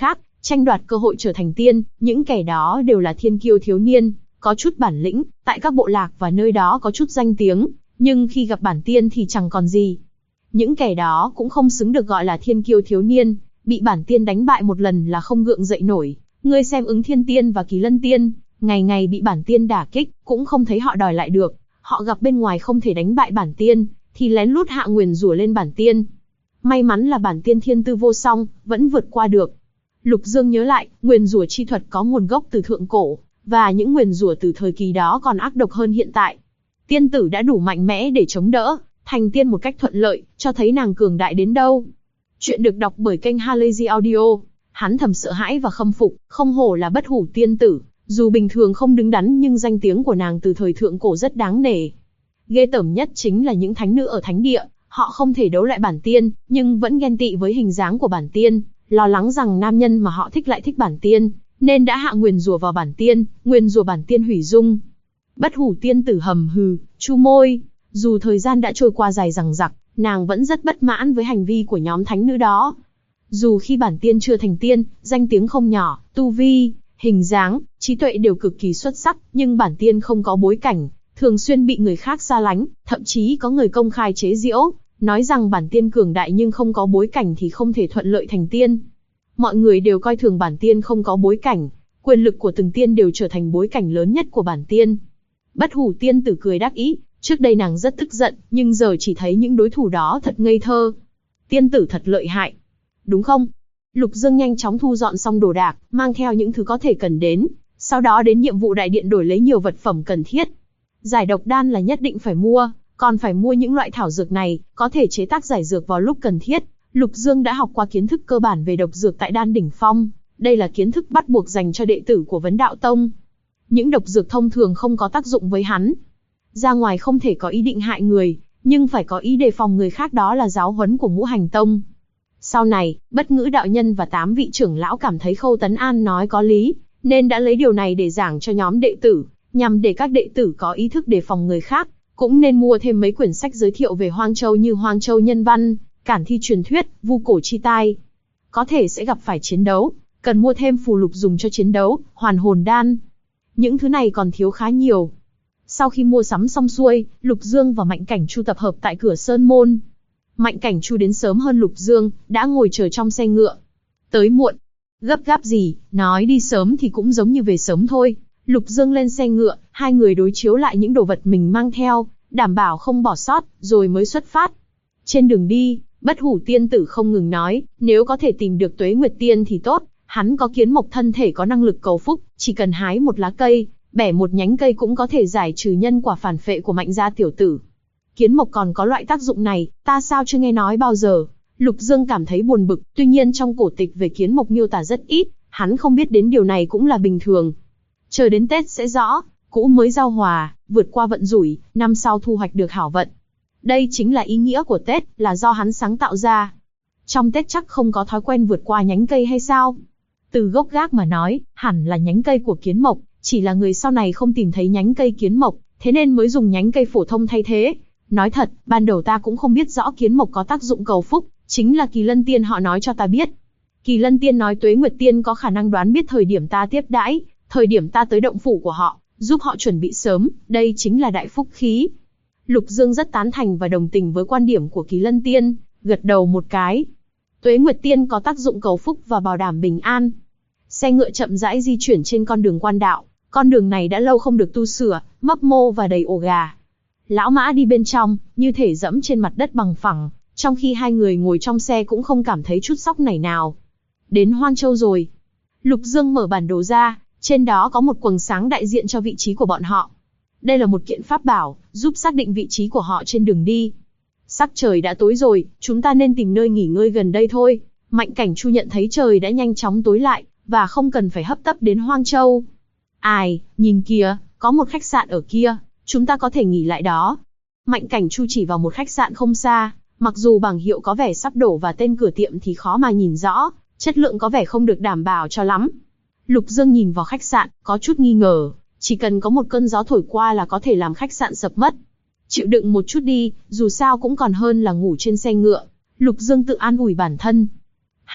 tranh đoạt cơ hội trở thành tiên, những kẻ đó đều là thiên kiêu thiếu niên, có chút bản lĩnh, tại các bộ lạc và nơi đó có chút danh tiếng, nhưng khi gặp bản tiên thì chẳng còn gì. Những kẻ đó cũng không xứng được gọi là thiên kiêu thiếu niên, bị bản tiên đánh bại một lần là không gượng dậy nổi. Ngươi xem Ứng Thiên Tiên và Kỳ Lân Tiên, ngày ngày bị bản tiên đả kích, cũng không thấy họ đòi lại được. Họ gặp bên ngoài không thể đánh bại bản tiên, thì lén lút hạ nguyền rủa lên bản tiên. May mắn là bản tiên thiên tư vô song, vẫn vượt qua được. Lục Dương nhớ lại, nguyền rủa chi thuật có nguồn gốc từ thượng cổ, và những nguyền rủa từ thời kỳ đó còn ác độc hơn hiện tại. Tiên tử đã đủ mạnh mẽ để chống đỡ, thành tiên một cách thuận lợi, cho thấy nàng cường đại đến đâu. Chuyện được đọc bởi kênh Halazy Audio. Hắn thầm sợ hãi và khâm phục, không hổ là bất hủ tiên tử, dù bình thường không đứng đắn nhưng danh tiếng của nàng từ thời thượng cổ rất đáng nể. Ghê tởm nhất chính là những thánh nữ ở thánh địa, họ không thể đấu lại bản tiên, nhưng vẫn ghen tị với hình dáng của bản tiên, lo lắng rằng nam nhân mà họ thích lại thích bản tiên, nên đã hạ nguyền rủa vào bản tiên, nguyền rủa bản tiên hủy dung. Bất hủ tiên tử hầm hừ, chu môi, dù thời gian đã trôi qua dài dằng dặc, nàng vẫn rất bất mãn với hành vi của nhóm thánh nữ đó. Dù khi bản tiên chưa thành tiên, danh tiếng không nhỏ, tu vi, hình dáng, trí tuệ đều cực kỳ xuất sắc, nhưng bản tiên không có bối cảnh, thường xuyên bị người khác xa lánh, thậm chí có người công khai chế giễu, nói rằng bản tiên cường đại nhưng không có bối cảnh thì không thể thuận lợi thành tiên. Mọi người đều coi thường bản tiên không có bối cảnh, quyền lực của từng tiên đều trở thành bối cảnh lớn nhất của bản tiên. Bất hủ tiên tử cười đắc ý, trước đây nàng rất tức giận, nhưng giờ chỉ thấy những đối thủ đó thật ngây thơ. Tiên tử thật lợi hại, đúng không? Lục Dương nhanh chóng thu dọn xong đồ đạc, mang theo những thứ có thể cần đến, sau đó đến nhiệm vụ đại điện đổi lấy nhiều vật phẩm cần thiết. Giải độc đan là nhất định phải mua, còn phải mua những loại thảo dược này, có thể chế tác giải dược vào lúc cần thiết. Lục Dương đã học qua kiến thức cơ bản về độc dược tại Đan Đỉnh Phong, đây là kiến thức bắt buộc dành cho đệ tử của Vấn Đạo Tông. Những độc dược thông thường không có tác dụng với hắn. Ra ngoài không thể có ý định hại người, nhưng phải có ý đề phòng người khác, đó là giáo huấn của Ngũ Hành Tông. Sau này, Bất Ngữ đạo nhân và 8 vị trưởng lão cảm thấy Khâu Tấn An nói có lý, nên đã lấy điều này để giảng cho nhóm đệ tử, nhằm để các đệ tử có ý thức đề phòng người khác. Cũng nên mua thêm mấy quyển sách giới thiệu về Hoang Châu như Hoang Châu Nhân Văn, Cản Thi Truyền Thuyết, Vu Cổ Chi Tai. Có thể sẽ gặp phải chiến đấu, cần mua thêm phù lục dùng cho chiến đấu, Hoàn Hồn Đan. Những thứ này còn thiếu khá nhiều. Sau khi mua sắm xong xuôi, Lục Dương và Mạnh Cảnh Chu tập hợp tại cửa Sơn Môn. Mạnh Cảnh Chu đến sớm hơn Lục Dương, đã ngồi chờ trong xe ngựa. Tới muộn, gấp gáp gì, nói đi sớm thì cũng giống như về sớm thôi. Lục Dương lên xe ngựa, hai người đối chiếu lại những đồ vật mình mang theo, đảm bảo không bỏ sót, rồi mới xuất phát. Trên đường đi, Bất hủ tiên tử không ngừng nói, nếu có thể tìm được Tuế Nguyệt Tiên thì tốt, hắn có kiến mộc thân thể có năng lực cầu phúc, chỉ cần hái một lá cây, bẻ một nhánh cây cũng có thể giải trừ nhân quả phản phệ của Mạnh gia tiểu tử. Kiến mộc còn có loại tác dụng này, ta sao chưa nghe nói bao giờ? Lục Dương cảm thấy buồn bực, tuy nhiên trong cổ tịch về kiến mộc miêu tả rất ít, hắn không biết đến điều này cũng là bình thường. Chờ đến Tết sẽ rõ, cũ mới giao hòa, vượt qua vận rủi, năm sau thu hoạch được hảo vận. Đây chính là ý nghĩa của Tết, là do hắn sáng tạo ra. Trong Tết chắc không có thói quen vượt qua nhánh cây hay sao? Từ gốc gác mà nói, hẳn là nhánh cây của kiến mộc, chỉ là người sau này không tìm thấy nhánh cây kiến mộc, thế nên mới dùng nhánh cây phổ thông thay thế. Nói thật, ban đầu ta cũng không biết rõ kiến mộc có tác dụng cầu phúc, chính là Kỳ Lân Tiên họ nói cho ta biết. Kỳ Lân Tiên nói Tuế Nguyệt Tiên có khả năng đoán biết thời điểm ta tiếp đãi, thời điểm ta tới động phủ của họ, giúp họ chuẩn bị sớm, đây chính là đại phúc khí. Lục Dương rất tán thành và đồng tình với quan điểm của Kỳ Lân Tiên, gật đầu một cái. Tuế Nguyệt Tiên có tác dụng cầu phúc và bảo đảm bình an. Xe ngựa chậm rãi di chuyển trên con đường quan đạo, con đường này đã lâu không được tu sửa, mấp mô và đầy ổ gà. Lão mã đi bên trong, như thể dẫm trên mặt đất bằng phẳng, trong khi hai người ngồi trong xe cũng không cảm thấy chút sóc nảy nào. Đến Hoang Châu rồi. Lục Dương mở bản đồ ra, trên đó có một quầng sáng đại diện cho vị trí của bọn họ. Đây là một kiện pháp bảo, giúp xác định vị trí của họ trên đường đi. Sắc trời đã tối rồi, chúng ta nên tìm nơi nghỉ ngơi gần đây thôi. Mạnh Cảnh Chu nhận thấy trời đã nhanh chóng tối lại, và không cần phải hấp tấp đến Hoang Châu. Ai, nhìn kìa, có một khách sạn ở kia, chúng ta có thể nghỉ lại đó. Mạnh Cảnh Chu chỉ vào một khách sạn không xa, mặc dù bảng hiệu có vẻ sắp đổ và tên cửa tiệm thì khó mà nhìn rõ, chất lượng có vẻ không được đảm bảo cho lắm. Lục Dương nhìn vào khách sạn, có chút nghi ngờ, chỉ cần có một cơn gió thổi qua là có thể làm khách sạn sập mất. Chịu đựng một chút đi, dù sao cũng còn hơn là ngủ trên xe ngựa. Lục Dương tự an ủi bản thân.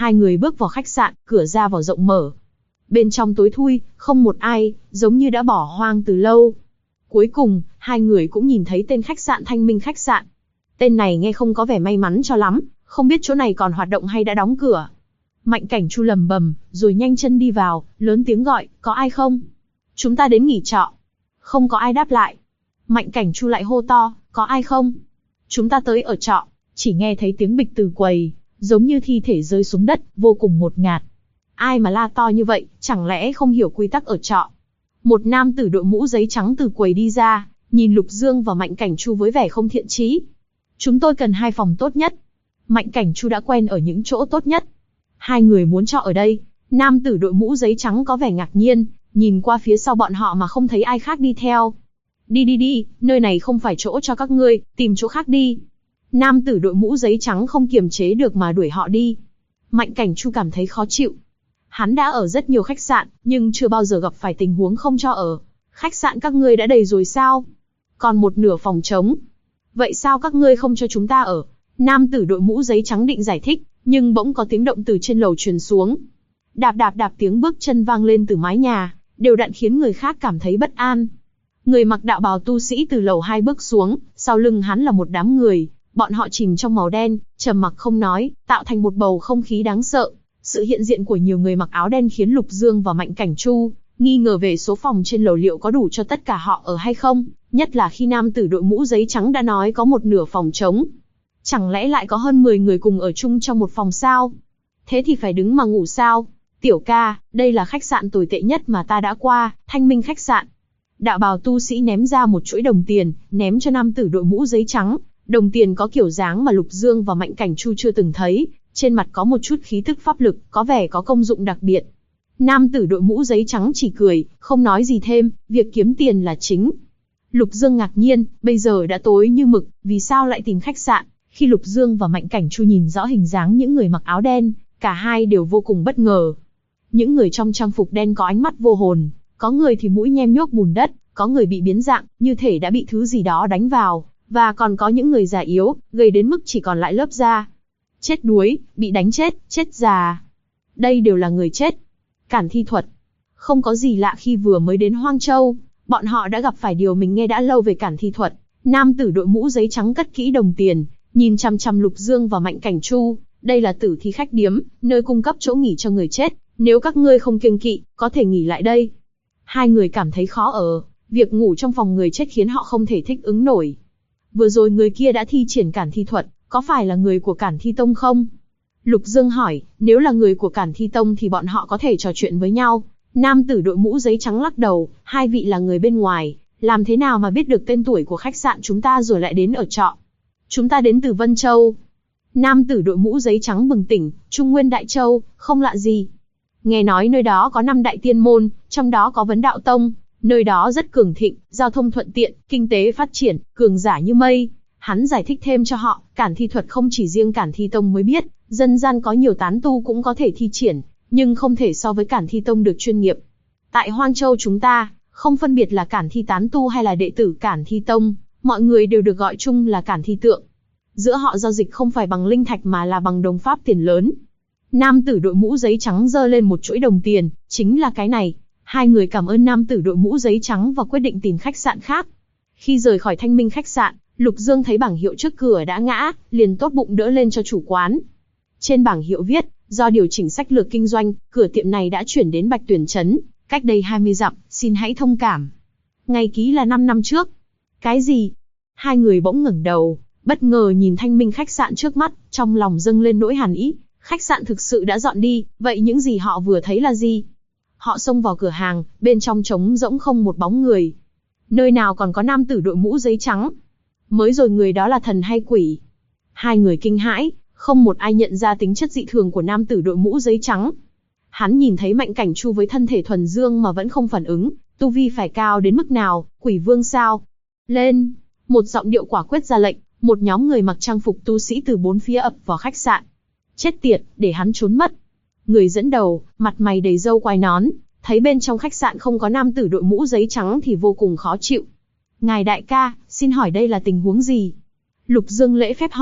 Hai người bước vào khách sạn, cửa ra vào rộng mở. Bên trong tối thui, không một ai, giống như đã bỏ hoang từ lâu. Cuối cùng, hai người cũng nhìn thấy tên khách sạn Thanh Minh khách sạn. Tên này nghe không có vẻ may mắn cho lắm, không biết chỗ này còn hoạt động hay đã đóng cửa. Mạnh Cảnh Chu lầm bầm, rồi nhanh chân đi vào, lớn tiếng gọi, có ai không? Chúng ta đến nghỉ trọ. Không có ai đáp lại. Mạnh Cảnh Chu lại hô to, có ai không? Chúng ta tới ở trọ. Chỉ nghe thấy tiếng bịch từ quầy, giống như thi thể rơi xuống đất, vô cùng ngột ngạt. Ai mà la to như vậy, chẳng lẽ không hiểu quy tắc ở trọ? Một nam tử đội mũ giấy trắng từ quầy đi ra, nhìn Lục Dương và Mạnh Cảnh Chu với vẻ không thiện chí. Chúng tôi cần 2 phòng tốt nhất. Mạnh Cảnh Chu đã quen ở những chỗ tốt nhất. Hai người muốn trọ ở đây. Nam tử đội mũ giấy trắng có vẻ ngạc nhiên, nhìn qua phía sau bọn họ mà không thấy ai khác đi theo. Đi, nơi này không phải chỗ cho các ngươi, tìm chỗ khác đi. Nam tử đội mũ giấy trắng không kiềm chế được mà đuổi họ đi. Mạnh Cảnh Chu cảm thấy khó chịu. Hắn đã ở rất nhiều khách sạn, nhưng chưa bao giờ gặp phải tình huống không cho ở. Khách sạn các ngươi đã đầy rồi sao? Còn một nửa phòng trống. Vậy sao các ngươi không cho chúng ta ở? Nam tử đội mũ giấy trắng định giải thích, nhưng bỗng có tiếng động từ trên lầu truyền xuống. Đạp tiếng bước chân vang lên từ mái nhà, đều đặn khiến người khác cảm thấy bất an. Người mặc đạo bào tu sĩ từ lầu 2 bước xuống, sau lưng hắn là một đám người, bọn họ chìm trong màu đen, trầm mặc không nói, tạo thành một bầu không khí đáng sợ. Sự hiện diện của nhiều người mặc áo đen khiến Lục Dương và Mạnh Cảnh Chu nghi ngờ về số phòng trên lầu liệu có đủ cho tất cả họ ở hay không, nhất là khi nam tử đội mũ giấy trắng đã nói có một nửa phòng trống. Chẳng lẽ lại có hơn 10 người cùng ở chung trong một phòng sao? Thế thì phải đứng mà ngủ sao? Tiểu ca, đây là khách sạn tồi tệ nhất mà ta đã qua, Thanh Minh khách sạn. Đạo bào tu sĩ ném ra một chuỗi đồng tiền, ném cho nam tử đội mũ giấy trắng. Đồng tiền có kiểu dáng mà Lục Dương và Mạnh Cảnh Chu chưa từng thấy, trên mặt có một chút khí tức pháp lực, có vẻ có công dụng đặc biệt. Nam tử đội mũ giấy trắng chỉ cười, không nói gì thêm, việc kiếm tiền là chính. Lục Dương ngạc nhiên, bây giờ đã tối như mực, vì sao lại tìm khách sạn? Khi Lục Dương và Mạnh Cảnh Chu nhìn rõ hình dáng những người mặc áo đen, cả hai đều vô cùng bất ngờ. Những người trong trang phục đen có ánh mắt vô hồn, có người thì mũi nhem nhuốc bùn đất, có người bị biến dạng, như thể đã bị thứ gì đó đánh vào, và còn có những người già yếu, gầy đến mức chỉ còn lại lớp da. Chết đuối, bị đánh chết, chết già. Đây đều là người chết. Cản thi thuật. Không có gì lạ khi vừa mới đến Hoang Châu, bọn họ đã gặp phải điều mình nghe đã lâu về cản thi thuật. Nam tử đội mũ giấy trắng cất kỹ đồng tiền, nhìn chằm chằm Lục Dương và Mạnh Cảnh Chu. Đây là tử thi khách điếm, nơi cung cấp chỗ nghỉ cho người chết. Nếu các ngươi không kiêng kỵ, có thể nghỉ lại đây. Hai người cảm thấy khó ở. Việc ngủ trong phòng người chết khiến họ không thể thích ứng nổi. Vừa rồi người kia đã thi triển cản thi thuật, có phải là người của Cản Thi Tông không? Lục Dương hỏi, nếu là người của Cản Thi Tông thì bọn họ có thể trò chuyện với nhau. Nam tử đội mũ giấy trắng lắc đầu, hai vị là người bên ngoài, làm thế nào mà biết được tên tuổi của khách sạn chúng ta rồi lại đến ở trọ? Chúng ta đến từ Vân Châu. Nam tử đội mũ giấy trắng bừng tỉnh, Trung Nguyên Đại Châu, không lạ gì. Nghe nói nơi đó có 5 đại tiên môn, trong đó có Vấn Đạo Tông, nơi đó rất cường thịnh, giao thông thuận tiện, kinh tế phát triển, cường giả như mây. Hắn giải thích thêm cho họ, cản thi thuật không chỉ riêng Cản Thi Tông mới biết, dân gian có nhiều tán tu cũng có thể thi triển, nhưng không thể so với Cản Thi Tông được chuyên nghiệp. Tại Hoang Châu chúng ta, không phân biệt là Cản Thi tán tu hay là đệ tử Cản Thi Tông, mọi người đều được gọi chung là Cản Thi tượng. Giữa họ giao dịch không phải bằng linh thạch mà là bằng đồng pháp tiền lớn. Nam tử đội mũ giấy trắng giơ lên một chuỗi đồng tiền, chính là cái này. Hai người cảm ơn nam tử đội mũ giấy trắng và quyết định tìm khách sạn khác. Khi rời khỏi Thanh Minh khách sạn, Lục Dương thấy bảng hiệu trước cửa đã ngã, liền tốt bụng đỡ lên cho chủ quán. Trên bảng hiệu viết, do điều chỉnh sách lược kinh doanh, cửa tiệm này đã chuyển đến Bạch Tuyển Trấn, cách đây 20 dặm, xin hãy thông cảm. Ngày ký là 5 năm trước. Cái gì? Hai người bỗng ngẩng đầu, bất ngờ nhìn Thanh Minh khách sạn trước mắt, trong lòng dâng lên nỗi hàn ý. Khách sạn thực sự đã dọn đi, vậy những gì họ vừa thấy là gì? Họ xông vào cửa hàng, bên trong trống rỗng không một bóng người. Nơi nào còn có nam tử đội mũ giấy trắng? Mới rồi người đó là thần hay quỷ? Hai người kinh hãi, không một ai nhận ra tính chất dị thường của nam tử đội mũ giấy trắng. Hắn nhìn thấy Mạnh Cảnh Chu với thân thể thuần dương mà vẫn không phản ứng, tu vi phải cao đến mức nào, quỷ vương sao? Lên! Một giọng điệu quả quyết ra lệnh, một nhóm người mặc trang phục tu sĩ từ bốn phía ập vào khách sạn. Chết tiệt, để hắn trốn mất. Người dẫn đầu, mặt mày đầy râu quai nón, thấy bên trong khách sạn không có nam tử đội mũ giấy trắng thì vô cùng khó chịu. Ngài đại ca, xin hỏi đây là tình huống gì? Lục Dương lễ phép hỏi,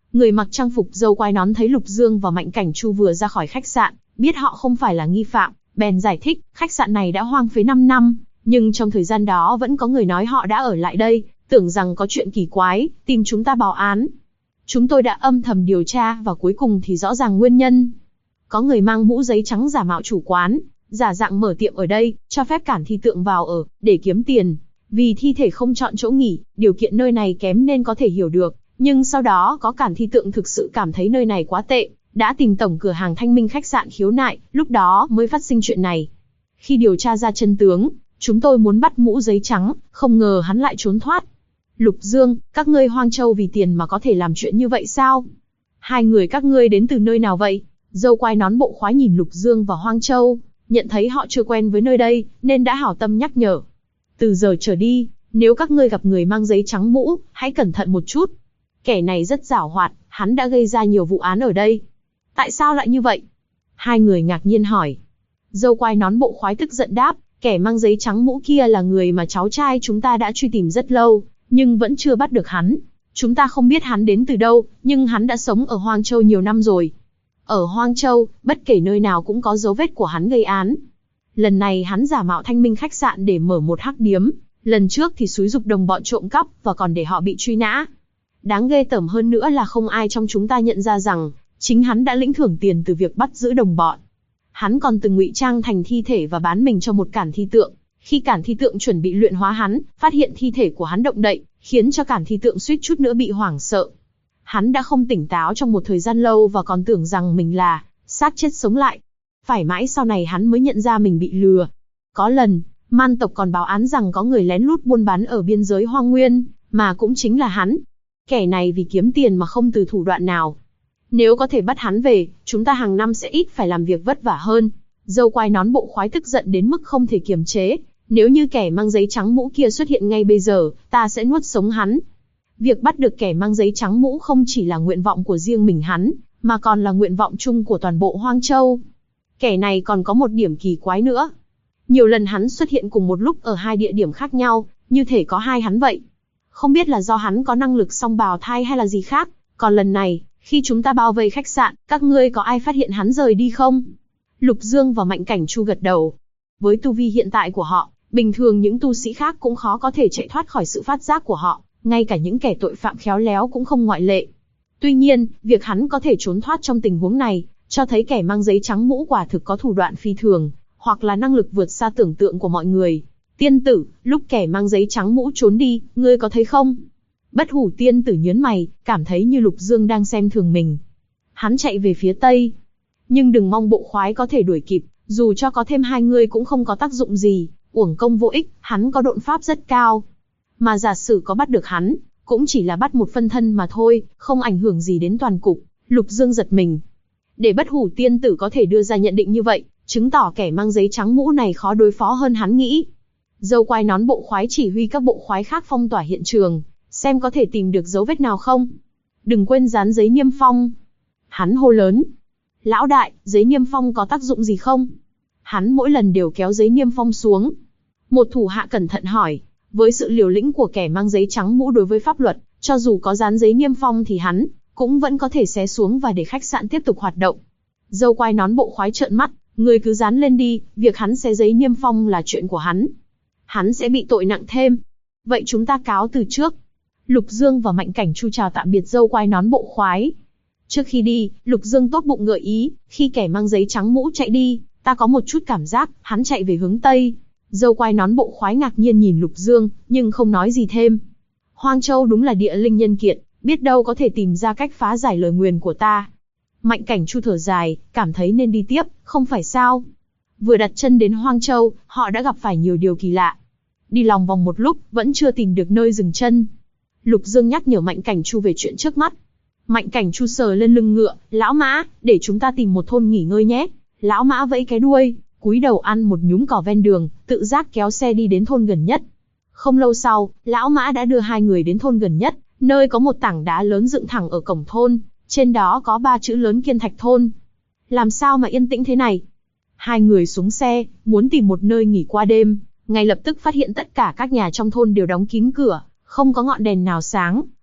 Người mặc trang phục râu quai nón thấy Lục Dương và Mạnh Cảnh Chu vừa ra khỏi khách sạn, biết họ không phải là nghi phạm, bèn giải thích, khách sạn này đã hoang phế 5 năm, nhưng trong thời gian đó vẫn có người nói họ đã ở lại đây, tưởng rằng có chuyện kỳ quái, tìm chúng ta báo án. Chúng tôi đã âm thầm điều tra và cuối cùng thì rõ ràng nguyên nhân. Có người mang mũ giấy trắng giả mạo chủ quán, giả dạng mở tiệm ở đây, cho phép cản thi tượng vào ở, để kiếm tiền. Vì thi thể không chọn chỗ nghỉ, điều kiện nơi này kém nên có thể hiểu được. Nhưng sau đó có cản thi tượng thực sự cảm thấy nơi này quá tệ, đã tìm tổng cửa hàng Thanh Minh khách sạn khiếu nại, lúc đó mới phát sinh chuyện này. Khi điều tra ra chân tướng, chúng tôi muốn bắt mũ giấy trắng, không ngờ hắn lại trốn thoát. Lục Dương, các ngươi Hoang Châu vì tiền mà có thể làm chuyện như vậy sao? Hai người các ngươi đến từ nơi nào vậy? Dâu quai nón bộ khoái nhìn Lục Dương và Hoang Châu, nhận thấy họ chưa quen với nơi đây, nên đã hảo tâm nhắc nhở. Từ giờ trở đi, nếu các ngươi gặp người mang giấy trắng mũ, hãy cẩn thận một chút. Kẻ này rất giảo hoạt, hắn đã gây ra nhiều vụ án ở đây. Tại sao lại như vậy? Hai người ngạc nhiên hỏi. Dâu quai nón bộ khoái tức giận đáp, kẻ mang giấy trắng mũ kia là người mà cháu trai chúng ta đã truy tìm rất lâu, nhưng vẫn chưa bắt được hắn. Chúng ta không biết hắn đến từ đâu, nhưng hắn đã sống ở Hoang Châu nhiều năm rồi. Ở Hoang Châu, bất kể nơi nào cũng có dấu vết của hắn gây án. Lần này hắn giả mạo Thanh Minh khách sạn để mở một hắc điếm, lần trước thì xúi giục đồng bọn trộm cắp và còn để họ bị truy nã. Đáng ghê tởm hơn nữa là không ai trong chúng ta nhận ra rằng chính hắn đã lĩnh thưởng tiền từ việc bắt giữ đồng bọn. Hắn còn từng ngụy trang thành thi thể và bán mình cho một cản thi tượng. Khi cản thi tượng chuẩn bị luyện hóa hắn, phát hiện thi thể của hắn động đậy, khiến cho cản thi tượng suýt chút nữa bị hoảng sợ. Hắn đã không tỉnh táo trong một thời gian lâu và còn tưởng rằng mình là xác chết sống lại. Phải mãi sau này hắn mới nhận ra mình bị lừa. Có lần, man tộc còn báo án rằng có người lén lút buôn bán ở biên giới Hoang Nguyên, mà cũng chính là hắn. Kẻ này vì kiếm tiền mà không từ thủ đoạn nào. Nếu có thể bắt hắn về, chúng ta hàng năm sẽ ít phải làm việc vất vả hơn. Dâu quai nón bộ khoái tức giận đến mức không thể kiềm chế. Nếu như kẻ mang giấy trắng mũ kia xuất hiện ngay bây giờ, ta sẽ nuốt sống hắn. Việc bắt được kẻ mang giấy trắng mũ không chỉ là nguyện vọng của riêng mình hắn, mà còn là nguyện vọng chung của toàn bộ Hoang Châu. Kẻ này còn có một điểm kỳ quái nữa. Nhiều lần hắn xuất hiện cùng một lúc ở hai địa điểm khác nhau, như thể có hai hắn vậy. Không biết là do hắn có năng lực song bào thai hay là gì khác. Còn lần này, khi chúng ta bao vây khách sạn, các ngươi có ai phát hiện hắn rời đi không? Lục Dương và Mạnh Cảnh Chu gật đầu. Với tu vi hiện tại của họ, bình thường những tu sĩ khác cũng khó có thể chạy thoát khỏi sự phát giác của họ, ngay cả những kẻ tội phạm khéo léo cũng không ngoại lệ. Tuy nhiên, việc hắn có thể trốn thoát trong tình huống này, cho thấy kẻ mang giấy trắng mũ quả thực có thủ đoạn phi thường, hoặc là năng lực vượt xa tưởng tượng của mọi người. Tiên tử, lúc kẻ mang giấy trắng mũ trốn đi, ngươi có thấy không? Bất Hủ tiên tử nhớn mày, cảm thấy như Lục Dương đang xem thường mình. Hắn chạy về phía tây. Nhưng đừng mong bộ khoái có thể đuổi kịp, dù cho có thêm hai người cũng không có tác dụng gì, uổng công vô ích, hắn có độn pháp rất cao. Mà giả sử có bắt được hắn, cũng chỉ là bắt một phân thân mà thôi, không ảnh hưởng gì đến toàn cục. Lục Dương giật mình. Để Bất Hủ tiên tử có thể đưa ra nhận định như vậy, chứng tỏ kẻ mang giấy trắng mũ này khó đối phó hơn hắn nghĩ. Dâu quai nón bộ khoái chỉ huy các bộ khoái khác phong tỏa hiện trường, xem có thể tìm được dấu vết nào không. Đừng quên dán giấy niêm phong. Hắn hô lớn. Lão đại, giấy niêm phong có tác dụng gì không? Hắn mỗi lần đều kéo giấy niêm phong xuống. Một thủ hạ cẩn thận hỏi. Với sự liều lĩnh của kẻ mang giấy trắng mũ đối với pháp luật, cho dù có dán giấy niêm phong thì hắn cũng vẫn có thể xé xuống và để khách sạn tiếp tục hoạt động. Dâu quai nón bộ khoái trợn mắt. Người cứ dán lên đi, việc hắn xé giấy niêm phong là chuyện của hắn. Hắn sẽ bị tội nặng thêm. Vậy chúng ta cáo từ trước. Lục Dương và Mạnh Cảnh Chu chào tạm biệt dâu quai nón bộ khoái. Trước khi đi, Lục Dương tốt bụng gợi ý, khi kẻ mang giấy trắng mũ chạy đi, ta có một chút cảm giác, hắn chạy về hướng Tây. Dâu quai nón bộ khoái ngạc nhiên nhìn Lục Dương, nhưng không nói gì thêm. Hoang Châu đúng là địa linh nhân kiệt, biết đâu có thể tìm ra cách phá giải lời nguyền của ta. Mạnh Cảnh Chu thở dài, cảm thấy nên đi tiếp, không phải sao. Vừa đặt chân đến Hoang Châu, họ đã gặp phải nhiều điều kỳ lạ. Đi lòng vòng một lúc, vẫn chưa tìm được nơi dừng chân. Lục Dương nhắc nhở Mạnh Cảnh Chu về chuyện trước mắt. Mạnh Cảnh Chu sờ lên lưng ngựa, lão mã, để chúng ta tìm một thôn nghỉ ngơi nhé. Lão mã vẫy cái đuôi, cúi đầu ăn một nhúm cỏ ven đường, tự giác kéo xe đi đến thôn gần nhất. Không lâu sau, lão mã đã đưa hai người đến thôn gần nhất, nơi có một tảng đá lớn dựng thẳng ở cổng thôn, trên đó có 3 chữ lớn Kiên Thạch thôn. Làm sao mà yên tĩnh thế này? Hai người xuống xe, muốn tìm một nơi nghỉ qua đêm, ngay lập tức phát hiện tất cả các nhà trong thôn đều đóng kín cửa, không có ngọn đèn nào sáng,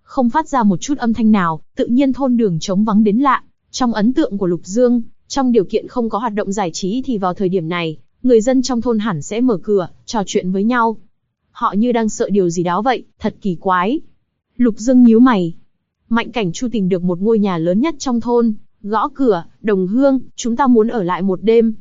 không phát ra một chút âm thanh nào, tự nhiên thôn đường trống vắng đến lạ. Trong ấn tượng của Lục Dương, trong điều kiện không có hoạt động giải trí thì vào thời điểm này, người dân trong thôn hẳn sẽ mở cửa, trò chuyện với nhau. Họ như đang sợ điều gì đó vậy, thật kỳ quái. Lục Dương nhíu mày. Mạnh Cảnh Chu tìm được một ngôi nhà lớn nhất trong thôn, gõ cửa, "Đồng Hương, chúng ta muốn ở lại một đêm."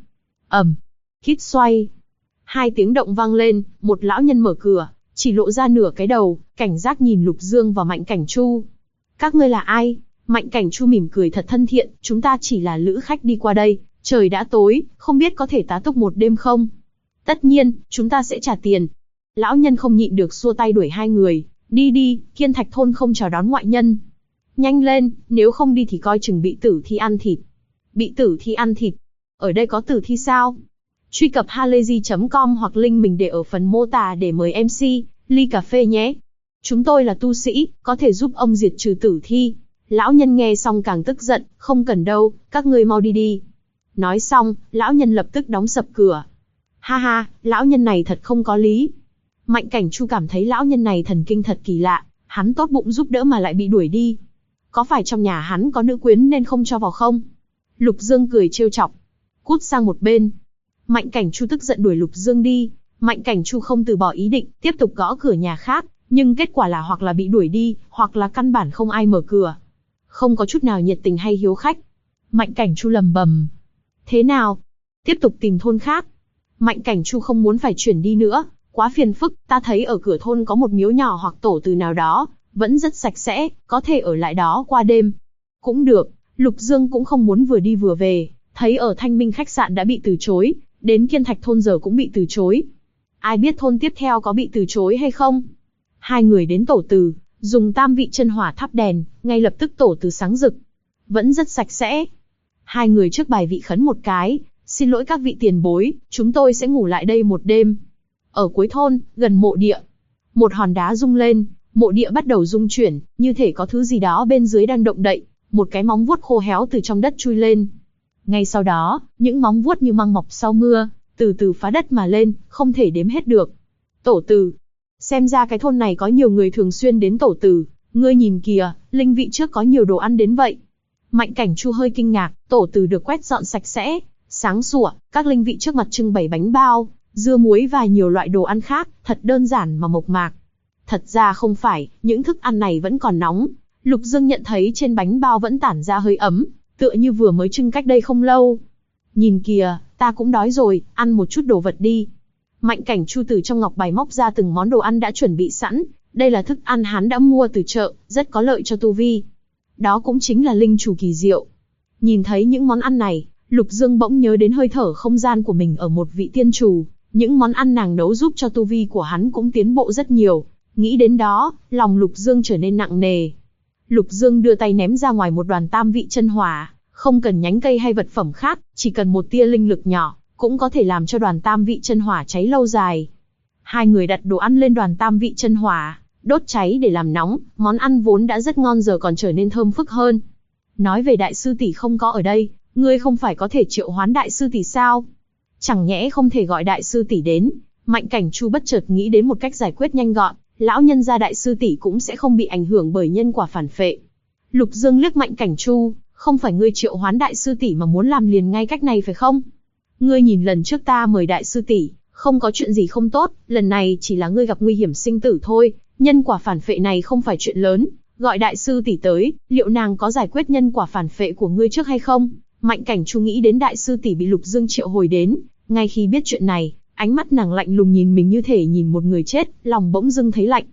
Hít xoay. 2 tiếng động vang lên, một lão nhân mở cửa, chỉ lộ ra nửa cái đầu, cảnh giác nhìn Lục Dương và Mạnh Cảnh Chu. "Các ngươi là ai?" Mạnh Cảnh Chu mỉm cười thật thân thiện, "Chúng ta chỉ là lữ khách đi qua đây, trời đã tối, không biết có thể tá túc một đêm không?" "Tất nhiên, chúng ta sẽ trả tiền." Lão nhân không nhịn được xua tay đuổi 2 người, "Đi đi, Kiên Thạch thôn không chào đón ngoại nhân. Nhanh lên, nếu không đi thì coi chừng bị tử thi ăn thịt." "Bị tử thi ăn thịt? Ở đây có tử thi sao?" Truy cập halayzi.com hoặc link mình để ở phần mô tả để mời MC, ly cà phê nhé. "Chúng tôi là tu sĩ, có thể giúp ông diệt trừ tử thi." Lão nhân nghe xong càng tức giận, "Không cần đâu, các ngươi mau đi đi." Nói xong, lão nhân lập tức đóng sập cửa. Ha ha, lão nhân này thật không có lý. Mạnh Cảnh Chu cảm thấy lão nhân này thần kinh thật kỳ lạ, hắn tốt bụng giúp đỡ mà lại bị đuổi đi. Có phải trong nhà hắn có nữ quyến nên không cho vào không? Lục Dương cười trêu chọc. "Cút sang một bên." Mạnh Cảnh Chu tức giận đuổi Lục Dương đi. Mạnh Cảnh Chu không từ bỏ ý định, tiếp tục gõ cửa nhà khác, nhưng kết quả là hoặc là bị đuổi đi, hoặc là căn bản không ai mở cửa. Không có chút nào nhiệt tình hay hiếu khách. Mạnh Cảnh Chu lầm bầm. "Thế nào? Tiếp tục tìm thôn khác." Mạnh Cảnh Chu không muốn phải chuyển đi nữa, quá phiền phức, ta thấy ở cửa thôn có một miếu nhỏ hoặc tổ từ nào đó, vẫn rất sạch sẽ, có thể ở lại đó qua đêm. Cũng được, Lục Dương cũng không muốn vừa đi vừa về, thấy ở Thanh Minh khách sạn đã bị từ chối, đến Kiên Thạch thôn giờ cũng bị từ chối. Ai biết thôn tiếp theo có bị từ chối hay không? 2 người đến tổ từ, dùng tam vị chân hỏa thắp đèn, ngay lập tức tổ từ sáng rực. Vẫn rất sạch sẽ. 2 người trước bài vị khấn một cái, "Xin lỗi các vị tiền bối, chúng tôi sẽ ngủ lại đây một đêm." Ở cuối thôn, gần mộ địa, một hòn đá rung lên, mộ địa bắt đầu rung chuyển, như thể có thứ gì đó bên dưới đang động đậy, một cái móng vuốt khô héo từ trong đất chui lên. Ngay sau đó, những móng vuốt như măng mọc sau mưa, từ từ phá đất mà lên, không thể đếm hết được. Tổ từ. Xem ra cái thôn này có nhiều người thường xuyên đến tổ từ, ngươi nhìn kìa, linh vị trước có nhiều đồ ăn đến vậy. Mạnh Cảnh Chu hơi kinh ngạc, tổ từ được quét dọn sạch sẽ, sáng sủa, các linh vị trước mặt trưng bày bánh bao, dưa muối và nhiều loại đồ ăn khác, thật đơn giản mà mộc mạc. Thật ra không phải, những thức ăn này vẫn còn nóng. Lục Dương nhận thấy trên bánh bao vẫn tản ra hơi ấm, tựa như vừa mới trưng cách đây không lâu. "Nhìn kìa, ta cũng đói rồi, ăn một chút đồ vật đi." Mạnh Cảnh Chu từ trong ngọc bài móc ra từng món đồ ăn đã chuẩn bị sẵn, đây là thức ăn hắn đã mua từ chợ, rất có lợi cho tu vi. Đó cũng chính là linh chủ kỳ diệu. Nhìn thấy những món ăn này, Lục Dương bỗng nhớ đến hơi thở không gian của mình ở một vị tiên chủ, những món ăn nàng nấu giúp cho tu vi của hắn cũng tiến bộ rất nhiều. Nghĩ đến đó, lòng Lục Dương trở nên nặng nề. Lục Dương đưa tay ném ra ngoài một đoàn tam vị chân hỏa, không cần nhánh cây hay vật phẩm khác, chỉ cần một tia linh lực nhỏ, cũng có thể làm cho đoàn tam vị chân hỏa cháy lâu dài. 2 người đặt đồ ăn lên đoàn tam vị chân hỏa, đốt cháy để làm nóng, món ăn vốn đã rất ngon giờ còn trở nên thơm phức hơn. "Nói về đại sư tỷ không có ở đây, ngươi không phải có thể triệu hoán đại sư tỷ sao? Chẳng nhẽ không thể gọi đại sư tỷ đến?" Mạnh Cảnh Chu bất chợt nghĩ đến một cách giải quyết nhanh gọn, lão nhân gia đại sư tỷ cũng sẽ không bị ảnh hưởng bởi nhân quả phản phệ. Lục Dương liếc Mạnh Cảnh Chu, "Không phải ngươi triệu hoán đại sư tỷ mà muốn làm liền ngay cách này phải không? Ngươi nhìn lần trước ta mời đại sư tỷ, không có chuyện gì không tốt, lần này chỉ là ngươi gặp nguy hiểm sinh tử thôi, nhân quả phản phệ này không phải chuyện lớn, gọi đại sư tỷ tới, liệu nàng có giải quyết nhân quả phản phệ của ngươi trước hay không?" Mạnh Cảnh Chu nghĩ đến đại sư tỷ bị Lục Dương triệu hồi đến, ngay khi biết chuyện này, ánh mắt nàng lạnh lùng nhìn mình như thể nhìn một người chết, lòng bỗng dưng thấy lạnh.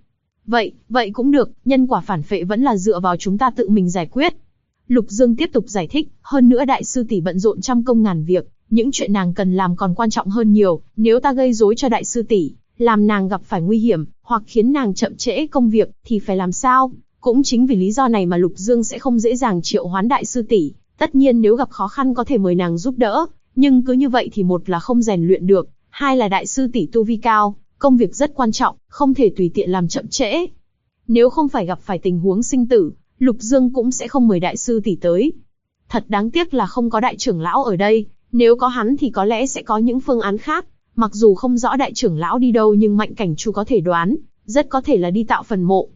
Vậy cũng được, nhân quả phản phệ vẫn là dựa vào chúng ta tự mình giải quyết." Lục Dương tiếp tục giải thích, "Hơn nữa đại sư tỷ bận rộn trăm công ngàn việc, những chuyện nàng cần làm còn quan trọng hơn nhiều, nếu ta gây rối cho đại sư tỷ, làm nàng gặp phải nguy hiểm, hoặc khiến nàng chậm trễ công việc, thì phải làm sao?" Cũng chính vì lý do này mà Lục Dương sẽ không dễ dàng triệu hoán đại sư tỷ, tất nhiên nếu gặp khó khăn có thể mời nàng giúp đỡ, nhưng cứ như vậy thì một là không rèn luyện được, hai là đại sư tỷ tu vi cao, công việc rất quan trọng, không thể tùy tiện làm chậm trễ. Nếu không phải gặp phải tình huống sinh tử, Lục Dương cũng sẽ không mời đại sư tỷ tới. Thật đáng tiếc là không có đại trưởng lão ở đây, nếu có hắn thì có lẽ sẽ có những phương án khác. Mặc dù không rõ đại trưởng lão đi đâu nhưng Mạnh Cảnh Chu có thể đoán, rất có thể là đi tạo phần mộ.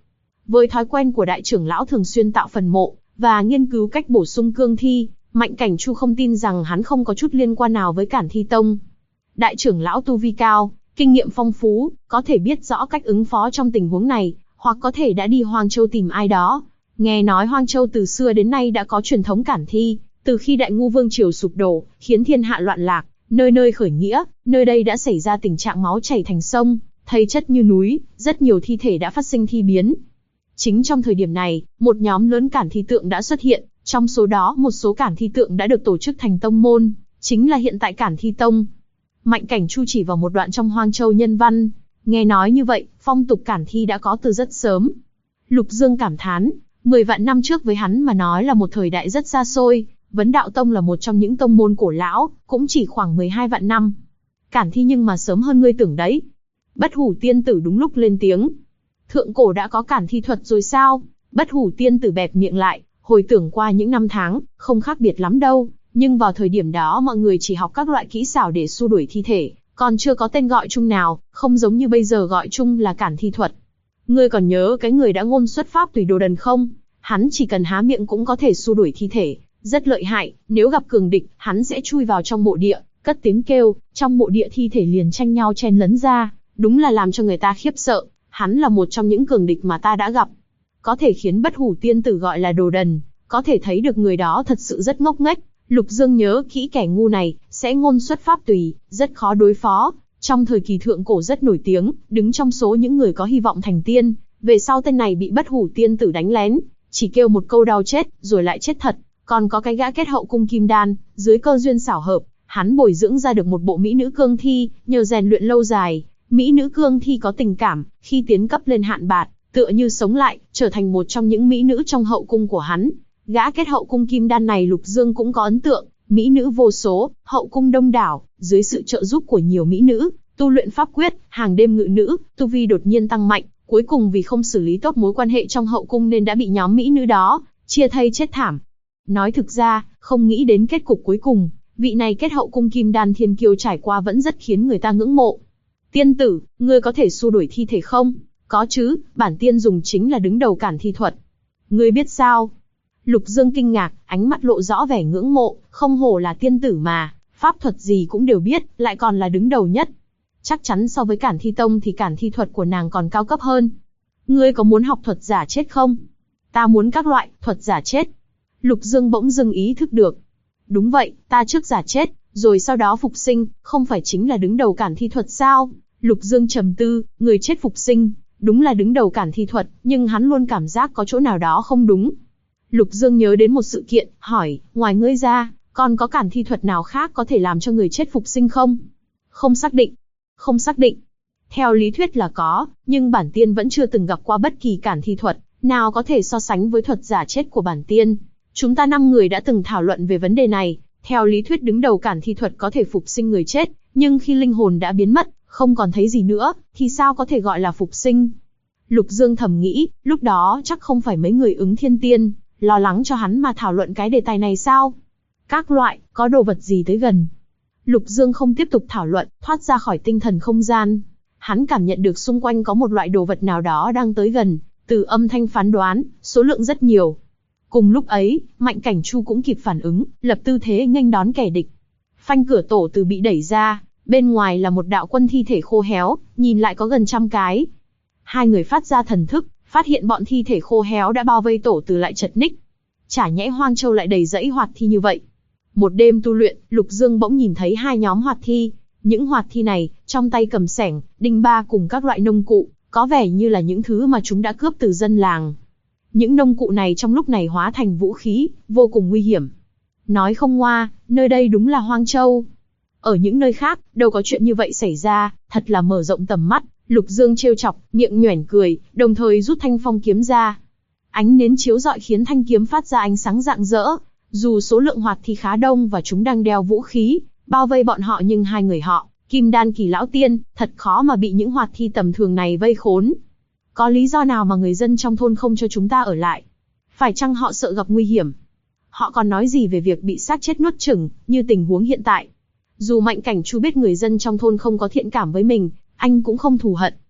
Với thói quen của đại trưởng lão thường xuyên tạo phần mộ, và nghiên cứu cách bổ sung cương thi, Mạnh Cảnh Chu không tin rằng hắn không có chút liên quan nào với Cản Thi Tông. Đại trưởng lão tu vi cao, kinh nghiệm phong phú, có thể biết rõ cách ứng phó trong tình huống này, hoặc có thể đã đi Hoang Châu tìm ai đó. Nghe nói Hoang Châu từ xưa đến nay đã có truyền thống cản thi, từ khi Đại Ngu Vương triều sụp đổ, khiến thiên hạ loạn lạc, nơi nơi khởi nghĩa, nơi đây đã xảy ra tình trạng máu chảy thành sông, thây chất như núi, rất nhiều thi thể đã phát sinh thi biến. Chính trong thời điểm này, một nhóm lớn cản thi tượng đã xuất hiện, trong số đó một số cản thi tượng đã được tổ chức thành tông môn, chính là hiện tại Cản Thi Tông. Mạnh Cảnh Chu chỉ vào một đoạn trong Hoang Châu nhân văn, nghe nói như vậy, phong tục cản thi đã có từ rất sớm. Lục Dương cảm thán, 10 vạn năm trước với hắn mà nói là một thời đại rất xa xôi, Vấn Đạo Tông là một trong những tông môn cổ lão, cũng chỉ khoảng 12 vạn năm. Cản thi nhưng mà sớm hơn ngươi tưởng đấy. Bất Hủ Tiên Tử đúng lúc lên tiếng. Thượng cổ đã có cản thi thuật rồi sao? Bất Hủ Tiên Tử bẹp miệng lại, hồi tưởng qua những năm tháng, không khác biệt lắm đâu. Nhưng vào thời điểm đó mọi người chỉ học các loại kỹ xảo để xua đuổi thi thể, còn chưa có tên gọi chung nào, không giống như bây giờ gọi chung là cản thi thuật. Ngươi còn nhớ cái người đã ngôn xuất pháp tùy đồ đần không? Hắn chỉ cần há miệng cũng có thể xua đuổi thi thể, rất lợi hại, nếu gặp cường địch, hắn sẽ chui vào trong mộ địa, cất tiếng kêu, trong mộ địa thi thể liền tranh nhau chen lấn ra, đúng là làm cho người ta khiếp sợ, hắn là một trong những cường địch mà ta đã gặp. Có thể khiến Bất Hủ Tiên Tử gọi là đồ đần, có thể thấy được người đó thật sự rất ngốc nghếch. Lục Dương nhớ kỹ kẻ ngu này, sẽ ngôn xuất pháp tùy, rất khó đối phó. Trong thời kỳ thượng cổ rất nổi tiếng, đứng trong số những người có hy vọng thành tiên. Về sau tên này bị Bất Hủ Tiên Tử đánh lén, chỉ kêu một câu đau chết, rồi lại chết thật. Còn có cái gã kết hậu cung kim đan, dưới cơ duyên xảo hợp, hắn bồi dưỡng ra được một bộ mỹ nữ cương thi, nhờ rèn luyện lâu dài, mỹ nữ cương thi có tình cảm, khi tiến cấp lên hạn bạt, tựa như sống lại, trở thành một trong những mỹ nữ trong hậu cung của hắn. Gã kết hậu cung kim đan này Lục Dương cũng có ấn tượng, mỹ nữ vô số, hậu cung đông đảo, dưới sự trợ giúp của nhiều mỹ nữ, tu luyện pháp quyết, hàng đêm ngự nữ, tu vi đột nhiên tăng mạnh, cuối cùng vì không xử lý tốt mối quan hệ trong hậu cung nên đã bị nhóm mỹ nữ đó chia thây chết thảm. Nói thực ra, không nghĩ đến kết cục cuối cùng, vị này kết hậu cung kim đan thiên kiêu trải qua vẫn rất khiến người ta ngưỡng mộ. Tiên tử, ngươi có thể xua đuổi thi thể không? Có chứ, bản tiên dùng chính là đứng đầu cản thi thuật. Ngươi biết sao? Lục Dương kinh ngạc, ánh mắt lộ rõ vẻ ngưỡng mộ, không hổ là tiên tử mà, pháp thuật gì cũng đều biết, lại còn là đứng đầu nhất. Chắc chắn so với Cản Thi Tông thì cản thi thuật của nàng còn cao cấp hơn. Ngươi có muốn học thuật giả chết không? Ta muốn các loại thuật giả chết. Lục Dương bỗng dưng ý thức được. Đúng vậy, ta trước giả chết, rồi sau đó phục sinh, không phải chính là đứng đầu cản thi thuật sao? Lục Dương trầm tư, người chết phục sinh, đúng là đứng đầu cản thi thuật, nhưng hắn luôn cảm giác có chỗ nào đó không đúng. Lục Dương nhớ đến một sự kiện, hỏi, ngoài ngươi ra, còn có cản thi thuật nào khác có thể làm cho người chết phục sinh không? Không xác định. Không xác định. Theo lý thuyết là có, nhưng bản tiên vẫn chưa từng gặp qua bất kỳ cản thi thuật nào có thể so sánh với thuật giả chết của bản tiên. Chúng ta 5 người đã từng thảo luận về vấn đề này, theo lý thuyết đứng đầu cản thi thuật có thể phục sinh người chết, nhưng khi linh hồn đã biến mất, không còn thấy gì nữa, thì sao có thể gọi là phục sinh? Lục Dương thầm nghĩ, lúc đó chắc không phải mấy người ứng thiên tiên lo lắng cho hắn mà thảo luận cái đề tài này sao? Các loại, có đồ vật gì tới gần? Lục Dương không tiếp tục thảo luận, thoát ra khỏi tinh thần không gian. Hắn cảm nhận được xung quanh có một loại đồ vật nào đó đang tới gần, từ âm thanh phán đoán, số lượng rất nhiều. Cùng lúc ấy, Mạnh Cảnh Chu cũng kịp phản ứng, lập tư thế nghênh đón kẻ địch. Phanh cửa tổ từ bị đẩy ra, bên ngoài là một đạo quân thi thể khô héo, nhìn lại có gần 100 cái. Hai người phát ra thần thức, phát hiện bọn thi thể khô héo đã bao vây tổ từ lại chật ních. Chả nhẽ Hoang Châu lại đầy rẫy hoạt thi như vậy. Một đêm tu luyện, Lục Dương bỗng nhìn thấy 2 nhóm hoạt thi. Những hoạt thi này, trong tay cầm xẻng, đinh ba cùng các loại nông cụ, có vẻ như là những thứ mà chúng đã cướp từ dân làng. Những nông cụ này trong lúc này hóa thành vũ khí, vô cùng nguy hiểm. Nói không ngoa, nơi đây đúng là Hoang Châu. Ở những nơi khác, đâu có chuyện như vậy xảy ra, thật là mở rộng tầm mắt. Lục Dương trêu chọc, miệng nhoẻn cười, đồng thời rút thanh phong kiếm ra. Ánh nến chiếu rọi khiến thanh kiếm phát ra ánh sáng rạng rỡ. Dù số lượng hoạt thi khá đông và chúng đang đeo vũ khí, bao vây bọn họ nhưng hai người họ, Kim Đan kỳ lão tiên, thật khó mà bị những hoạt thi tầm thường này vây khốn. Có lý do nào mà người dân trong thôn không cho chúng ta ở lại? Phải chăng họ sợ gặp nguy hiểm? Họ còn nói gì về việc bị xác chết nuốt chửng, như tình huống hiện tại? Dù Mạnh Cảnh Chu biết người dân trong thôn không có thiện cảm với mình, anh cũng không thù hận.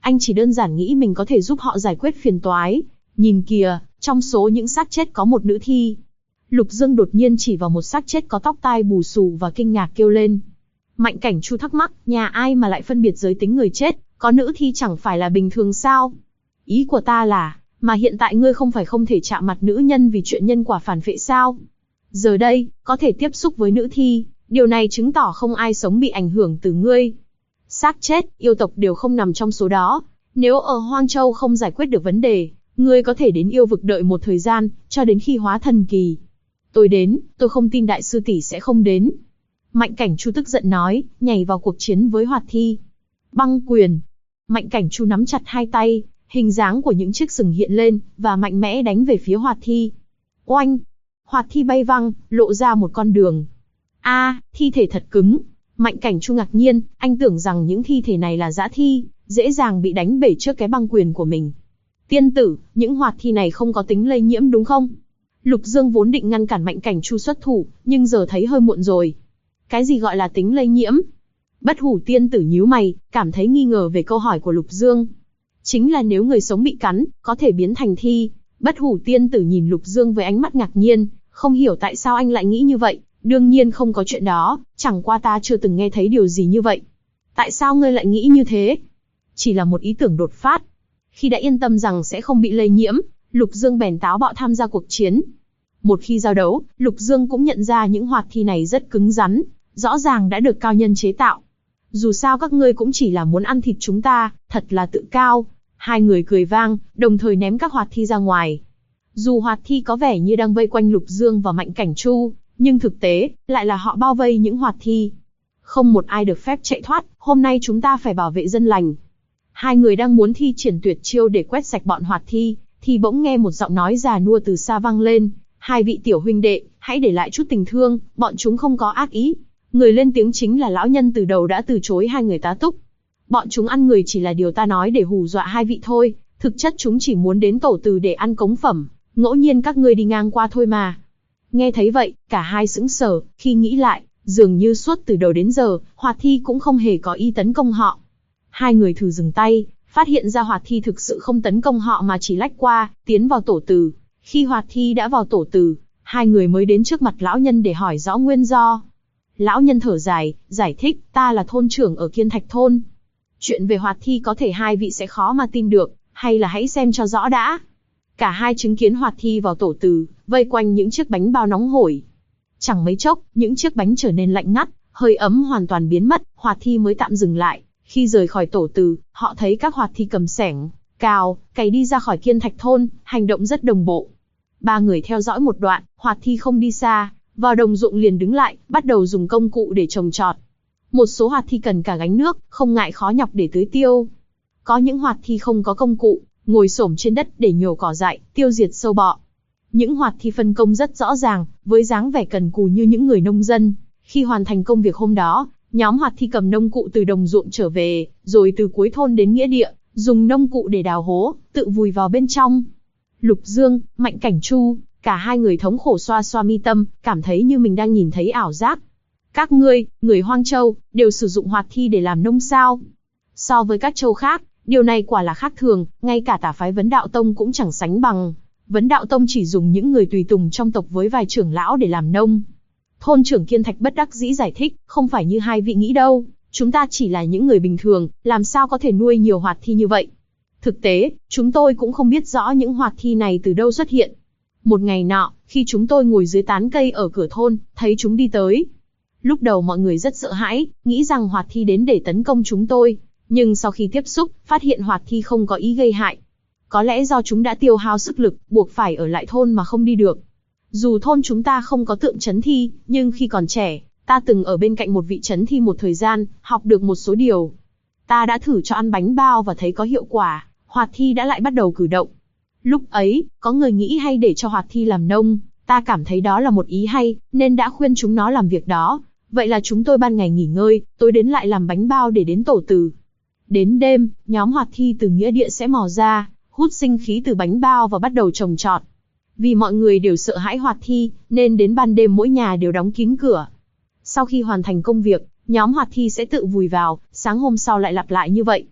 Anh chỉ đơn giản nghĩ mình có thể giúp họ giải quyết phiền toái. Nhìn kìa, trong số những xác chết có một nữ thi. Lục Dương đột nhiên chỉ vào một xác chết có tóc tai bù xù và kinh ngạc kêu lên. Mạnh Cảnh Chu thắc mắc, nhà ai mà lại phân biệt giới tính người chết, có nữ thi chẳng phải là bình thường sao? Ý của ta là, mà hiện tại ngươi không phải không thể chạm mặt nữ nhân vì chuyện nhân quả phản phệ sao? Giờ đây, có thể tiếp xúc với nữ thi, điều này chứng tỏ không ai sống bị ảnh hưởng từ ngươi. Xác chết, yêu tộc đều không nằm trong số đó. Nếu ở Hoang Châu không giải quyết được vấn đề, ngươi có thể đến yêu vực đợi một thời gian, cho đến khi hóa thần kỳ. Tôi đến, tôi không tin đại sư tỷ sẽ không đến. Mạnh Cảnh Chu tức giận nói, nhảy vào cuộc chiến với Hoạt Thi. Băng quyền. Mạnh Cảnh Chu nắm chặt hai tay, hình dáng của những chiếc sừng hiện lên, và mạnh mẽ đánh về phía Hoạt Thi. Oanh! Hoạt Thi bay văng, lộ ra một con đường. Thi thể thật cứng. Mạnh Cảnh Chu ngạc nhiên, anh tưởng rằng những thi thể này là dã thi, dễ dàng bị đánh bể trước cái băng quyền của mình. Tiên tử, những Hoạt Thi này không có tính lây nhiễm đúng không? Lục Dương vốn định ngăn cản Mạnh Cảnh Chu xuất thủ, nhưng giờ thấy hơi muộn rồi. Cái gì gọi là tính lây nhiễm? Bất Hủ tiên tử nhíu mày, cảm thấy nghi ngờ về câu hỏi của Lục Dương. Chính là nếu người sống bị cắn, có thể biến thành thi. Bất Hủ tiên tử nhìn Lục Dương với ánh mắt ngạc nhiên, không hiểu tại sao anh lại nghĩ như vậy. Đương nhiên không có chuyện đó, chẳng qua ta chưa từng nghe thấy điều gì như vậy. Tại sao ngươi lại nghĩ như thế? Chỉ là một ý tưởng đột phát. Khi đã yên tâm rằng sẽ không bị lây nhiễm, Lục Dương bèn táo bạo tham gia cuộc chiến. Một khi giao đấu, Lục Dương cũng nhận ra những Hoạt Thi này rất cứng rắn, rõ ràng đã được cao nhân chế tạo. Dù sao các ngươi cũng chỉ là muốn ăn thịt chúng ta, thật là tự cao. Hai người cười vang, đồng thời ném các Hoạt Thi ra ngoài. Dù Hoạt Thi có vẻ như đang vây quanh Lục Dương và Mạnh Cảnh Chu, nhưng thực tế, lại là họ bao vây những Hoạt Thi. Không một ai được phép chạy thoát, hôm nay chúng ta phải bảo vệ dân lành. Hai người đang muốn thi triển tuyệt chiêu để quét sạch bọn Hoạt Thi, thì bỗng nghe một giọng nói già nua từ xa vang lên. Hai vị tiểu huynh đệ, hãy để lại chút tình thương, bọn chúng không có ác ý. Người lên tiếng chính là lão nhân từ đầu đã từ chối hai người tá túc. Bọn chúng ăn người chỉ là điều ta nói để hù dọa hai vị thôi, thực chất chúng chỉ muốn đến tổ từ để ăn cống phẩm, ngẫu nhiên các ngươi đi ngang qua thôi mà. Nghe thấy vậy, cả hai sững sờ, khi nghĩ lại, dường như suốt từ đầu đến giờ, Hoạt Thi cũng không hề có ý tấn công họ. Hai người thử dừng tay, phát hiện ra Hoạt Thi thực sự không tấn công họ mà chỉ lách qua, tiến vào tổ từ. Khi Hoạt Thi đã vào tổ từ, hai người mới đến trước mặt lão nhân để hỏi rõ nguyên do. Lão nhân thở dài, giải thích, ta là thôn trưởng ở Kiên Thạch thôn. Chuyện về Hoạt Thi có thể hai vị sẽ khó mà tin được, hay là hãy xem cho rõ đã. Cả hai chứng kiến Hoạt Thi vào tổ từ, vây quanh những chiếc bánh bao nóng hổi. Chẳng mấy chốc, những chiếc bánh trở nên lạnh ngắt, hơi ấm hoàn toàn biến mất, Hoạt Thi mới tạm dừng lại. Khi rời khỏi tổ từ, họ thấy các Hoạt Thi cầm xẻng, cào, cày đi ra khỏi Kiên Thạch thôn, hành động rất đồng bộ. Ba người theo dõi một đoạn, Hoạt Thi không đi xa, vào đồng ruộng liền đứng lại, bắt đầu dùng công cụ để trồng trọt. Một số Hoạt Thi cần cả gánh nước, không ngại khó nhọc để tưới tiêu. Có những Hoạt Thi không có công cụ, ngồi xổm trên đất để nhổ cỏ dại, tiêu diệt sâu bọ. Những Hoạt Thi phân công rất rõ ràng, với dáng vẻ cần cù như những người nông dân. Khi hoàn thành công việc hôm đó, nhóm Hoạt Thi cầm nông cụ từ đồng ruộng trở về, rồi từ cuối thôn đến nghĩa địa, dùng nông cụ để đào hố, tự vùi vào bên trong. Lục Dương, Mạnh Cảnh Chu, cả hai người thống khổ xoa xoa mi tâm, cảm thấy như mình đang nhìn thấy ảo giác. Các ngươi, người Hoang Châu, đều sử dụng Hoạt Thi để làm nông sao? So với các châu khác, điều này quả là khác thường, ngay cả tả phái Vấn Đạo Tông cũng chẳng sánh bằng. Vấn Đạo Tông chỉ dùng những người tùy tùng trong tộc với vài trưởng lão để làm nông. Thôn trưởng Kiên Thạch bất đắc dĩ giải thích, không phải như hai vị nghĩ đâu, chúng ta chỉ là những người bình thường, làm sao có thể nuôi nhiều Hoạt Thi như vậy. Thực tế, chúng tôi cũng không biết rõ những Hoạt Thi này từ đâu xuất hiện. Một ngày nọ, khi chúng tôi ngồi dưới tán cây ở cửa thôn, thấy chúng đi tới. Lúc đầu mọi người rất sợ hãi, nghĩ rằng Hoạt Thi đến để tấn công chúng tôi, nhưng sau khi tiếp xúc, phát hiện Hoạt Thi không có ý gây hại. Có lẽ do chúng đã tiêu hao sức lực, buộc phải ở lại thôn mà không đi được. Dù thôn chúng ta không có tượng trấn thi, nhưng khi còn trẻ, ta từng ở bên cạnh một vị trấn thi một thời gian, học được một số điều. Ta đã thử cho ăn bánh bao và thấy có hiệu quả, Hoạt Thi đã lại bắt đầu cử động. Lúc ấy, có người nghĩ hay để cho Hoạt Thi làm nông, ta cảm thấy đó là một ý hay, nên đã khuyên chúng nó làm việc đó. Vậy là chúng tôi ban ngày nghỉ ngơi, tối đến lại làm bánh bao để đến tổ từ. Đến đêm, nhóm Hoạt Thi từ nghĩa địa sẽ mò ra, hút sinh khí từ bánh bao và bắt đầu trồng trọt. Vì mọi người đều sợ hãi Hoạt Thi, nên đến ban đêm mỗi nhà đều đóng kín cửa. Sau khi hoàn thành công việc, nhóm Hoạt Thi sẽ tự vùi vào, sáng hôm sau lại lặp lại như vậy.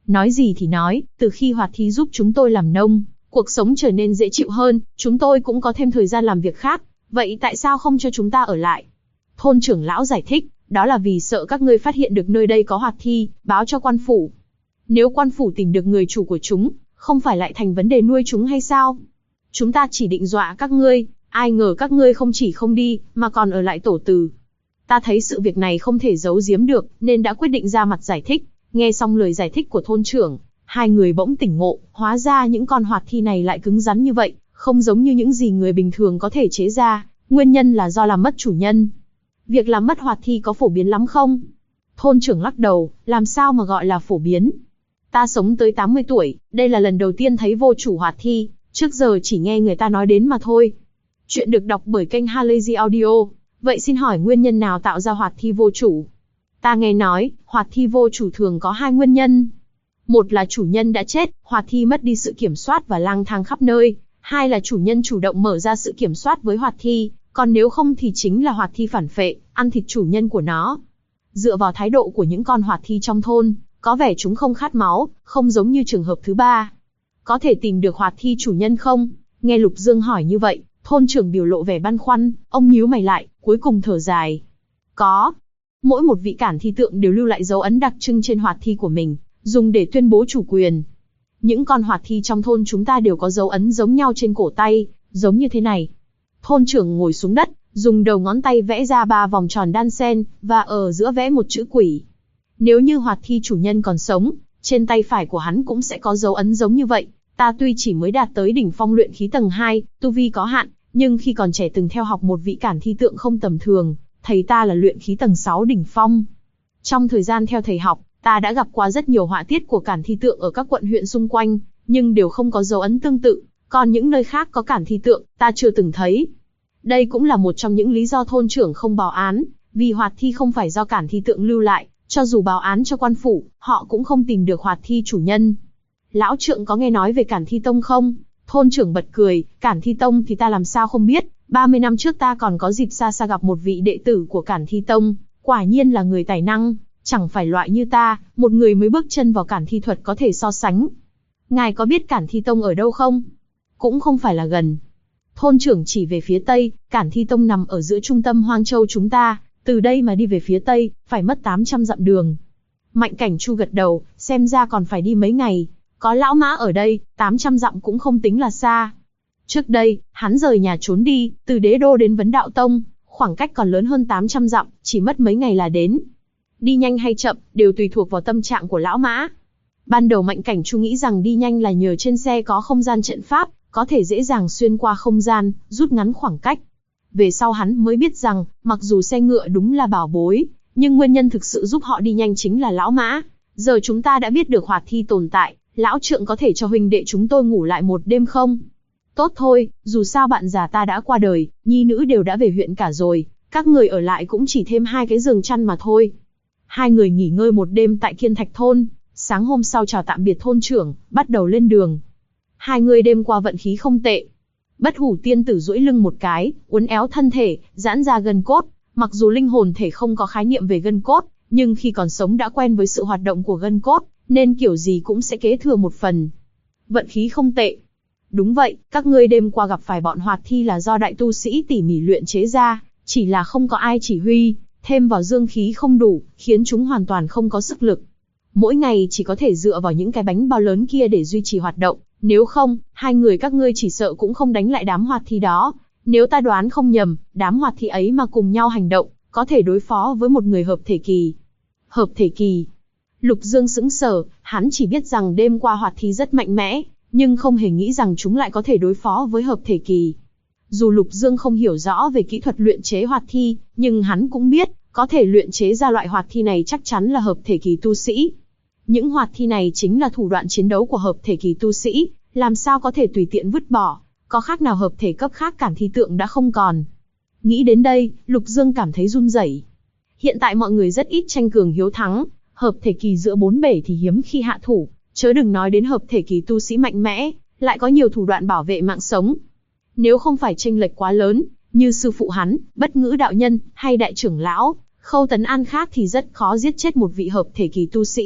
Nói gì thì nói, từ khi hoạt thi giúp chúng tôi làm nông, cuộc sống trở nên dễ chịu hơn, chúng tôi cũng có thêm thời gian làm việc khác, vậy tại sao không cho chúng ta ở lại? Thôn trưởng lão giải thích, đó là vì sợ các ngươi phát hiện được nơi đây có hoạt thi, báo cho quan phủ. Nếu quan phủ tìm được người chủ của chúng, không phải lại thành vấn đề nuôi chúng hay sao? Chúng ta chỉ định dọa các ngươi, ai ngờ các ngươi không chỉ không đi, mà còn ở lại tổ từ. Ta thấy sự việc này không thể giấu giếm được, nên đã quyết định ra mặt giải thích. Nghe xong lời giải thích của thôn trưởng, hai người bỗng tỉnh ngộ, hóa ra những con hoạt thi này lại cứng rắn như vậy, không giống như những gì người bình thường có thể chế ra, nguyên nhân là do làm mất chủ nhân. Việc làm mất hoạt thi có phổ biến lắm không? Thôn trưởng lắc đầu, làm sao mà gọi là phổ biến? Ta sống tới 80 tuổi, đây là lần đầu tiên thấy vô chủ hoạt thi, trước giờ chỉ nghe người ta nói đến mà thôi. Chuyện được đọc bởi kênh Halazy Audio. Vậy xin hỏi nguyên nhân nào tạo ra hoạt thi vô chủ? Ta nghe nói, hoạt thi vô chủ thường có hai nguyên nhân. Một là chủ nhân đã chết, hoạt thi mất đi sự kiểm soát và lang thang khắp nơi. Hai là chủ nhân chủ động mở ra sự kiểm soát với hoạt thi, còn nếu không thì chính là hoạt thi phản phệ, ăn thịt chủ nhân của nó. Dựa vào thái độ của những con hoạt thi trong thôn, có vẻ chúng không khát máu, không giống như trường hợp thứ ba. Có thể tìm được hoạt thi chủ nhân không? Nghe Lục Dương hỏi như vậy, thôn trưởng biểu lộ vẻ băn khoăn, ông nhíu mày lại, cuối cùng thở dài. Có. Mỗi một vị cản thi tượng đều lưu lại dấu ấn đặc trưng trên hoạt thi của mình, dùng để tuyên bố chủ quyền. Những con hoạt thi trong thôn chúng ta đều có dấu ấn giống nhau trên cổ tay, giống như thế này. Thôn trưởng ngồi xuống đất, dùng đầu ngón tay vẽ ra 3 vòng tròn đan xen, và ở giữa vẽ một chữ quỷ. Nếu như hoạt thi chủ nhân còn sống, trên tay phải của hắn cũng sẽ có dấu ấn giống như vậy. Ta tuy chỉ mới đạt tới đỉnh phong luyện khí tầng 2, tu vi có hạn, nhưng khi còn trẻ từng theo học một vị cản thi tượng không tầm thường, thầy ta là luyện khí tầng 6 đỉnh phong. Trong thời gian theo thầy học, ta đã gặp qua rất nhiều họa tiết của cản thi tượng ở các quận huyện xung quanh, nhưng đều không có dấu ấn tương tự, còn những nơi khác có cản thi tượng, ta chưa từng thấy. Đây cũng là một trong những lý do thôn trưởng không báo án, vì hoạt thi không phải do cản thi tượng lưu lại, cho dù báo án cho quan phủ, họ cũng không tìm được hoạt thi chủ nhân. Lão trượng có nghe nói về cản thi tông không? Thôn trưởng bật cười, cản thi tông thì ta làm sao không biết, 30 năm trước ta còn có dịp xa xa gặp một vị đệ tử của cản thi tông, quả nhiên là người tài năng, chẳng phải loại như ta, một người mới bước chân vào cản thi thuật có thể so sánh. Ngài có biết cản thi tông ở đâu không? Cũng không phải là gần. Thôn trưởng chỉ về phía tây, cản thi tông nằm ở giữa trung tâm Hoang Châu chúng ta, từ đây mà đi về phía tây, phải mất 800 dặm đường. Mạnh Cảnh Chu gật đầu, xem ra còn phải đi mấy ngày. Có lão mã ở đây, 800 dặm cũng không tính là xa. Trước đây, hắn rời nhà trốn đi, từ Đế Đô đến Vấn Đạo Tông, khoảng cách còn lớn hơn 800 dặm, chỉ mất mấy ngày là đến. Đi nhanh hay chậm, đều tùy thuộc vào tâm trạng của lão mã. Ban đầu Mạnh Cảnh Chu nghĩ rằng đi nhanh là nhờ trên xe có không gian trận pháp, có thể dễ dàng xuyên qua không gian, rút ngắn khoảng cách. Về sau hắn mới biết rằng, mặc dù xe ngựa đúng là bảo bối, nhưng nguyên nhân thực sự giúp họ đi nhanh chính là lão mã. Giờ chúng ta đã biết được hoạt thi tồn tại, lão trượng có thể cho huynh đệ chúng tôi ngủ lại một đêm không? Tốt thôi, dù sao bạn già ta đã qua đời, nhi nữ đều đã về huyện cả rồi, các người ở lại cũng chỉ thêm 2 cái giường chăn mà thôi. Hai người nghỉ ngơi một đêm tại Kiên Thạch thôn, sáng hôm sau chào tạm biệt thôn trưởng, bắt đầu lên đường. Hai người đêm qua vận khí không tệ. Bất Hủ tiên tử duỗi lưng một cái, uốn éo thân thể, giãn ra gân cốt. Mặc dù linh hồn thể không có khái niệm về gân cốt, nhưng khi còn sống đã quen với sự hoạt động của gân cốt, nên kiểu gì cũng sẽ kế thừa một phần. Vận khí không tệ. Đúng vậy, các ngươi đêm qua gặp phải bọn hoạt thi là do đại tu sĩ tỉ mỉ luyện chế ra, chỉ là không có ai chỉ huy, thêm vào dương khí không đủ, khiến chúng hoàn toàn không có sức lực. Mỗi ngày chỉ có thể dựa vào những cái bánh bao lớn kia để duy trì hoạt động, nếu không, hai người các ngươi chỉ sợ cũng không đánh lại đám hoạt thi đó. Nếu ta đoán không nhầm, đám hoạt thi ấy mà cùng nhau hành động, có thể đối phó với một người hợp thể kỳ. Hợp thể kỳ. Lục Dương sững sờ, hắn chỉ biết rằng đêm qua hoạt thi rất mạnh mẽ, nhưng không hề nghĩ rằng chúng lại có thể đối phó với hợp thể kỳ. Dù Lục Dương không hiểu rõ về kỹ thuật luyện chế hoạt thi, nhưng hắn cũng biết, có thể luyện chế ra loại hoạt thi này chắc chắn là hợp thể kỳ tu sĩ. Những hoạt thi này chính là thủ đoạn chiến đấu của hợp thể kỳ tu sĩ, làm sao có thể tùy tiện vứt bỏ, có khác nào hợp thể cấp khác cản thi tượng đã không còn. Nghĩ đến đây, Lục Dương cảm thấy run rẩy. Hiện tại mọi người rất ít tranh cường hiếu thắng, hợp thể kỳ giữa 4 bể thì hiếm khi hạ thủ, chớ đừng nói đến hợp thể kỳ tu sĩ mạnh mẽ, lại có nhiều thủ đoạn bảo vệ mạng sống. Nếu không phải chênh lệch quá lớn, như sư phụ hắn, Bất Ngữ đạo nhân, hay đại trưởng lão, Khâu Tấn An khác thì rất khó giết chết một vị hợp thể kỳ tu sĩ.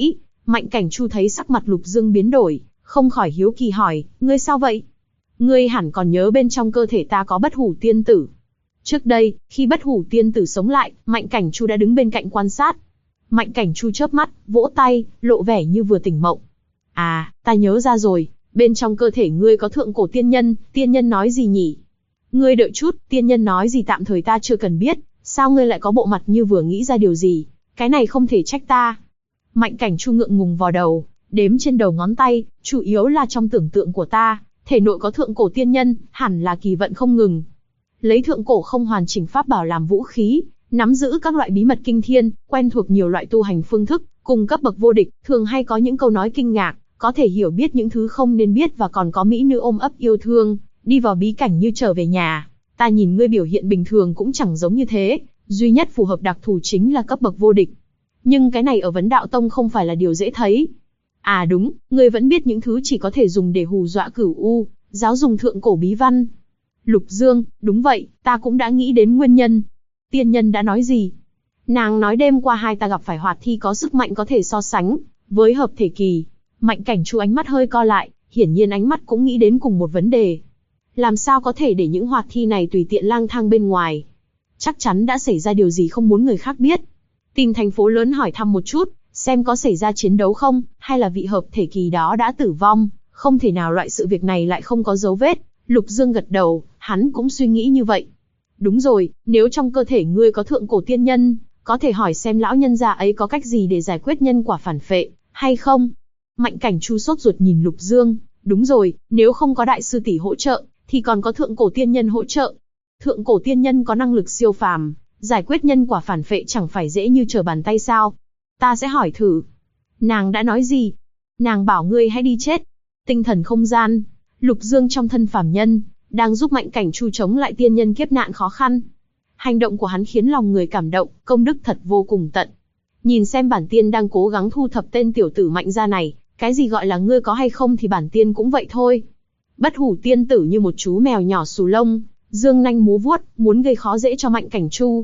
Mạnh Cảnh Chu thấy sắc mặt Lục Dương biến đổi, không khỏi hiếu kỳ hỏi, ngươi sao vậy? Ngươi hẳn còn nhớ bên trong cơ thể ta có Bất Hủ Tiên Tử. Trước đây, khi Bất Hủ Tiên Tử sống lại, Mạnh Cảnh Chu đã đứng bên cạnh quan sát. Mạnh Cảnh Chu chớp mắt, vỗ tay, lộ vẻ như vừa tỉnh mộng. À, ta nhớ ra rồi, bên trong cơ thể ngươi có thượng cổ tiên nhân nói gì nhỉ? Ngươi đợi chút, tiên nhân nói gì tạm thời ta chưa cần biết, sao ngươi lại có bộ mặt như vừa nghĩ ra điều gì? Cái này không thể trách ta. Mạnh Cảnh Chu ngượng ngùng vò đầu, đếm trên đầu ngón tay, chủ yếu là trong tưởng tượng của ta, thể nội có thượng cổ tiên nhân, hẳn là kỳ vận không ngừng. Lấy thượng cổ không hoàn chỉnh pháp bảo làm vũ khí, nắm giữ các loại bí mật kinh thiên, quen thuộc nhiều loại tu hành phương thức, cùng cấp bậc vô địch, thường hay có những câu nói kinh ngạc, có thể hiểu biết những thứ không nên biết và còn có mỹ nữ ôm ấp yêu thương, đi vào bí cảnh như trở về nhà. Ta nhìn ngươi biểu hiện bình thường cũng chẳng giống như thế, duy nhất phù hợp đặc thù chính là cấp bậc vô địch. Nhưng cái này ở Vấn Đạo Tông không phải là điều dễ thấy. À đúng, ngươi vẫn biết những thứ chỉ có thể dùng để hù dọa Cửu U, giáo dùng thượng cổ bí văn. Lục Dương, đúng vậy, ta cũng đã nghĩ đến nguyên nhân. Tiên nhân đã nói gì? Nàng nói đêm qua hai ta gặp phải hoạt thi có sức mạnh có thể so sánh với hợp thể kỳ. Mạnh Cảnh Chu ánh mắt hơi co lại, hiển nhiên ánh mắt cũng nghĩ đến cùng một vấn đề. Làm sao có thể để những hoạt thi này tùy tiện lang thang bên ngoài? Chắc chắn đã xảy ra điều gì không muốn người khác biết. Tìm thành phố lớn hỏi thăm một chút, xem có xảy ra chiến đấu không, hay là vị hợp thể kỳ đó đã tử vong, không thể nào loại sự việc này lại không có dấu vết. Lục Dương gật đầu, hắn cũng suy nghĩ như vậy. Đúng rồi, nếu trong cơ thể ngươi có thượng cổ tiên nhân, có thể hỏi xem lão nhân gia ấy có cách gì để giải quyết nhân quả phản phệ, hay không? Mạnh Cảnh Chu sốt ruột nhìn Lục Dương, đúng rồi, nếu không có đại sư tỷ hỗ trợ, thì còn có thượng cổ tiên nhân hỗ trợ. Thượng cổ tiên nhân có năng lực siêu phàm, giải quyết nhân quả phản phệ chẳng phải dễ như trở bàn tay sao? Ta sẽ hỏi thử. Nàng đã nói gì? Nàng bảo ngươi hãy đi chết. Tinh thần không gian, Lục Dương trong thân phàm nhân, đang giúp Mạnh Cảnh Chu chống lại tiên nhân kiếp nạn khó khăn. Hành động của hắn khiến lòng người cảm động, công đức thật vô cùng tận. Nhìn xem bản tiên đang cố gắng thu thập tên tiểu tử Mạnh gia này, cái gì gọi là ngươi có hay không thì bản tiên cũng vậy thôi. Bất Hủ Tiên Tử như một chú mèo nhỏ xù lông, dương nanh múa vuốt, muốn gây khó dễ cho Mạnh Cảnh Chu.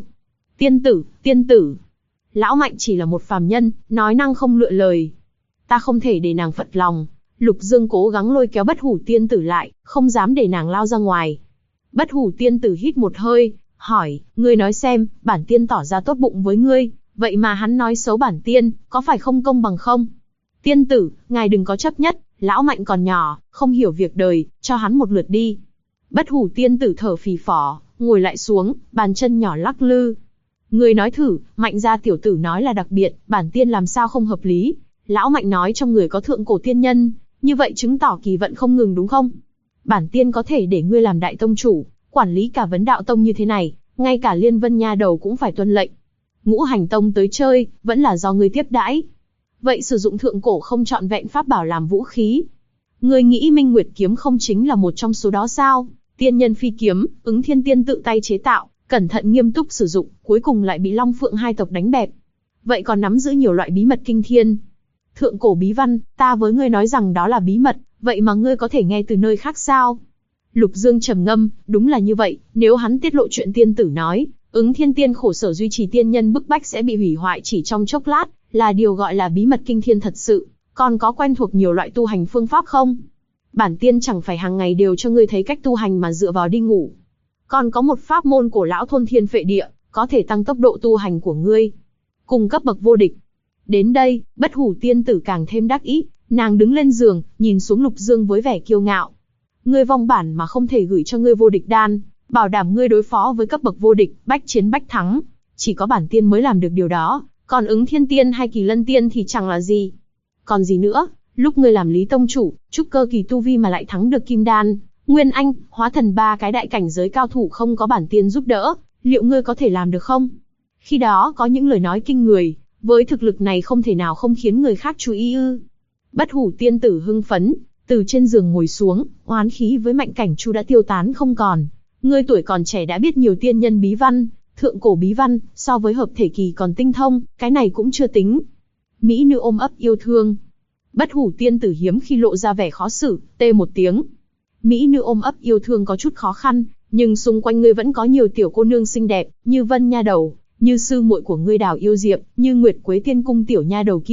Tiên tử. Lão Mạnh chỉ là một phàm nhân, nói năng không lựa lời. Ta không thể để nàng phật lòng. Lục Dương cố gắng lôi kéo Bất Hủ Tiên Tử lại, không dám để nàng lao ra ngoài. Bất Hủ Tiên Tử hít một hơi, hỏi, ngươi nói xem, bản tiên tỏ ra tốt bụng với ngươi, vậy mà hắn nói xấu bản tiên, có phải không công bằng không? Tiên tử, ngài đừng có chấp nhất, lão Mạnh còn nhỏ, không hiểu việc đời, cho hắn một lượt đi. Bất Hủ Tiên Tử thở phì phò, ngồi lại xuống, bàn chân nhỏ lắc lư. Ngươi nói thử, Mạnh gia tiểu tử nói là đặc biệt, bản tiên làm sao không hợp lý? Lão Mạnh nói trong người có thượng cổ tiên nhân, như vậy chứng tỏ kỳ vận không ngừng đúng không? Bản tiên có thể để ngươi làm đại tông chủ, quản lý cả Vấn Đạo Tông như thế này, ngay cả Liên Vân nha đầu cũng phải tuân lệnh. Ngũ Hành Tông tới chơi, vẫn là do ngươi tiếp đãi. Vậy sử dụng thượng cổ không trọn vẹn pháp bảo làm vũ khí. Ngươi nghĩ Minh Nguyệt kiếm không chính là một trong số đó sao? Tiên nhân phi kiếm, Ứng Thiên Tiên tự tay chế tạo, cẩn thận nghiêm túc sử dụng, cuối cùng lại bị Long Phượng hai tộc đánh bẹp. Vậy còn nắm giữ nhiều loại bí mật kinh thiên. Thượng cổ bí văn, ta với ngươi nói rằng đó là bí mật, vậy mà ngươi có thể nghe từ nơi khác sao? Lục Dương trầm ngâm, đúng là như vậy, nếu hắn tiết lộ chuyện tiên tử nói, Ứng Thiên Tiên khổ sở duy trì tiên nhân bức bách sẽ bị hủy hoại chỉ trong chốc lát, là điều gọi là bí mật kinh thiên thật sự, còn có quen thuộc nhiều loại tu hành phương pháp không? Bản tiên chẳng phải hàng ngày đều cho ngươi thấy cách tu hành mà dựa vào đi ngủ. Còn có một pháp môn cổ lão thôn thiên phệ địa, có thể tăng tốc độ tu hành của ngươi. Cùng cấp bậc vô địch. Đến đây, Bất Hủ Tiên Tử càng thêm đắc ý, nàng đứng lên giường, nhìn xuống Lục Dương với vẻ kiêu ngạo. Ngươi vong bản mà không thể gửi cho ngươi vô địch đan, bảo đảm ngươi đối phó với cấp bậc vô địch, bách chiến bách thắng. Chỉ có bản tiên mới làm được điều đó, còn Ứng Thiên Tiên hay Kỳ Lân Tiên thì chẳng là gì. Còn gì nữa, lúc ngươi làm Lý Tông Chủ, trúc cơ kỳ tu vi mà lại thắng được Kim Đan, Nguyên Anh, Hóa Thần ba cái đại cảnh giới cao thủ không có bản tiên giúp đỡ, liệu ngươi có thể làm được không? Khi đó có những lời nói kinh người, với thực lực này không thể nào không khiến người khác chú ý ư? Bất Hủ Tiên Tử hưng phấn, từ trên giường ngồi xuống, oán khí với Mạnh Cảnh Chu đã tiêu tán không còn. Ngươi tuổi còn trẻ đã biết nhiều tiên nhân bí văn, thượng cổ bí văn, so với hợp thể kỳ còn tinh thông, cái này cũng chưa tính. Mỹ nữ ôm ấp yêu thương. Bất Hủ Tiên Tử hiếm khi lộ ra vẻ khó xử, tê một tiếng. Mỹ nữ ôm ấp yêu thương có chút khó khăn, nhưng xung quanh ngươi vẫn có nhiều tiểu cô nương xinh đẹp, như Vân nha đầu, như sư muội của ngươi Đào Yêu Diệp, như Nguyệt Quế Tiên cung tiểu nha đầu kia,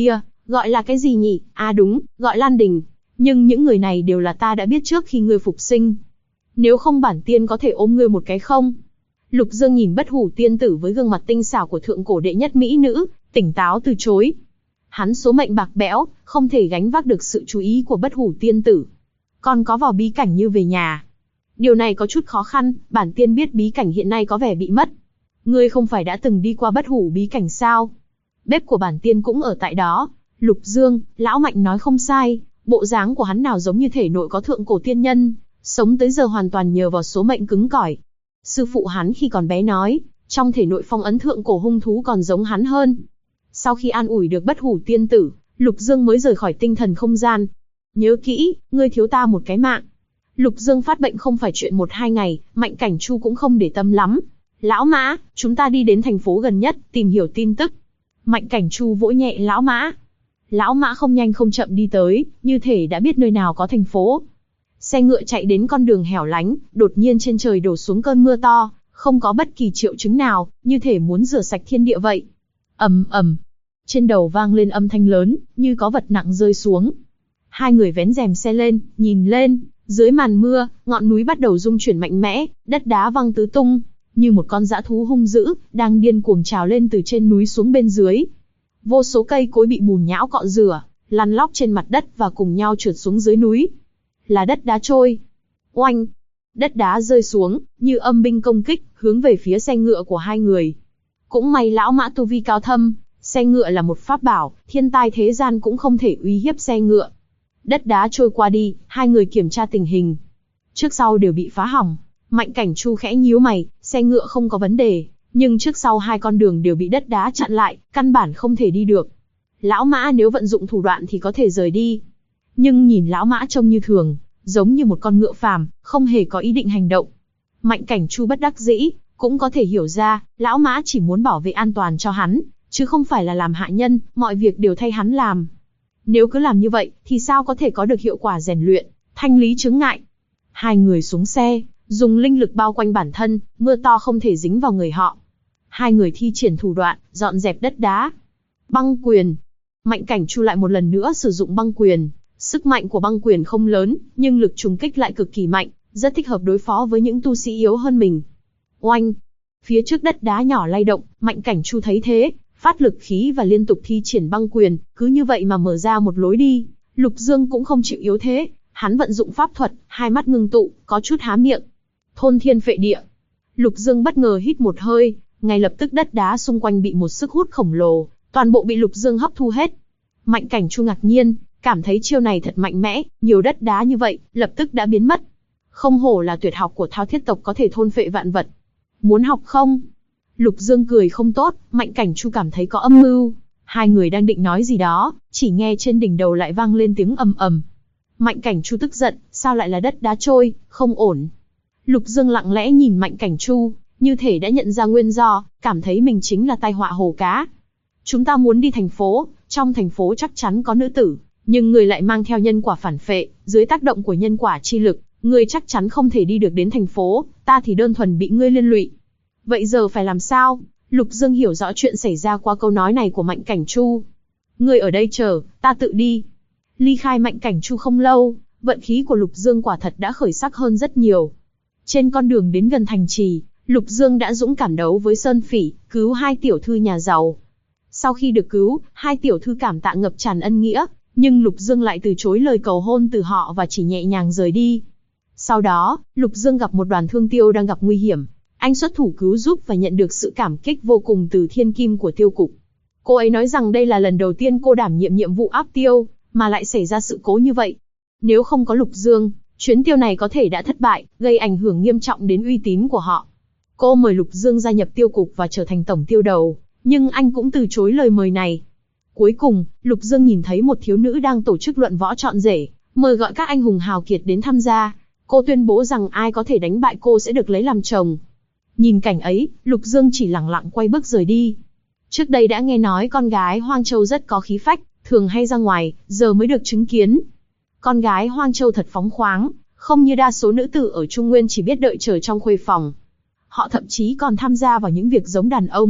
Gọi là cái gì nhỉ? À đúng, gọi Lan Đình. Nhưng những người này đều là ta đã biết trước khi ngươi phục sinh. Nếu không bản tiên có thể ôm ngươi một cái không? Lục Dương nhìn Bất Hủ tiên tử với gương mặt tinh xảo của thượng cổ đệ nhất mỹ nữ, tỉnh táo từ chối. Hắn số mệnh bạc bẽo, không thể gánh vác được sự chú ý của Bất Hủ tiên tử. Còn có vào bí cảnh như về nhà. Điều này có chút khó khăn, bản tiên biết bí cảnh hiện nay có vẻ bị mất. Ngươi không phải đã từng đi qua Bất Hủ bí cảnh sao? Bếp của bản tiên cũng ở tại đó. Lục Dương, lão Mạnh nói không sai, bộ dáng của hắn nào giống như thể nội có thượng cổ tiên nhân, sống tới giờ hoàn toàn nhờ vào số mệnh cứng cỏi. Sư phụ hắn khi còn bé nói, trong thể nội phong ấn thượng cổ hung thú còn giống hắn hơn. Sau khi an ủi được Bất Hủ tiên tử, Lục Dương mới rời khỏi tinh thần không gian. Nhớ kỹ, ngươi thiếu ta một cái mạng. Lục Dương phát bệnh không phải chuyện 1-2 ngày, Mạnh Cảnh Chu cũng không để tâm lắm. Lão Mã, chúng ta đi đến thành phố gần nhất, tìm hiểu tin tức. Mạnh Cảnh Chu vỗ nhẹ Lão Mã. Lão Mã không nhanh không chậm đi tới, như thể đã biết nơi nào có thành phố. Xe ngựa chạy đến con đường hẻo lánh, đột nhiên trên trời đổ xuống cơn mưa to, không có bất kỳ triệu chứng nào, như thể muốn rửa sạch thiên địa vậy. Ầm ầm. Trên đầu vang lên âm thanh lớn, như có vật nặng rơi xuống. Hai người vén rèm xe lên, nhìn lên, dưới màn mưa, ngọn núi bắt đầu rung chuyển mạnh mẽ, đất đá văng tứ tung, như một con dã thú hung dữ, đang điên cuồng trào lên từ trên núi xuống bên dưới. Vô số cây cối bị bùn nhão cọ rửa, lăn lóc trên mặt đất và cùng nhau trượt xuống dưới núi. Là đất đá trôi. Oanh! Đất đá rơi xuống, như âm binh công kích, hướng về phía xe ngựa của hai người. Cũng may Lão Mã tu vi cao thâm, xe ngựa là một pháp bảo, thiên tai thế gian cũng không thể uy hiếp xe ngựa. Đất đá trôi qua đi, hai người kiểm tra tình hình. Trước sau đều bị phá hỏng. Mạnh Cảnh Chu khẽ nhíu mày, xe ngựa không có vấn đề, nhưng trước sau hai con đường đều bị đất đá chặn lại, căn bản không thể đi được. Lão Mã nếu vận dụng thủ đoạn thì có thể rời đi. Nhưng nhìn Lão Mã trông như thường, giống như một con ngựa phàm, không hề có ý định hành động. Mạnh Cảnh Chu bất đắc dĩ, cũng có thể hiểu ra, Lão Mã chỉ muốn bảo vệ an toàn cho hắn, chứ không phải là làm hạ nhân, mọi việc đều thay hắn làm. Nếu cứ làm như vậy, thì sao có thể có được hiệu quả rèn luyện, thanh lý chướng ngại. Hai người xuống xe, dùng linh lực bao quanh bản thân, mưa to không thể dính vào người họ. Hai người thi triển thủ đoạn, dọn dẹp đất đá. Băng quyền. Mạnh Cảnh Chu lại một lần nữa sử dụng băng quyền. Sức mạnh của băng quyền không lớn, nhưng lực trùng kích lại cực kỳ mạnh, rất thích hợp đối phó với những tu sĩ yếu hơn mình. Oanh! Phía trước đất đá nhỏ lay động, Mạnh Cảnh Chu thấy thế, phát lực khí và liên tục thi triển băng quyền, cứ như vậy mà mở ra một lối đi. Lục Dương cũng không chịu yếu thế, hắn vận dụng pháp thuật, hai mắt ngưng tụ, có chút há miệng. Thôn thiên phệ địa. Lục Dương bất ngờ hít một hơi, ngay lập tức đất đá xung quanh bị một sức hút khổng lồ, toàn bộ bị Lục Dương hấp thu hết. Mạnh Cảnh Chu ngạc nhiên, cảm thấy chiêu này thật mạnh mẽ, nhiều đất đá như vậy, lập tức đã biến mất. Không hổ là tuyệt học của Thao Thiết tộc có thể thôn phệ vạn vật. Muốn học không? Lục Dương cười không tốt, Mạnh Cảnh Chu cảm thấy có âm mưu. Hai người đang định nói gì đó, chỉ nghe trên đỉnh đầu lại vang lên tiếng ầm ầm. Mạnh Cảnh Chu tức giận, sao lại là đất đá trôi, không ổn. Lục Dương lặng lẽ nhìn Mạnh Cảnh Chu, như thể đã nhận ra nguyên do, cảm thấy mình chính là tai họa hồ cá. Chúng ta muốn đi thành phố, trong thành phố chắc chắn có nữ tử, nhưng người lại mang theo nhân quả phản phệ, dưới tác động của nhân quả chi lực, người chắc chắn không thể đi được đến thành phố, ta thì đơn thuần bị ngươi liên lụy. Vậy giờ phải làm sao? Lục Dương hiểu rõ chuyện xảy ra qua câu nói này của Mạnh Cảnh Chu. Ngươi ở đây chờ, ta tự đi. Ly khai Mạnh Cảnh Chu không lâu, vận khí của Lục Dương quả thật đã khởi sắc hơn rất nhiều. Trên con đường đến gần thành trì, Lục Dương đã dũng cảm đấu với Sơn Phỉ, cứu hai tiểu thư nhà giàu. Sau khi được cứu, hai tiểu thư cảm tạ ngập tràn ân nghĩa, nhưng Lục Dương lại từ chối lời cầu hôn từ họ và chỉ nhẹ nhàng rời đi. Sau đó, Lục Dương gặp một đoàn thương tiêu đang gặp nguy hiểm. Anh xuất thủ cứu giúp và nhận được sự cảm kích vô cùng từ thiên kim của tiêu cục. Cô ấy nói rằng đây là lần đầu tiên cô đảm nhiệm nhiệm vụ áp tiêu, mà lại xảy ra sự cố như vậy. Nếu không có Lục Dương, chuyến tiêu này có thể đã thất bại, gây ảnh hưởng nghiêm trọng đến uy tín của họ. Cô mời Lục Dương gia nhập tiêu cục và trở thành tổng tiêu đầu, nhưng anh cũng từ chối lời mời này. Cuối cùng, Lục Dương nhìn thấy một thiếu nữ đang tổ chức luận võ chọn rể, mời gọi các anh hùng hào kiệt đến tham gia. Cô tuyên bố rằng ai có thể đánh bại cô sẽ được lấy làm chồng. Nhìn cảnh ấy, Lục Dương chỉ lẳng lặng quay bước rời đi. Trước đây đã nghe nói con gái Hoang Châu rất có khí phách, thường hay ra ngoài, giờ mới được chứng kiến. Con gái Hoang Châu thật phóng khoáng, không như đa số nữ tử ở Trung Nguyên chỉ biết đợi chờ trong khuê phòng. Họ thậm chí còn tham gia vào những việc giống đàn ông,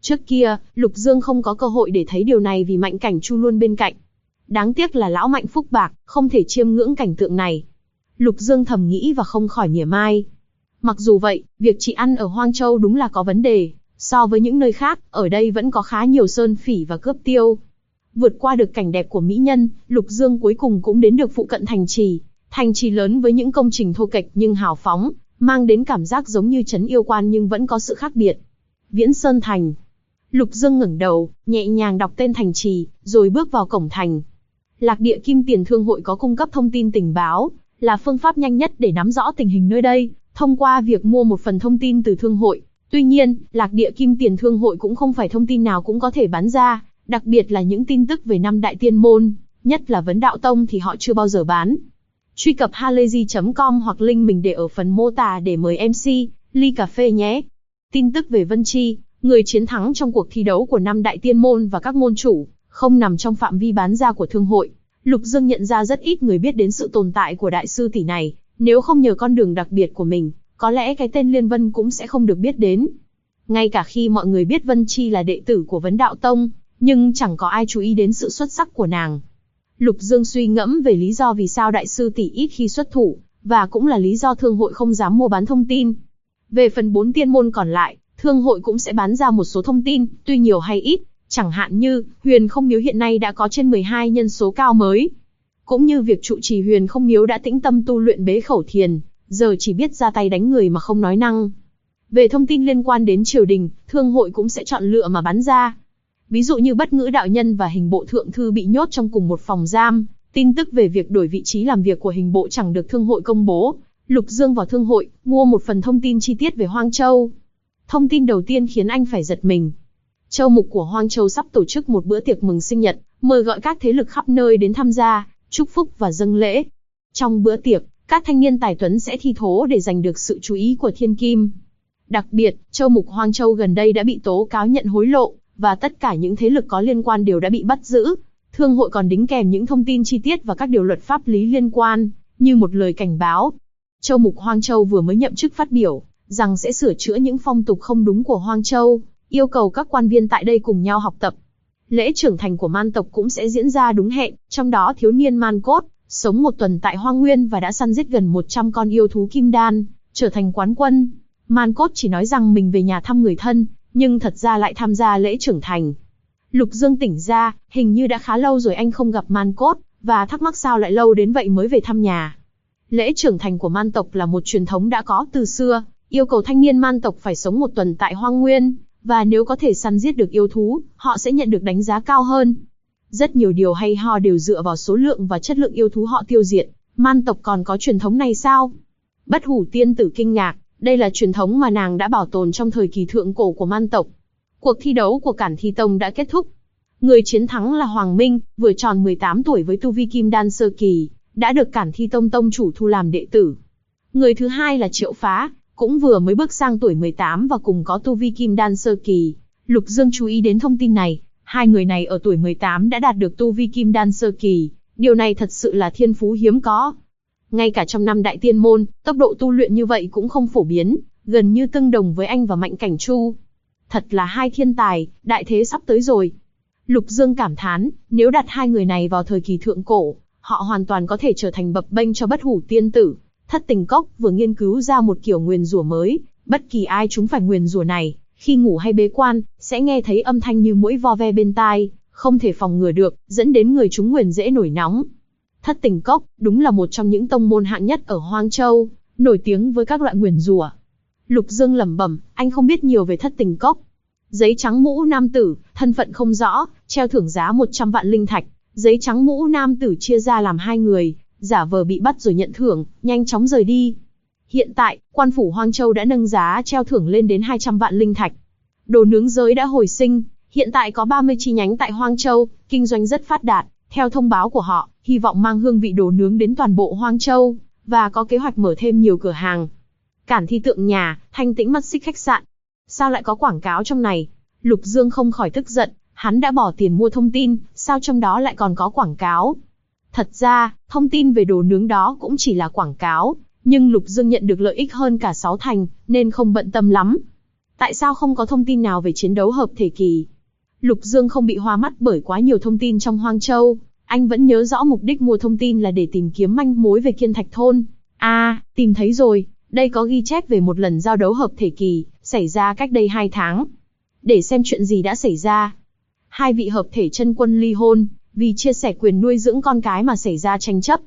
Trước kia, Lục Dương không có cơ hội để thấy điều này vì Mạnh Cảnh Chu luôn bên cạnh. Đáng tiếc là lão Mạnh phúc bạc, không thể chiêm ngưỡng cảnh tượng này. Lục Dương thầm nghĩ và không khỏi mỉa mai. Mặc dù vậy, việc trị ăn ở Hoang Châu đúng là có vấn đề. So với những nơi khác, ở đây vẫn có khá nhiều sơn phỉ và cướp tiêu. Vượt qua được cảnh đẹp của mỹ nhân, Lục Dương cuối cùng cũng đến được phụ cận thành trì. Thành trì lớn với những công trình thô kệch nhưng hào phóng, mang đến cảm giác giống như trấn yêu quan nhưng vẫn có sự khác biệt. Viễn Sơn Thành. Lục Dương ngẩng đầu, nhẹ nhàng đọc tên thành trì, rồi bước vào cổng thành. Lạc Địa Kim Tiền Thương hội có cung cấp thông tin tình báo, là phương pháp nhanh nhất để nắm rõ tình hình nơi đây, thông qua việc mua một phần thông tin từ thương hội. Tuy nhiên, Lạc Địa Kim Tiền Thương hội cũng không phải thông tin nào cũng có thể bán ra, đặc biệt là những tin tức về năm đại tiên môn, nhất là Vấn Đạo Tông thì họ chưa bao giờ bán. Truy cập halayzi.com hoặc link mình để ở phần mô tả để mời MC ly cà phê nhé. Tin tức về Vân Chi, người chiến thắng trong cuộc thi đấu của năm đại tiên môn và các môn chủ, không nằm trong phạm vi bán ra của thương hội. Lục Dương nhận ra rất ít người biết đến sự tồn tại của đại sư tỷ này, nếu không nhờ con đường đặc biệt của mình, có lẽ cái tên Liên Vân cũng sẽ không được biết đến. Ngay cả khi mọi người biết Vân Chi là đệ tử của Vấn Đạo Tông, nhưng chẳng có ai chú ý đến sự xuất sắc của nàng. Lục Dương suy ngẫm về lý do vì sao đại sư tỷ ít khi xuất thủ, và cũng là lý do thương hội không dám mua bán thông tin. Về phần 4 tiên môn còn lại, thương hội cũng sẽ bán ra một số thông tin, tuy nhiều hay ít, chẳng hạn như Huyền Không Miếu hiện nay đã có trên 12 nhân số cao mới. Cũng như việc trụ trì Huyền Không Miếu đã tĩnh tâm tu luyện bế khẩu thiền, giờ chỉ biết ra tay đánh người mà không nói năng. Về thông tin liên quan đến triều đình, thương hội cũng sẽ chọn lựa mà bán ra. Ví dụ như Bất Ngữ đạo nhân và Hình Bộ thượng thư bị nhốt trong cùng một phòng giam, tin tức về việc đổi vị trí làm việc của Hình Bộ chẳng được thương hội công bố. Lục Dương vào thương hội, mua một phần thông tin chi tiết về Hoang Châu. Thông tin đầu tiên khiến anh phải giật mình. Châu mục của Hoang Châu sắp tổ chức một bữa tiệc mừng sinh nhật, mời gọi các thế lực khắp nơi đến tham gia, chúc phúc và dâng lễ. Trong bữa tiệc, các thanh niên tài tuấn sẽ thi thố để giành được sự chú ý của Thiên Kim. Đặc biệt, Châu mục Hoang Châu gần đây đã bị tố cáo nhận hối lộ, và tất cả những thế lực có liên quan đều đã bị bắt giữ. Thương hội còn đính kèm những thông tin chi tiết và các điều luật pháp lý liên quan, như một lời cảnh báo. Châu mục Hoang Châu vừa mới nhậm chức phát biểu rằng sẽ sửa chữa những phong tục không đúng của Hoang Châu, yêu cầu các quan viên tại đây cùng nhau học tập. Lễ trưởng thành của man tộc cũng sẽ diễn ra đúng hẹn, trong đó thiếu niên Man Cốt sống một tuần tại Hoang Nguyên và đã săn giết gần 100 con yêu thú kim đan, trở thành quán quân. Man Cốt chỉ nói rằng mình về nhà thăm người thân, nhưng thật ra lại tham gia lễ trưởng thành. Lục Dương tỉnh ra, hình như đã khá lâu rồi anh không gặp Man Cốt, và thắc mắc sao lại lâu đến vậy mới về thăm nhà. Lễ trưởng thành của man tộc là một truyền thống đã có từ xưa, yêu cầu thanh niên man tộc phải sống một tuần tại Hoang Nguyên, và nếu có thể săn giết được yêu thú, họ sẽ nhận được đánh giá cao hơn. Rất nhiều điều hay ho đều dựa vào số lượng và chất lượng yêu thú họ tiêu diệt. Man tộc còn có truyền thống này sao? Bất Hủ tiên tử kinh ngạc, đây là truyền thống mà nàng đã bảo tồn trong thời kỳ thượng cổ của man tộc. Cuộc thi đấu của Cản Thi Tông đã kết thúc. Người chiến thắng là Hoàng Minh, vừa tròn 18 tuổi với tu vi kim đan sơ kỳ, đã được Cản Thi Tông tông chủ thu làm đệ tử. Người thứ hai là Triệu Phá, cũng vừa mới bước sang tuổi 18 và cùng có tu vi kim đan sơ kỳ. Lục Dương chú ý đến thông tin này, hai người này ở tuổi 18 đã đạt được tu vi kim đan sơ kỳ, điều này thật sự là thiên phú hiếm có. Ngay cả trong năm đại tiên môn, tốc độ tu luyện như vậy cũng không phổ biến, gần như tương đồng với anh và Mạnh Cảnh Chu. Thật là hai thiên tài, đại thế sắp tới rồi. Lục Dương cảm thán, nếu đặt hai người này vào thời kỳ thượng cổ, họ hoàn toàn có thể trở thành bập bênh cho Bất Hủ tiên tử. Thất Tình Cốc vừa nghiên cứu ra một kiểu nguyền rủa mới, bất kỳ ai trúng phải nguyền rủa này, khi ngủ hay bế quan, sẽ nghe thấy âm thanh như muỗi vo ve bên tai, không thể phòng ngừa được, dẫn đến người trúng nguyền dễ nổi nóng. Thất Tình Cốc đúng là một trong những tông môn hạng nhất ở Hoang Châu, nổi tiếng với các loại nguyền rủa. Lục Dương lẩm bẩm, anh không biết nhiều về Thất Tình Cốc. Giấy trắng mũ nam tử, thân phận không rõ, treo thưởng giá 100 vạn linh thạch. Giấy trắng mũ nam tử chia ra làm hai người, giả vờ bị bắt rồi nhận thưởng, nhanh chóng rời đi. Hiện tại, quan phủ Hoang Châu đã nâng giá treo thưởng lên đến 200 vạn linh thạch. Đồ nướng giới đã hồi sinh, hiện tại có 30 chi nhánh tại Hoang Châu, kinh doanh rất phát đạt. Theo thông báo của họ, hy vọng mang hương vị đồ nướng đến toàn bộ Hoang Châu, và có kế hoạch mở thêm nhiều cửa hàng. Cản Thi tượng nhà, Thanh Tĩnh Mắt Xích khách sạn. Sao lại có quảng cáo trong này? Lục Dương không khỏi tức giận, hắn đã bỏ tiền mua thông tin, sao trong đó lại còn có quảng cáo? Thật ra, thông tin về đồ nướng đó cũng chỉ là quảng cáo, nhưng Lục Dương nhận được lợi ích hơn cả 6 thành, nên không bận tâm lắm. Tại sao không có thông tin nào về chiến đấu hợp thể kỳ? Lục Dương không bị hoa mắt bởi quá nhiều thông tin trong Hoang Châu. Anh vẫn nhớ rõ mục đích mua thông tin là để tìm kiếm manh mối về Kiên Thạch Thôn. Tìm thấy rồi, đây có ghi chép về một lần giao đấu hợp thể kỳ, xảy ra cách đây 2 tháng. Để xem chuyện gì đã xảy ra. 2 vị hợp thể chân quân ly hôn, vì chia sẻ quyền nuôi dưỡng con cái mà xảy ra tranh chấp.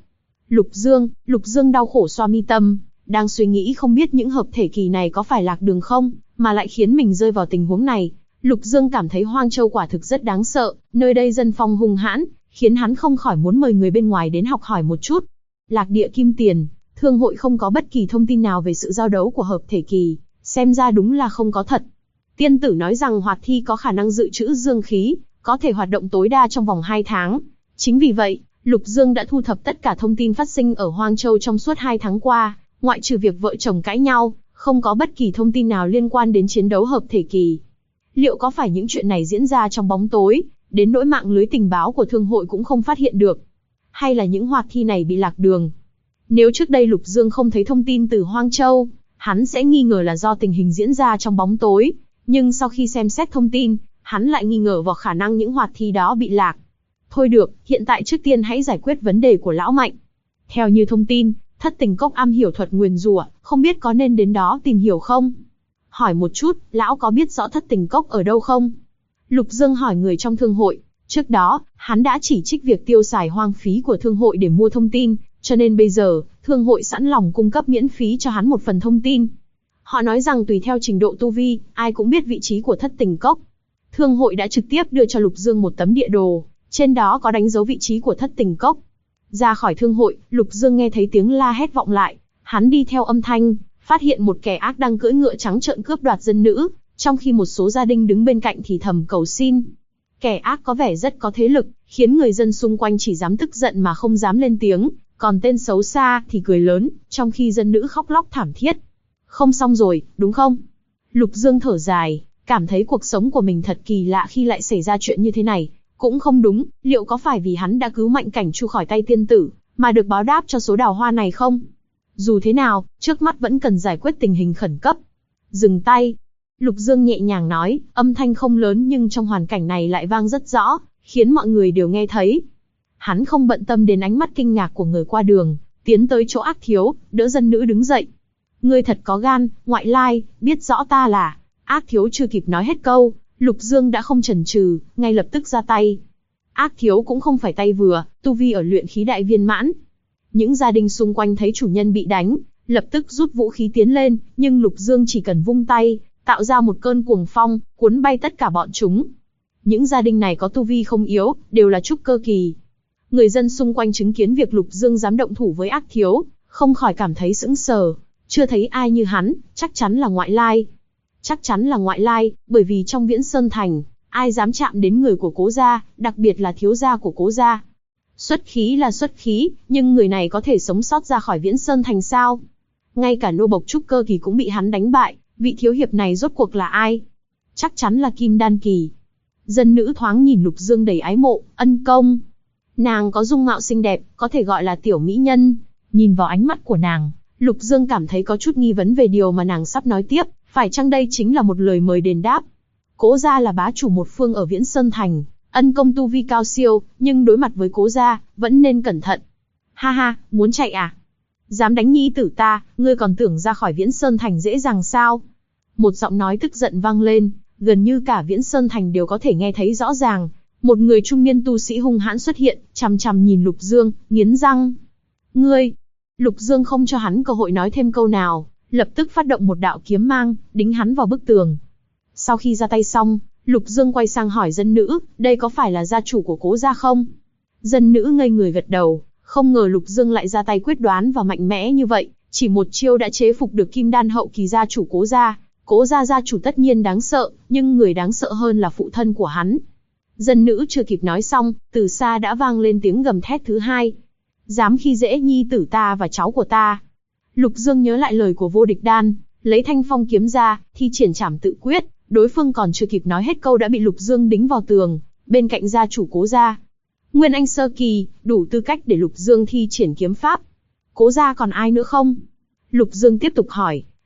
Lục Dương đau khổ xoa mi tâm, đang suy nghĩ không biết những hợp thể kỳ này có phải lạc đường không, mà lại khiến mình rơi vào tình huống này. Lục Dương cảm thấy Hoang Châu quả thực rất đáng sợ, nơi đây dân phong hung hãn, khiến hắn không khỏi muốn mời người bên ngoài đến học hỏi một chút. Lạc địa Kim Tiền, thương hội không có bất kỳ thông tin nào về sự giao đấu của hợp thể kỳ, xem ra đúng là không có thật. Tiên tử nói rằng hoạt thi có khả năng dự trữ dương khí, có thể hoạt động tối đa trong vòng 2 tháng. Chính vì vậy, Lục Dương đã thu thập tất cả thông tin phát sinh ở Hoang Châu trong suốt 2 tháng qua, ngoại trừ việc vợ chồng cãi nhau, không có bất kỳ thông tin nào liên quan đến chiến đấu hợp thể kỳ. Liệu có phải những chuyện này diễn ra trong bóng tối, đến nỗi mạng lưới tình báo của thương hội cũng không phát hiện được? Hay là những hoạt thi này bị lạc đường? Nếu trước đây Lục Dương không thấy thông tin từ Hoang Châu, hắn sẽ nghi ngờ là do tình hình diễn ra trong bóng tối. Nhưng sau khi xem xét thông tin, hắn lại nghi ngờ vào khả năng những hoạt thi đó bị lạc. Thôi được, hiện tại trước tiên hãy giải quyết vấn đề của lão Mạnh. Theo như thông tin, Thất Tình Cốc am hiểu thuật nguyền rủa, không biết có nên đến đó tìm hiểu không? Hỏi một chút, lão có biết rõ Thất Tình Cốc ở đâu không? Lục Dương hỏi người trong thương hội. Trước đó, hắn đã chỉ trích việc tiêu xài hoang phí của thương hội để mua thông tin, cho nên bây giờ, thương hội sẵn lòng cung cấp miễn phí cho hắn một phần thông tin. Họ nói rằng tùy theo trình độ tu vi, ai cũng biết vị trí của Thất Tình Cốc. Thương hội đã trực tiếp đưa cho Lục Dương một tấm địa đồ, trên đó có đánh dấu vị trí của Thất Tình Cốc. Ra khỏi thương hội, Lục Dương nghe thấy tiếng la hét vọng lại, hắn đi theo âm thanh, phát hiện một kẻ ác đang cưỡi ngựa trắng trợn cướp đoạt dân nữ, trong khi một số gia đình đứng bên cạnh thì thầm cầu xin. Kẻ ác có vẻ rất có thế lực, khiến người dân xung quanh chỉ dám tức giận mà không dám lên tiếng, còn tên xấu xa thì cười lớn, trong khi dân nữ khóc lóc thảm thiết. Không xong rồi, đúng không? Lục Dương thở dài, cảm thấy cuộc sống của mình thật kỳ lạ khi lại xảy ra chuyện như thế này. Cũng không đúng, liệu có phải vì hắn đã cứu Mạnh Cảnh Chu khỏi tay tiên tử, mà được báo đáp cho số đào hoa này không? Dù thế nào, trước mắt vẫn cần giải quyết tình hình khẩn cấp. Dừng tay. Lục Dương nhẹ nhàng nói, âm thanh không lớn nhưng trong hoàn cảnh này lại vang rất rõ, khiến mọi người đều nghe thấy. Hắn không bận tâm đến ánh mắt kinh ngạc của người qua đường, tiến tới chỗ Ác Thiếu, đỡ dân nữ đứng dậy. Ngươi thật có gan, ngoại lai, biết rõ ta là... Ác Thiếu chưa kịp nói hết câu, Lục Dương đã không chần chừ, ngay lập tức ra tay. Ác Thiếu cũng không phải tay vừa, tu vi ở luyện khí đại viên mãn. Những gia đình xung quanh thấy chủ nhân bị đánh, lập tức rút vũ khí tiến lên, nhưng Lục Dương chỉ cần vung tay, tạo ra một cơn cuồng phong, cuốn bay tất cả bọn chúng. Những gia đình này có tu vi không yếu, đều là trúc cơ kỳ. Người dân xung quanh chứng kiến việc Lục Dương dám động thủ với Ác Thiếu, không khỏi cảm thấy sững sờ. Chưa thấy ai như hắn, chắc chắn là ngoại lai. Chắc chắn là ngoại lai, bởi vì trong Viễn Sơn Thành, ai dám chạm đến người của Cố gia, đặc biệt là thiếu gia của Cố gia. Xuất khí là xuất khí, nhưng người này có thể sống sót ra khỏi Viễn Sơn Thành sao? Ngay cả nô bộc trúc cơ kỳ cũng bị hắn đánh bại, vị thiếu hiệp này rốt cuộc là ai? Chắc chắn là Kim Đan kỳ. Dân nữ thoáng nhìn Lục Dương đầy ái mộ, ân công. Nàng có dung mạo xinh đẹp, có thể gọi là tiểu mỹ nhân. Nhìn vào ánh mắt của nàng, Lục Dương cảm thấy có chút nghi vấn về điều mà nàng sắp nói tiếp, phải chăng đây chính là một lời mời đền đáp? Cố gia là bá chủ một phương ở Viễn Sơn Thành, ân công tu vi cao siêu, nhưng đối mặt với Cố gia, vẫn nên cẩn thận. Ha ha, muốn chạy à? Dám đánh nhi tử ta, ngươi còn tưởng ra khỏi Viễn Sơn Thành dễ dàng sao? Một giọng nói tức giận vang lên, gần như cả Viễn Sơn Thành đều có thể nghe thấy rõ ràng. Một người trung niên tu sĩ hung hãn xuất hiện, chằm chằm nhìn Lục Dương, nghiến răng. Ngươi! Lục Dương không cho hắn cơ hội nói thêm câu nào, lập tức phát động một đạo kiếm mang, đính hắn vào bức tường. Sau khi ra tay xong, Lục Dương quay sang hỏi dân nữ, đây có phải là gia chủ của Cố gia không? Dân nữ ngây người gật đầu, không ngờ Lục Dương lại ra tay quyết đoán và mạnh mẽ như vậy, chỉ một chiêu đã chế phục được Kim Đan hậu kỳ gia chủ Cố gia. Cố gia gia chủ tất nhiên đáng sợ, nhưng người đáng sợ hơn là phụ thân của hắn. Dân nữ chưa kịp nói xong, từ xa đã vang lên tiếng gầm thét thứ hai. Dám khi dễ nhi tử ta và cháu của ta. Lục Dương nhớ lại lời của Vô Địch Đan, lấy thanh phong kiếm ra, thi triển trảm tự quyết. Đối phương còn chưa kịp nói hết câu đã bị Lục Dương đính vào tường, bên cạnh gia chủ Cố gia. Nguyên Anh sơ kỳ, đủ tư cách để Lục Dương thi triển kiếm pháp. Cố gia còn ai nữa không? Lục Dương tiếp tục hỏi.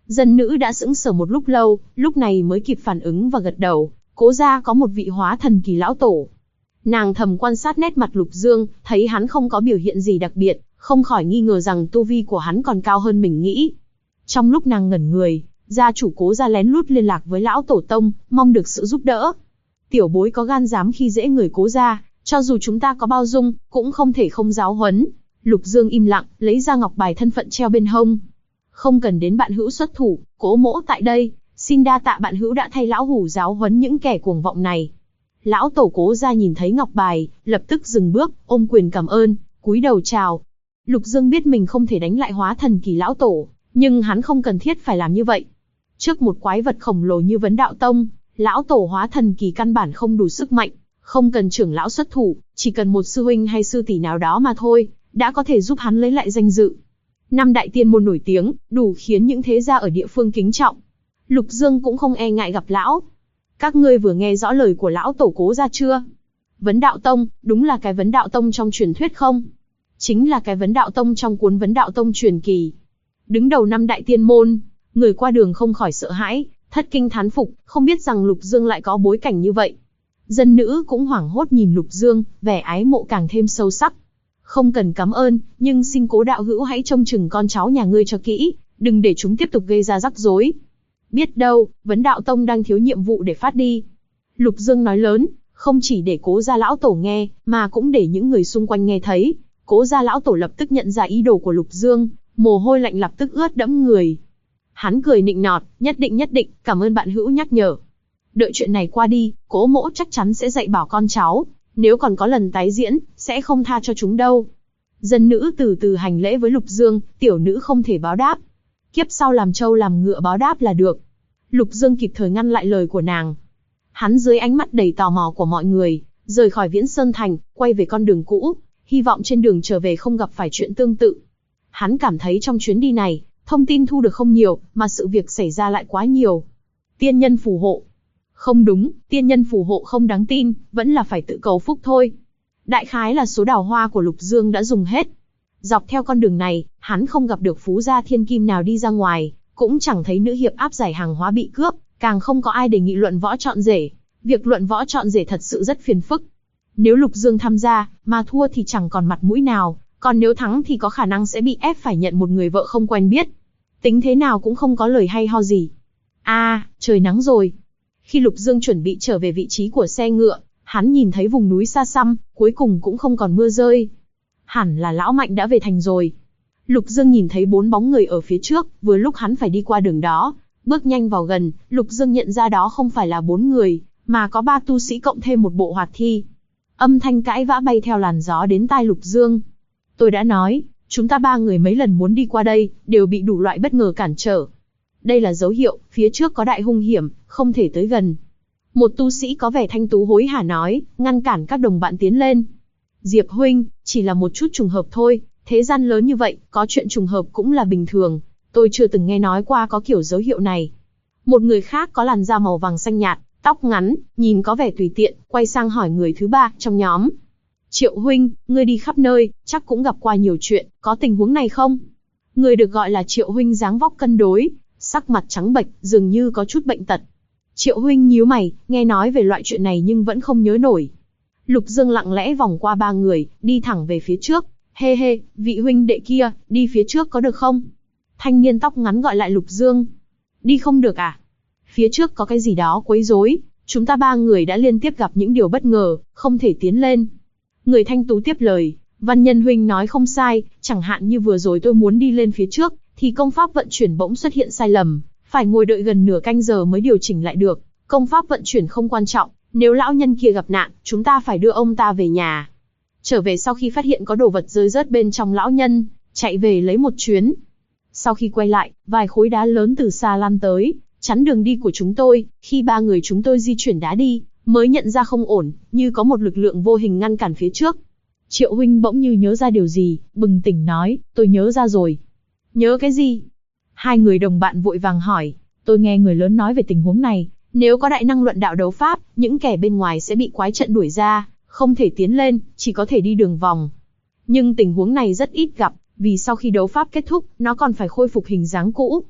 Dân nữ đã sững sờ một lúc lâu, lúc này mới kịp phản ứng và gật đầu. Cố gia có một vị hóa thần kỳ lão tổ. Nàng thầm quan sát nét mặt Lục Dương, thấy hắn không có biểu hiện gì đặc biệt, không khỏi nghi ngờ rằng tu vi của hắn còn cao hơn mình nghĩ. Trong lúc nàng ngẩn người, gia chủ Cố gia lén lút liên lạc với lão tổ tông, mong được sự giúp đỡ. Tiểu bối có gan dám khi dễ người Cố gia, cho dù chúng ta có bao dung, cũng không thể không giáo huấn. Lục Dương im lặng, lấy ra ngọc bài thân phận treo bên hông. Không cần đến bạn hữu xuất thủ, Cố mỗ tại đây, xin đa tạ bạn hữu đã thay lão hủ giáo huấn những kẻ cuồng vọng này. Lão tổ Cố gia nhìn thấy ngọc bài, lập tức dừng bước, ôm quyền cảm ơn, cúi đầu chào. Lục Dương biết mình không thể đánh lại hóa thần kỳ lão tổ, nhưng hắn không cần thiết phải làm như vậy. Trước một quái vật khổng lồ như Vấn Đạo Tông, lão tổ hóa thần kỳ căn bản không đủ sức mạnh, không cần trưởng lão xuất thủ, chỉ cần một sư huynh hay sư tỷ nào đó mà thôi, đã có thể giúp hắn lấy lại danh dự. Năm đại tiên môn nổi tiếng, đủ khiến những thế gia ở địa phương kính trọng. Lục Dương cũng không e ngại gặp lão. Các ngươi vừa nghe rõ lời của lão tổ Cố gia chưa? Vấn Đạo Tông, đúng là cái Vấn Đạo Tông trong truyền thuyết không? Chính là cái Vấn Đạo Tông trong cuốn Vấn Đạo Tông truyền kỳ. Đứng đầu năm đại tiên môn, người qua đường không khỏi sợ hãi, thất kinh thán phục, không biết rằng Lục Dương lại có bối cảnh như vậy. Dân nữ cũng hoảng hốt nhìn Lục Dương, vẻ ái mộ càng thêm sâu sắc. Không cần cảm ơn, nhưng xin Cố đạo hữu hãy trông chừng con cháu nhà ngươi cho kỹ, đừng để chúng tiếp tục gây ra rắc rối. Biết đâu, Vấn Đạo Tông đang thiếu nhiệm vụ để phát đi. Lục Dương nói lớn, không chỉ để Cố gia lão tổ nghe, mà cũng để những người xung quanh nghe thấy. Cố gia lão tổ lập tức nhận ra ý đồ của Lục Dương, mồ hôi lạnh lập tức ướt đẫm người. Hắn cười nịnh nọt, nhất định, cảm ơn bạn hữu nhắc nhở. Đợi chuyện này qua đi, Cố mỗ chắc chắn sẽ dạy bảo con cháu, nếu còn có lần tái diễn, sẽ không tha cho chúng đâu. Dân nữ từ từ hành lễ với Lục Dương, tiểu nữ không thể báo đáp. Kiếp sau làm trâu làm ngựa báo đáp là được. Lục Dương kịp thời ngăn lại lời của nàng. Hắn dưới ánh mắt đầy tò mò của mọi người, rời khỏi Viễn Sơn Thành, quay về con đường cũ, hy vọng trên đường trở về không gặp phải chuyện tương tự. Hắn cảm thấy trong chuyến đi này, thông tin thu được không nhiều, mà sự việc xảy ra lại quá nhiều. Tiên nhân phù hộ. Không đúng, tiên nhân phù hộ không đáng tin, vẫn là phải tự cầu phúc thôi. Đại khái là số đào hoa của Lục Dương đã dùng hết. Dọc theo con đường này, hắn không gặp được phú gia thiên kim nào đi ra ngoài, cũng chẳng thấy nữ hiệp áp giải hàng hóa bị cướp, càng không có ai đề nghị luận võ chọn rể. Việc luận võ chọn rể thật sự rất phiền phức. Nếu Lục Dương tham gia, mà thua thì chẳng còn mặt mũi nào, còn nếu thắng thì có khả năng sẽ bị ép phải nhận một người vợ không quen biết. Tính thế nào cũng không có lời hay ho gì. Trời nắng rồi. Khi Lục Dương chuẩn bị trở về vị trí của xe ngựa, hắn nhìn thấy vùng núi xa xăm, cuối cùng cũng không còn mưa rơi. Hẳn là lão Mạnh đã về thành rồi. Lục Dương nhìn thấy 4 bóng người ở phía trước, vừa lúc hắn phải đi qua đường đó. Bước nhanh vào gần, Lục Dương nhận ra đó không phải là 4 người, mà có 3 tu sĩ cộng thêm một bộ hoạt thi. Âm thanh cãi vã bay theo làn gió đến tai Lục Dương. Tôi đã nói, chúng ta 3 người mấy lần muốn đi qua đây, đều bị đủ loại bất ngờ cản trở. Đây là dấu hiệu, phía trước có đại hung hiểm, không thể tới gần. Một tu sĩ có vẻ thanh tú hối hả nói, ngăn cản các đồng bạn tiến lên. Diệp huynh, chỉ là một chút trùng hợp thôi, thế gian lớn như vậy, có chuyện trùng hợp cũng là bình thường. Tôi chưa từng nghe nói qua có kiểu dấu hiệu này. Một người khác có làn da màu vàng xanh nhạt, tóc ngắn, nhìn có vẻ tùy tiện, quay sang hỏi người thứ 3 trong nhóm. Triệu huynh, ngươi đi khắp nơi, chắc cũng gặp qua nhiều chuyện, có tình huống này không? Người được gọi là Triệu huynh dáng vóc cân đối, sắc mặt trắng bệch, dường như có chút bệnh tật. Triệu huynh nhíu mày, nghe nói về loại chuyện này nhưng vẫn không nhớ nổi. Lục Dương lặng lẽ vòng qua 3 người, đi thẳng về phía trước. Hê, vị huynh đệ kia, đi phía trước có được không? Thanh niên tóc ngắn gọi lại Lục Dương. Đi không được à? Phía trước có cái gì đó quấy rối, chúng ta 3 người đã liên tiếp gặp những điều bất ngờ, không thể tiến lên. Người thanh tú tiếp lời, Văn Nhân huynh nói không sai, chẳng hạn như vừa rồi tôi muốn đi lên phía trước, thì công pháp vận chuyển bỗng xuất hiện sai lầm, phải ngồi đợi gần nửa canh giờ mới điều chỉnh lại được. Công pháp vận chuyển không quan trọng, nếu lão nhân kia gặp nạn, chúng ta phải đưa ông ta về nhà. Trở về sau khi phát hiện có đồ vật rơi rớt bên trong lão nhân, chạy về lấy một chuyến. Sau khi quay lại, vài khối đá lớn từ xa lan tới, chắn đường đi của chúng tôi. Khi 3 người chúng tôi di chuyển đá đi, mới nhận ra không ổn, như có một lực lượng vô hình ngăn cản phía trước. Triệu huynh bỗng như nhớ ra điều gì, bừng tỉnh nói, tôi nhớ ra rồi. Nhớ cái gì? 2 người đồng bạn vội vàng hỏi. Tôi nghe người lớn nói về tình huống này, nếu có đại năng luận đạo đấu pháp, những kẻ bên ngoài sẽ bị quái trận đuổi ra, không thể tiến lên, chỉ có thể đi đường vòng. Nhưng tình huống này rất ít gặp, vì sau khi đấu pháp kết thúc, nó còn phải khôi phục hình dáng cũ.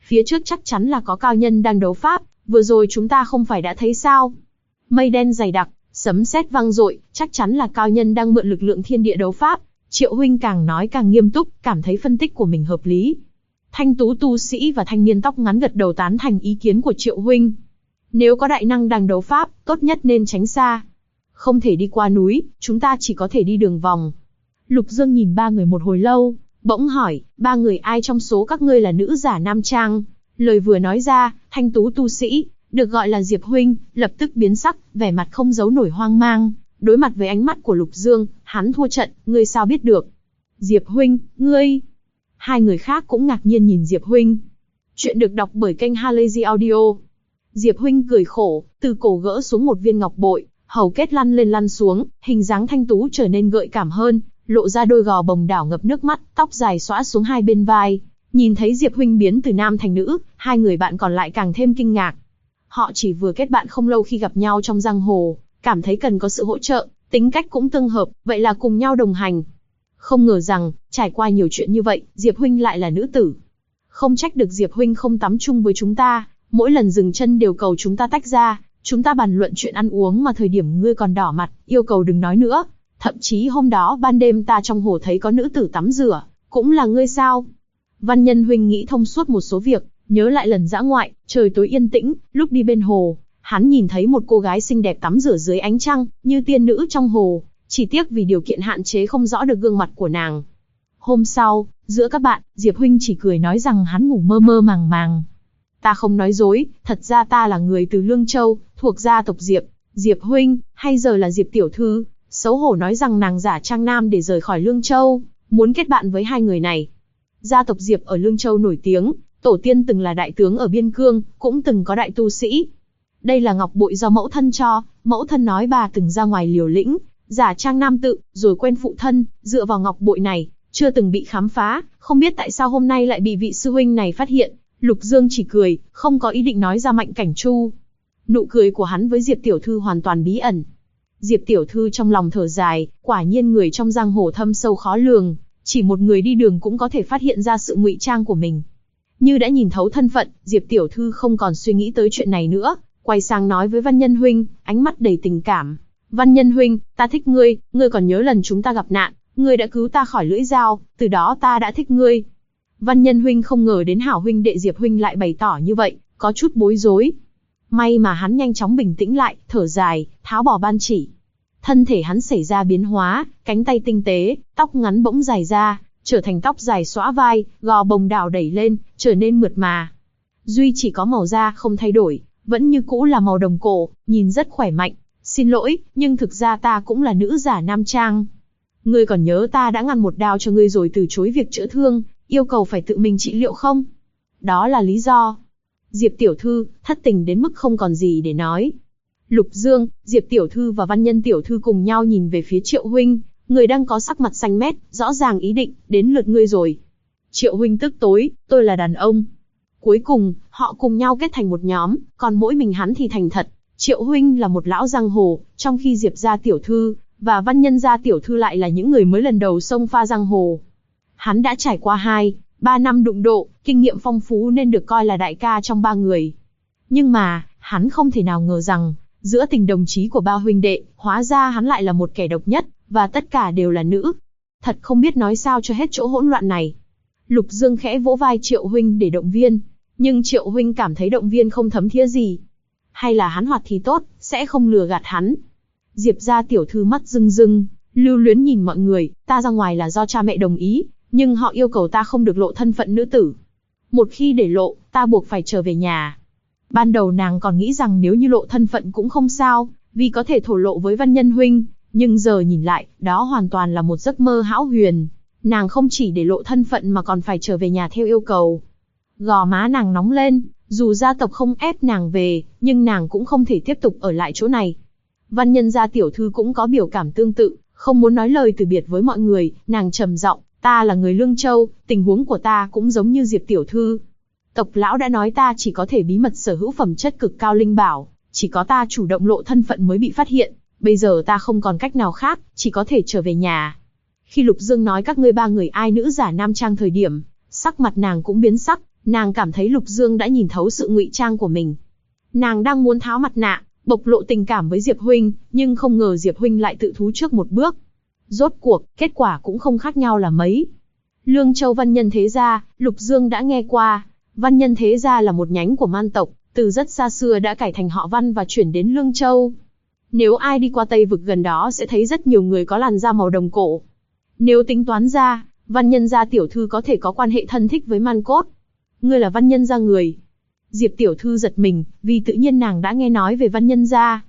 phía trước chắc chắn là có cao nhân đang đấu pháp, vừa rồi chúng ta không phải đã thấy sao? Mây đen dày đặc, sấm sét vang dội, chắc chắn là cao nhân đang mượn lực lượng thiên địa đấu pháp. Triệu huynh càng nói càng nghiêm túc, cảm thấy phân tích của mình hợp lý. Thanh tú tu sĩ và thanh niên tóc ngắn gật đầu tán thành ý kiến của Triệu huynh. Nếu có đại năng đang đấu pháp, tốt nhất nên tránh xa. Không thể đi qua núi, chúng ta chỉ có thể đi đường vòng. Lục Dương nhìn ba người một hồi lâu, bỗng hỏi, ba người ai trong số các ngươi là nữ giả nam trang? Lời vừa nói ra, thanh tú tu sĩ, được gọi là Diệp huynh, lập tức biến sắc, vẻ mặt không giấu nổi hoang mang. Đối mặt với ánh mắt của Lục Dương, hắn thua trận, ngươi sao biết được? Diệp huynh, ngươi... Hai người khác cũng ngạc nhiên nhìn Diệp huynh. Chuyện được đọc bởi kênh Halazy Audio. Diệp huynh cười khổ, từ cổ gỡ xuống một viên ngọc bội, hầu kết lăn lên lăn xuống, hình dáng thanh tú trở nên gợi cảm hơn, lộ ra đôi gò bồng đảo ngập nước mắt, tóc dài xõa xuống hai bên vai. Nhìn thấy Diệp huynh biến từ nam thành nữ, hai người bạn còn lại càng thêm kinh ngạc. Họ chỉ vừa kết bạn không lâu khi gặp nhau trong giang hồ, cảm thấy cần có sự hỗ trợ, tính cách cũng tương hợp, vậy là cùng nhau đồng hành. Không ngờ rằng, trải qua nhiều chuyện như vậy, Diệp huynh lại là nữ tử. Không trách được Diệp huynh không tắm chung với chúng ta, mỗi lần dừng chân đều cầu chúng ta tách ra, chúng ta bàn luận chuyện ăn uống mà thời điểm ngươi còn đỏ mặt, yêu cầu đừng nói nữa. Thậm chí hôm đó ban đêm ta trong hồ thấy có nữ tử tắm rửa, cũng là ngươi sao? Văn Nhân huynh nghĩ thông suốt một số việc, nhớ lại lần dã ngoại, trời tối yên tĩnh, lúc đi bên hồ, hắn nhìn thấy một cô gái xinh đẹp tắm rửa dưới ánh trăng, như tiên nữ trong hồ, chỉ tiếc vì điều kiện hạn chế không rõ được gương mặt của nàng. Hôm sau, giữa các bạn, Diệp huynh chỉ cười nói rằng hắn ngủ mơ mơ màng màng. Ta không nói dối, thật ra ta là người từ Lương Châu, thuộc gia tộc Diệp. Diệp huynh, hay giờ là Diệp tiểu thư, xấu hổ nói rằng nàng giả trang nam để rời khỏi Lương Châu, muốn kết bạn với hai người này. Gia tộc Diệp ở Lương Châu nổi tiếng, tổ tiên từng là đại tướng ở biên cương, cũng từng có đại tu sĩ. Đây là ngọc bội do mẫu thân cho, mẫu thân nói bà từng ra ngoài liều lĩnh, giả trang nam tự, rồi quen phụ thân, dựa vào ngọc bội này, chưa từng bị khám phá, không biết tại sao hôm nay lại bị vị sư huynh này phát hiện. Lục Dương chỉ cười, không có ý định nói ra Mạnh Cảnh Chu. Nụ cười của hắn với Diệp tiểu thư hoàn toàn bí ẩn. Diệp tiểu thư trong lòng thở dài, quả nhiên người trong giang hồ thâm sâu khó lường, chỉ một người đi đường cũng có thể phát hiện ra sự ngụy trang của mình. Như đã nhìn thấu thân phận, Diệp tiểu thư không còn suy nghĩ tới chuyện này nữa, quay sang nói với Văn Nhân huynh, ánh mắt đầy tình cảm. Văn Nhân huynh, ta thích ngươi, ngươi còn nhớ lần chúng ta gặp nạn, ngươi đã cứu ta khỏi lưỡi dao, từ đó ta đã thích ngươi. Văn Nhân huynh không ngờ đến hảo huynh đệ Diệp huynh lại bày tỏ như vậy, có chút bối rối. May mà hắn nhanh chóng bình tĩnh lại, thở dài, tháo bỏ ban chỉ. Thân thể hắn xảy ra biến hóa, cánh tay tinh tế, tóc ngắn bỗng dài ra, trở thành tóc dài xõa vai, gò bồng đảo đẩy lên, trở nên mượt mà. Duy chỉ có màu da không thay đổi, vẫn như cũ là màu đồng cổ, nhìn rất khỏe mạnh. Xin lỗi, nhưng thực ra ta cũng là nữ giả nam trang. Ngươi còn nhớ ta đã ngăn một đao cho ngươi rồi từ chối việc chữa thương, yêu cầu phải tự mình trị liệu không? Đó là lý do. Diệp tiểu thư, thất tình đến mức không còn gì để nói. Lục Dương, Diệp tiểu thư và Văn Nhân tiểu thư cùng nhau nhìn về phía Triệu huynh, người đang có sắc mặt xanh mét, rõ ràng ý định, đến lượt ngươi rồi. Triệu huynh tức tối, tôi là đàn ông. Cuối cùng, họ cùng nhau kết thành một nhóm, còn mỗi mình hắn thì thành thật. Triệu huynh là một lão giang hồ, trong khi Diệp gia tiểu thư và Văn Nhân gia tiểu thư lại là những người mới lần đầu xông pha giang hồ. Hắn đã trải qua 2-3 năm đụng độ, kinh nghiệm phong phú nên được coi là đại ca trong ba người. Nhưng mà, hắn không thể nào ngờ rằng, giữa tình đồng chí của ba huynh đệ, hóa ra hắn lại là một kẻ độc nhất, và tất cả đều là nữ. Thật không biết nói sao cho hết chỗ hỗn loạn này. Lục Dương khẽ vỗ vai Triệu huynh để động viên, nhưng Triệu huynh cảm thấy động viên không thấm thía gì. Hay là hắn hoạt thì tốt, sẽ không lừa gạt hắn. Diệp gia tiểu thư mắt rưng rưng, lưu luyến nhìn mọi người, ta ra ngoài là do cha mẹ đồng ý, nhưng họ yêu cầu ta không được lộ thân phận nữ tử. Một khi để lộ, ta buộc phải trở về nhà. Ban đầu nàng còn nghĩ rằng nếu như lộ thân phận cũng không sao, vì có thể thổ lộ với Văn Nhân huynh, nhưng giờ nhìn lại, đó hoàn toàn là một giấc mơ hão huyền. Nàng không chỉ để lộ thân phận mà còn phải trở về nhà theo yêu cầu. Gò má nàng nóng lên, dù gia tộc không ép nàng về, nhưng nàng cũng không thể tiếp tục ở lại chỗ này. Văn Nhân gia tiểu thư cũng có biểu cảm tương tự, không muốn nói lời từ biệt với mọi người, nàng trầm giọng, ta là người Lương Châu, tình huống của ta cũng giống như Diệp tiểu thư. Tộc lão đã nói ta chỉ có thể bí mật sở hữu phẩm chất cực cao linh bảo, chỉ có ta chủ động lộ thân phận mới bị phát hiện, bây giờ ta không còn cách nào khác, chỉ có thể trở về nhà. Khi Lục Dương nói các ngươi ba người ai nữ giả nam trang thời điểm, sắc mặt nàng cũng biến sắc, Nàng cảm thấy Lục Dương đã nhìn thấu sự ngụy trang của mình. Nàng đang muốn tháo mặt nạ, bộc lộ tình cảm với Diệp huynh, nhưng không ngờ Diệp huynh lại tự thú trước một bước. Rốt cuộc, kết quả cũng không khác nhau là mấy. Lương Châu Văn Nhân Thế Gia, Lục Dương đã nghe qua. Văn Nhân Thế Gia là một nhánh của Man tộc, từ rất xa xưa đã cải thành họ Văn và chuyển đến Lương Châu. Nếu ai đi qua Tây Vực gần đó sẽ thấy rất nhiều người có làn da màu đồng cổ. Nếu tính toán ra, Văn Nhân gia tiểu thư có thể có quan hệ thân thích với Man Cốt. Ngươi là Văn Nhân gia người. Diệp tiểu thư giật mình, vì tự nhiên nàng đã nghe nói về Văn Nhân gia.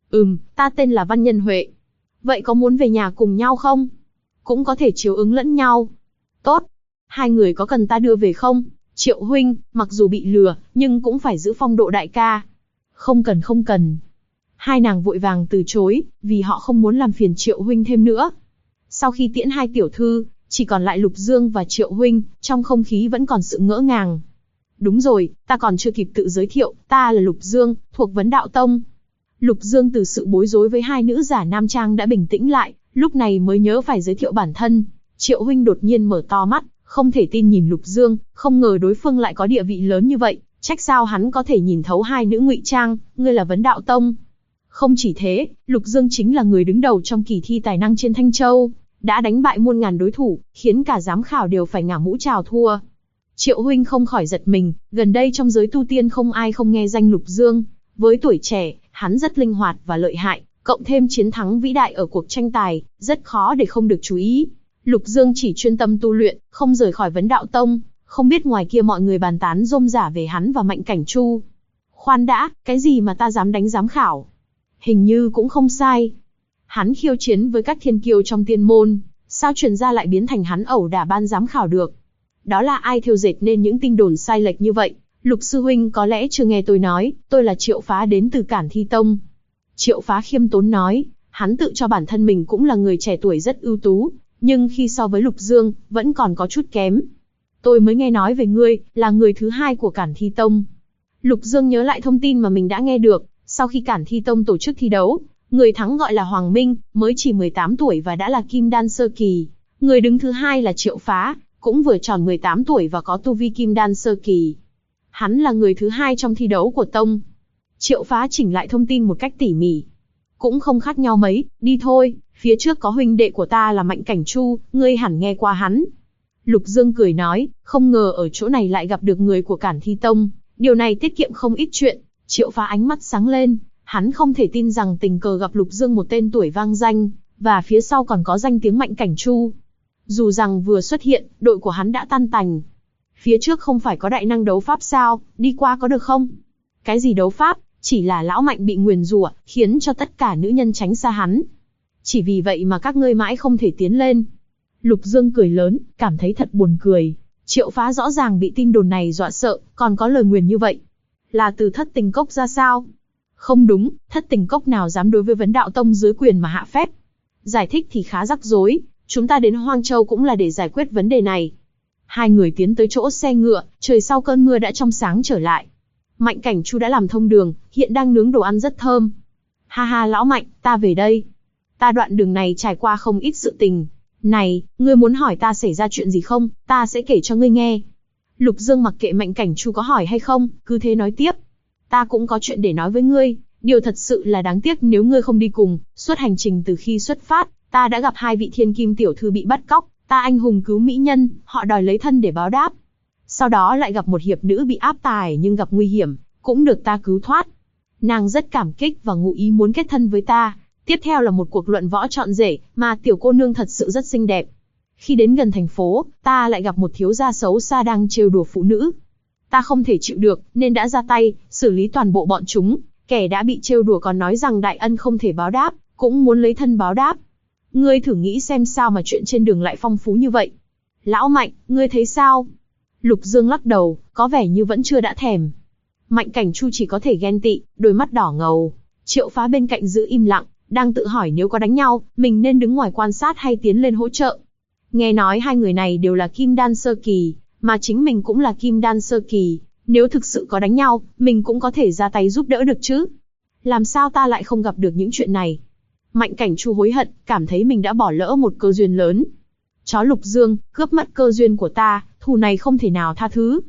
Ta tên là Văn Nhân Huệ. Vậy có muốn về nhà cùng nhau không? Cũng có thể chiếu ứng lẫn nhau. Tốt. Hai người có cần ta đưa về không? Triệu huynh, mặc dù bị lừa, nhưng cũng phải giữ phong độ đại ca. Không cần không cần. Hai nàng vội vàng từ chối, vì họ không muốn làm phiền Triệu huynh thêm nữa. Sau khi tiễn hai tiểu thư, chỉ còn lại Lục Dương và Triệu huynh, trong không khí vẫn còn sự ngỡ ngàng. Đúng rồi, ta còn chưa kịp tự giới thiệu, ta là Lục Dương, thuộc Vấn Đạo Tông. Lục Dương từ sự bối rối với hai nữ giả nam trang đã bình tĩnh lại, lúc này mới nhớ phải giới thiệu bản thân. Triệu huynh đột nhiên mở to mắt, không thể tin nhìn Lục Dương, không ngờ đối phương lại có địa vị lớn như vậy, trách sao hắn có thể nhìn thấu hai nữ ngụy trang, ngươi là Vấn Đạo Tông. Không chỉ thế, Lục Dương chính là người đứng đầu trong kỳ thi tài năng trên Thanh Châu, đã đánh bại muôn ngàn đối thủ, khiến cả giám khảo đều phải ngả mũ chào thua. Triệu huynh không khỏi giật mình, gần đây trong giới tu tiên không ai không nghe danh Lục Dương. Với tuổi trẻ, hắn rất linh hoạt và lợi hại, cộng thêm chiến thắng vĩ đại ở cuộc tranh tài, rất khó để không được chú ý. Lục Dương chỉ chuyên tâm tu luyện, không rời khỏi Vấn Đạo Tông, không biết ngoài kia mọi người bàn tán rôm rả về hắn và Mạnh Cảnh Chu. Khoan đã, cái gì mà ta dám đánh giám khảo? Hình như cũng không sai. Hắn khiêu chiến với các thiên kiêu trong tiên môn, sao truyền ra lại biến thành hắn ẩu đả ban giám khảo được? Đó là ai thêu dệt nên những tin đồn sai lệch như vậy? Lục sư huynh có lẽ chưa nghe tôi nói, tôi là Triệu Phá đến từ Cản Thi Tông. Triệu Phá khiêm tốn nói, hắn tự cho bản thân mình cũng là người trẻ tuổi rất ưu tú, nhưng khi so với Lục Dương, vẫn còn có chút kém. Tôi mới nghe nói về ngươi, là người thứ hai của Cản Thi Tông. Lục Dương nhớ lại thông tin mà mình đã nghe được, sau khi Cản Thi Tông tổ chức thi đấu, người thắng gọi là Hoàng Minh, mới chỉ 18 tuổi và đã là Kim Đan Sơ Kỳ. Người đứng thứ hai là Triệu Phá, cũng vừa tròn 18 tuổi và có tu vi Kim Đan Sơ Kỳ. Hắn là người thứ hai trong thi đấu của Tông. Triệu Phá chỉnh lại thông tin một cách tỉ mỉ. Cũng không khác nhau mấy, đi thôi, phía trước có huynh đệ của ta là Mạnh Cảnh Chu, ngươi hẳn nghe qua hắn. Lục Dương cười nói, không ngờ ở chỗ này lại gặp được người của Cản Thi Tông, điều này tiết kiệm không ít chuyện. Triệu Phá ánh mắt sáng lên, hắn không thể tin rằng tình cờ gặp Lục Dương một tên tuổi vang danh, và phía sau còn có danh tiếng Mạnh Cảnh Chu. Dù rằng vừa xuất hiện, đội của hắn đã tan tành. Phía trước không phải có đại năng đấu pháp sao, đi qua có được không? Cái gì đấu pháp, chỉ là lão Mạnh bị nguyền rủa, khiến cho tất cả nữ nhân tránh xa hắn. Chỉ vì vậy mà các ngươi mãi không thể tiến lên. Lục Dương cười lớn, cảm thấy thật buồn cười. Triệu Phá rõ ràng bị tin đồn này dọa sợ, còn có lời nguyền như vậy. Là từ Thất Tình Cốc ra sao? Không đúng, Thất Tình Cốc nào dám đối với Vấn Đạo Tông dưới quyền mà hạ phép. Giải thích thì khá rắc rối, chúng ta đến Hoang Châu cũng là để giải quyết vấn đề này. Hai người tiến tới chỗ xe ngựa, trời sau cơn mưa đã trong sáng trở lại. Mạnh Cảnh Chu đã làm thông đường, hiện đang nướng đồ ăn rất thơm. Ha ha lão Mạnh, ta về đây. Ta đoạn đường này trải qua không ít sự tình. Này, ngươi muốn hỏi ta xảy ra chuyện gì không, ta sẽ kể cho ngươi nghe. Lục Dương mặc kệ Mạnh Cảnh Chu có hỏi hay không, cứ thế nói tiếp. Ta cũng có chuyện để nói với ngươi, điều thật sự là đáng tiếc nếu ngươi không đi cùng. Suốt hành trình từ khi xuất phát, ta đã gặp hai vị thiên kim tiểu thư bị bắt cóc, ta anh hùng cứu mỹ nhân, họ đòi lấy thân để báo đáp. Sau đó lại gặp một hiệp nữ bị áp tải nhưng gặp nguy hiểm, cũng được ta cứu thoát. Nàng rất cảm kích và ngụ ý muốn kết thân với ta. Tiếp theo là một cuộc luận võ trọn rể, mà tiểu cô nương thật sự rất xinh đẹp. Khi đến gần thành phố, ta lại gặp một thiếu gia xấu xa đang trêu đùa phụ nữ. Ta không thể chịu được, nên đã ra tay, xử lý toàn bộ bọn chúng. Kẻ đã bị trêu đùa còn nói rằng đại ân không thể báo đáp, cũng muốn lấy thân báo đáp. Ngươi thử nghĩ xem sao mà chuyện trên đường lại phong phú như vậy. Lão Mạnh, ngươi thấy sao? Lục Dương lắc đầu, có vẻ như vẫn chưa đã thèm. Mạnh Cảnh Chu chỉ có thể ghen tị, đôi mắt đỏ ngầu. Triệu Phá bên cạnh giữ im lặng, đang tự hỏi nếu có đánh nhau, mình nên đứng ngoài quan sát hay tiến lên hỗ trợ. Nghe nói hai người này đều là Kim Đan Sơ Kỳ, mà chính mình cũng là Kim Đan Sơ Kỳ. Nếu thực sự có đánh nhau, mình cũng có thể ra tay giúp đỡ được chứ. Làm sao ta lại không gặp được những chuyện này? Mạnh Cảnh Chu hối hận, cảm thấy mình đã bỏ lỡ một cơ duyên lớn. Chó Lục Dương, cướp mất cơ duyên của ta, thù này không thể nào tha thứ.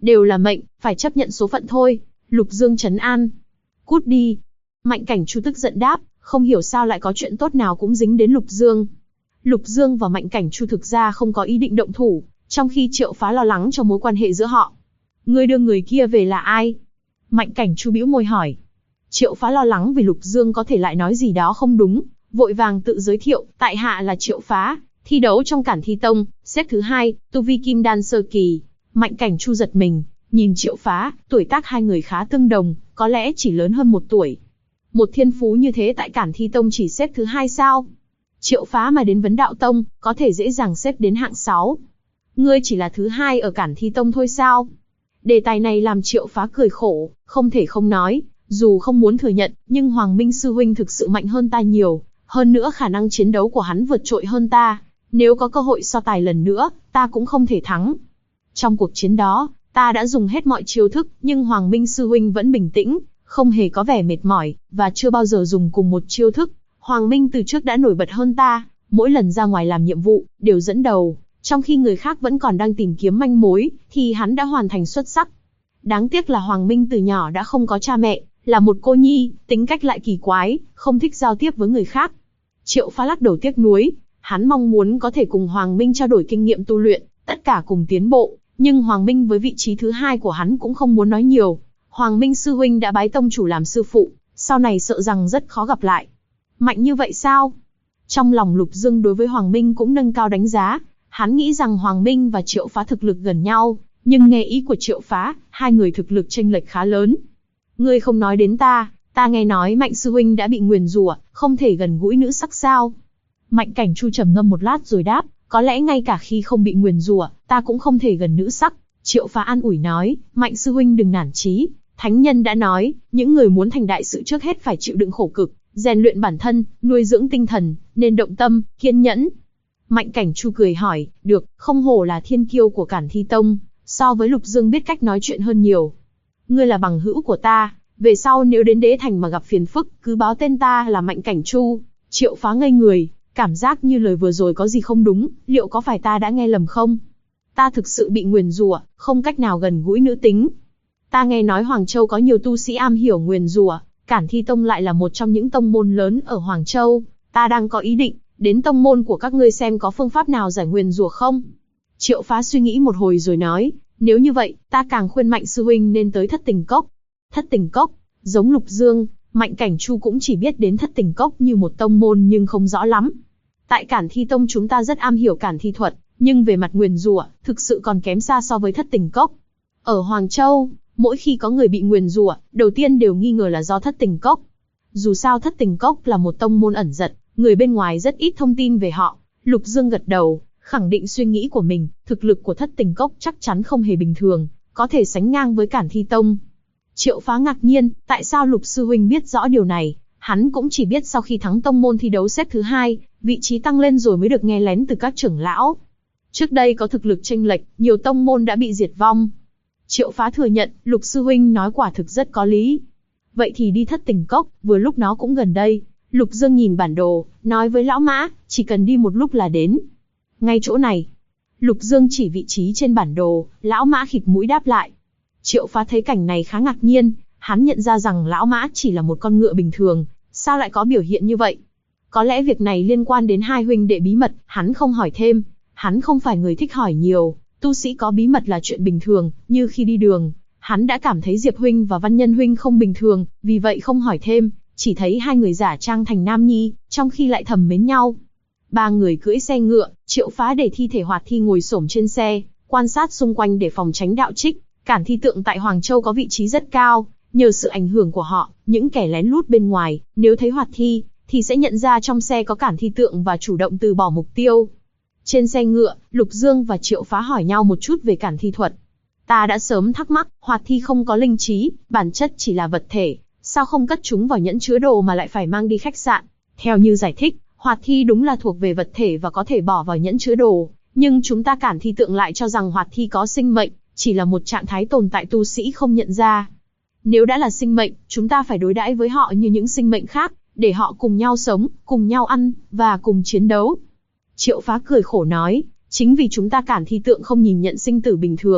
Đều là mệnh, phải chấp nhận số phận thôi. Lục Dương trấn an. Cút đi. Mạnh Cảnh Chu tức giận đáp, không hiểu sao lại có chuyện tốt nào cũng dính đến Lục Dương. Lục Dương và Mạnh Cảnh Chu thực ra không có ý định động thủ, trong khi Triệu Phá lo lắng cho mối quan hệ giữa họ. Ngươi đưa người kia về là ai? Mạnh Cảnh Chu bĩu môi hỏi. Triệu Phá lo lắng vì Lục Dương có thể lại nói gì đó không đúng, vội vàng tự giới thiệu, tại hạ là Triệu Phá, thi đấu trong Cản Thi Tông, xếp thứ 2, tu vi kim đan sơ kỳ. Mạnh Cảnh Chu giật mình, nhìn Triệu Phá, tuổi tác hai người khá tương đồng, có lẽ chỉ lớn hơn 1 tuổi. Một thiên phú như thế tại Cản Thi Tông chỉ xếp thứ 2 sao? Triệu Phá mà đến Vấn Đạo Tông, có thể dễ dàng xếp đến hạng 6. Ngươi chỉ là thứ 2 ở Cản Thi Tông thôi sao? Đề tài này làm Triệu Phá cười khổ, không thể không nói, dù không muốn thừa nhận, nhưng Hoàng Minh sư huynh thực sự mạnh hơn ta nhiều, hơn nữa khả năng chiến đấu của hắn vượt trội hơn ta. Nếu có cơ hội so tài lần nữa, ta cũng không thể thắng. Trong cuộc chiến đó, ta đã dùng hết mọi chiêu thức, nhưng Hoàng Minh sư huynh vẫn bình tĩnh, không hề có vẻ mệt mỏi, và chưa bao giờ dùng cùng một chiêu thức. Hoàng Minh từ trước đã nổi bật hơn ta, mỗi lần ra ngoài làm nhiệm vụ, đều dẫn đầu, trong khi người khác vẫn còn đang tìm kiếm manh mối, thì hắn đã hoàn thành xuất sắc. Đáng tiếc là Hoàng Minh từ nhỏ đã không có cha mẹ, là một cô nhi, tính cách lại kỳ quái, không thích giao tiếp với người khác. Triệu Phá lắc đầu tiếc nuối, hắn mong muốn có thể cùng Hoàng Minh trao đổi kinh nghiệm tu luyện, tất cả cùng tiến bộ, nhưng Hoàng Minh với vị trí thứ 2 của hắn cũng không muốn nói nhiều. Hoàng Minh sư huynh đã bái tông chủ làm sư phụ, sau này sợ rằng rất khó gặp lại. Mạnh như vậy sao? Trong lòng Lục Dương đối với Hoàng Minh cũng nâng cao đánh giá, hắn nghĩ rằng Hoàng Minh và Triệu Phá thực lực gần nhau, nhưng nghe ý của Triệu Phá, hai người thực lực chênh lệch khá lớn. Ngươi không nói đến ta nghe nói Mạnh sư huynh đã bị nguyền rủa, không thể gần gũi nữ sắc sao? Mạnh Cảnh Chu trầm ngâm một lát rồi đáp, có lẽ ngay cả khi không bị nguyền rủa, ta cũng không thể gần nữ sắc. Triệu Phá an ủi nói, Mạnh sư huynh đừng nản chí, thánh nhân đã nói, những người muốn thành đại sự trước hết phải chịu đựng khổ cực, rèn luyện bản thân, nuôi dưỡng tinh thần, nên động tâm, kiên nhẫn. Mạnh Cảnh Chu cười hỏi, được, không hổ là thiên kiêu của Cản Thi Tông, so với Lục Dương biết cách nói chuyện hơn nhiều. Ngươi là bằng hữu của ta, về sau nếu đến Đế Thành mà gặp phiền phức, cứ báo tên ta là Mạnh Cảnh Chu. Triệu Phá ngây người, cảm giác như lời vừa rồi có gì không đúng, liệu có phải ta đã nghe lầm không? Ta thực sự bị nguyền rủa, không cách nào gần gũi nữ tính. Ta nghe nói Hoàng Châu có nhiều tu sĩ am hiểu nguyền rủa, Cản Thi Tông lại là một trong những tông môn lớn ở Hoàng Châu, ta đang có ý định đến tông môn của các ngươi xem có phương pháp nào giải nguyền rủa không. Triệu Phá suy nghĩ một hồi rồi nói, nếu như vậy, ta càng khuyên Mạnh sư huynh nên tới Thất Tình Cốc. Thất Tình Cốc, giống Lục Dương, Mạnh Cảnh Chu cũng chỉ biết đến Thất Tình Cốc như một tông môn nhưng không rõ lắm. Tại Cản Thi Tông chúng ta rất am hiểu Cản Thi thuật, nhưng về mặt nguyền rủa, thực sự còn kém xa so với Thất Tình Cốc. Ở Hoàng Châu, mỗi khi có người bị nguyền rủa, đầu tiên đều nghi ngờ là do Thất Tình Cốc. Dù sao Thất Tình Cốc là một tông môn ẩn giật, người bên ngoài rất ít thông tin về họ. Lục Dương gật đầu, khẳng định suy nghĩ của mình, thực lực của Thất Tình Cốc chắc chắn không hề bình thường, có thể sánh ngang với Cản Thi Tông. Triệu Phá ngạc nhiên, tại sao Lục sư huynh biết rõ điều này? Hắn cũng chỉ biết sau khi thắng tông môn thi đấu xếp thứ 2, vị trí tăng lên rồi mới được nghe lén từ các trưởng lão. Trước đây có thực lực chênh lệch, nhiều tông môn đã bị diệt vong. Triệu Phá thừa nhận, Lục sư huynh nói quả thực rất có lý. Vậy thì đi Thất Tình Cốc, vừa lúc nó cũng gần đây. Lục Dương nhìn bản đồ, nói với lão Mã, chỉ cần đi một lúc là đến. Ngay chỗ này. Lục Dương chỉ vị trí trên bản đồ, lão Mã khịt mũi đáp lại. Triệu Phá thấy cảnh này khá ngạc nhiên, hắn nhận ra rằng lão Mã chỉ là một con ngựa bình thường, sao lại có biểu hiện như vậy? Có lẽ việc này liên quan đến hai huynh đệ bí mật, hắn không hỏi thêm. Hắn không phải người thích hỏi nhiều, tu sĩ có bí mật là chuyện bình thường, như khi đi đường, hắn đã cảm thấy Diệp huynh và Văn Nhân huynh không bình thường, vì vậy không hỏi thêm, chỉ thấy hai người giả trang thành nam nhi, trong khi lại thầm mến nhau. Ba người cưỡi xe ngựa, Triệu Phá để thi thể Hoạt Thi ngồi xổm trên xe, quan sát xung quanh để phòng tránh đạo trích. Cản Thi tượng tại Hoàng Châu có vị trí rất cao, nhờ sự ảnh hưởng của họ, những kẻ lén lút bên ngoài, nếu thấy Hoạt Thi, thì sẽ nhận ra trong xe có Cản Thi tượng và chủ động từ bỏ mục tiêu. Trên xe ngựa, Lục Dương và Triệu Phá hỏi nhau một chút về Cản Thi thuật. Ta đã sớm thắc mắc, Hoạt Thi không có linh trí, bản chất chỉ là vật thể, sao không cất chúng vào nhẫn chứa đồ mà lại phải mang đi khách sạn? Theo như giải thích, Hoạt Thi đúng là thuộc về vật thể và có thể bỏ vào nhẫn chứa đồ, nhưng chúng ta Cản Thi tượng lại cho rằng Hoạt Thi có sinh mệnh, chỉ là một trạng thái tồn tại tu sĩ không nhận ra. Nếu đã là sinh mệnh, chúng ta phải đối đãi với họ như những sinh mệnh khác, để họ cùng nhau sống, cùng nhau ăn, và cùng chiến đấu. Triệu Phá cười khổ nói, chính vì chúng ta Cản Thi tượng không nhìn nhận sinh tử bình thường,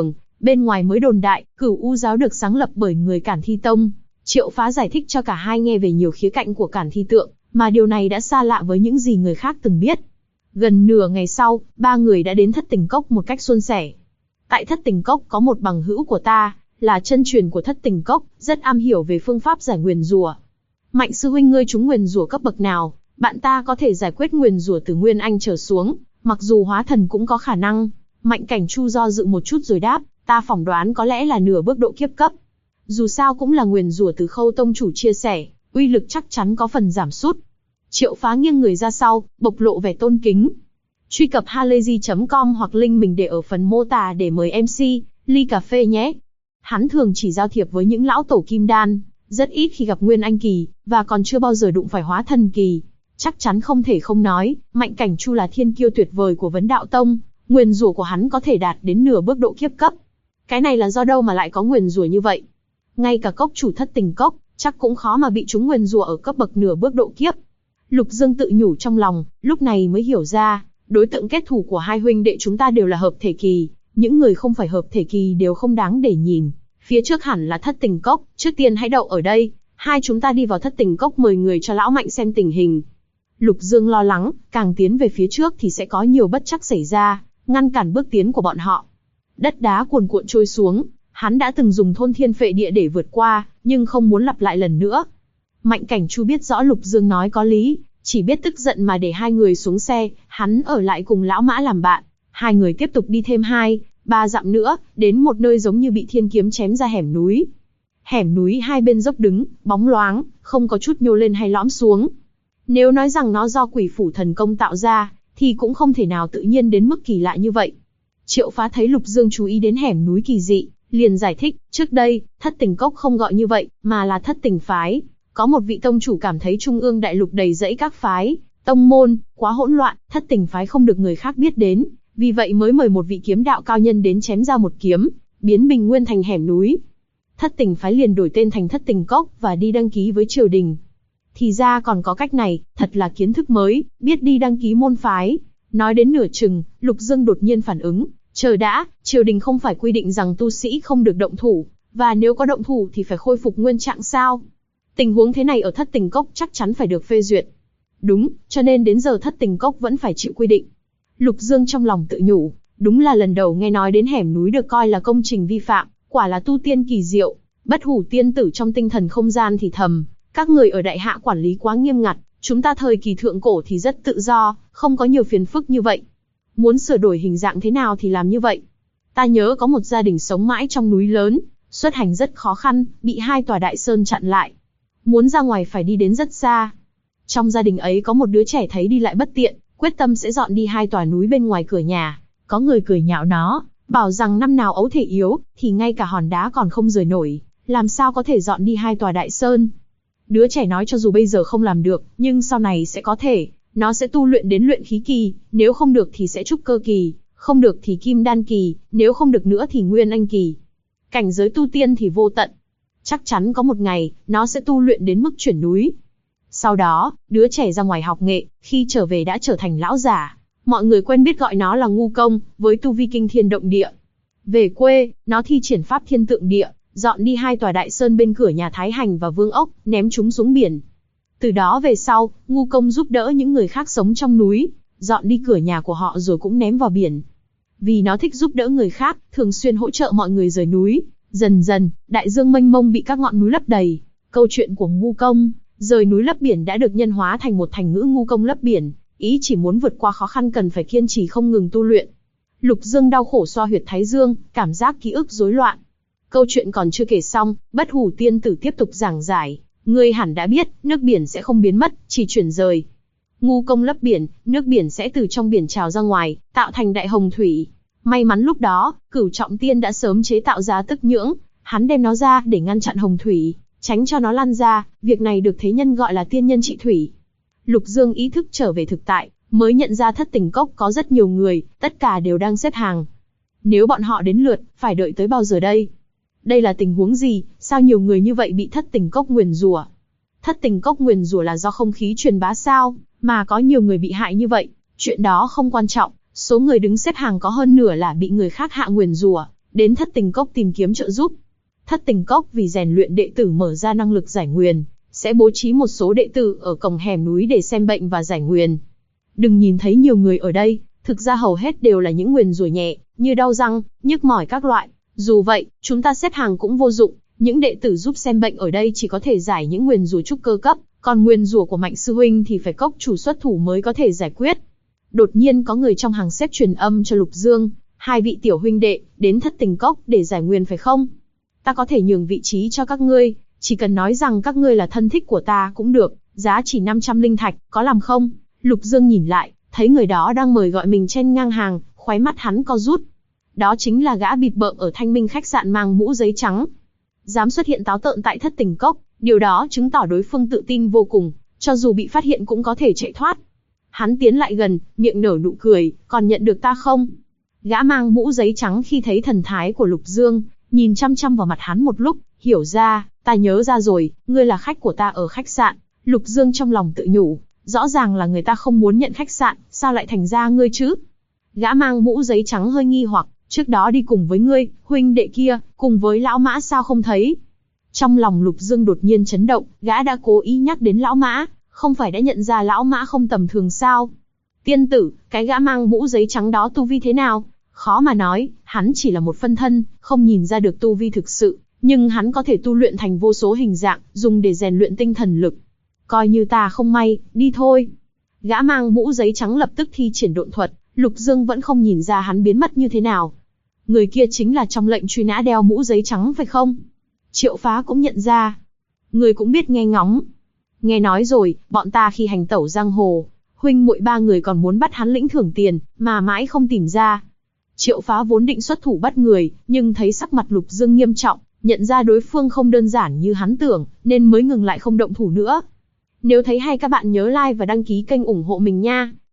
Bên ngoài mới đồn đại, Cửu U giáo được sáng lập bởi người Cản Thi Tông. Triệu Phá giải thích cho cả hai nghe về nhiều khía cạnh của Cản Thi Tượng, mà điều này đã xa lạ với những gì người khác từng biết. Gần nửa ngày sau, ba người đã đến Thất Tình Cốc một cách suôn sẻ. Tại Thất Tình Cốc có một bằng hữu của ta, là chân truyền của Thất Tình Cốc, rất am hiểu về phương pháp giải nguyền rủa. Mạnh sư huynh ngươi trúng nguyền rủa cấp bậc nào? Bạn ta có thể giải quyết nguyền rủa từ Nguyên Anh trở xuống, mặc dù hóa thần cũng có khả năng. Mạnh Cảnh Chu do dự một chút rồi đáp, ta phỏng đoán có lẽ là nửa bước độ kiếp cấp. Dù sao cũng là nguyền rủa từ Khâu tông chủ chia sẻ, uy lực chắc chắn có phần giảm sút. Triệu Phá nghiêng người ra sau, bộc lộ vẻ tôn kính. Truy cập halayzi.com hoặc link mình để ở phần mô tả để mời MC ly cà phê nhé. Hắn thường chỉ giao thiệp với những lão tổ kim đan, rất ít khi gặp Nguyên Anh kỳ, và còn chưa bao giờ đụng phải hóa thần kỳ. Chắc chắn không thể không nói, Mạnh Cảnh Chu là thiên kiêu tuyệt vời của Vấn Đạo Tông, nguyền rủa của hắn có thể đạt đến nửa bước độ kiếp cấp. Cái này là do đâu mà lại có nguyền rủa như vậy? Ngay cả cốc chủ Thất Tình Cốc, chắc cũng khó mà bị chúng nguyền rủa ở cấp bậc nửa bước độ kiếp. Lục Dương tự nhủ trong lòng, lúc này mới hiểu ra, đối tượng kết thù của hai huynh đệ chúng ta đều là hợp thể kỳ, những người không phải hợp thể kỳ đều không đáng để nhìn. Phía trước hẳn là Thất Tình Cốc, trước tiên hãy đậu ở đây, hai chúng ta đi vào Thất Tình Cốc mời người cho lão Mạnh xem tình hình. Lục Dương lo lắng, càng tiến về phía trước thì sẽ có nhiều bất trắc xảy ra, ngăn cản bước tiến của bọn họ. Đất đá cuồn cuộn trôi xuống, hắn đã từng dùng thôn thiên phệ địa để vượt qua, nhưng không muốn lặp lại lần nữa. Mạnh Cảnh Chu biết rõ Lục Dương nói có lý, chỉ biết tức giận mà để hai người xuống xe, hắn ở lại cùng lão Mã làm bạn. Hai người tiếp tục đi thêm 2-3 dặm nữa, đến một nơi giống như bị thiên kiếm chém ra hẻm núi. Hẻm núi hai bên dốc đứng, bóng loáng, không có chút nhô lên hay lõm xuống. Nếu nói rằng nó do Quỷ Phủ thần công tạo ra, thì cũng không thể nào tự nhiên đến mức kỳ lạ như vậy. Triệu Phá thấy Lục Dương chú ý đến hẻm núi kỳ dị, liền giải thích, trước đây, Thất Tình Cốc không gọi như vậy, mà là Thất Tình Phái. Có một vị tông chủ cảm thấy Trung ương đại lục đầy rẫy các phái, tông môn, quá hỗn loạn, Thất Tình Phái không được người khác biết đến, vì vậy mới mời một vị kiếm đạo cao nhân đến chém ra một kiếm, biến bình nguyên thành hẻm núi. Thất Tình Phái liền đổi tên thành Thất Tình Cốc và đi đăng ký với triều đình. Thì ra còn có cách này, thật là kiến thức mới, biết đi đăng ký môn phái. Nói đến nửa chừng, Lục Dương đột nhiên phản ứng, chờ đã, triều đình không phải quy định rằng tu sĩ không được động thủ, và nếu có động thủ thì phải khôi phục nguyên trạng sao? Tình huống thế này ở Thất Tình Cốc chắc chắn phải được phê duyệt. Đúng, cho nên đến giờ Thất Tình Cốc vẫn phải chịu quy định. Lục Dương trong lòng tự nhủ, đúng là lần đầu nghe nói đến hẻm núi được coi là công trình vi phạm, quả là tu tiên kỳ diệu. Bất Hủ tiên tử trong tinh thần không gian thì thầm, các người ở đại hạ quản lý quá nghiêm ngặt, chúng ta thời kỳ thượng cổ thì rất tự do, không có nhiều phiền phức như vậy. Muốn sửa đổi hình dạng thế nào thì làm như vậy. Ta nhớ có một gia đình sống mãi trong núi lớn, xuất hành rất khó khăn, bị 2 tòa đại sơn chặn lại. Muốn ra ngoài phải đi đến rất xa. Trong gia đình ấy có một đứa trẻ thấy đi lại bất tiện, quyết tâm sẽ dọn đi 2 tòa núi bên ngoài cửa nhà. Có người cười nhạo nó, bảo rằng năm nào ấu thể yếu, thì ngay cả hòn đá còn không rời nổi, làm sao có thể dọn đi 2 tòa đại sơn. Đứa trẻ nói cho dù bây giờ không làm được, nhưng sau này sẽ có thể, nó sẽ tu luyện đến luyện khí kỳ, nếu không được thì sẽ trúc cơ kỳ, không được thì kim đan kỳ, nếu không được nữa thì nguyên anh kỳ. Cảnh giới tu tiên thì vô tận. Chắc chắn có một ngày, nó sẽ tu luyện đến mức chuyển núi. Sau đó, đứa trẻ ra ngoài học nghệ, khi trở về đã trở thành lão giả. Mọi người quen biết gọi nó là ngu công, với tu vi kinh thiên động địa. Về quê, nó thi triển pháp thiên tượng địa, dọn đi 2 tòa đại sơn bên cửa nhà Thái Hành và Vương Ốc, ném chúng xuống biển. Từ đó về sau, ngu công giúp đỡ những người khác sống trong núi, dọn đi cửa nhà của họ rồi cũng ném vào biển. Vì nó thích giúp đỡ người khác, thường xuyên hỗ trợ mọi người rời núi. Dần dần, đại dương mênh mông bị các ngọn núi lấp đầy. Câu chuyện của ngu công, rời núi lấp biển đã được nhân hóa thành một thành ngữ ngu công lấp biển, ý chỉ muốn vượt qua khó khăn cần phải kiên trì không ngừng tu luyện. Lục Dương đau khổ xoa huyệt thái dương, cảm giác ký ức rối loạn. Câu chuyện còn chưa kể xong, Bất Hủ tiên tử tiếp tục giảng giải. Ngươi hẳn đã biết, nước biển sẽ không biến mất, chỉ chuyển rời. Ngu công lấp biển, nước biển sẽ từ trong biển trào ra ngoài, tạo thành đại hồng thủy. May mắn lúc đó, Cửu Trọng Tiên đã sớm chế tạo ra tức nhưỡng, hắn đem nó ra để ngăn chặn hồng thủy, tránh cho nó lan ra, việc này được thế nhân gọi là tiên nhân trị thủy. Lục Dương ý thức trở về thực tại, mới nhận ra Thất Tình Cốc có rất nhiều người, tất cả đều đang xếp hàng. Nếu bọn họ đến lượt, phải đợi tới bao giờ đây? Đây là tình huống gì, sao nhiều người như vậy bị Thất Tình Cốc nguyền rủa? Thất Tình Cốc nguyền rủa là do không khí truyền bá sao, mà có nhiều người bị hại như vậy? Chuyện đó không quan trọng, số người đứng xếp hàng có hơn nửa là bị người khác hạ nguyền rủa, đến Thất Tình Cốc tìm kiếm trợ giúp. Thất Tình Cốc vì rèn luyện đệ tử mở ra năng lực giải nguyền, sẽ bố trí một số đệ tử ở cổng hẻm núi để xem bệnh và giải nguyền. Đừng nhìn thấy nhiều người ở đây, thực ra hầu hết đều là những nguyền rủa nhẹ, như đau răng, nhức mỏi các loại. Dù vậy, chúng ta xếp hàng cũng vô dụng, những đệ tử giúp xem bệnh ở đây chỉ có thể giải những nguyền rủa trúc cơ cấp, còn nguyền rủa của Mạnh sư huynh thì phải cốc chủ xuất thủ mới có thể giải quyết. Đột nhiên có người trong hàng xếp truyền âm cho Lục Dương, 2 vị tiểu huynh đệ, đến Thất Tình Cốc để giải nguyền phải không? Ta có thể nhường vị trí cho các ngươi, chỉ cần nói rằng các ngươi là thân thích của ta cũng được, giá chỉ 500 linh thạch, có làm không? Lục Dương nhìn lại, thấy người đó đang mời gọi mình chen ngang hàng, khóe mắt hắn co rút. Đó chính là gã bịt bợm ở Thanh Minh khách sạn mang mũ giấy trắng. Dám xuất hiện táo tợn tại Thất Tình Cốc, điều đó chứng tỏ đối phương tự tin vô cùng, cho dù bị phát hiện cũng có thể chạy thoát. Hắn tiến lại gần, miệng nở nụ cười, còn nhận được ta không? Gã mang mũ giấy trắng khi thấy thần thái của Lục Dương, nhìn chăm chăm vào mặt hắn một lúc, hiểu ra, ta nhớ ra rồi, ngươi là khách của ta ở khách sạn. Lục Dương trong lòng tự nhủ, rõ ràng là người ta không muốn nhận khách sạn, sao lại thành ra ngươi chứ? Gã mang mũ giấy trắng hơi nghi hoặc, trước đó đi cùng với ngươi, huynh đệ kia, cùng với lão Mã sao không thấy? Trong lòng Lục Dương đột nhiên chấn động, gã đã cố ý nhắc đến lão Mã, không phải đã nhận ra lão Mã không tầm thường sao? Tiên tử, cái gã mang mũ giấy trắng đó tu vi thế nào? Khó mà nói, hắn chỉ là một phân thân, không nhìn ra được tu vi thực sự, nhưng hắn có thể tu luyện thành vô số hình dạng, dùng để rèn luyện tinh thần lực. Coi như ta không may, đi thôi. Gã mang mũ giấy trắng lập tức thi triển độn thuật, Lục Dương vẫn không nhìn ra hắn biến mất như thế nào. Người kia chính là trong lệnh truy nã đeo mũ giấy trắng phải không? Triệu Phá cũng nhận ra. Người cũng biết nghe ngóng. Nghe nói rồi, bọn ta khi hành tẩu giang hồ, huynh muội 3 người còn muốn bắt hắn lĩnh thưởng tiền, mà mãi không tìm ra. Triệu Phá vốn định xuất thủ bắt người, nhưng thấy sắc mặt Lục Dương nghiêm trọng, nhận ra đối phương không đơn giản như hắn tưởng, nên mới ngừng lại không động thủ nữa. Nếu thấy hay các bạn nhớ like và đăng ký kênh ủng hộ mình nha.